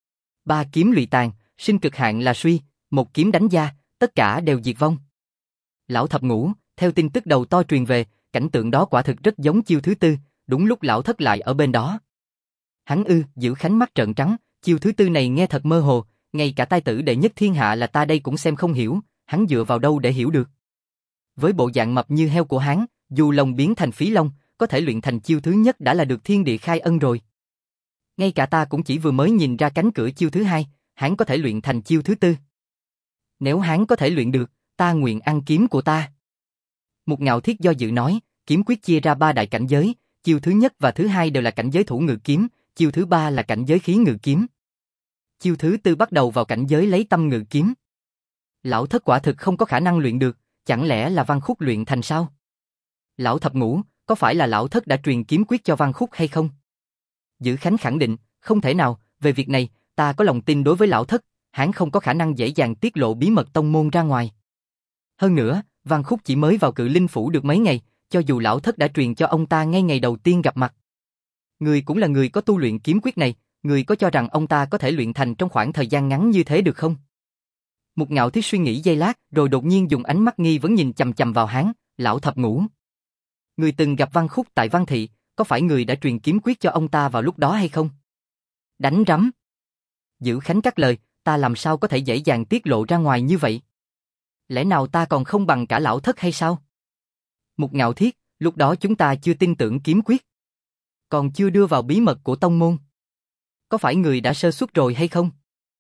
A: 3 kiếm lụy tàn, sinh cực hạn là suy, một kiếm đánh ra, tất cả đều diệt vong. Lão thập ngũ, theo tin tức Đầu To truyền về, cảnh tượng đó quả thực rất giống chiêu thứ 4, đúng lúc lão thất lại ở bên đó. Hắn Giữ Khánh mắt trợn trắng, chiêu thứ 4 này nghe thật mơ hồ, ngay cả tai tử đệ nhất thiên hạ là ta đây cũng xem không hiểu, hắn dựa vào đâu để hiểu được. Với bộ dạng mập như heo của hắn, dù lông biến thành phí lông, có thể luyện thành chiêu thứ nhất đã là được thiên địa khai ân rồi. Ngay cả ta cũng chỉ vừa mới nhìn ra cánh cửa chiêu thứ 2, hắn có thể luyện thành chiêu thứ 4. Nếu hắn có thể luyện được, ta nguyện ăn kiếm của ta. Mục Ngạo Thiết do dự nói, kiếm quyết chia ra 3 đại cảnh giới, chiêu thứ nhất và thứ 2 đều là cảnh giới thủ ngự kiếm, chiêu thứ 3 là cảnh giới khí ngự kiếm. Chiêu thứ 4 bắt đầu vào cảnh giới lấy tâm ngự kiếm. Lão thất quả thực không có khả năng luyện được, chẳng lẽ là Văn Khúc luyện thành sao? Lão thập ngũ, có phải là lão thất đã truyền kiếm quyết cho Văn Khúc hay không? Giữ Khánh khẳng định, không thể nào, về việc này, ta có lòng tin đối với lão thất, hắn không có khả năng dễ dàng tiết lộ bí mật tông môn ra ngoài. Hơn nữa, Văn Khúc chỉ mới vào Cự Linh Phủ được mấy ngày, cho dù lão thất đã truyền cho ông ta ngay ngày đầu tiên gặp mặt. Người cũng là người có tu luyện kiếm quyết này, người có cho rằng ông ta có thể luyện thành trong khoảng thời gian ngắn như thế được không? Mục Ngạo Thiết suy nghĩ giây lát, rồi đột nhiên dùng ánh mắt nghi vấn nhìn chằm chằm vào hắn, lão thập ngũ. Người từng gặp Văn Khúc tại Văn Thị, có phải người đã truyền kiếm quyết cho ông ta vào lúc đó hay không? Đánh rắm. Giữ Khánh cắt lời, ta làm sao có thể dễ dàng tiết lộ ra ngoài như vậy? Lẽ nào ta còn không bằng cả lão thất hay sao? Mục Ngạo Thiết, lúc đó chúng ta chưa tin tưởng kiếm quyết. Còn chưa đưa vào bí mật của tông môn. Có phải người đã sơ suất rồi hay không?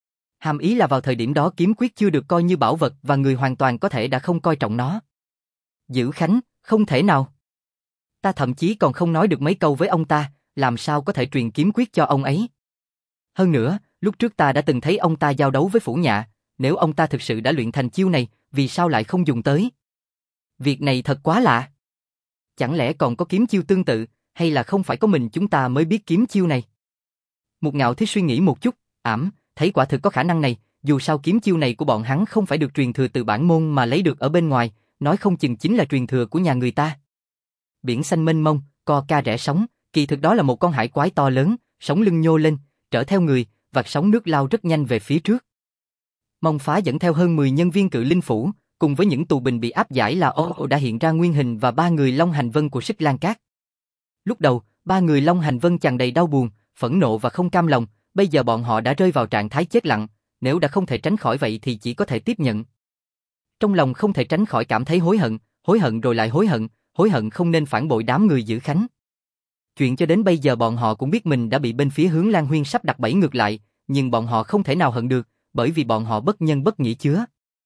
A: Hàm ý là vào thời điểm đó kiếm quyết chưa được coi như bảo vật và người hoàn toàn có thể đã không coi trọng nó. Giữ Khánh, không thể nào. Ta thậm chí còn không nói được mấy câu với ông ta, làm sao có thể truyền kiếm quyết cho ông ấy. Hơn nữa, lúc trước ta đã từng thấy ông ta giao đấu với Phủ Nhạ, nếu ông ta thực sự đã luyện thành chiêu này, vì sao lại không dùng tới? Việc này thật quá lạ. Chẳng lẽ còn có kiếm chiêu tương tự, hay là không phải có mình chúng ta mới biết kiếm chiêu này? Một Ngạo Thế suy nghĩ một chút, thấy quả thực có khả năng này, dù sao kiếm chiêu này của bọn hắn không phải được truyền thừa từ bản môn mà lấy được ở bên ngoài, nói không chừng chính là truyền thừa của nhà người ta. Biển xanh mênh mông, co ca rẽ sóng, kỳ thực đó là một con hải quái to lớn, sóng lưng nhô lên, trở theo người, vạt sóng nước lao rất nhanh về phía trước. Mông Phá dẫn theo hơn 10 nhân viên Cự Linh Phủ, cùng với những tù binh bị áp giải là đã hiện ra nguyên hình và 3 người Long Hành Vân của Xích Lan Cát. Lúc đầu, 3 người Long Hành Vân tràn đầy đau buồn, phẫn nộ và không cam lòng, bây giờ bọn họ đã rơi vào trạng thái chết lặng, nếu đã không thể tránh khỏi vậy thì chỉ có thể tiếp nhận. Trong lòng không thể tránh khỏi cảm thấy hối hận rồi lại hối hận không nên phản bội đám người Giữ Khánh. Chuyện cho đến bây giờ bọn họ cũng biết mình đã bị bên phía Hướng Lan Huyên sắp đặt bẫy ngược lại, nhưng bọn họ không thể nào hận được, bởi vì bọn họ bất nhân bất nghĩa chứa.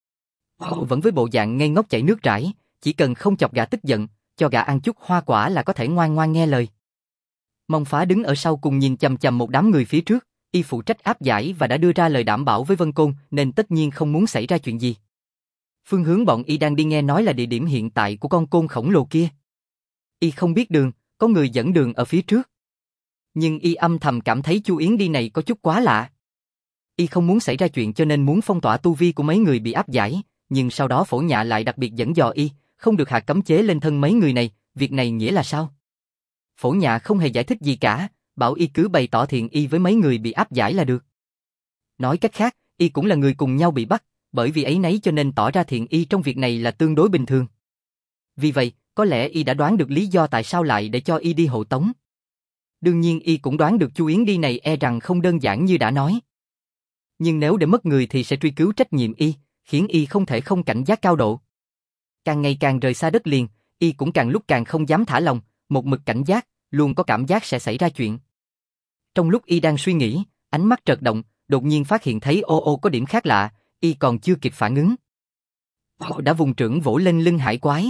A: Vẫn với bộ dạng ngây ngốc chảy nước rãi, chỉ cần không chọc gã tức giận, cho gã ăn chút hoa quả là có thể ngoan ngoan nghe lời. Mông Phá đứng ở sau cùng nhìn chằm chằm một đám người phía trước, y phụ trách áp giải và đã đưa ra lời đảm bảo với Vân Côn nên tất nhiên không muốn xảy ra chuyện gì. Phương hướng bọn y đang đi nghe nói là địa điểm hiện tại của con côn khổng lồ kia. Y không biết đường, có người dẫn đường ở phía trước. Nhưng y âm thầm cảm thấy Chu Yến đi này có chút quá lạ. Y không muốn xảy ra chuyện cho nên muốn phong tỏa tu vi của mấy người bị áp giải, nhưng sau đó Phổ Nhạ lại đặc biệt dẫn dò y, không được hạ cấm chế lên thân mấy người này, việc này nghĩa là sao? Phổ Nhạ không hề giải thích gì cả, bảo y cứ bày tỏ thiện y với mấy người bị áp giải là được. Nói cách khác, y cũng là người cùng nhau bị bắt, bởi vì ấy nấy cho nên tỏ ra thiện y trong việc này là tương đối bình thường. Vì vậy, có lẽ y đã đoán được lý do tại sao lại để cho y đi hộ tống. Đương nhiên y cũng đoán được Chu Yến đi này e rằng không đơn giản như đã nói. Nhưng nếu để mất người thì sẽ truy cứu trách nhiệm y, khiến y không thể không cảnh giác cao độ. Càng ngày càng rời xa đất liền, y cũng càng lúc càng không dám thả lòng, một mực cảnh giác, luôn có cảm giác sẽ xảy ra chuyện. Trong lúc y đang suy nghĩ, ánh mắt chợt động, đột nhiên phát hiện thấy có điểm khác lạ, y còn chưa kịp phản ứng. Đã vùng trưởng vỗ lên lưng hải quái.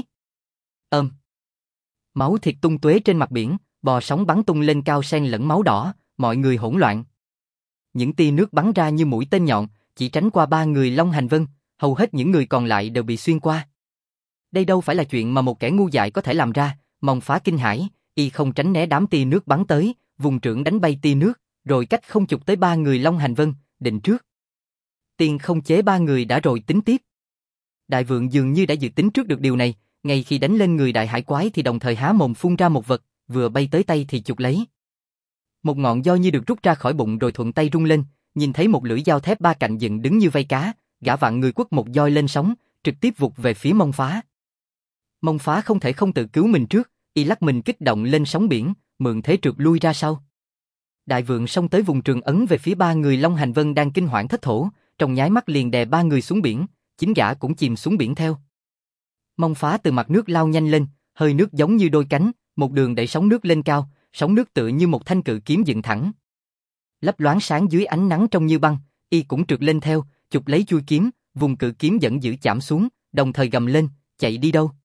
A: Máu thịt tung tóe trên mặt biển, bò sóng bắn tung lên cao xen lẫn máu đỏ, mọi người hỗn loạn. Những tia nước bắn ra như mũi tên nhọn, chỉ tránh qua 3 người Long Hành Vân, hầu hết những người còn lại đều bị xuyên qua. Đây đâu phải là chuyện mà một kẻ ngu dại có thể làm ra, Mông Phá kinh hãi, y không tránh né đám tia nước bắn tới, vùng trưởng đánh bay tia nước, rồi cách không chụp tới 3 người Long Hành Vân, định trước. Tiên không chế 3 người đã rồi tính tiếp. Đại vượng dường như đã dự tính trước được điều này, ngay khi đánh lên người đại hải quái thì đồng thời há mồm phun ra một vật, vừa bay tới tay thì chụp lấy. Một ngọn gioi như được rút ra khỏi bụng rồi thuận tay rung lên, nhìn thấy một lưỡi dao thép 3 cạnh dựng đứng như vây cá, gã vạn người quất một gioi lên sóng, trực tiếp vụt về phía Mông Phá. Mông Phá không thể không tự cứu mình trước, y lắc mình kích động lên sóng biển, mượn thế trượt lui ra sau. Đại vượng xông tới vùng trường ấn về phía 3 người Long Hành Vân đang kinh hoảng thất thổ, trong nháy mắt liền đè 3 người xuống biển, chính gã cũng chìm xuống biển theo. Mông Phá từ mặt nước lao nhanh lên, hơi nước giống như đôi cánh, một đường đẩy sóng nước lên cao, sóng nước tựa như một thanh cự kiếm dựng thẳng. Lấp loáng sáng dưới ánh nắng trong như băng, y cũng trượt lên theo, chụp lấy chuôi kiếm, vùng cự kiếm dẫn dữ chạm xuống, đồng thời gầm lên, chạy đi đâu?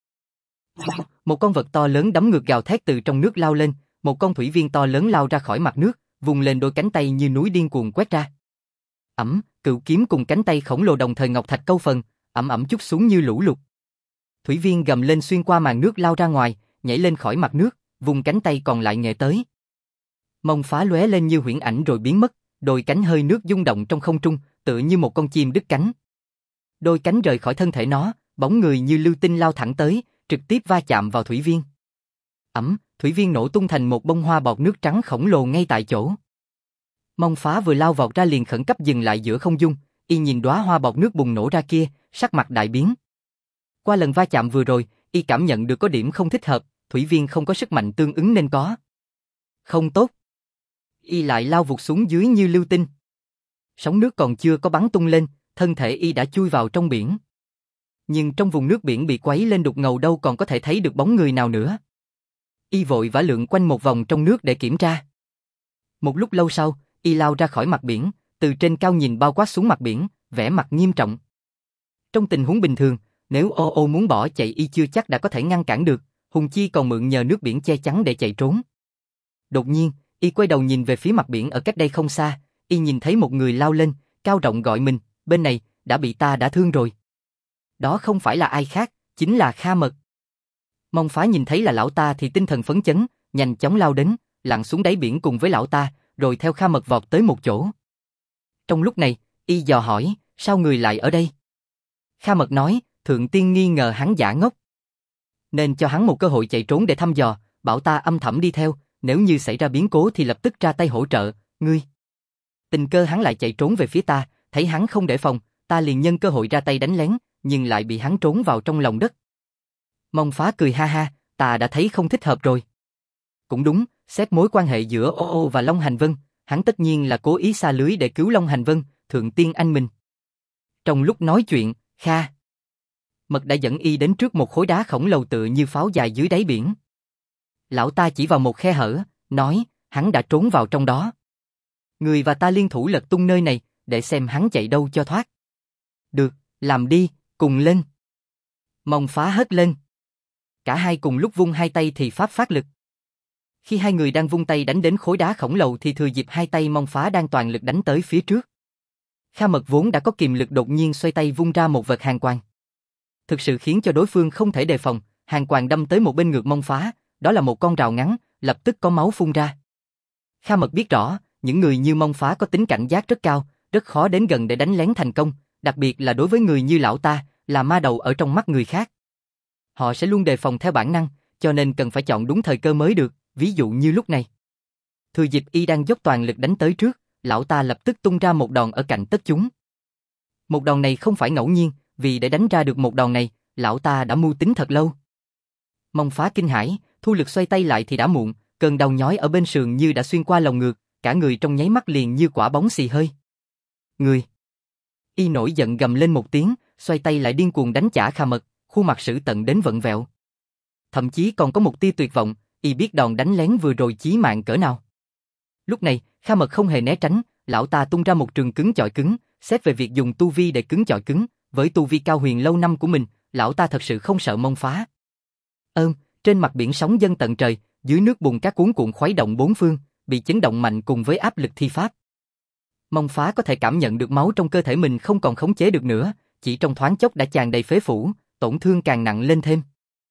A: Một con vật to lớn đấm ngược gào thét từ trong nước lao lên, một con thủy viên to lớn lao ra khỏi mặt nước, vùng lên đôi cánh tay như núi điên cuồng quét ra. Cự kiếm cùng cánh tay khổng lồ đồng thời ngọc thạch câu phần, chút xuống như lũ lụt. Thủy viên gầm lên xuyên qua màn nước lao ra ngoài, nhảy lên khỏi mặt nước, vùng cánh tay còn lại nghề tới. Mông Phá lóe lên như huyễn ảnh rồi biến mất, đôi cánh hơi nước rung động trong không trung, tựa như một con chim đứt cánh. Đôi cánh rời khỏi thân thể nó, bóng người như lưu tinh lao thẳng tới, trực tiếp va chạm vào thủy viên. Thủy viên nổ tung thành một bông hoa bọt nước trắng khổng lồ ngay tại chỗ. Mông Phá vừa lao vọt ra liền khẩn cấp dừng lại giữa không trung, y nhìn đóa hoa bọt nước bùng nổ ra kia, sắc mặt đại biến. Qua lần va chạm vừa rồi, y cảm nhận được có điểm không thích hợp, thủy viên không có sức mạnh tương ứng nên có. Không tốt. Y lại lao vụt xuống dưới như lưu tinh. Sóng nước còn chưa có bắn tung lên, thân thể y đã chui vào trong biển. Nhưng trong vùng nước biển bị quấy lên đục ngầu đâu còn có thể thấy được bóng người nào nữa. Y vội vã lượn quanh một vòng trong nước để kiểm tra. Một lúc lâu sau, y lao ra khỏi mặt biển, từ trên cao nhìn bao quát xuống mặt biển, vẻ mặt nghiêm trọng. Trong tình huống bình thường, nếu ô ô muốn bỏ chạy y chưa chắc đã có thể ngăn cản được, huống chi còn mượn nhờ nước biển che chắn để chạy trốn. Đột nhiên, y quay đầu nhìn về phía mặt biển ở cách đây không xa, y nhìn thấy một người lao lên, cao giọng gọi mình, bên này, đã bị ta đã thương rồi. Đó không phải là ai khác, chính là Kha Mật. Mông Phá nhìn thấy là lão ta thì tinh thần phấn chấn, nhanh chóng lao đến, lặn xuống đáy biển cùng với lão ta, rồi theo Kha Mật vọt tới một chỗ. Trong lúc này, y dò hỏi, sao người lại ở đây? Kha Mật nói, Thượng Tiên nghi ngờ hắn giả ngốc, nên cho hắn một cơ hội chạy trốn để thăm dò, bảo ta âm thầm đi theo, nếu như xảy ra biến cố thì lập tức ra tay hỗ trợ, ngươi. Tình cờ hắn lại chạy trốn về phía ta, thấy hắn không để phòng, ta liền nhân cơ hội ra tay đánh lén, nhưng lại bị hắn trốn vào trong lòng đất. Mông Phá cười ha ha, ta đã thấy không thích hợp rồi. Cũng đúng, xét mối quan hệ giữa ô ô và Long Hành Vân, hắn tất nhiên là cố ý xa lưới để cứu Long Hành Vân, Thượng Tiên anh mình. Trong lúc nói chuyện, Kha Mật đã dẫn y đến trước một khối đá khổng lồ tựa như pháo dài dưới đáy biển. Lão ta chỉ vào một khe hở, nói, hắn đã trốn vào trong đó. Người và ta liên thủ lật tung nơi này, để xem hắn chạy đâu cho thoát. Được, làm đi, cùng lên. Mông Phá hét lên. Cả hai cùng lúc vung hai tay thì pháp phát lực. Khi hai người đang vung tay đánh đến khối đá khổng lồ thì thừa dịp hai tay Mông Phá đang toàn lực đánh tới phía trước. Kha Mật vốn đã có kiềm lực đột nhiên xoay tay vung ra một vật hàn quang. Thực sự khiến cho đối phương không thể đề phòng, hàn quang đâm tới một bên ngực Mông Phá, đó là một con rào ngắn, lập tức có máu phun ra. Kha Mật biết rõ, những người như Mông Phá có tính cảnh giác rất cao, rất khó đến gần để đánh lén thành công, đặc biệt là đối với người như lão ta, là ma đầu ở trong mắt người khác. Họ sẽ luôn đề phòng theo bản năng, cho nên cần phải chọn đúng thời cơ mới được, ví dụ như lúc này. Thừa dịp y đang dốc toàn lực đánh tới trước, lão ta lập tức tung ra một đòn ở cạnh tất chúng. Một đòn này không phải ngẫu nhiên, vì để đánh ra được một đòn này, lão ta đã mưu tính thật lâu. Mông Phá kinh hãi, thu lực xoay tay lại thì đã muộn, cơn đau nhói ở bên sườn như đã xuyên qua lồng ngực, cả người trong nháy mắt liền như quả bóng xì hơi. Người! Y nổi giận gầm lên một tiếng, xoay tay lại điên cuồng đánh chả Kha Mật, khuôn mặt sử tận đến vặn vẹo. Thậm chí còn có một tia tuyệt vọng, y biết đòn đánh lén vừa rồi chí mạng cỡ nào. Lúc này, Kha Mật không hề né tránh, lão ta tung ra một trường cứng chọi cứng, xét về việc dùng tu vi để cứng chọi cứng, với tu vi cao huyền lâu năm của mình, lão ta thật sự không sợ Mông Phá. Trên mặt biển sóng dâng tận trời, dưới nước bùn cát cuồn cuộn khuấy động bốn phương, bị chấn động mạnh cùng với áp lực thi pháp. Mông Phá có thể cảm nhận được máu trong cơ thể mình không còn khống chế được nữa, chỉ trong thoáng chốc đã tràn đầy phế phủ, tổn thương càng nặng lên thêm.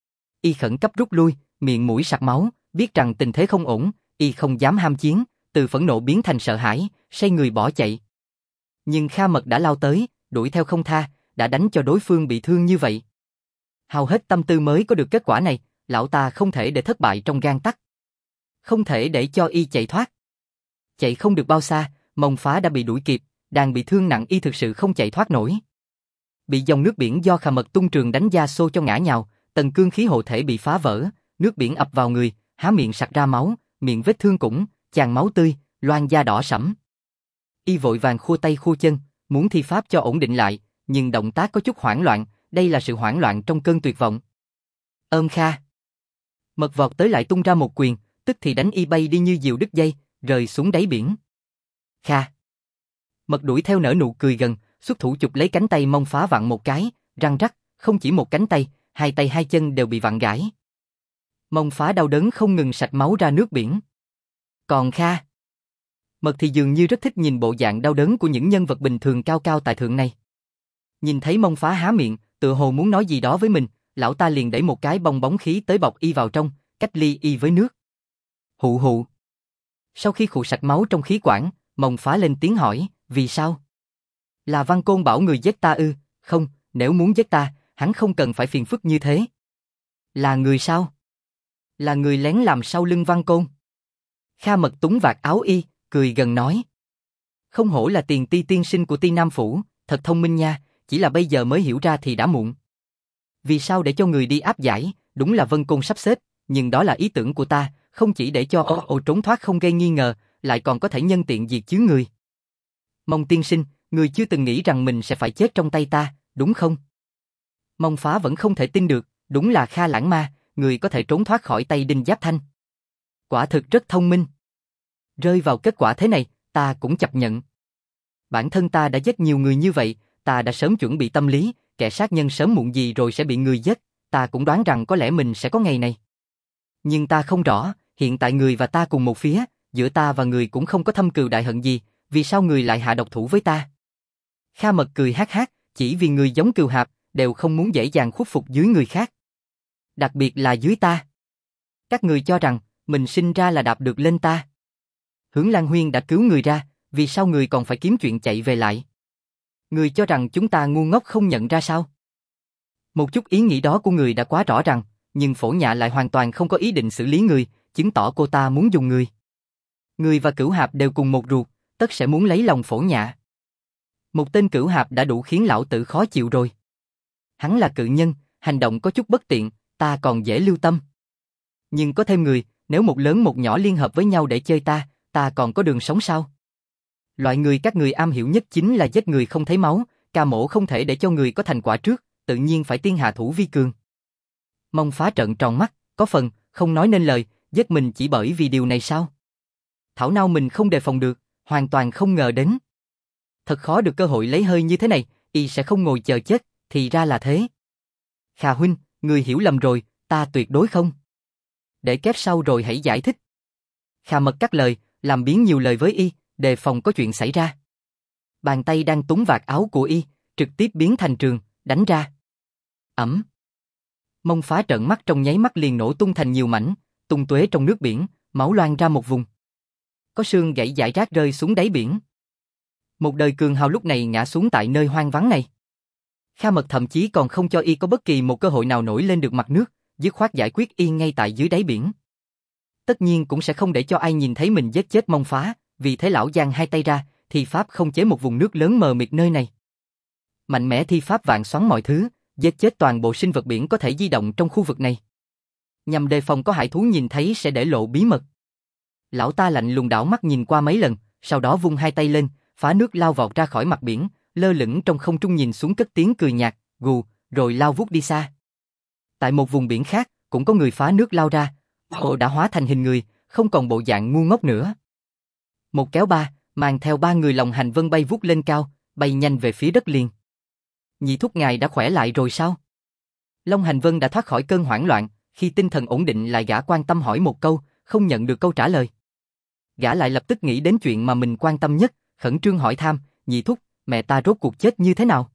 A: Y khẩn cấp rút lui, miệng mũi sặc máu, biết rằng tình thế không ổn, y không dám ham chiến, từ phẫn nộ biến thành sợ hãi, xoay người bỏ chạy. Nhưng Kha Mật đã lao tới, đuổi theo không tha, đã đánh cho đối phương bị thương như vậy. Hao hết tâm tư mới có được kết quả này, lão ta không thể để thất bại trong gang tắc. Không thể để cho y chạy thoát. Chạy không được bao xa, Mông Phá đã bị đuổi kịp, đang bị thương nặng y thực sự không chạy thoát nổi. Bị dòng nước biển do Kha Mật tung trường đánh da xô cho ngã nhào, tầng cương khí hộ thể bị phá vỡ, nước biển ập vào người, há miệng sặc ra máu, miệng vết thương cũng tràn máu tươi, loang da đỏ sẫm. Y vội vàng khua tay khua chân, muốn thi pháp cho ổn định lại, nhưng động tác có chút hoảng loạn, đây là sự hoảng loạn trong cơn tuyệt vọng. Ôm Kha Mật vọt tới lại tung ra một quyền, tức thì đánh y bay đi như diều đứt dây, rơi xuống đáy biển. Kha Mật đuổi theo nở nụ cười gần, xuất thủ chụp lấy cánh tay Mông Phá vặn một cái, răng rắc, không chỉ một cánh tay hai chân đều bị vặn gãy. Mông Phá đau đớn không ngừng sạch máu ra nước biển. Còn Kha Mật thì dường như rất thích nhìn bộ dạng đau đớn của những nhân vật bình thường cao cao tại thượng này. Nhìn thấy Mông Phá há miệng, tựa hồ muốn nói gì đó với mình, lão ta liền đẩy một cái bong bóng khí tới bọc y vào trong, cách ly y với nước. Hụ hụ. Sau khi khụ sạch máu trong khí quản, Mông Phá lên tiếng hỏi, vì sao? Là Văn Côn bảo người giết ta ư? Không, nếu muốn giết ta, hắn không cần phải phiền phức như thế. Là người sao? Là người lén làm sau lưng Văn Côn. Kha Mật túng vạt áo y, cười gần nói. Không hổ là Tiền Ti tiên sinh của Ti Nam Phủ, thật thông minh nha, chỉ là bây giờ mới hiểu ra thì đã muộn. Vì sao để cho người đi áp giải, đúng là Vân Côn sắp xếp, nhưng đó là ý tưởng của ta, không chỉ để cho ô trốn thoát không gây nghi ngờ, lại còn có thể nhân tiện diệt chướng người. Mông tiên sinh, người chưa từng nghĩ rằng mình sẽ phải chết trong tay ta, đúng không? Mông Phá vẫn không thể tin được, đúng là Kha Lãng Ma, người có thể trốn thoát khỏi tay Đinh Giáp Thanh. Quả thực rất thông minh. Rơi vào kết quả thế này, ta cũng chấp nhận. Bản thân ta đã giết nhiều người như vậy, ta đã sớm chuẩn bị tâm lý, kẻ sát nhân sớm muộn gì rồi sẽ bị người giết, ta cũng đoán rằng có lẽ mình sẽ có ngày này. Nhưng ta không rõ, hiện tại người và ta cùng một phía, giữa ta và người cũng không có thâm cừu đại hận gì, vì sao người lại hạ độc thủ với ta? Kha Mật cười hát hát, chỉ vì người giống cừu hạp, đều không muốn dễ dàng khuất phục dưới người khác. Đặc biệt là dưới ta. Các người cho rằng, mình sinh ra là đạp được lên ta. Hướng Lan Huyên đã cứu người ra, vì sao người còn phải kiếm chuyện chạy về lại? Người cho rằng chúng ta ngu ngốc không nhận ra sao? Một chút ý nghĩ đó của người đã quá rõ ràng, nhưng Phổ Nhạ lại hoàn toàn không có ý định xử lý người, chứng tỏ cô ta muốn dùng người. Người và Cửu Hạp đều cùng một ruột, tất sẽ muốn lấy lòng Phổ Nhạ. Một tên Cửu Hạp đã đủ khiến lão tử khó chịu rồi. Hắn là cự nhân, hành động có chút bất tiện, ta còn dễ lưu tâm. Nhưng có thêm người, nếu một lớn một nhỏ liên hợp với nhau để chơi ta còn có đường sống sao? Loại người các người am hiểu nhất chính là giết người không thấy máu, Ca Mổ không thể để cho người có thành quả trước, tự nhiên phải tiên hạ thủ vi cường. Mông Phá trợn tròn mắt, có phần, không nói nên lời, giết mình chỉ bởi vì điều này sao? Thảo nào mình không đề phòng được, hoàn toàn không ngờ đến. Thật khó được cơ hội lấy hơi như thế này, y sẽ không ngồi chờ chết, thì ra là thế. Kha huynh, người hiểu lầm rồi, ta tuyệt đối không. Để kép sau rồi hãy giải thích. Kha Mật cắt lời, làm biến nhiều lời với y, đề phòng có chuyện xảy ra. Bàn tay đang túm vạt áo của y, trực tiếp biến thành trường, đánh ra. Ẩm. Mông Phá trợn mắt trong nháy mắt liền nổ tung thành nhiều mảnh, tung tóe trong nước biển, máu loang ra một vùng. Có xương gãy rải rác rơi xuống đáy biển. Một đời cường hào lúc này ngã xuống tại nơi hoang vắng này. Kha Mật thậm chí còn không cho y có bất kỳ một cơ hội nào nổi lên được mặt nước, dứt khoát giải quyết y ngay tại dưới đáy biển. Tất nhiên cũng sẽ không để cho ai nhìn thấy mình giết chết Mông Phá, vì thế lão giang hai tay ra, thi pháp không chế một vùng nước lớn mờ mịt nơi này. Mạnh mẽ thi pháp vạn xoắn mọi thứ, giết chết toàn bộ sinh vật biển có thể di động trong khu vực này. Nhằm đề phòng có hải thú nhìn thấy sẽ để lộ bí mật. Lão ta lạnh lùng đảo mắt nhìn qua mấy lần, sau đó vung hai tay lên, phá nước lao vọt ra khỏi mặt biển, lơ lửng trong không trung nhìn xuống cất tiếng cười nhạt, gù, rồi lao vút đi xa. Tại một vùng biển khác, cũng có người phá nước lao ra, họ đã hóa thành hình người, không còn bộ dạng ngu ngốc nữa. Một kéo ba, mang theo ba người lòng hành vân bay vút lên cao, bay nhanh về phía đất liền. Nhị thúc ngài đã khỏe lại rồi sao? Long Hành Vân đã thoát khỏi cơn hoảng loạn, khi tinh thần ổn định lại gã quan tâm hỏi một câu, không nhận được câu trả lời. Gã lại lập tức nghĩ đến chuyện mà mình quan tâm nhất, khẩn trương hỏi thăm, nhị thúc, mẹ ta rốt cuộc chết như thế nào?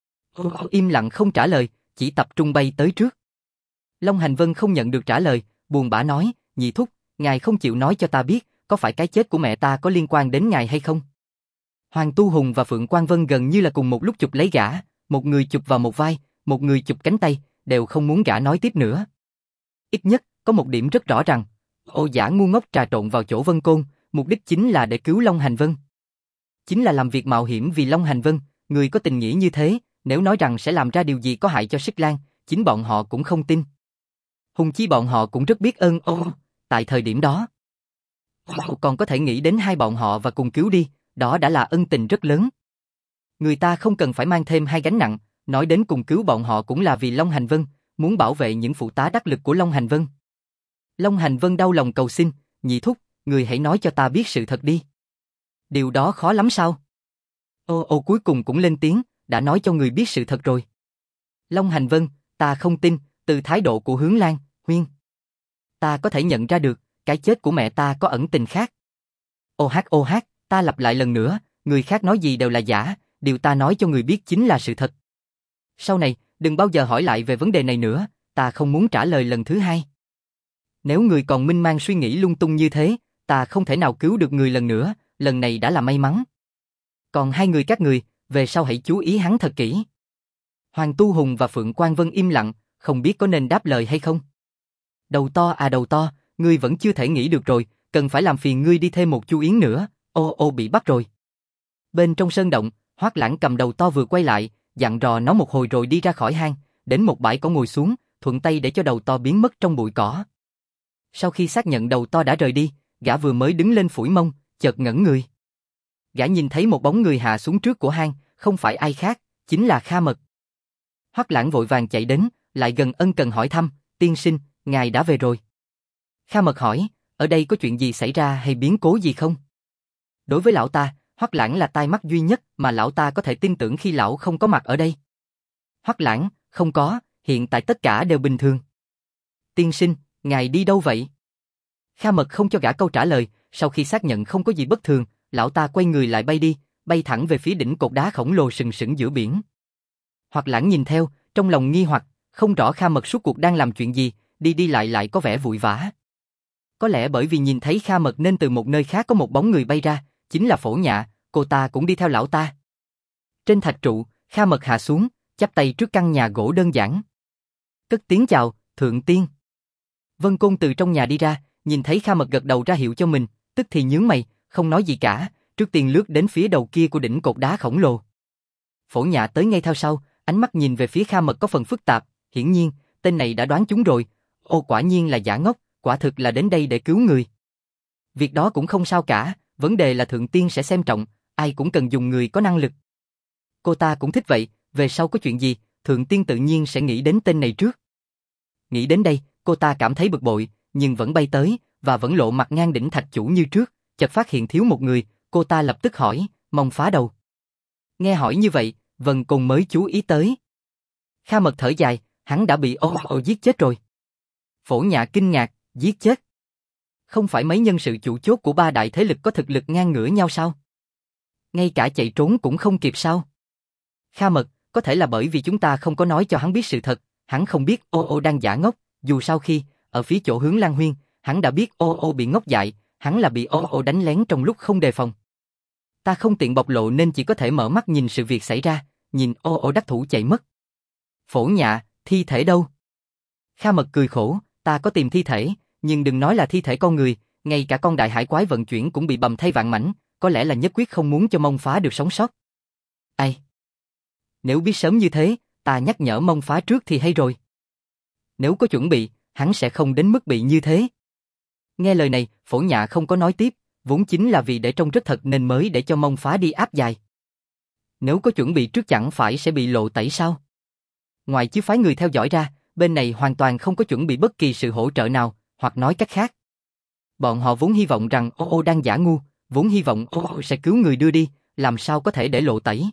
A: Im lặng không trả lời, chỉ tập trung bay tới trước. Long Hành Vân không nhận được trả lời, buồn bã nói, nhị thúc, ngài không chịu nói cho ta biết, có phải cái chết của mẹ ta có liên quan đến ngài hay không? Hoàng Tu Hùng và Phượng Quang Vân gần như là cùng một lúc chụp lấy gã, một người chụp vào một vai, một người chụp cánh tay, đều không muốn gã nói tiếp nữa. Ít nhất, có một điểm rất rõ ràng, Ô Giả ngu ngốc trà trộn vào chỗ Vân Côn, mục đích chính là để cứu Long Hành Vân. Chính là làm việc mạo hiểm vì Long Hành Vân, người có tình nghĩa như thế, nếu nói rằng sẽ làm ra điều gì có hại cho Xích Lan, chính bọn họ cũng không tin. Hùng chi bọn họ cũng rất biết ơn Ô, tại thời điểm đó. Còn có thể nghĩ đến hai bọn họ và cùng cứu đi, đó đã là ân tình rất lớn. Người ta không cần phải mang thêm hai gánh nặng, nói đến cùng cứu bọn họ cũng là vì Long Hành Vân, muốn bảo vệ những phụ tá đắc lực của Long Hành Vân. Long Hành Vân đau lòng cầu xin, nhị thúc, người hãy nói cho ta biết sự thật đi. Điều đó khó lắm sao? Ô cuối cùng cũng lên tiếng, đã nói cho người biết sự thật rồi. Long Hành Vân, ta không tin, từ thái độ của Hướng Lan, Huyên. Ta có thể nhận ra được, cái chết của mẹ ta có ẩn tình khác. Ô hát, ta lặp lại lần nữa, người khác nói gì đều là giả, điều ta nói cho người biết chính là sự thật. Sau này, đừng bao giờ hỏi lại về vấn đề này nữa, ta không muốn trả lời lần thứ hai. Nếu người còn minh mang suy nghĩ lung tung như thế, ta không thể nào cứu được người lần nữa, lần này đã là may mắn. Còn hai người các người, về sau hãy chú ý hắn thật kỹ. Hoàng Tu Hùng và Phượng Quang Vân im lặng, không biết có nên đáp lời hay không. Đầu to à đầu to, ngươi vẫn chưa thể nghĩ được rồi, cần phải làm phiền ngươi đi thêm một chú yến nữa, ô bị bắt rồi. Bên trong sơn động, Hoắc Lãng cầm đầu to vừa quay lại, dặn dò nó một hồi rồi đi ra khỏi hang, đến một bãi cỏ ngồi xuống, thuận tay để cho đầu to biến mất trong bụi cỏ. Sau khi xác nhận đầu to đã rời đi, gã vừa mới đứng lên phủi mông, chợt ngẩn người. Gã nhìn thấy một bóng người hạ xuống trước của hang, không phải ai khác, chính là Kha Mật. Hoắc Lãng vội vàng chạy đến, lại gần ân cần hỏi thăm, tiên sinh, ngài đã về rồi. Kha Mật hỏi, ở đây có chuyện gì xảy ra hay biến cố gì không? Đối với lão ta, Hoắc Lãng là tai mắt duy nhất mà lão ta có thể tin tưởng khi lão không có mặt ở đây. Hoắc Lãng, không có, hiện tại tất cả đều bình thường. Tiên sinh, ngài đi đâu vậy? Kha Mật không cho gã câu trả lời, sau khi xác nhận không có gì bất thường, lão ta quay người lại bay đi, bay thẳng về phía đỉnh cột đá khổng lồ sừng sững giữa biển. Hoắc Lãng nhìn theo, trong lòng nghi hoặc, không rõ Kha Mật suốt cuộc đang làm chuyện gì, đi đi lại có vẻ vội vã. Có lẽ bởi vì nhìn thấy Kha Mật nên từ một nơi khác có một bóng người bay ra, chính là Phổ Nhạ, cô ta cũng đi theo lão ta. Trên thạch trụ, Kha Mật hạ xuống, chắp tay trước căn nhà gỗ đơn giản. Cất tiếng chào, thượng tiên. Vân Côn từ trong nhà đi ra, nhìn thấy Kha Mật gật đầu ra hiệu cho mình, tức thì nhướng mày, không nói gì cả, trước tiên lướt đến phía đầu kia của đỉnh cột đá khổng lồ. Phổ Nhạ tới ngay theo sau, ánh mắt nhìn về phía Kha Mật có phần phức tạp, hiển nhiên, tên này đã đoán chúng rồi, quả nhiên là giả ngốc, quả thực là đến đây để cứu người. Việc đó cũng không sao cả, vấn đề là thượng tiên sẽ xem trọng, ai cũng cần dùng người có năng lực. Cô ta cũng thích vậy, về sau có chuyện gì, thượng tiên tự nhiên sẽ nghĩ đến tên này trước. Nghĩ đến đây, cô ta cảm thấy bực bội, nhưng vẫn bay tới, và vẫn lộ mặt ngang đỉnh thạch chủ như trước, chợt phát hiện thiếu một người, cô ta lập tức hỏi, Mông Phá đâu? Nghe hỏi như vậy, Vân Côn mới chú ý tới. Kha Mật thở dài, hắn đã bị giết chết rồi. Phổ Nhạ kinh ngạc, giết chết? Không phải mấy nhân sự chủ chốt của ba đại thế lực có thực lực ngang ngửa nhau sao? Ngay cả chạy trốn cũng không kịp sao? Kha Mật, có thể là bởi vì chúng ta không có nói cho hắn biết sự thật, hắn không biết đang giả ngốc, dù sau khi, ở phía chỗ hướng Lan Huyên, hắn đã biết bị ngốc dại, hắn là bị đánh lén trong lúc không đề phòng. Ta không tiện bộc lộ nên chỉ có thể mở mắt nhìn sự việc xảy ra, nhìn đắc thủ chạy mất. Phổ Nhạ, thi thể đâu? Kha Mật cười khổ, ta có tìm thi thể, nhưng đừng nói là thi thể con người, ngay cả con đại hải quái vận chuyển cũng bị bầm thay vạn mảnh, có lẽ là nhất quyết không muốn cho Mông Phá được sống sót. Ai? Nếu biết sớm như thế, ta nhắc nhở Mông Phá trước thì hay rồi. Nếu có chuẩn bị, hắn sẽ không đến mức bị như thế. Nghe lời này, Phổ Nhạ không có nói tiếp, vốn chính là vì để trông rất thật nên mới để cho Mông Phá đi áp dài. Nếu có chuẩn bị trước chẳng phải sẽ bị lộ tẩy sao? Ngoài chứ phái người theo dõi ra, bên này hoàn toàn không có chuẩn bị bất kỳ sự hỗ trợ nào, hoặc nói cách khác. Bọn họ vốn hy vọng rằng đang giả ngu, vốn hy vọng sẽ cứu người đưa đi, làm sao có thể để lộ tẩy.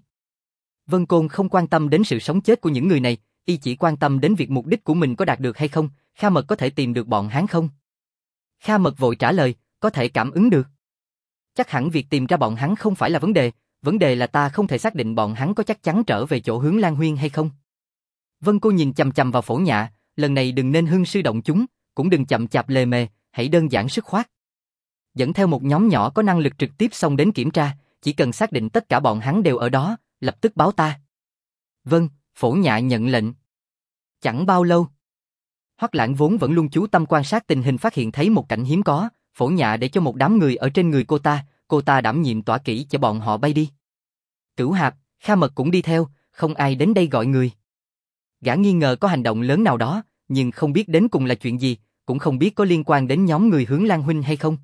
A: Vân Côn không quan tâm đến sự sống chết của những người này, y chỉ quan tâm đến việc mục đích của mình có đạt được hay không, Kha Mật có thể tìm được bọn hắn không? Kha Mật vội trả lời, có thể cảm ứng được. Chắc hẳn việc tìm ra bọn hắn không phải là vấn đề là ta không thể xác định bọn hắn có chắc chắn trở về chỗ hướng Lan Huyên hay không. Vân Cô nhìn chằm chằm vào Phổ Nhạ, lần này đừng nên hưng sư động chúng, cũng đừng chậm chạp lề mề, hãy đơn giản dứt khoát. Dẫn theo một nhóm nhỏ có năng lực trực tiếp xông đến kiểm tra, chỉ cần xác định tất cả bọn hắn đều ở đó, lập tức báo ta. Vâng, Phổ Nhạ nhận lệnh. Chẳng bao lâu, Hoắc Lãng vốn vẫn luôn chú tâm quan sát tình hình phát hiện thấy một cảnh hiếm có, Phổ Nhạ để cho một đám người ở trên người cô ta đảm nhiệm tỏa kỹ cho bọn họ bay đi. Cửu Hạp, Kha Mật cũng đi theo, không ai đến đây gọi người. Gã nghi ngờ có hành động lớn nào đó, nhưng không biết đến cùng là chuyện gì, cũng không biết có liên quan đến nhóm người hướng Lan Huynh hay không.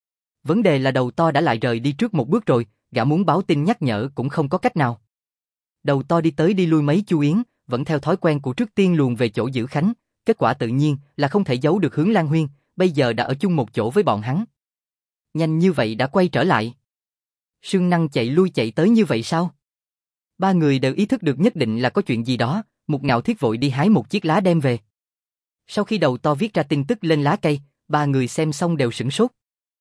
A: Vấn đề là đầu to đã lại rời đi trước một bước rồi, gã muốn báo tin nhắc nhở cũng không có cách nào. Đầu to đi tới đi lui mấy chu yến, vẫn theo thói quen của trước tiên luồn về chỗ giữ Khánh, kết quả tự nhiên là không thể giấu được hướng Lan Huyên, bây giờ đã ở chung một chỗ với bọn hắn. Nhanh như vậy đã quay trở lại. Sương Năng chạy lui chạy tới như vậy sao? Ba người đều ý thức được nhất định là có chuyện gì đó, Mục Ngạo Thiết vội đi hái một chiếc lá đem về. Sau khi đầu to viết ra tin tức lên lá cây, ba người xem xong đều sửng sốt.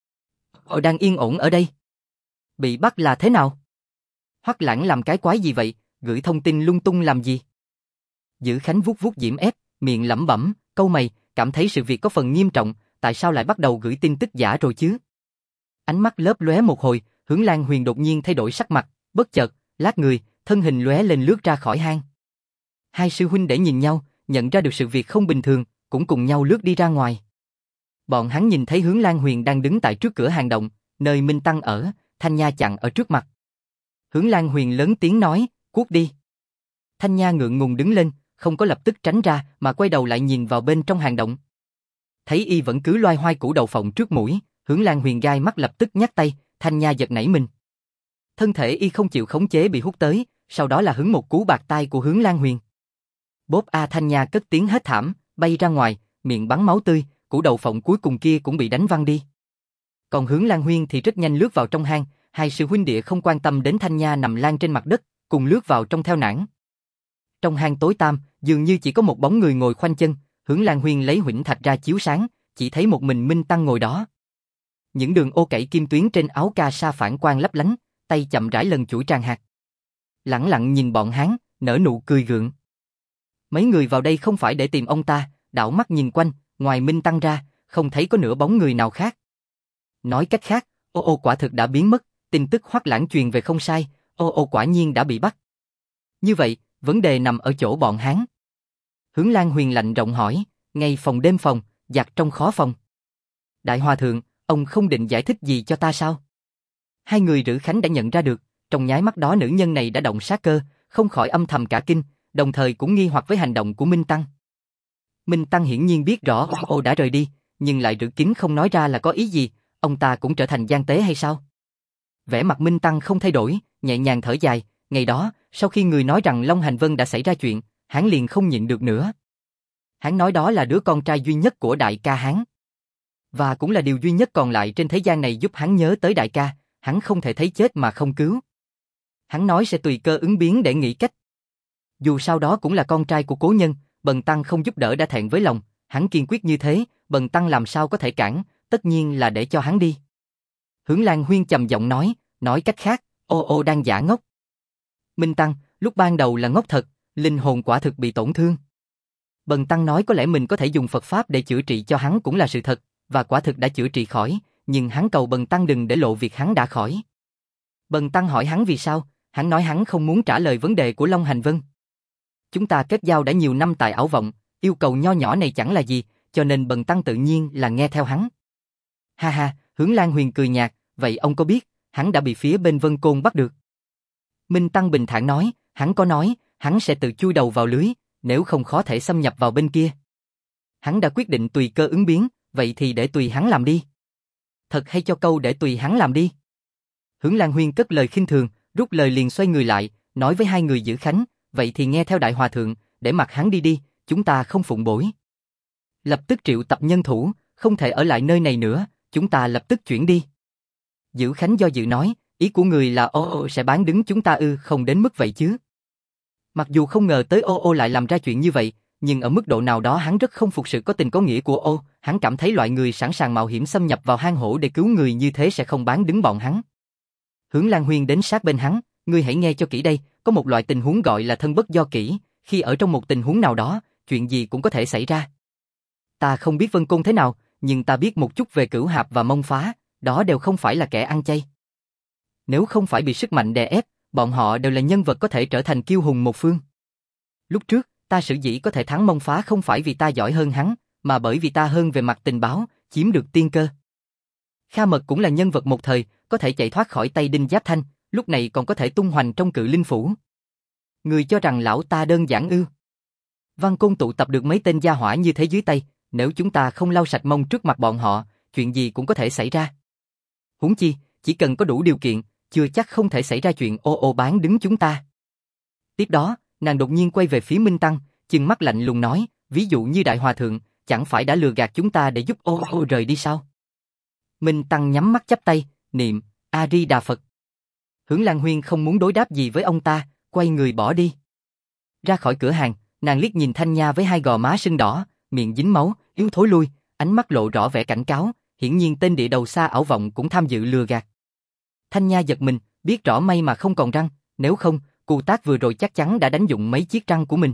A: Họ đang yên ổn ở đây. Bị bắt là thế nào? Hoắc Lãng làm cái quái gì vậy, gửi thông tin lung tung làm gì? Giữ Khánh vuốt vuốt diễm ép, miệng lẩm bẩm, câu mày, cảm thấy sự việc có phần nghiêm trọng, tại sao lại bắt đầu gửi tin tức giả rồi chứ? Ánh mắt lóe lóe một hồi, Hướng Lan Huyền đột nhiên thay đổi sắc mặt, bất chợt, lát người, thân hình lóe lên lướt ra khỏi hang. Hai sư huynh để nhìn nhau, nhận ra được sự việc không bình thường, cũng cùng nhau lướt đi ra ngoài. Bọn hắn nhìn thấy Hướng Lan Huyền đang đứng tại trước cửa hang động, nơi Minh Tăng ở, Thanh Nha chặn ở trước mặt. Hướng Lan Huyền lớn tiếng nói, cuốc đi. Thanh Nha ngượng ngùng đứng lên, không có lập tức tránh ra mà quay đầu lại nhìn vào bên trong hang động. Thấy y vẫn cứ loay hoay củ đậu phộng trước mũi, Hướng Lan Huyền gai mắt lập tức nhắc tay, Thanh Nha giật nảy mình. Thân thể y không chịu khống chế bị hút tới, sau đó là hứng một cú bạt tai của Hướng Lan Huyền. Bốp a Thanh Nha cất tiếng hét thảm, bay ra ngoài, miệng bắn máu tươi, củ đậu phộng cuối cùng kia cũng bị đánh văng đi. Còn Hướng Lan Huyên thì rất nhanh lướt vào trong hang, hai sư huynh đệ không quan tâm đến Thanh Nha nằm lang trên mặt đất, cùng lướt vào trong theo nản. Trong hang tối tăm, dường như chỉ có một bóng người ngồi khoanh chân, Hướng Lan Huyên lấy huỳnh thạch ra chiếu sáng, chỉ thấy một mình Minh Tăng ngồi đó. Những đường ô cẩy kim tuyến trên áo ca sa phản quang lấp lánh, tay chậm rãi lần chuỗi tràng hạt. Lẳng lặng nhìn bọn hắn, nở nụ cười gượng. Mấy người vào đây không phải để tìm ông ta, đảo mắt nhìn quanh, ngoài Minh Tăng ra, không thấy có nửa bóng người nào khác. Nói cách khác, Ô Ô quả thực đã biến mất, tin tức Hoắc Lãng truyền về không sai, Ô Ô quả nhiên đã bị bắt. Như vậy, vấn đề nằm ở chỗ bọn hắn. Hướng Lan Huyền lạnh rộng hỏi, ngày phòng đêm phòng, giặc trong khó phòng. Đại Hòa Thượng, ông không định giải thích gì cho ta sao? Hai người Rữ Khánh đã nhận ra được, trong nháy mắt đó nữ nhân này đã động sát cơ, không khỏi âm thầm cả kinh, đồng thời cũng nghi hoặc với hành động của Minh Tăng. Minh Tăng hiển nhiên biết rõ Ô Ô đã rời đi, nhưng lại giữ kín không nói ra là có ý gì, ông ta cũng trở thành gian tế hay sao? Vẻ mặt Minh Tăng không thay đổi, nhẹ nhàng thở dài, ngày đó, sau khi người nói rằng Long Hành Vân đã xảy ra chuyện, hắn liền không nhịn được nữa. Hắn nói đó là đứa con trai duy nhất của đại ca hắn. Và cũng là điều duy nhất còn lại trên thế gian này giúp hắn nhớ tới đại ca, hắn không thể thấy chết mà không cứu. Hắn nói sẽ tùy cơ ứng biến để nghĩ cách. Dù sao đó cũng là con trai của cố nhân, Bần Tăng không giúp đỡ đã thẹn với lòng, hắn kiên quyết như thế, Bần Tăng làm sao có thể cản, tất nhiên là để cho hắn đi. Hướng Lan Huyên trầm giọng nói cách khác, Ô Ô đang giả ngốc. Minh Tăng, lúc ban đầu là ngốc thật, linh hồn quả thực bị tổn thương. Bần Tăng nói có lẽ mình có thể dùng Phật Pháp để chữa trị cho hắn cũng là sự thật, và quả thực đã chữa trị khỏi, nhưng hắn cầu Bần Tăng đừng để lộ việc hắn đã khỏi. Bần Tăng hỏi hắn vì sao, hắn nói hắn không muốn trả lời vấn đề của Long Hành Vân. Chúng ta kết giao đã nhiều năm tại Ảo Vọng, yêu cầu nho nhỏ này chẳng là gì, cho nên Bần Tăng tự nhiên là nghe theo hắn. Ha ha, Hướng Lan Huyền cười nhạt, vậy ông có biết, hắn đã bị phía bên Vân Côn bắt được. Minh Tăng bình thản nói, hắn có nói, hắn sẽ tự chui đầu vào lưới, nếu không khó thể xâm nhập vào bên kia. Hắn đã quyết định tùy cơ ứng biến, vậy thì để tùy hắn làm đi. Thật hay cho câu để tùy hắn làm đi. Hướng Lan Huyên cất lời khinh thường, rút lời liền xoay người lại, nói với hai người giữ khánh, vậy thì nghe theo Đại Hòa Thượng, để mặc hắn đi đi, chúng ta không phụng bối. Lập tức triệu tập nhân thủ, không thể ở lại nơi này nữa, chúng ta lập tức chuyển đi. Giữ khánh do dự nói, ý của người là Ô Ô sẽ bán đứng chúng ta không đến mức vậy chứ. Mặc dù không ngờ tới Ô Ô lại làm ra chuyện như vậy, nhưng ở mức độ nào đó hắn rất không phục sự có tình có nghĩa của Ô, hắn cảm thấy loại người sẵn sàng mạo hiểm xâm nhập vào hang hổ để cứu người như thế sẽ không bán đứng bọn hắn. Hướng Lan Huyên đến sát bên hắn, ngươi hãy nghe cho kỹ đây, có một loại tình huống gọi là thân bất do kỹ, khi ở trong một tình huống nào đó, chuyện gì cũng có thể xảy ra. Ta không biết Vân Côn thế nào, nhưng ta biết một chút về Cửu Hạp và Mông Phá, đó đều không phải là kẻ ăn chay. Nếu không phải bị sức mạnh đè ép, bọn họ đều là nhân vật có thể trở thành kiêu hùng một phương. Lúc trước, ta sở dĩ có thể thắng Mông Phá không phải vì ta giỏi hơn hắn, mà bởi vì ta hơn về mặt tình báo, chiếm được tiên cơ. Kha Mật cũng là nhân vật một thời, có thể chạy thoát khỏi tay Đinh Giáp Thanh, lúc này còn có thể tung hoành trong Cự Linh Phủ. Người cho rằng lão ta đơn giản ư? Văn Côn tụ tập được mấy tên gia hỏa như thế dưới tay, nếu chúng ta không lau sạch mông trước mặt bọn họ, chuyện gì cũng có thể xảy ra. Huống chi, chỉ cần có đủ điều kiện, chưa chắc không thể xảy ra chuyện Ô Ô bán đứng chúng ta. Tiếp đó, nàng đột nhiên quay về phía Minh Tăng, chừng mắt lạnh lùng nói, ví dụ như Đại Hòa Thượng, chẳng phải đã lừa gạt chúng ta để giúp Ô Ô rời đi sao? Minh Tăng nhắm mắt chắp tay, niệm, A-di-đà Phật. Hướng Lan Huyên không muốn đối đáp gì với ông ta, quay người bỏ đi. Ra khỏi cửa hàng, nàng liếc nhìn Thanh Nha với hai gò má sưng đỏ, miệng dính máu, yếu thối lui, ánh mắt lộ rõ vẻ cảnh cáo, hiển nhiên tên địa đầu xa Ảo Vọng cũng tham dự lừa gạt. Thanh Nha giật mình, biết rõ may mà không còn răng, nếu không, Cù Tác vừa rồi chắc chắn đã đánh dụng mấy chiếc răng của mình.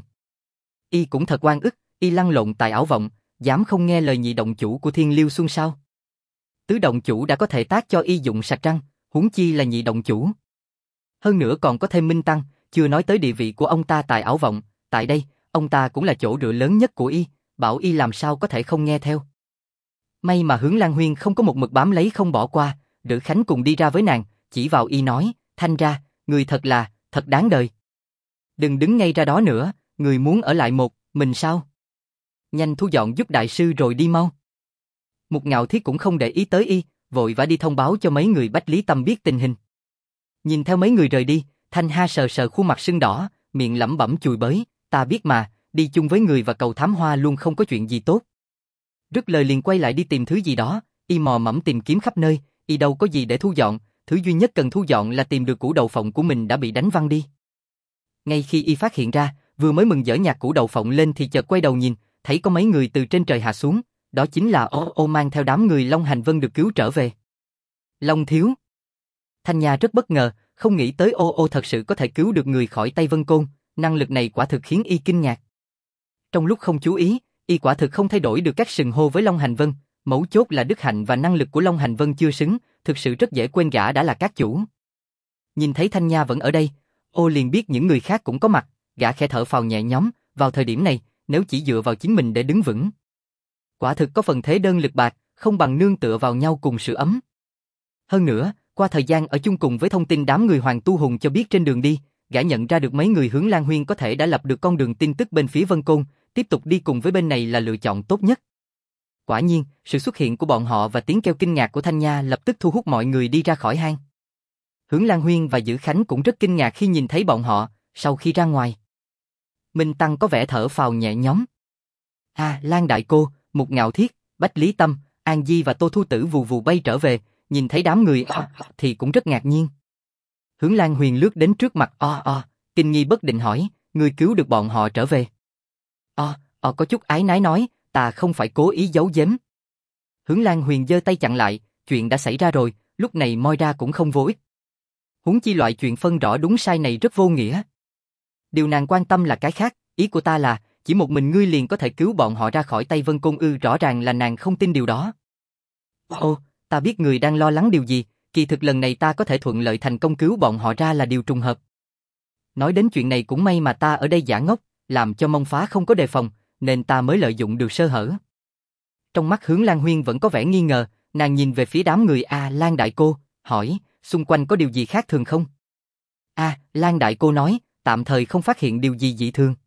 A: Y cũng thật oan ức, y lăn lộn tại Ảo Vọng, dám không nghe lời nhị động chủ của Thiên Liêu Xuân sao? Tứ động chủ đã có thể tác cho y dụng sạch răng, huống chi là nhị động chủ. Hơn nữa còn có thêm Minh Tăng, chưa nói tới địa vị của ông ta tại Ảo Vọng, tại đây, ông ta cũng là chỗ dựa lớn nhất của y, bảo y làm sao có thể không nghe theo. May mà Hướng Lan Huyên không có một mực bám lấy không bỏ qua, Đỡ Khánh cùng đi ra với nàng, chỉ vào y nói, Thanh ra, người thật đáng đời. Đừng đứng ngay ra đó nữa, người muốn ở lại một mình sao? Nhanh thu dọn giúp đại sư rồi đi mau. Mục Ngạo Thiết cũng không để ý tới y, vội vã đi thông báo cho mấy người Bách Lý Tâm biết tình hình. Nhìn theo mấy người rời đi, Thanh Ha sờ sờ khuôn mặt sưng đỏ, miệng lẩm bẩm chùi bới, ta biết mà, đi chung với người và cầu thám hoa luôn không có chuyện gì tốt. Rứt lời liền quay lại đi tìm thứ gì đó, y mò mẫm tìm kiếm khắp nơi, y đâu có gì để thu dọn, thứ duy nhất cần thu dọn là tìm được củ đậu phộng của mình đã bị đánh văng đi. Ngay khi y phát hiện ra, vừa mới mừng dở nhặt củ đậu phộng lên thì chợt quay đầu nhìn, thấy có mấy người từ trên trời hạ xuống, đó chính là Ô Ô mang theo đám người Long Hành Vân được cứu trở về. Long thiếu. Thanh Nha rất bất ngờ, không nghĩ tới Ô Ô thật sự có thể cứu được người khỏi tay Vân Côn, năng lực này quả thực khiến y kinh ngạc. Trong lúc không chú ý, y quả thực không thay đổi được các sừng hô với Long Hành Vân, mấu chốt là đức hạnh và năng lực của Long Hành Vân chưa xứng, thực sự rất dễ quên gã đã là các chủ. Nhìn thấy Thanh Nha vẫn ở đây, Ô liền biết những người khác cũng có mặt, gã khẽ thở phào nhẹ nhõm, vào thời điểm này, nếu chỉ dựa vào chính mình để đứng vững. Quả thực có phần thế đơn lực bạc, không bằng nương tựa vào nhau cùng sưởi ấm. Hơn nữa, qua thời gian ở chung cùng với thông tin đám người Hoàng Tu Hùng cho biết trên đường đi, gã nhận ra được mấy người Hướng Lan Huyên có thể đã lập được con đường tin tức bên phía Vân Côn, tiếp tục đi cùng với bên này là lựa chọn tốt nhất. Quả nhiên, sự xuất hiện của bọn họ và tiếng kêu kinh ngạc của Thanh Nha lập tức thu hút mọi người đi ra khỏi hang. Hướng Lan Huyên và Dữ Khánh cũng rất kinh ngạc khi nhìn thấy bọn họ, sau khi ra ngoài. Minh Tăng có vẻ thở phào nhẹ nhõm. Lan Đại Cô, Mục Ngạo Thiết, Bách Lý Tâm, An Di và Tô Thu Tử vù vù bay trở về, nhìn thấy đám người thì cũng rất ngạc nhiên. Hướng Lan Huyền lướt đến trước mặt kinh nghi bất định hỏi, người cứu được bọn họ trở về. Có chút ái nái nói, ta không phải cố ý giấu giếm. Hướng Lan Huyền giơ tay chặn lại, chuyện đã xảy ra rồi, lúc này moi ra cũng không vô ích. Huống chi loại chuyện phân rõ đúng sai này rất vô nghĩa. Điều nàng quan tâm là cái khác, ý của ta là, chỉ một mình ngươi liền có thể cứu bọn họ ra khỏi tay Vân Côn ư? Rõ ràng là nàng không tin điều đó. Ta biết người đang lo lắng điều gì, kỳ thực lần này ta có thể thuận lợi thành công cứu bọn họ ra là điều trùng hợp. Nói đến chuyện này cũng may mà ta ở đây giả ngốc, làm cho Mông Phá không có đề phòng, nên ta mới lợi dụng được sơ hở. Trong mắt Hướng Lan Huyên vẫn có vẻ nghi ngờ, nàng nhìn về phía đám người Lan Đại Cô, hỏi, xung quanh có điều gì khác thường không? Lan Đại Cô nói, tạm thời không phát hiện điều gì dị thường.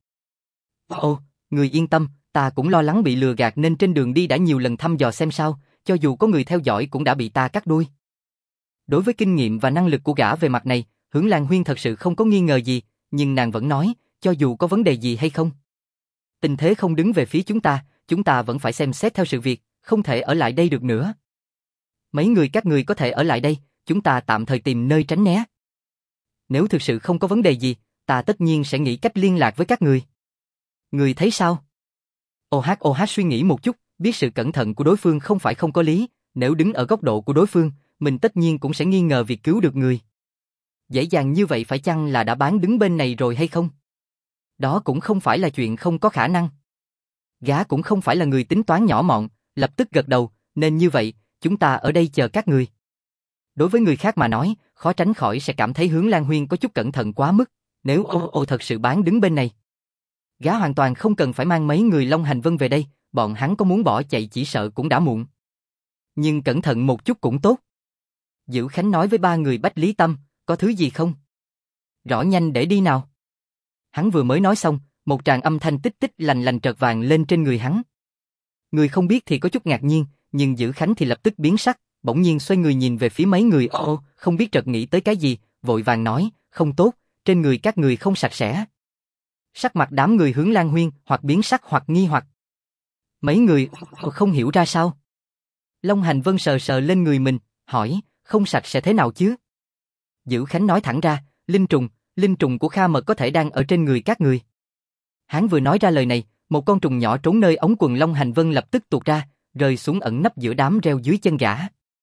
A: Người yên tâm, ta cũng lo lắng bị lừa gạt nên trên đường đi đã nhiều lần thăm dò xem sao, cho dù có người theo dõi cũng đã bị ta cắt đuôi. Đối với kinh nghiệm và năng lực của gã về mặt này, Hướng Lan Huyên thật sự không có nghi ngờ gì, nhưng nàng vẫn nói, cho dù có vấn đề gì hay không. Tình thế không đứng về phía chúng ta vẫn phải xem xét theo sự việc, không thể ở lại đây được nữa. Mấy người các người có thể ở lại đây, chúng ta tạm thời tìm nơi tránh né. Nếu thực sự không có vấn đề gì, ta tất nhiên sẽ nghĩ cách liên lạc với các người. Người thấy sao? OH suy nghĩ một chút, biết sự cẩn thận của đối phương không phải không có lý, nếu đứng ở góc độ của đối phương, mình tất nhiên cũng sẽ nghi ngờ việc cứu được người. Dễ dàng như vậy phải chăng là đã bán đứng bên này rồi hay không? Đó cũng không phải là chuyện không có khả năng. Gã cũng không phải là người tính toán nhỏ mọn, lập tức gật đầu, nên như vậy, chúng ta ở đây chờ các người. Đối với người khác mà nói, khó tránh khỏi sẽ cảm thấy Hướng Lan Huyên có chút cẩn thận quá mức, nếu thật sự bán đứng bên này. Gã hoàn toàn không cần phải mang mấy người Long Hành Vân về đây, bọn hắn có muốn bỏ chạy chỉ sợ cũng đã muộn. Nhưng cẩn thận một chút cũng tốt. Dữ Khánh nói với ba người Bách Lý Tâm, có thứ gì không? Rõ nhanh để đi nào. Hắn vừa mới nói xong, một tràng âm thanh tích tích lành lành trợt vàng lên trên người hắn. Người không biết thì có chút ngạc nhiên, nhưng Dữ Khánh thì lập tức biến sắc, bỗng nhiên xoay người nhìn về phía mấy người không biết chợt nghĩ tới cái gì, vội vàng nói, không tốt, trên người các người không sạch sẽ. Sắc mặt đám người Hướng Lan Huyên hoặc biến sắc hoặc nghi hoặc. Mấy người không hiểu ra sao. Long Hành Vân sờ sờ lên người mình, hỏi, không sạch sẽ thế nào chứ? Dữ Khánh nói thẳng ra, linh trùng của Kha Mật có thể đang ở trên người các người. Hắn vừa nói ra lời này, một con trùng nhỏ trốn nơi ống quần Long Hành Vân lập tức tuột ra, rơi xuống ẩn nấp giữa đám rêu dưới chân gã.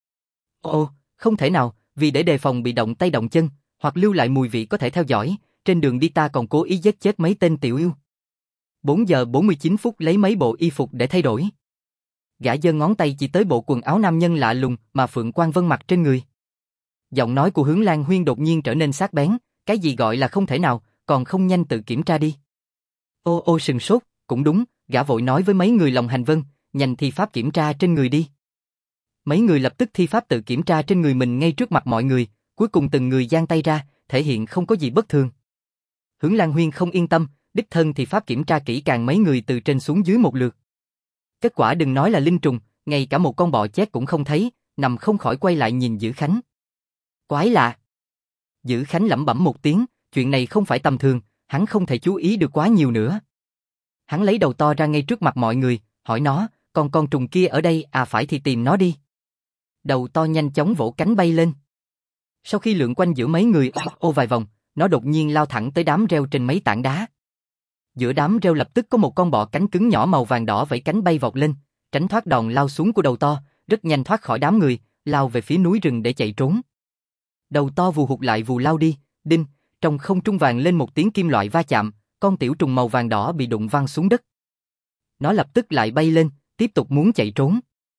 A: Không thể nào, vì để đề phòng bị động tay động chân, hoặc lưu lại mùi vị có thể theo dõi, trên đường đi ta còn cố ý giết chết mấy tên tiểu yêu. 4 giờ 49 phút lấy mấy bộ y phục để thay đổi. Gã giơ ngón tay chỉ tới bộ quần áo nam nhân lạ lùng mà Phượng Quang Vân mặc trên người. Giọng nói của Hướng Lan Huyên đột nhiên trở nên sắc bén, cái gì gọi là không thể nào, còn không nhanh tự kiểm tra đi. Sừng sốt, cũng đúng, gã vội nói với mấy người Long Hành Vân, nhanh thi pháp kiểm tra trên người đi. Mấy người lập tức thi pháp tự kiểm tra trên người mình ngay trước mặt mọi người, cuối cùng từng người giang tay ra, thể hiện không có gì bất thường. Hướng Lan Huyên không yên tâm, đích thân thì pháp kiểm tra kỹ càng mấy người từ trên xuống dưới một lượt. Kết quả đừng nói là linh trùng, ngay cả một con bọ chét cũng không thấy, nằm không khỏi quay lại nhìn Dữ Khánh. Quái lạ. Dữ Khánh lẩm bẩm một tiếng, chuyện này không phải tầm thường, hắn không thể chú ý được quá nhiều nữa. Hắn lấy đầu to ra ngay trước mặt mọi người, hỏi nó, còn con trùng kia ở đây phải thì tìm nó đi. Đầu to nhanh chóng vỗ cánh bay lên. Sau khi lượn quanh giữa mấy người ô vài vòng, nó đột nhiên lao thẳng tới đám rêu trên mấy tảng đá. Giữa đám rêu lập tức có một con bọ cánh cứng nhỏ màu vàng đỏ vẫy cánh bay vọt lên, tránh thoát đòn lao xuống của đầu to, rất nhanh thoát khỏi đám người, lao về phía núi rừng để chạy trốn. Đầu to vù hụt lại vù lao đi, đinh, trong không trung vàng lên một tiếng kim loại va chạm, con tiểu trùng màu vàng đỏ bị đụng văng xuống đất. Nó lập tức lại bay lên, tiếp tục muốn chạy trốn.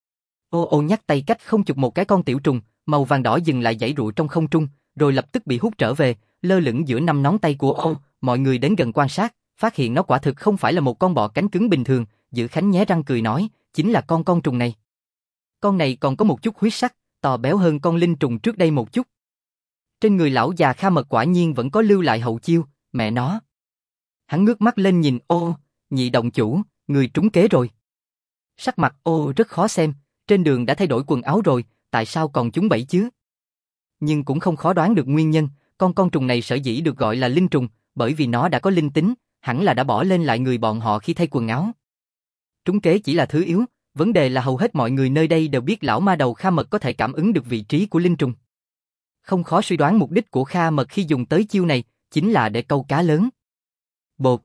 A: Ô nhắc tay cách không chụp một cái con tiểu trùng, màu vàng đỏ dừng lại giãy giụa trong không trung, rồi lập tức bị hút trở về, lơ lửng giữa 5 ngón tay của ô. Mọi người đến gần quan sát, phát hiện nó quả thực không phải là một con bọ cánh cứng bình thường, Dữ Khánh nhé răng cười nói, chính là con trùng này. Con này còn có một chút huyết sắc, to béo hơn con linh trùng trước đây một chút. Trên người lão già Kha Mật quả nhiên vẫn có lưu lại hậu chiêu, mẹ nó. Hắn ngước mắt lên nhìn nhị động chủ, người trúng kế rồi. Sắc mặt rất khó xem, trên đường đã thay đổi quần áo rồi, tại sao còn trúng bẫy chứ? Nhưng cũng không khó đoán được nguyên nhân, con trùng này sở dĩ được gọi là linh trùng, bởi vì nó đã có linh tính, hẳn là đã bỏ lên lại người bọn họ khi thay quần áo. Trúng kế chỉ là thứ yếu, vấn đề là hầu hết mọi người nơi đây đều biết lão ma đầu Kha Mật có thể cảm ứng được vị trí của linh trùng. Không khó suy đoán mục đích của Kha Mật khi dùng tới chiêu này, chính là để câu cá lớn. Bột.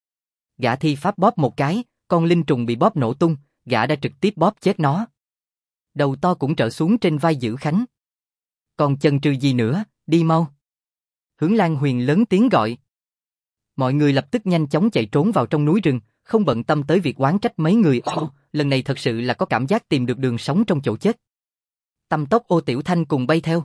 A: Gã thi pháp bóp một cái, con linh trùng bị bóp nổ tung, gã đã trực tiếp bóp chết nó. Đầu to cũng trở xuống trên vai Dữ Khánh. Còn chần chừ gì nữa, đi mau. Hướng Lan Huyền lớn tiếng gọi. Mọi người lập tức nhanh chóng chạy trốn vào trong núi rừng, không bận tâm tới việc oán trách mấy người. Lần này thật sự là có cảm giác tìm được đường sống trong chỗ chết. Tâm tốc Ô Tiểu Thanh cùng bay theo.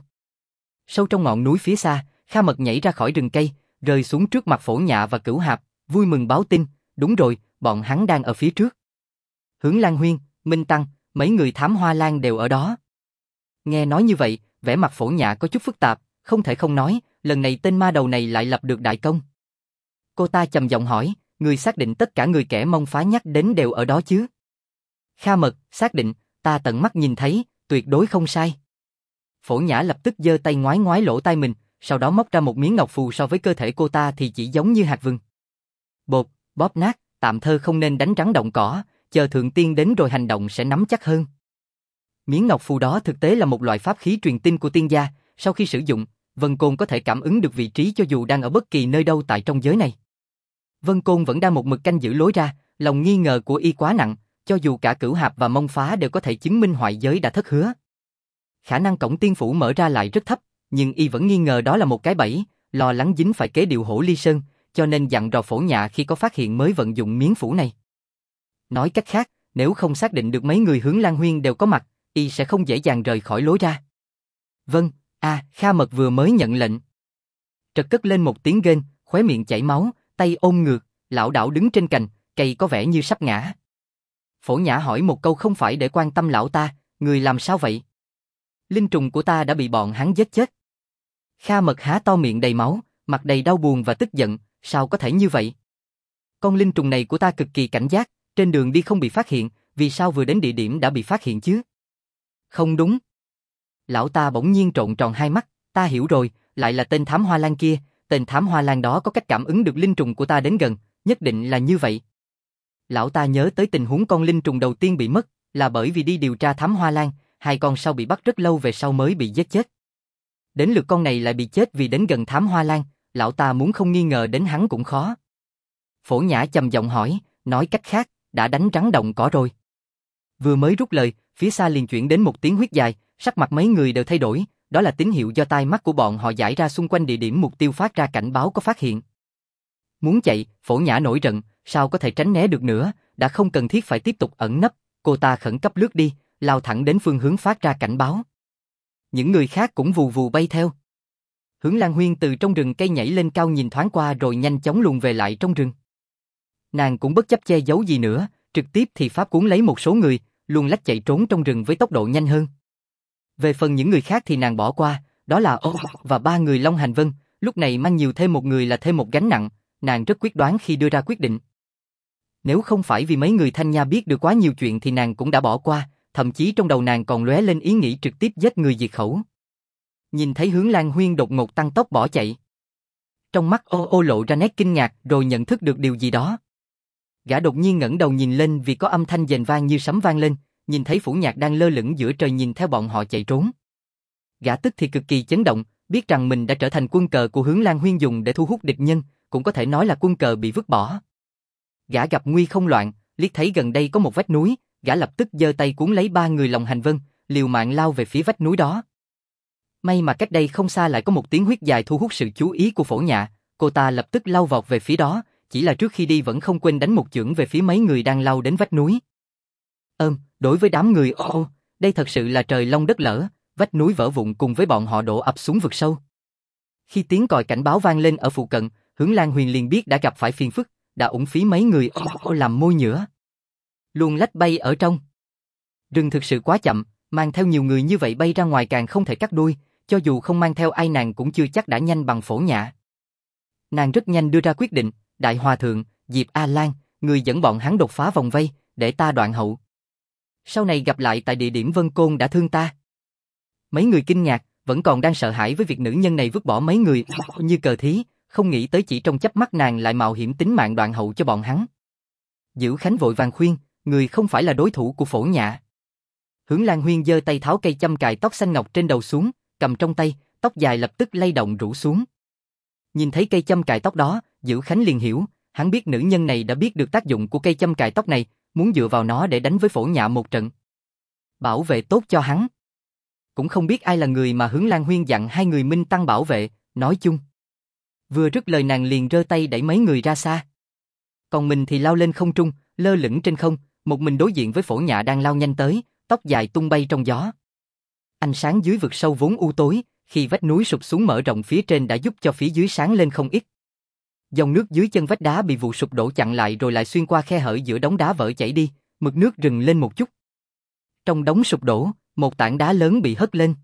A: Sâu trong ngọn núi phía xa, Kha Mật nhảy ra khỏi rừng cây, rơi xuống trước mặt Phổ Nhạ và Cửu Hạp, vui mừng báo tin, đúng rồi, bọn hắn đang ở phía trước. Hướng Lan Huyên, Minh Tăng, mấy người thám hoa lan đều ở đó. Nghe nói như vậy, vẻ mặt Phổ Nhạ có chút phức tạp, không thể không nói, lần này tên ma đầu này lại lập được đại công. Cô ta trầm giọng hỏi, người xác định tất cả người kẻ Mông Phá nhắc đến đều ở đó chứ? Kha Mật, xác định, ta tận mắt nhìn thấy, tuyệt đối không sai. Phổ Nhã lập tức giơ tay ngoái ngoái lỗ tai mình, sau đó móc ra một miếng ngọc phù so với cơ thể cô ta thì chỉ giống như hạt vừng. Bột, bóp nát, tạm thơ không nên đánh rắn động cỏ, chờ thượng tiên đến rồi hành động sẽ nắm chắc hơn. Miếng ngọc phù đó thực tế là một loại pháp khí truyền tin của tiên gia, sau khi sử dụng, Vân Côn có thể cảm ứng được vị trí cho dù đang ở bất kỳ nơi đâu tại trong giới này. Vân Côn vẫn đang một mực canh giữ lối ra, lòng nghi ngờ của y quá nặng, cho dù cả Cửu Hạp và Mông Phá đều có thể chứng minh hoại giới đã thất hứa. Khả năng cổng tiên phủ mở ra lại rất thấp, nhưng y vẫn nghi ngờ đó là một cái bẫy, lo lắng dính phải kế điệu hổ ly sơn, cho nên dặn dò Phổ Nhạ khi có phát hiện mới vận dụng miếng phủ này. Nói cách khác, nếu không xác định được mấy người Hướng Lan Huyên đều có mặt, y sẽ không dễ dàng rời khỏi lối ra. Vâng, Kha Mật vừa mới nhận lệnh. Trật cất lên một tiếng rên, khóe miệng chảy máu, tay ôm ngược, lảo đảo đứng trên cành, cây có vẻ như sắp ngã. Phổ Nhã hỏi một câu không phải để quan tâm lão ta, người làm sao vậy? Linh trùng của ta đã bị bọn hắn giết chết. Kha Mật há to miệng đầy máu, mặt đầy đau buồn và tức giận, sao có thể như vậy? Con linh trùng này của ta cực kỳ cảnh giác, trên đường đi không bị phát hiện, vì sao vừa đến địa điểm đã bị phát hiện chứ? Không đúng. Lão ta bỗng nhiên trộn tròn hai mắt, ta hiểu rồi, lại là tên thám hoa lan kia, tên thám hoa lan đó có cách cảm ứng được linh trùng của ta đến gần, nhất định là như vậy. Lão ta nhớ tới tình huống con linh trùng đầu tiên bị mất, là bởi vì đi điều tra thám hoa lan, hai con sau bị bắt rất lâu về sau mới bị giết chết. Đến lượt con này lại bị chết vì đến gần thám hoa lan, lão ta muốn không nghi ngờ đến hắn cũng khó. Phổ Nhã trầm giọng hỏi, nói cách khác, đã đánh rắn động cỏ rồi. Vừa mới rút lời, phía xa liền chuyển đến một tiếng huýt dài, sắc mặt mấy người đều thay đổi, đó là tín hiệu do tai mắt của bọn họ dải ra xung quanh địa điểm mục tiêu phát ra cảnh báo có phát hiện. Muốn chạy, Phổ Nhã nổi giận, sao có thể tránh né được nữa, đã không cần thiết phải tiếp tục ẩn nấp, cô ta khẩn cấp lướt đi, lao thẳng đến phương hướng phát ra cảnh báo. Những người khác cũng vù vù bay theo. Hướng Lan Huyên từ trong rừng cây nhảy lên cao nhìn thoáng qua rồi nhanh chóng luồn về lại trong rừng. Nàng cũng bất chấp che giấu gì nữa, trực tiếp thì pháp cuốn lấy một số người, luôn lách chạy trốn trong rừng với tốc độ nhanh hơn. Về phần những người khác thì nàng bỏ qua, đó là và 3 người Long Hành Vân, lúc này mang nhiều thêm một người là thêm một gánh nặng, nàng rất quyết đoán khi đưa ra quyết định. Nếu không phải vì mấy người Thanh Nha biết được quá nhiều chuyện thì nàng cũng đã bỏ qua, thậm chí trong đầu nàng còn lóe lên ý nghĩ trực tiếp giết người diệt khẩu. Nhìn thấy Hướng Lan Huyên đột ngột tăng tốc bỏ chạy. Trong mắt lộ ra nét kinh ngạc rồi nhận thức được điều gì đó. Gã đột nhiên ngẩng đầu nhìn lên vì có âm thanh dền vang như sấm vang lên, nhìn thấy Phủ Nhạc đang lơ lửng giữa trời nhìn theo bọn họ chạy trốn. Gã tức thì cực kỳ chấn động, biết rằng mình đã trở thành quân cờ của Hướng Lan Huyên dùng để thu hút địch nhân, cũng có thể nói là quân cờ bị vứt bỏ. Gã gặp nguy không loạn, liếc thấy gần đây có một vách núi, gã lập tức giơ tay cuốn lấy 3 người Lòng Hành Vân, liều mạng lao về phía vách núi đó. May mà cách đây không xa lại có một tiếng huýt dài thu hút sự chú ý của Phổ Nhạ, cô ta lập tức lao vọt về phía đó, chỉ là trước khi đi vẫn không quên đánh một chưởng về phía mấy người đang lao đến vách núi. Đối với đám người đây thật sự là trời long đất lở, vách núi vỡ vụn cùng với bọn họ đổ ập xuống vực sâu. Khi tiếng còi cảnh báo vang lên ở phụ cận, Hướng Lan Huyền liền biết đã gặp phải phiền phức, đã uổng phí mấy người làm môi nhữa. Luôn lách bay ở trong rừng thực sự quá chậm, mang theo nhiều người như vậy bay ra ngoài càng không thể cắt đuôi, cho dù không mang theo ai nàng cũng chưa chắc đã nhanh bằng Phổ Nhạ. Nàng rất nhanh đưa ra quyết định, Đại Hòa Thượng, Diệp A Lan, người dẫn bọn hắn đột phá vòng vây, để ta đoạn hậu. Sau này gặp lại tại địa điểm Vân Côn đã thương ta. Mấy người kinh ngạc, vẫn còn đang sợ hãi với việc nữ nhân này vứt bỏ mấy người như cờ thí, không nghĩ tới chỉ trong chớp mắt nàng lại mạo hiểm tính mạng đoạn hậu cho bọn hắn. Dữ Khánh vội vàng khuyên, người không phải là đối thủ của Phổ Nhạ. Hướng Lan Huyên giơ tay tháo cây châm cài tóc xanh ngọc trên đầu xuống, cầm trong tay, tóc dài lập tức lay động rủ xuống. Nhìn thấy cây châm cài tóc đó, Dữ Khánh liền hiểu, hắn biết nữ nhân này đã biết được tác dụng của cây châm cài tóc này, muốn dựa vào nó để đánh với Phổ Nhạ một trận. Bảo vệ tốt cho hắn. Cũng không biết ai là người mà Hướng Lan Huyên dặn hai người minh tăng bảo vệ, nói chung. Vừa dứt lời nàng liền giơ tay đẩy mấy người ra xa. Còn mình thì lao lên không trung, lơ lửng trên không, một mình đối diện với Phổ Nhạ đang lao nhanh tới, tóc dài tung bay trong gió. Ánh sáng dưới vực sâu vốn u tối, khi vách núi sụp xuống mở rộng phía trên đã giúp cho phía dưới sáng lên không ít. Dòng nước dưới chân vách đá bị vụ sụp đổ chặn lại rồi lại xuyên qua khe hở giữa đống đá vỡ chảy đi, mực nước rừng lên một chút. Trong đống sụp đổ, một tảng đá lớn bị hất lên.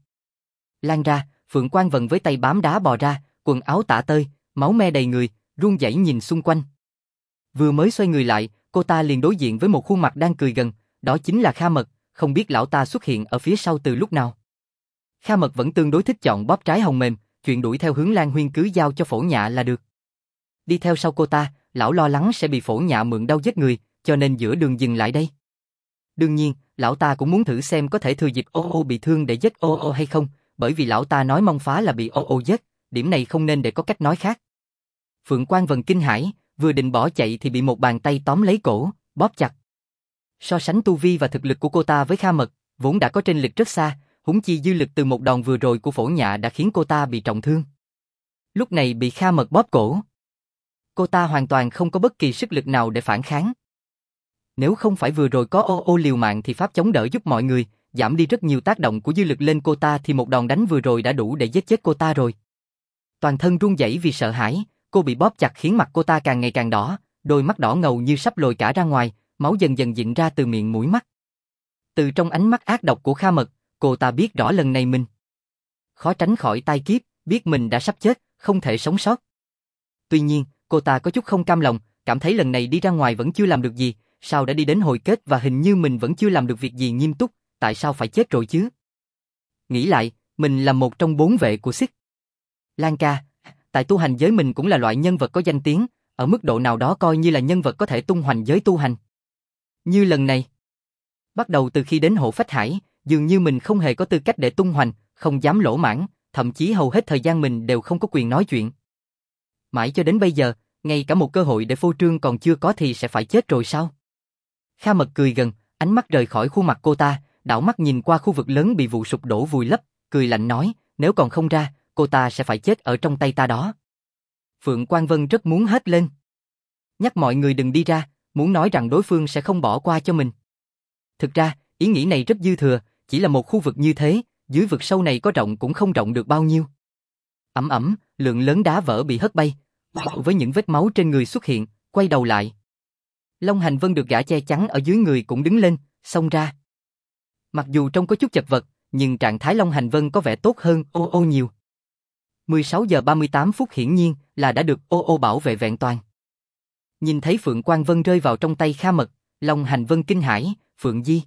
A: Lan ra, Phượng Quang Vân với tay bám đá bò ra, quần áo tả tơi, máu me đầy người, run rẩy nhìn xung quanh. Vừa mới xoay người lại, cô ta liền đối diện với một khuôn mặt đang cười gần, đó chính là Kha Mật, không biết lão ta xuất hiện ở phía sau từ lúc nào. Kha Mật vẫn tương đối thích chọn bóp trái hồng mềm, chuyện đuổi theo Hướng Lan Huyên cứ giao cho Phổ Nhạ là được. Đi theo sau cô ta, lão lo lắng sẽ bị Phổ Nhạ mượn đao giết người, cho nên giữa đường dừng lại đây. Đương nhiên, lão ta cũng muốn thử xem có thể thừa dịp bị thương để giết hay không, bởi vì lão ta nói Mông Phá là bị giết, điểm này không nên để có cách nói khác. Phượng Quang Vân kinh hãi, vừa định bỏ chạy thì bị một bàn tay tóm lấy cổ, bóp chặt. So sánh tu vi và thực lực của cô ta với Kha Mật, vốn đã có chênh lệch rất xa, huống chi dư lực từ một đòn vừa rồi của Phổ Nhạ đã khiến cô ta bị trọng thương. Lúc này bị Kha Mật bóp cổ, cô ta hoàn toàn không có bất kỳ sức lực nào để phản kháng. Nếu không phải vừa rồi có liều mạng thì pháp chống đỡ giúp mọi người, giảm đi rất nhiều tác động của dư lực lên cô ta thì một đòn đánh vừa rồi đã đủ để giết chết cô ta rồi. Toàn thân run rẩy vì sợ hãi, cô bị bóp chặt khiến mặt cô ta càng ngày càng đỏ, đôi mắt đỏ ngầu như sắp lồi cả ra ngoài, máu dần dần dịn ra từ miệng mũi mắt. Từ trong ánh mắt ác độc của Kha Mật, cô ta biết rõ lần này mình khó tránh khỏi tai kiếp, biết mình đã sắp chết, không thể sống sót. Tuy nhiên, cô ta có chút không cam lòng, cảm thấy lần này đi ra ngoài vẫn chưa làm được gì, sao đã đi đến hồi kết và hình như mình vẫn chưa làm được việc gì nghiêm túc, tại sao phải chết rồi chứ? Nghĩ lại, mình là một trong 4 vệ của Xích Lan ca, tại tu hành giới mình cũng là loại nhân vật có danh tiếng, ở mức độ nào đó coi như là nhân vật có thể tung hoành giới tu hành. Như lần này, bắt đầu từ khi đến Hộ Phách Hải, dường như mình không hề có tư cách để tung hoành, không dám lỗ mãng, thậm chí hầu hết thời gian mình đều không có quyền nói chuyện. Mãi cho đến bây giờ, ngay cả một cơ hội để phô trương còn chưa có thì sẽ phải chết rồi sao? Kha Mật cười gần, ánh mắt rời khỏi khuôn mặt cô ta, đảo mắt nhìn qua khu vực lớn bị vụ sụp đổ vùi lấp, cười lạnh nói, nếu còn không ra, cô ta sẽ phải chết ở trong tay ta đó. Phượng Quang Vân rất muốn hét lên, nhắc mọi người đừng đi ra, muốn nói rằng đối phương sẽ không bỏ qua cho mình. Thực ra, ý nghĩ này rất dư thừa, chỉ là một khu vực như thế, dưới vực sâu này có rộng cũng không rộng được bao nhiêu. Ầm ầm, lượng lớn đá vỡ bị hất bay, với những vết máu trên người xuất hiện, quay đầu lại. Long Hành Vân được gã che chắn ở dưới người cũng đứng lên, xông ra. Mặc dù trông có chút chật vật, nhưng trạng thái Long Hành Vân có vẻ tốt hơn nhiều. 16 giờ 38 phút hiển nhiên là đã được bảo vệ vẹn toàn. Nhìn thấy Phượng Quang Vân rơi vào trong tay Kha Mật, Long Hành Vân kinh hãi, Phượng Di.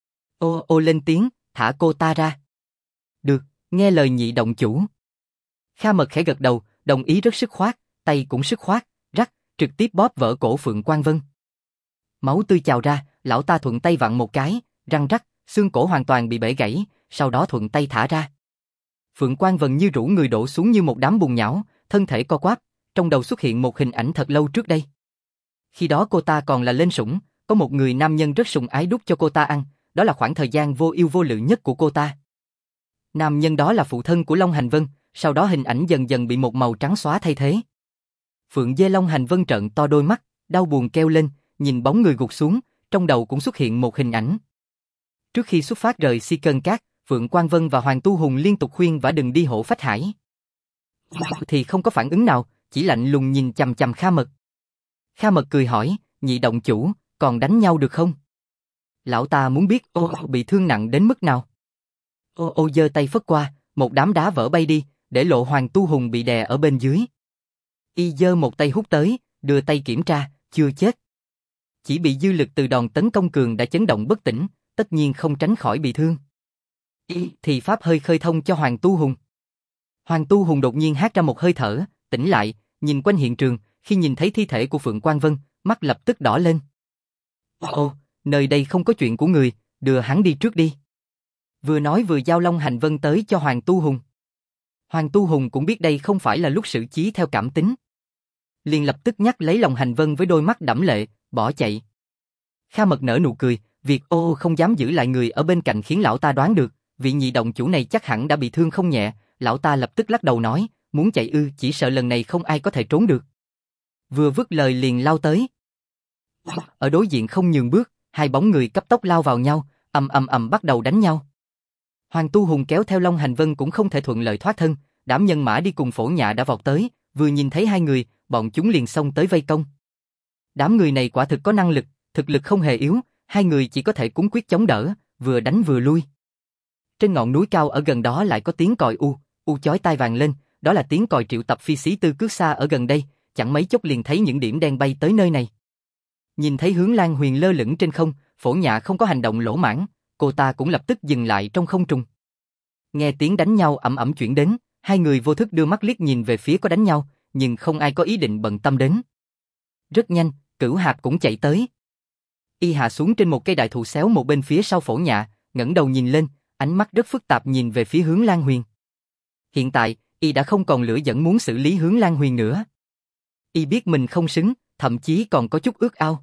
A: Lên tiếng, thả cô ta ra. Được, nghe lời nhị động chủ. Kha Mật khẽ gật đầu, đồng ý rất sức khoát, tay cũng sức khoát, rắc, trực tiếp bóp vỡ cổ Phượng Quang Vân. Máu tươi trào ra, lão ta thuận tay vặn một cái, răng rắc, xương cổ hoàn toàn bị bể gãy, sau đó thuận tay thả ra. Phượng Quang Vân như rũ người đổ xuống như một đám bùn nhão, thân thể co quắp, trong đầu xuất hiện một hình ảnh thật lâu trước đây. Khi đó cô ta còn là lên sủng, có một người nam nhân rất sủng ái đút cho cô ta ăn, đó là khoảng thời gian vô yêu vô lự nhất của cô ta. Nam nhân đó là phụ thân của Long Hành Vân, sau đó hình ảnh dần dần bị một màu trắng xóa thay thế. Phượng Dê Long Hành Vân trợn to đôi mắt, đau buồn kêu lên, nhìn bóng người gục xuống, trong đầu cũng xuất hiện một hình ảnh. Trước khi xuất phát rời Si Cân Cát, Phượng Quang Vân và Hoàng Tu Hùng liên tục khuyên vả đừng đi Hổ Phách Hải. Thì không có phản ứng nào, chỉ lạnh lùng nhìn chằm chằm Kha Mật. Kha Mật cười hỏi, nhị động chủ, còn đánh nhau được không? Lão ta muốn biết bị thương nặng đến mức nào. Giơ tay phất qua, một đám đá vỡ bay đi, để lộ Hoàng Tu Hùng bị đè ở bên dưới. Y giơ một tay hút tới, đưa tay kiểm tra, chưa chết. Chỉ bị dư lực từ đòn tấn công cường đã chấn động bất tỉnh, tất nhiên không tránh khỏi bị thương. Y thì pháp hơi khơi thông cho Hoàng Tu Hùng. Hoàng Tu Hùng đột nhiên hắt ra một hơi thở, tỉnh lại, nhìn quanh hiện trường, khi nhìn thấy thi thể của Phượng Quang Vân, mắt lập tức đỏ lên. Nơi đây không có chuyện của người, đưa hắn đi trước đi. Vừa nói vừa giao Long Hành Vân tới cho Hoàng Tu Hùng. Hoàng Tu Hùng cũng biết đây không phải là lúc xử trí theo cảm tính. Liền lập tức nhắc lấy Long Hành Vân với đôi mắt đẫm lệ, bỏ chạy. Kha Mật nở nụ cười, việc không dám giữ lại người ở bên cạnh khiến lão ta đoán được, vị nhị động chủ này chắc hẳn đã bị thương không nhẹ, lão ta lập tức lắc đầu nói, muốn chạy ư, chỉ sợ lần này không ai có thể trốn được. Vừa vứt lời liền lao tới. Ở đối diện không nhường bước, hai bóng người cấp tốc lao vào nhau, ầm bắt đầu đánh nhau. Hoàng Tu Hùng kéo theo Long Hành Vân cũng không thể thuận lợi thoát thân, đám nhân mã đi cùng Phổ Nhạ đã vọt tới, vừa nhìn thấy hai người, bọn chúng liền xông tới vây công. Đám người này quả thực có năng lực, thực lực không hề yếu, hai người chỉ có thể cuống quyết chống đỡ, vừa đánh vừa lui. Trên ngọn núi cao ở gần đó lại có tiếng còi chói tai vang lên, đó là tiếng còi triệu tập phi sĩ Tư Cước Xa ở gần đây, chẳng mấy chốc liền thấy những điểm đen bay tới nơi này. Nhìn thấy Hướng Lan Huyền lơ lửng trên không, Phổ Nhạ không có hành động lỗ mãng, cô ta cũng lập tức dừng lại trong không trung. Nghe tiếng đánh nhau ầm chuyển đến, hai người vô thức đưa mắt liếc nhìn về phía có đánh nhau, nhưng không ai có ý định bận tâm đến. Rất nhanh, Cửu Hạp cũng chạy tới. Y hạ xuống trên một cây đại thụ xéo một bên phía sau Phổ Nhạ, ngẩng đầu nhìn lên, ánh mắt rất phức tạp nhìn về phía Hướng Lan Huyền. Hiện tại, Y đã không còn lửa giận muốn xử lý Hướng Lan Huyền nữa. Y biết mình không xứng, thậm chí còn có chút ước ao.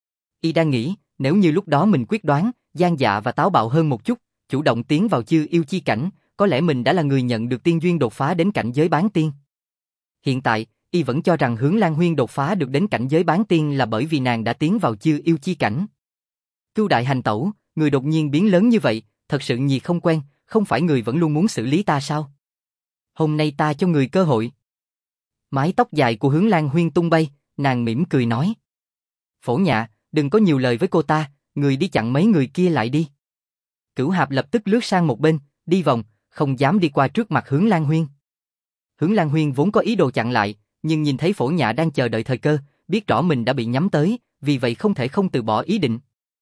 A: Y đang nghĩ, nếu như lúc đó mình quyết đoán, gan dạ và táo bạo hơn một chút, chủ động tiến vào chư yêu chi cảnh, có lẽ mình đã là người nhận được tiên duyên đột phá đến cảnh giới bán tiên. Hiện tại, Y vẫn cho rằng Hướng Lan Huyên đột phá được đến cảnh giới bán tiên là bởi vì nàng đã tiến vào chư yêu chi cảnh. Cưu đại hành tẩu, người đột nhiên biến lớn như vậy, thật sự nhì không quen, không phải người vẫn luôn muốn xử lý ta sao? Hôm nay ta cho người cơ hội. Mái tóc dài của Hướng Lan Huyên tung bay, nàng mỉm cười nói. Phổ Nhạ, đừng có nhiều lời với cô ta, người đi chặn mấy người kia lại đi. Cửu Hạp lập tức lướt sang một bên, đi vòng, không dám đi qua trước mặt Hướng Lan Huyên. Hướng Lan Huyên vốn có ý đồ chặn lại, nhưng nhìn thấy Phổ Nhạ đang chờ đợi thời cơ, biết rõ mình đã bị nhắm tới, vì vậy không thể không từ bỏ ý định.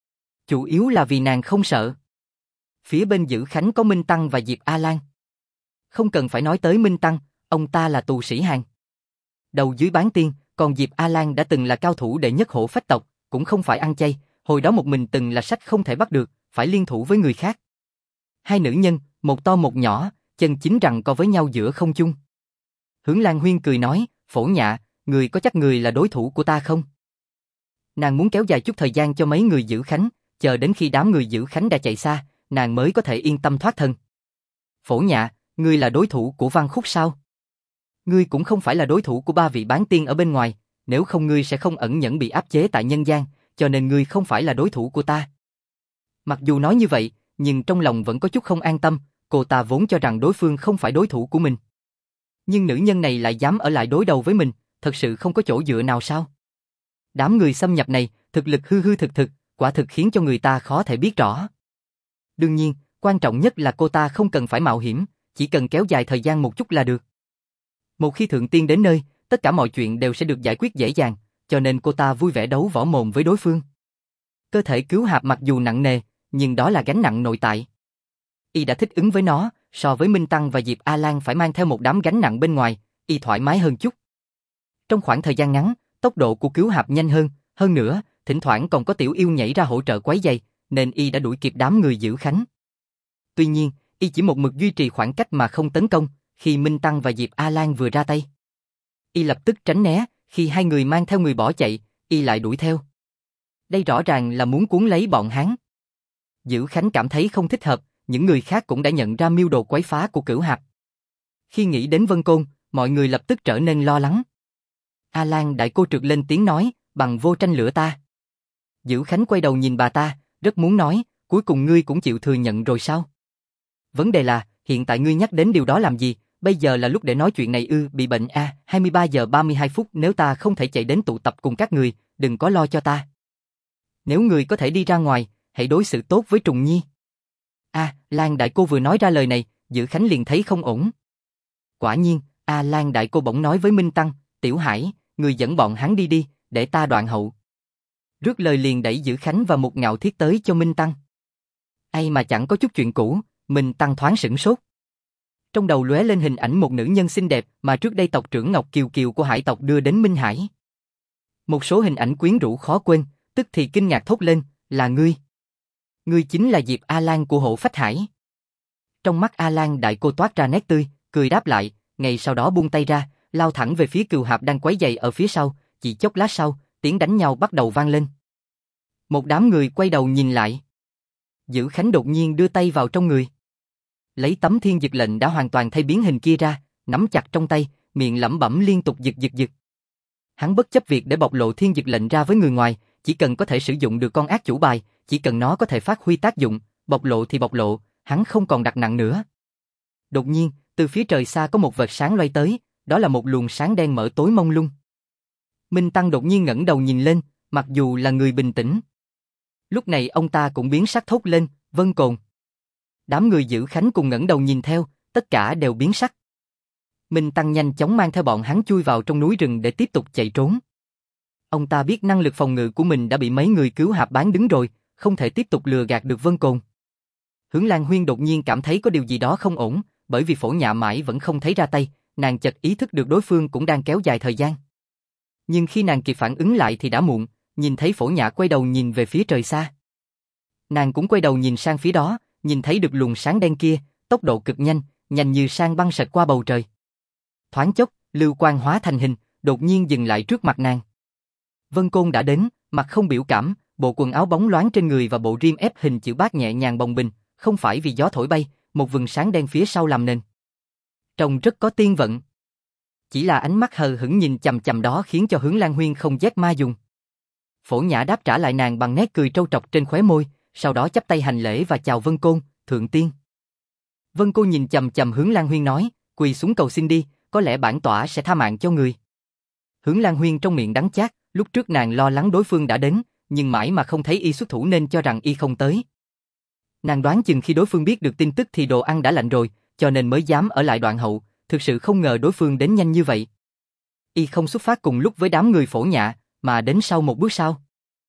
A: Chủ yếu là vì nàng không sợ. Phía bên Dữ Khánh có Minh Tăng và Diệp A Lan. Không cần phải nói tới Minh Tăng, ông ta là tù sĩ hàng đầu dưới bán tiên, còn Diệp A Lan đã từng là cao thủ đệ nhất Hổ Phách tộc, cũng không phải ăn chay, hồi đó một mình từng là sách không thể bắt được, phải liên thủ với người khác. Hai nữ nhân, một to một nhỏ, chân chính rằng co với nhau giữa không trung. Hướng Lan Huyên cười nói, Phổ Nhạ, người có chắc người là đối thủ của ta không? Nàng muốn kéo dài chút thời gian cho mấy người Dữ Khánh, chờ đến khi đám người Dữ Khánh đã chạy xa, nàng mới có thể yên tâm thoát thân. Phổ Nhạ, ngươi là đối thủ của Văn Khúc sao? Ngươi cũng không phải là đối thủ của ba vị bán tiên ở bên ngoài, nếu không ngươi sẽ không ẩn nhẫn bị áp chế tại nhân gian, cho nên ngươi không phải là đối thủ của ta. Mặc dù nói như vậy, nhưng trong lòng vẫn có chút không an tâm, cô ta vốn cho rằng đối phương không phải đối thủ của mình. Nhưng nữ nhân này lại dám ở lại đối đầu với mình, thật sự không có chỗ dựa nào sao? Đám người xâm nhập này, thực lực hư thực, quả thực khiến cho người ta khó thể biết rõ. Đương nhiên, quan trọng nhất là cô ta không cần phải mạo hiểm, chỉ cần kéo dài thời gian một chút là được. Một khi thượng tiên đến nơi, tất cả mọi chuyện đều sẽ được giải quyết dễ dàng, cho nên cô ta vui vẻ đấu võ mồm với đối phương. Cơ thể Cửu Hạp mặc dù nặng nề, nhưng đó là gánh nặng nội tại. Y đã thích ứng với nó, so với Minh Tăng và Diệp A Lan phải mang theo một đám gánh nặng bên ngoài, Y thoải mái hơn chút. Trong khoảng thời gian ngắn, tốc độ của Cửu Hạp nhanh hơn nữa, thỉnh thoảng còn có tiểu yêu nhảy ra hỗ trợ quấy giày, nên Y đã đuổi kịp đám người Dữ Khánh. Tuy nhiên, y chỉ một mực duy trì khoảng cách mà không tấn công, khi Minh Tăng và Diệp A Lan vừa ra tay. Y lập tức tránh né, khi hai người mang theo người bỏ chạy, y lại đuổi theo. Đây rõ ràng là muốn cuốn lấy bọn hắn. Dữ Khánh cảm thấy không thích hợp, những người khác cũng đã nhận ra mưu đồ quấy phá của Cửu Hạp. Khi nghĩ đến Vân Côn, mọi người lập tức trở nên lo lắng. A Lan đại cô trượt lên tiếng nói, bằng vô tranh lửa ta. Dữ Khánh quay đầu nhìn bà ta, rất muốn nói, cuối cùng ngươi cũng chịu thừa nhận rồi sao? Vấn đề là, hiện tại ngươi nhắc đến điều đó làm gì, bây giờ là lúc để nói chuyện này ư? Bị bệnh a, 23 giờ 32 phút, nếu ta không thể chạy đến tụ tập cùng các người, đừng có lo cho ta. Nếu người có thể đi ra ngoài, hãy đối xử tốt với Trùng Nhi. Lan đại cô vừa nói ra lời này, Dữ Khánh liền thấy không ổn. Quả nhiên, Lan đại cô bỗng nói với Minh Tăng, Tiểu Hải, người dẫn bọn hắn đi đi, để ta đoạn hậu. Rước lời liền đẩy Dữ Khánh và Mục Ngạo Thiết tới cho Minh Tăng. Ai mà chẳng có chút chuyện cũ, Minh Tăng thoáng sửng sốt. Trong đầu lóe lên hình ảnh một nữ nhân xinh đẹp mà trước đây tộc trưởng Ngọc Kiều Kiều của Hải tộc đưa đến Minh Hải. Một số hình ảnh quyến rũ khó quên, tức thì kinh ngạc thốt lên, là ngươi. Ngươi chính là Diệp A Lan của Hộ Phách Hải. Trong mắt A Lan đại cô toát ra nét tươi, cười đáp lại, ngay sau đó buông tay ra, lao thẳng về phía Cừu Hạp đang quấy giày ở phía sau, chỉ chốc lát sau, tiếng đánh nhau bắt đầu vang lên. Một đám người quay đầu nhìn lại. Dữ Khánh đột nhiên đưa tay vào trong người. Lấy tấm thiên dực lệnh đã hoàn toàn thay biến hình kia ra, nắm chặt trong tay, miệng lẩm bẩm liên tục giật giật giật. Hắn bất chấp việc để bộc lộ thiên dực lệnh ra với người ngoài, chỉ cần có thể sử dụng được con ác chủ bài, chỉ cần nó có thể phát huy tác dụng, bộc lộ thì bộc lộ, hắn không còn đặt nặng nữa. Đột nhiên, từ phía trời xa có một vệt sáng loay tới, đó là một luồng sáng đen mở tối mông lung. Minh Tăng đột nhiên ngẩng đầu nhìn lên, mặc dù là người bình tĩnh. Lúc này ông ta cũng biến sắc thốt lên, Vân Cồn. Đám người Dữ Khánh cùng ngẩng đầu nhìn theo, tất cả đều biến sắc. Minh Tăng nhanh chóng mang theo bọn hắn chui vào trong núi rừng để tiếp tục chạy trốn. Ông ta biết năng lực phòng ngự của mình đã bị mấy người Cứu Hạp bán đứng rồi, không thể tiếp tục lừa gạt được Vân Cồn. Hướng Lan Huyên đột nhiên cảm thấy có điều gì đó không ổn, bởi vì Phổ Nhạ mãi vẫn không thấy ra tay, nàng chợt ý thức được đối phương cũng đang kéo dài thời gian. Nhưng khi nàng kịp phản ứng lại thì đã muộn, nhìn thấy Phổ Nhạ quay đầu nhìn về phía trời xa. Nàng cũng quay đầu nhìn sang phía đó, nhìn thấy được luồng sáng đen kia, tốc độ cực nhanh, nhanh như sang băng xẹt qua bầu trời. Thoáng chốc, lưu quang hóa thành hình, đột nhiên dừng lại trước mặt nàng. Vân Côn đã đến, mặt không biểu cảm, bộ quần áo bóng loáng trên người và bộ rim ép hình chữ bát nhẹ nhàng bồng bềnh, không phải vì gió thổi bay, một vầng sáng đen phía sau làm nền. Trông rất có tiên vận. Chỉ là ánh mắt hờ hững nhìn chằm chằm đó khiến cho Hướng Lan Huyên không rét ma dùng. Phổ Nhã đáp trả lại nàng bằng nét cười trâu trọc trên khóe môi, sau đó chắp tay hành lễ và chào Vân Côn, thượng tiên. Vân Côn nhìn chằm chằm Hướng Lan Huyên nói, quỳ xuống cầu xin đi, có lẽ bản tỏa sẽ tha mạng cho người. Hướng Lan Huyên trong miệng đắng chát, lúc trước nàng lo lắng đối phương đã đến, nhưng mãi mà không thấy y xuất thủ nên cho rằng y không tới. Nàng đoán chừng khi đối phương biết được tin tức thì đồ ăn đã lạnh rồi, cho nên mới dám ở lại đoạn hậu, thực sự không ngờ đối phương đến nhanh như vậy. Y không xuất phát cùng lúc với đám người Phổ Nhạ, mà đến sau một bước sau.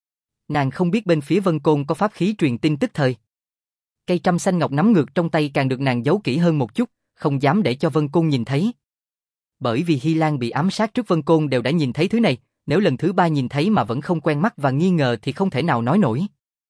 A: Nàng không biết bên phía Vân Côn có pháp khí truyền tin tức thời. Cây trăm xanh ngọc nắm ngược trong tay càng được nàng giấu kỹ hơn một chút, không dám để cho Vân Côn nhìn thấy. Bởi vì Hy Lan bị ám sát trước Vân Côn đều đã nhìn thấy thứ này, nếu lần thứ ba nhìn thấy mà vẫn không quen mắt và nghi ngờ thì không thể nào nói nổi.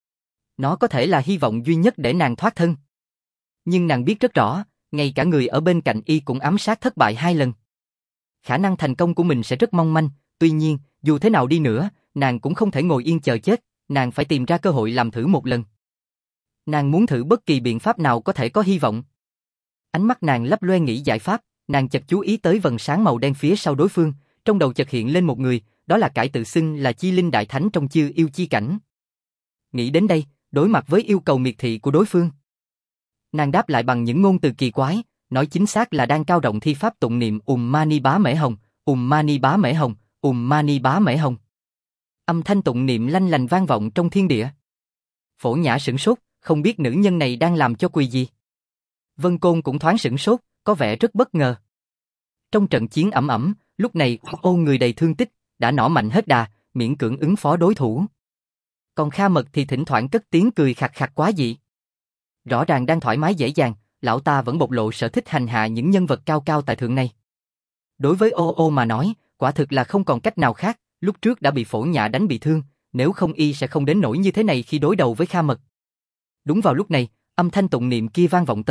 A: Nó có thể là hy vọng duy nhất để nàng thoát thân. Nhưng nàng biết rất rõ, ngay cả người ở bên cạnh y cũng ám sát thất bại 2 lần. Khả năng thành công của mình sẽ rất mong manh, tuy nhiên, dù thế nào đi nữa, nàng cũng không thể ngồi yên chờ chết, nàng phải tìm ra cơ hội làm thử một lần. Nàng muốn thử bất kỳ biện pháp nào có thể có hy vọng. Ánh mắt nàng lấp loe nghĩ giải pháp, nàng chợt chú ý tới vầng sáng màu đen phía sau đối phương, trong đầu chợt hiện lên một người, đó là Cải tự xưng là Chi Linh Đại Thánh trong Chư Yêu Chi Cảnh. Nghĩ đến đây, đối mặt với yêu cầu miệt thị của đối phương, nàng đáp lại bằng những ngôn từ kỳ quái, nói chính xác là đang cao giọng thi pháp tụng niệm Mani Bá Mễ Hồng, Mani Bá Mễ Hồng, Mani Bá Mễ Hồng. Âm thanh tụng niệm lanh lành vang vọng trong thiên địa. Phổ Nhã sửng sốt, không biết nữ nhân này đang làm cho quỷ gì. Vân Côn cũng thoáng sửng sốt, có vẻ rất bất ngờ. Trong trận chiến ẩm ẩm, lúc này Ôn người đầy thương tích, đã nỏ mạnh hết đà, miễn cưỡng ứng phó đối thủ. Còn Kha Mật thì thỉnh thoảng cất tiếng cười khạc khạc quá dị. Rõ ràng đang thoải mái dễ dàng, lão ta vẫn bộc lộ sở thích hành hạ những nhân vật cao cao tại thượng này. Đối với Ô mà nói, quả thực là không còn cách nào khác, lúc trước đã bị Phổ Nhã đánh bị thương, nếu không y sẽ không đến nỗi như thế này khi đối đầu với Kha Mật. Đúng vào lúc này, âm thanh tụng niệm kia vang vọng tới,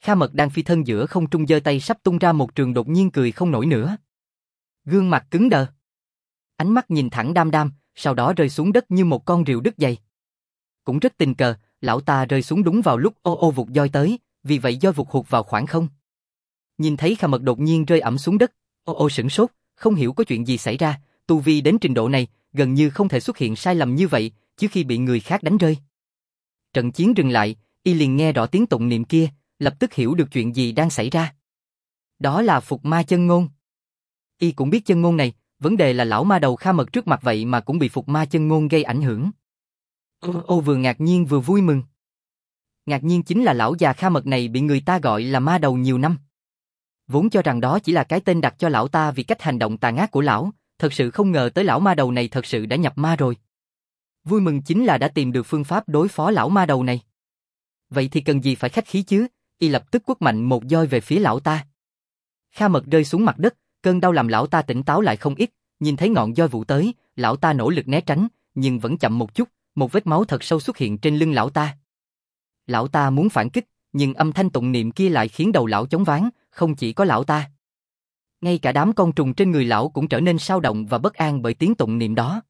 A: Kha Mật đang phi thân giữa không trung giơ tay sắp tung ra một trường đột nhiên cười không nổi nữa. Gương mặt cứng đờ. Ánh mắt nhìn thẳng đam đam, sau đó rơi xuống đất như một con rìu đứt dây. Cũng rất tình cờ, lão ta rơi xuống đúng vào lúc ô ô vụt roi tới, vì vậy roi vụt hụt vào khoảng không. Nhìn thấy Kha Mật đột nhiên rơi ẳm xuống đất, ô ô sửng sốt, không hiểu có chuyện gì xảy ra, tu vi đến trình độ này, gần như không thể xuất hiện sai lầm như vậy, chứ khi bị người khác đánh rơi. Trận chiến dừng lại, y liền nghe rõ tiếng tụng niệm kia, lập tức hiểu được chuyện gì đang xảy ra. Đó là Phục Ma chân ngôn. Y cũng biết chân ngôn này, vấn đề là lão ma đầu Kha Mật trước mặt vậy mà cũng bị Phục Ma chân ngôn gây ảnh hưởng. Ô vừa ngạc nhiên vừa vui mừng. Ngạc nhiên chính là lão già Kha Mật này bị người ta gọi là ma đầu nhiều năm. Vốn cho rằng đó chỉ là cái tên đặt cho lão ta vì cách hành động tàn ác của lão, thật sự không ngờ tới lão ma đầu này thật sự đã nhập ma rồi. Vui mừng chính là đã tìm được phương pháp đối phó lão ma đầu này. Vậy thì cần gì phải khách khí chứ, y lập tức quất mạnh một roi về phía lão ta. Kha Mật rơi xuống mặt đất, cơn đau làm lão ta tỉnh táo lại không ít, nhìn thấy ngọn roi vụ tới, lão ta nỗ lực né tránh, nhưng vẫn chậm một chút, một vết máu thật sâu xuất hiện trên lưng lão ta. Lão ta muốn phản kích, nhưng âm thanh tụng niệm kia lại khiến đầu lão chóng váng, không chỉ có lão ta. Ngay cả đám con trùng trên người lão cũng trở nên xao động và bất an bởi tiếng tụng niệm đó.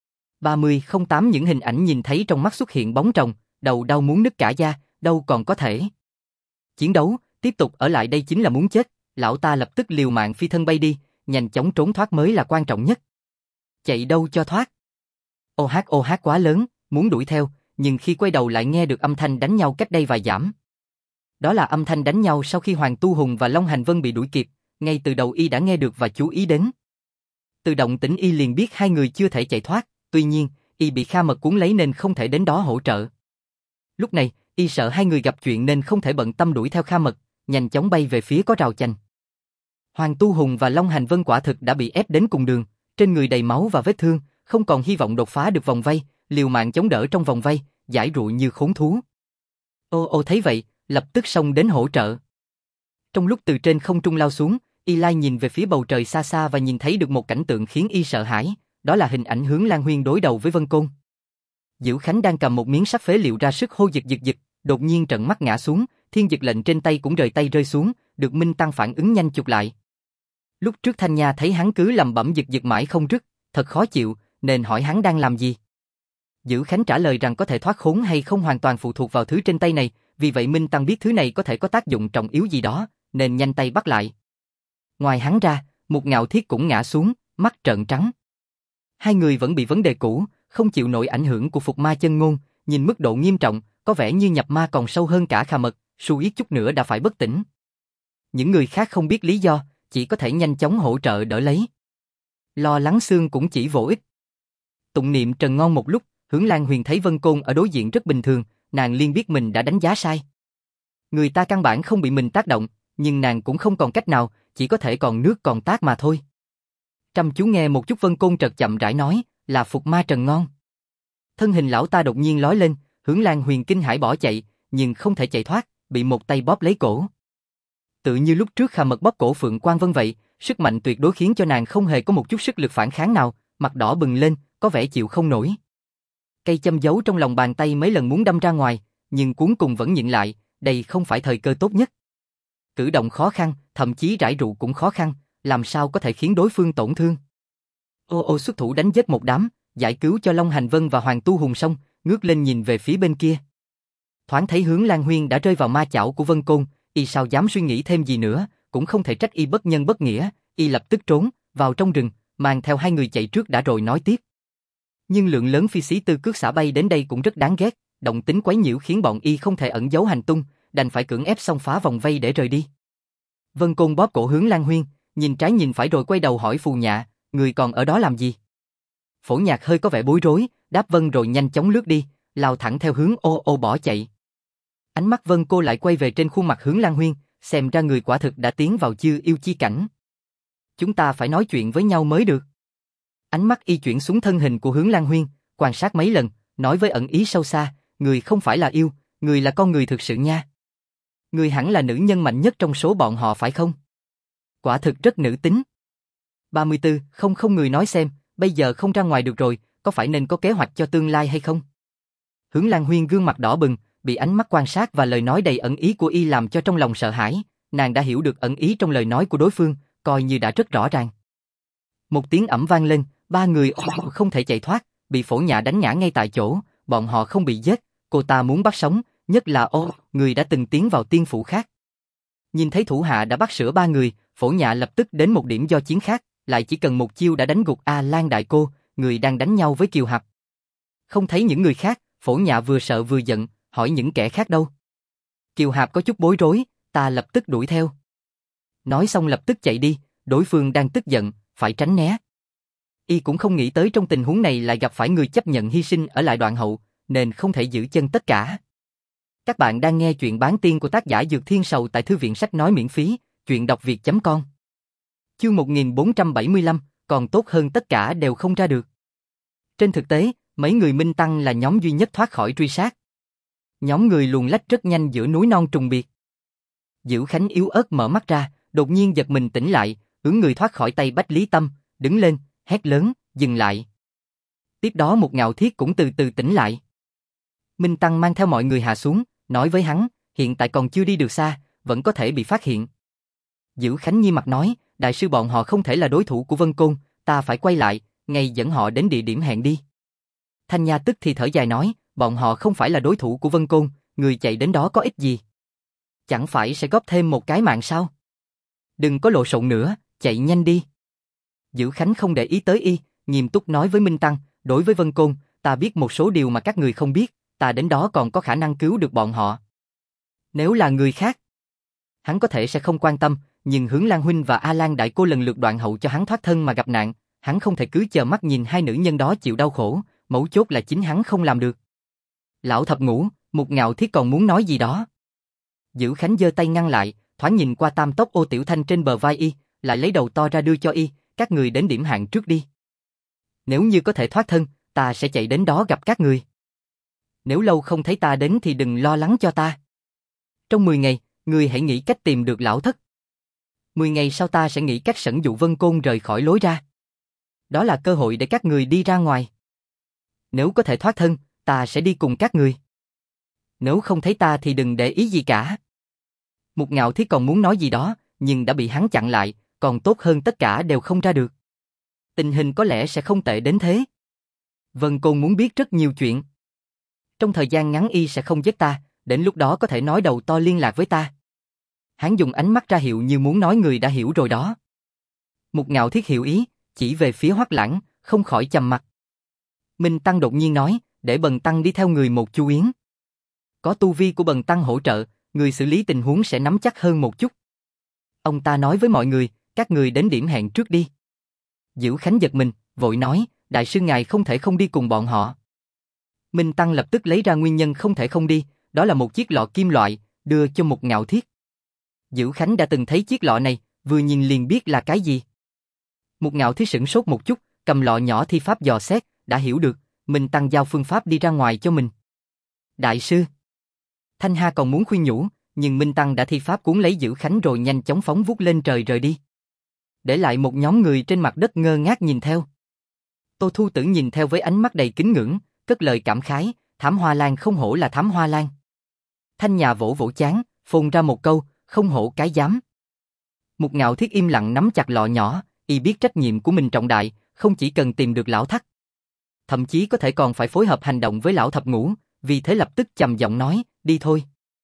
A: 3008 những hình ảnh nhìn thấy trong mắt xuất hiện bóng rồng, đầu đau muốn nứt cả da, đâu còn có thể. Chiến đấu, tiếp tục ở lại đây chính là muốn chết, lão ta lập tức liều mạng phi thân bay đi, nhanh chóng trốn thoát mới là quan trọng nhất. Chạy đâu cho thoát. Ô hát quá lớn, muốn đuổi theo, nhưng khi quay đầu lại nghe được âm thanh đánh nhau cách đây vài dặm. Đó là âm thanh đánh nhau sau khi Hoàng Tu Hùng và Long Hành Vân bị đuổi kịp, ngay từ đầu y đã nghe được và chú ý đến. Từ động tĩnh y liền biết hai người chưa thể chạy thoát, tuy nhiên, y bị Kha Mật cuốn lấy nên không thể đến đó hỗ trợ. Lúc này, y sợ hai người gặp chuyện nên không thể bận tâm đuổi theo Kha Mật, nhanh chóng bay về phía có rào chắn. Hoàng Tu Hùng và Long Hành Vân quả thực đã bị ép đến cùng đường, trên người đầy máu và vết thương, không còn hy vọng đột phá được vòng vây, liều mạng chống đỡ trong vòng vây, giãi rụi như khốn thú. Ô thấy vậy, lập tức xông đến hỗ trợ. Trong lúc từ trên không trung lao xuống, y lai nhìn về phía bầu trời xa xa và nhìn thấy được một cảnh tượng khiến y sợ hãi, đó là hình ảnh Hướng Lan Huyên đối đầu với Vân Côn. Dữ Khánh đang cầm một miếng sắt phế liệu ra sức hô giật, đột nhiên trợn mắt ngã xuống, thiên dực lệnh trên tay cũng rời tay rơi xuống, được Minh Tăng phản ứng nhanh chụp lại. Lúc trước Thanh Nha thấy hắn cứ lầm bẩm giật mãi không dứt, thật khó chịu, nên hỏi hắn đang làm gì. Dữ Khánh trả lời rằng có thể thoát khốn hay không hoàn toàn phụ thuộc vào thứ trên tay này, vì vậy Minh Tăng biết thứ này có thể có tác dụng trọng yếu gì đó, nên nhanh tay bắt lại. Ngoài hắn ra, Mục Ngạo Thiết cũng ngã xuống, mắt trợn trắng. Hai người vẫn bị vấn đề cũ, không chịu nổi ảnh hưởng của Phục Ma chân ngôn, nhìn mức độ nghiêm trọng, có vẻ như nhập ma còn sâu hơn cả Kha Mật, suy chút nữa đã phải bất tỉnh. Những người khác không biết lý do, chỉ có thể nhanh chóng hỗ trợ đỡ lấy. Lo lắng xương cũng chỉ vô ích. Tụng niệm trần ngon một lúc, Hướng Lan Huyền thấy Vân Côn ở đối diện rất bình thường, nàng liền biết mình đã đánh giá sai. Người ta căn bản không bị mình tác động, nhưng nàng cũng không còn cách nào, chỉ có thể còn nước còn tát mà thôi. Chăm chú nghe một chút Vân Côn chợt chậm rãi nói, là Phục Ma trần ngon. Thân hình lão ta đột nhiên lói lên, Hướng Lan Huyền kinh hãi bỏ chạy, nhưng không thể chạy thoát, bị một tay bóp lấy cổ. Tự như lúc trước Kha Mật bóp cổ Phượng Quang Vân vậy, sức mạnh tuyệt đối khiến cho nàng không hề có một chút sức lực phản kháng nào, mặt đỏ bừng lên, có vẻ chịu không nổi. Cây châm giấu trong lòng bàn tay mấy lần muốn đâm ra ngoài, nhưng cuối cùng vẫn nhịn lại, đây không phải thời cơ tốt nhất. Cử động khó khăn, thậm chí rải rượu cũng khó khăn, làm sao có thể khiến đối phương tổn thương. Ô xuất thủ đánh giết một đám, giải cứu cho Long Hành Vân và Hoàng Tu Hùng xong, ngước lên nhìn về phía bên kia. Thoáng thấy Hướng Lan Huyên đã rơi vào ma chảo của Vân Côn, y sao dám suy nghĩ thêm gì nữa, cũng không thể trách y bất nhân bất nghĩa, y lập tức trốn vào trong rừng, mang theo hai người chạy trước đã rồi nói tiếp. Nhưng lượng lớn phi sĩ tư cước xả bay đến đây cũng rất đáng ghét, động tính quấy nhiễu khiến bọn y không thể ẩn giấu hành tung, đành phải cưỡng ép xông phá vòng vây để rời đi. Vân Côn bóp cổ Hướng Lan Huyên, nhìn trái nhìn phải rồi quay đầu hỏi Phù Nhạ, người còn ở đó làm gì? Phổ Nhạc hơi có vẻ bối rối, đáp vâng rồi nhanh chóng lướt đi, lao thẳng theo hướng ô bỏ chạy. Ánh mắt Vân Cô lại quay về trên khuôn mặt Hướng Lan Huyên, xem ra người quả thực đã tiến vào chư yêu chi cảnh. Chúng ta phải nói chuyện với nhau mới được. Ánh mắt y chuyển xuống thân hình của Hướng Lan Huyên, quan sát mấy lần, nói với ẩn ý sâu xa, người không phải là yêu, người là con người thực sự nha. Người hẳn là nữ nhân mạnh nhất trong số bọn họ phải không? Quả thực rất nữ tính. 34, không người nói xem, bây giờ không ra ngoài được rồi, có phải nên có kế hoạch cho tương lai hay không? Hướng Lan Huyên gương mặt đỏ bừng, bị ánh mắt quan sát và lời nói đầy ẩn ý của y làm cho trong lòng sợ hãi, nàng đã hiểu được ẩn ý trong lời nói của đối phương, coi như đã rất rõ ràng. Một tiếng ầm vang lên, ba người không thể chạy thoát, bị Phổ Nhã đánh ngã ngay tại chỗ, bọn họ không bị giết, cô ta muốn bắt sống, nhất là người đã từng tiến vào tiên phủ khác. Nhìn thấy thủ hạ đã bắt sửa ba người, Phổ Nhã lập tức đến một điểm do chiến khác, lại chỉ cần một chiêu đã đánh gục A Lan đại cô, người đang đánh nhau với Kiều Hạp. Không thấy những người khác, Phổ Nhã vừa sợ vừa giận, hỏi những kẻ khác đâu. Kiều Hạp có chút bối rối, ta lập tức đuổi theo. Nói xong lập tức chạy đi, đối phương đang tức giận, phải tránh né. Y cũng không nghĩ tới trong tình huống này lại gặp phải người chấp nhận hy sinh ở lại đoạn hậu, nên không thể giữ chân tất cả. Các bạn đang nghe chuyện bán tiên của tác giả Dược Thiên Sầu tại thư viện sách nói miễn phí, chuyện đọc việt.com. Chương 1475, còn tốt hơn tất cả đều không ra được. Trên thực tế, mấy người Minh Tăng là nhóm duy nhất thoát khỏi truy sát. Nhóm người luồn lách rất nhanh giữa núi non trùng biệt. Dữ Khánh yếu ớt mở mắt ra, đột nhiên giật mình tỉnh lại, ưỡn người thoát khỏi tay Bách Lý Tâm, đứng lên, hét lớn, dừng lại. Tiếp đó một Ngạo Thiết cũng từ từ tỉnh lại. Minh Tăng mang theo mọi người hạ xuống, nói với hắn, hiện tại còn chưa đi được xa, vẫn có thể bị phát hiện. Dữ Khánh nghiêm mặt nói, đại sư bọn họ không thể là đối thủ của Vân Côn, ta phải quay lại, ngay dẫn họ đến địa điểm hẹn đi. Thanh Nha tức thì thở dài nói, bọn họ không phải là đối thủ của Vân Côn, người chạy đến đó có ích gì? Chẳng phải sẽ góp thêm một cái mạng sao? Đừng có lộ sộn nữa, chạy nhanh đi. Dữ Khánh không để ý tới y, nghiêm túc nói với Minh Tăng, đối với Vân Côn, ta biết một số điều mà các người không biết, ta đến đó còn có khả năng cứu được bọn họ. Nếu là người khác, hắn có thể sẽ không quan tâm, nhưng Hướng Lan huynh và A Lan đại cô lần lượt đoạn hậu cho hắn thoát thân mà gặp nạn, hắn không thể cứ chờ mắt nhìn hai nữ nhân đó chịu đau khổ, mấu chốt là chính hắn không làm được. Lão thập ngũ, một Ngạo Thiết còn muốn nói gì đó. Dữ Khánh giơ tay ngăn lại, thoáng nhìn qua tam tốc Ô Tiểu Thanh trên bờ vai y, lại lấy đầu to ra đưa cho y, các người đến điểm hẹn trước đi. Nếu như có thể thoát thân, ta sẽ chạy đến đó gặp các người. Nếu lâu không thấy ta đến thì đừng lo lắng cho ta. Trong 10 ngày, người hãy nghĩ cách tìm được lão thất. 10 ngày sau ta sẽ nghĩ cách dẫn dụ Vân Côn rời khỏi lối ra. Đó là cơ hội để các người đi ra ngoài. Nếu có thể thoát thân, ta sẽ đi cùng các người. Nếu không thấy ta thì đừng để ý gì cả. Một Ngạo Thiết còn muốn nói gì đó, nhưng đã bị hắn chặn lại, còn tốt hơn tất cả đều không ra được. Tình hình có lẽ sẽ không tệ đến thế. Vân Côn muốn biết rất nhiều chuyện. Trong thời gian ngắn y sẽ không giết ta, đến lúc đó có thể nói đầu to liên lạc với ta. Hắn dùng ánh mắt ra hiệu như muốn nói người đã hiểu rồi đó. Một Ngạo Thiết hiểu ý, chỉ về phía Hoắc Lãng, không khỏi trầm mặt. Minh Tăng đột nhiên nói, để Bần Tăng đi theo người một Chu Yến. Có tu vi của Bần Tăng hỗ trợ, người xử lý tình huống sẽ nắm chắc hơn một chút. Ông ta nói với mọi người, các người đến điểm hẹn trước đi. Dữ Khánh giật mình, vội nói, đại sư ngài không thể không đi cùng bọn họ. Minh Tăng lập tức lấy ra nguyên nhân không thể không đi, đó là một chiếc lọ kim loại, đưa cho một Ngạo Thiết. Dữ Khánh đã từng thấy chiếc lọ này, vừa nhìn liền biết là cái gì. Một Ngạo Thiết sửng sốt một chút, cầm lọ nhỏ thi pháp dò xét, đã hiểu được, Minh Tăng giao phương pháp đi ra ngoài cho mình. Đại sư. Thanh Ha còn muốn khuyên nhủ, nhưng Minh Tăng đã thi pháp cuốn lấy Dữ Khánh rồi nhanh chóng phóng vút lên trời rời đi. Để lại một nhóm người trên mặt đất ngơ ngác nhìn theo. Tô Thu Tử nhìn theo với ánh mắt đầy kính ngưỡng, cất lời cảm khái, Thám Hoa Lan không hổ là Thám Hoa Lan. Thanh Nhà vỗ vỗ trán, phun ra một câu, không hổ cái dám. Một Ngạo Thiết im lặng nắm chặt lọ nhỏ, y biết trách nhiệm của mình trọng đại, không chỉ cần tìm được lão thất, thậm chí có thể còn phải phối hợp hành động với lão thập ngũ, vì thế lập tức trầm giọng nói, đi thôi.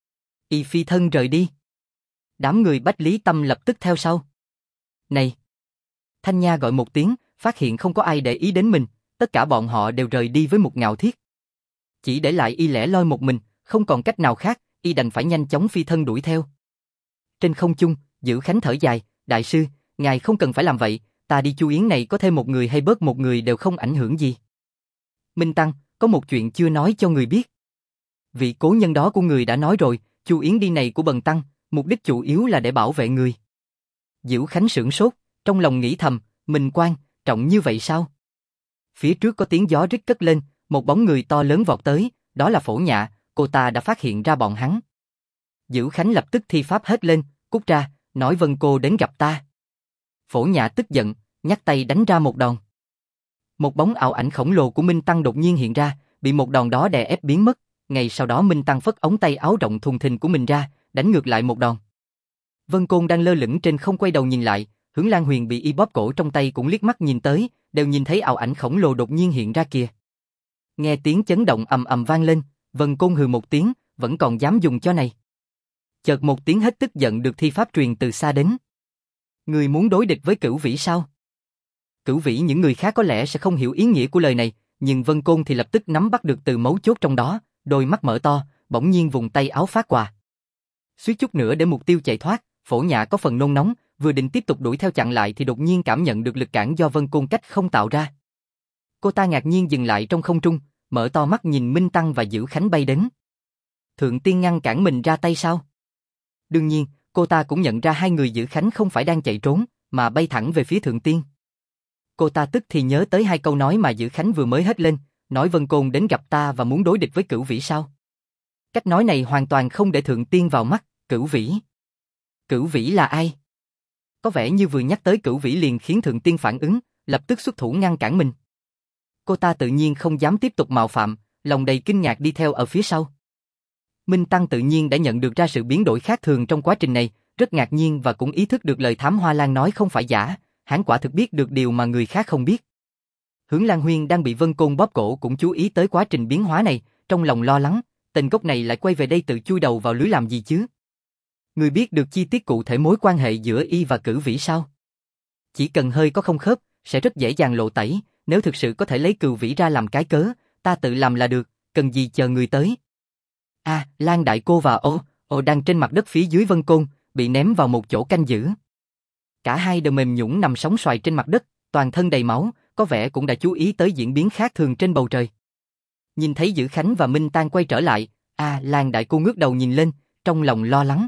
A: Y phi thân rời đi. Đám người Bách Lý Tâm lập tức theo sau. Này! Thanh Nha gọi một tiếng, phát hiện không có ai để ý đến mình, tất cả bọn họ đều rời đi với một Ngạo Thiết. Chỉ để lại y lẻ loi một mình, không còn cách nào khác, y đành phải nhanh chóng phi thân đuổi theo. Trên không trung, Dữ Khánh thở dài, đại sư, ngài không cần phải làm vậy, ta đi Chu Yến này có thêm một người hay bớt một người đều không ảnh hưởng gì. Minh Tăng, có một chuyện chưa nói cho người biết. Vị cố nhân đó của người đã nói rồi, Chu Yến đi này của Bần Tăng, mục đích chủ yếu là để bảo vệ người. Dữ Khánh sửng sốt, trong lòng nghĩ thầm, mình quan trọng như vậy sao? Phía trước có tiếng gió rít cất lên, một bóng người to lớn vọt tới, đó là Phổ Nhã, cô ta đã phát hiện ra bọn hắn. Dữ Khánh lập tức thi pháp hết lên, cút ra, nói Vân cô đến gặp ta. Phổ Nhã tức giận, nhắc tay đánh ra một đòn. Một bóng ảo ảnh khổng lồ của Minh Tăng đột nhiên hiện ra, bị một đòn đó đè ép biến mất, ngày sau đó Minh Tăng phất ống tay áo rộng thùng thình của mình ra, đánh ngược lại một đòn. Vân Côn đang lơ lửng trên không quay đầu nhìn lại, Hướng Lan Huyền bị y bóp cổ trong tay cũng liếc mắt nhìn tới, đều nhìn thấy ảo ảnh khổng lồ đột nhiên hiện ra kìa. Nghe tiếng chấn động ầm ầm vang lên, Vân Côn hừ một tiếng, vẫn còn dám dùng cho này. Chợt một tiếng hét tức giận được thi pháp truyền từ xa đến. Người muốn đối địch với Cửu Vĩ sao? Cửu Vĩ những người khác có lẽ sẽ không hiểu ý nghĩa của lời này, nhưng Vân Côn thì lập tức nắm bắt được từ mấu chốt trong đó, đôi mắt mở to, bỗng nhiên vùng tay áo phát quà. Suýt chút nữa để mục tiêu chạy thoát, Phổ Nhã có phần nôn nóng, vừa định tiếp tục đuổi theo chặn lại thì đột nhiên cảm nhận được lực cản do Vân Côn cách không tạo ra. Cô ta ngạc nhiên dừng lại trong không trung, mở to mắt nhìn Minh Tăng và Dữ Khánh bay đến. Thượng Tiên ngăn cản mình ra tay sao? Đương nhiên, cô ta cũng nhận ra hai người Dữ Khánh không phải đang chạy trốn, mà bay thẳng về phía Thượng Tiên. Cô ta tức thì nhớ tới hai câu nói mà Dữ Khánh vừa mới hét lên, nói Vân Côn đến gặp ta và muốn đối địch với Cửu Vĩ sao? Cách nói này hoàn toàn không để Thượng Tiên vào mắt. Cửu Vĩ. Cửu Vĩ là ai? Có vẻ như vừa nhắc tới Cửu Vĩ liền khiến Thượng Tiên phản ứng, lập tức xuất thủ ngăn cản mình. Cô ta tự nhiên không dám tiếp tục mạo phạm, lòng đầy kinh ngạc đi theo ở phía sau. Minh Tăng tự nhiên đã nhận được ra sự biến đổi khác thường trong quá trình này, rất ngạc nhiên và cũng ý thức được lời Thám Hoa Lan nói không phải giả, hắn quả thực biết được điều mà người khác không biết. Hướng Lan Huyên đang bị Vân Côn bóp cổ cũng chú ý tới quá trình biến hóa này, trong lòng lo lắng, tên gốc này lại quay về đây tự chui đầu vào lưới làm gì chứ? Người biết được chi tiết cụ thể mối quan hệ giữa y và Cửu Vĩ sao? Chỉ cần hơi có không khớp, sẽ rất dễ dàng lộ tẩy, nếu thực sự có thể lấy Cửu Vĩ ra làm cái cớ, ta tự làm là được, cần gì chờ người tới. Lan đại cô và ô đang trên mặt đất phía dưới Vân Côn, bị ném vào một chỗ canh giữ. Cả hai đều mềm nhũn nằm sóng xoài trên mặt đất, toàn thân đầy máu, có vẻ cũng đã chú ý tới diễn biến khác thường trên bầu trời. Nhìn thấy Dữ Khánh và Minh Tăng quay trở lại, Lan đại cô ngước đầu nhìn lên, trong lòng lo lắng.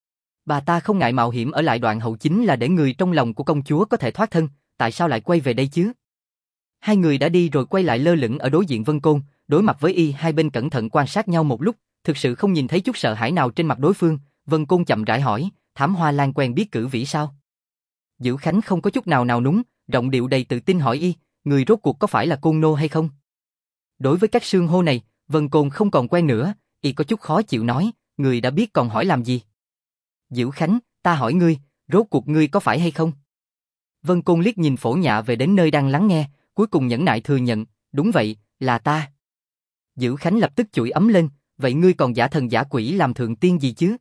A: Bà ta không ngại mạo hiểm ở lại đoạn hậu chính là để người trong lòng của công chúa có thể thoát thân, tại sao lại quay về đây chứ? Hai người đã đi rồi quay lại lơ lửng ở đối diện Vân Côn, đối mặt với y, hai bên cẩn thận quan sát nhau một lúc, thực sự không nhìn thấy chút sợ hãi nào trên mặt đối phương. Vân Côn chậm rãi hỏi, Thám Hoa Lan quen biết Cửu Vĩ sao? Dữ Khánh không có chút nào nào núng, giọng điệu đầy tự tin hỏi y, người rốt cuộc có phải là Côn Nô hay không? Đối với các xưng hô này, Vân Côn không còn quen nữa, y có chút khó chịu nói, người đã biết còn hỏi làm gì? Dữ Khánh, ta hỏi ngươi, rốt cuộc ngươi có phải hay không? Vân Côn liếc nhìn Phổ Nhã về đến nơi đang lắng nghe, cuối cùng nhẫn nại thừa nhận, đúng vậy, là ta. Dữ Khánh lập tức chửi ấm lên, vậy ngươi còn giả thần giả quỷ làm thượng tiên gì chứ?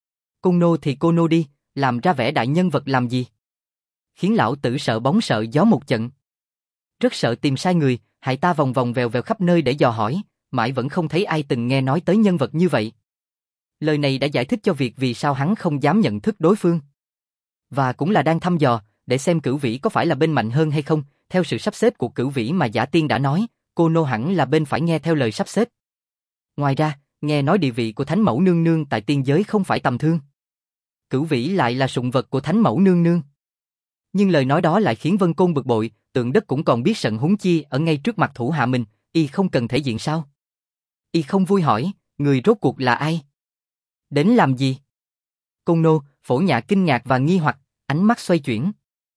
A: Côn nô thì cô nô đi, làm ra vẻ đại nhân vật làm gì? Khiến lão tử sợ bóng sợ gió một trận. Rất sợ tìm sai người, hại ta vòng vòng vèo vèo khắp nơi để dò hỏi, mãi vẫn không thấy ai từng nghe nói tới nhân vật như vậy. Lời này đã giải thích cho việc vì sao hắn không dám nhận thức đối phương. Và cũng là đang thăm dò, để xem Cửu Vĩ có phải là bên mạnh hơn hay không, theo sự sắp xếp của Cửu Vĩ mà Giả Tiên đã nói, cô nô hẳn là bên phải nghe theo lời sắp xếp. Ngoài ra, nghe nói địa vị của Thánh Mẫu Nương Nương tại tiên giới không phải tầm thường. Cửu Vĩ lại là sủng vật của Thánh Mẫu Nương Nương. Nhưng lời nói đó lại khiến Vân Côn bực bội, Tượng Đất cũng còn biết sận huống chi ở ngay trước mặt thủ hạ mình, y không cần thể diện sao? Y không vui hỏi, người rốt cuộc là ai? Đến làm gì? Côn nô, Phổ Nhã kinh ngạc và nghi hoặc, ánh mắt xoay chuyển.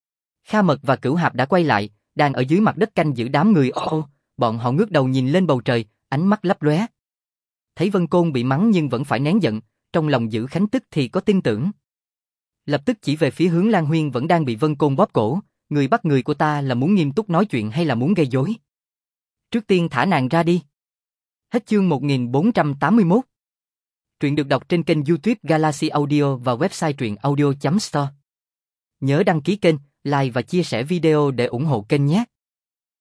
A: Kha Mật và Cửu Hạp đã quay lại, đang ở dưới mặt đất canh giữ đám người. Bọn họ ngước đầu nhìn lên bầu trời, ánh mắt lấp lóe. Thấy Vân Côn bị mắng nhưng vẫn phải nén giận, trong lòng Dữ Khánh tức thì có tin tưởng. Lập tức chỉ về phía Hướng Lan Huyên vẫn đang bị Vân Côn bóp cổ, người bắt người của ta là muốn nghiêm túc nói chuyện hay là muốn gây rối? Trước tiên thả nàng ra đi. Hết chương 1481. Truyện được đọc trên kênh YouTube Galaxy Audio và website truyện audio.store. Nhớ đăng ký kênh, like và chia sẻ video để ủng hộ kênh nhé.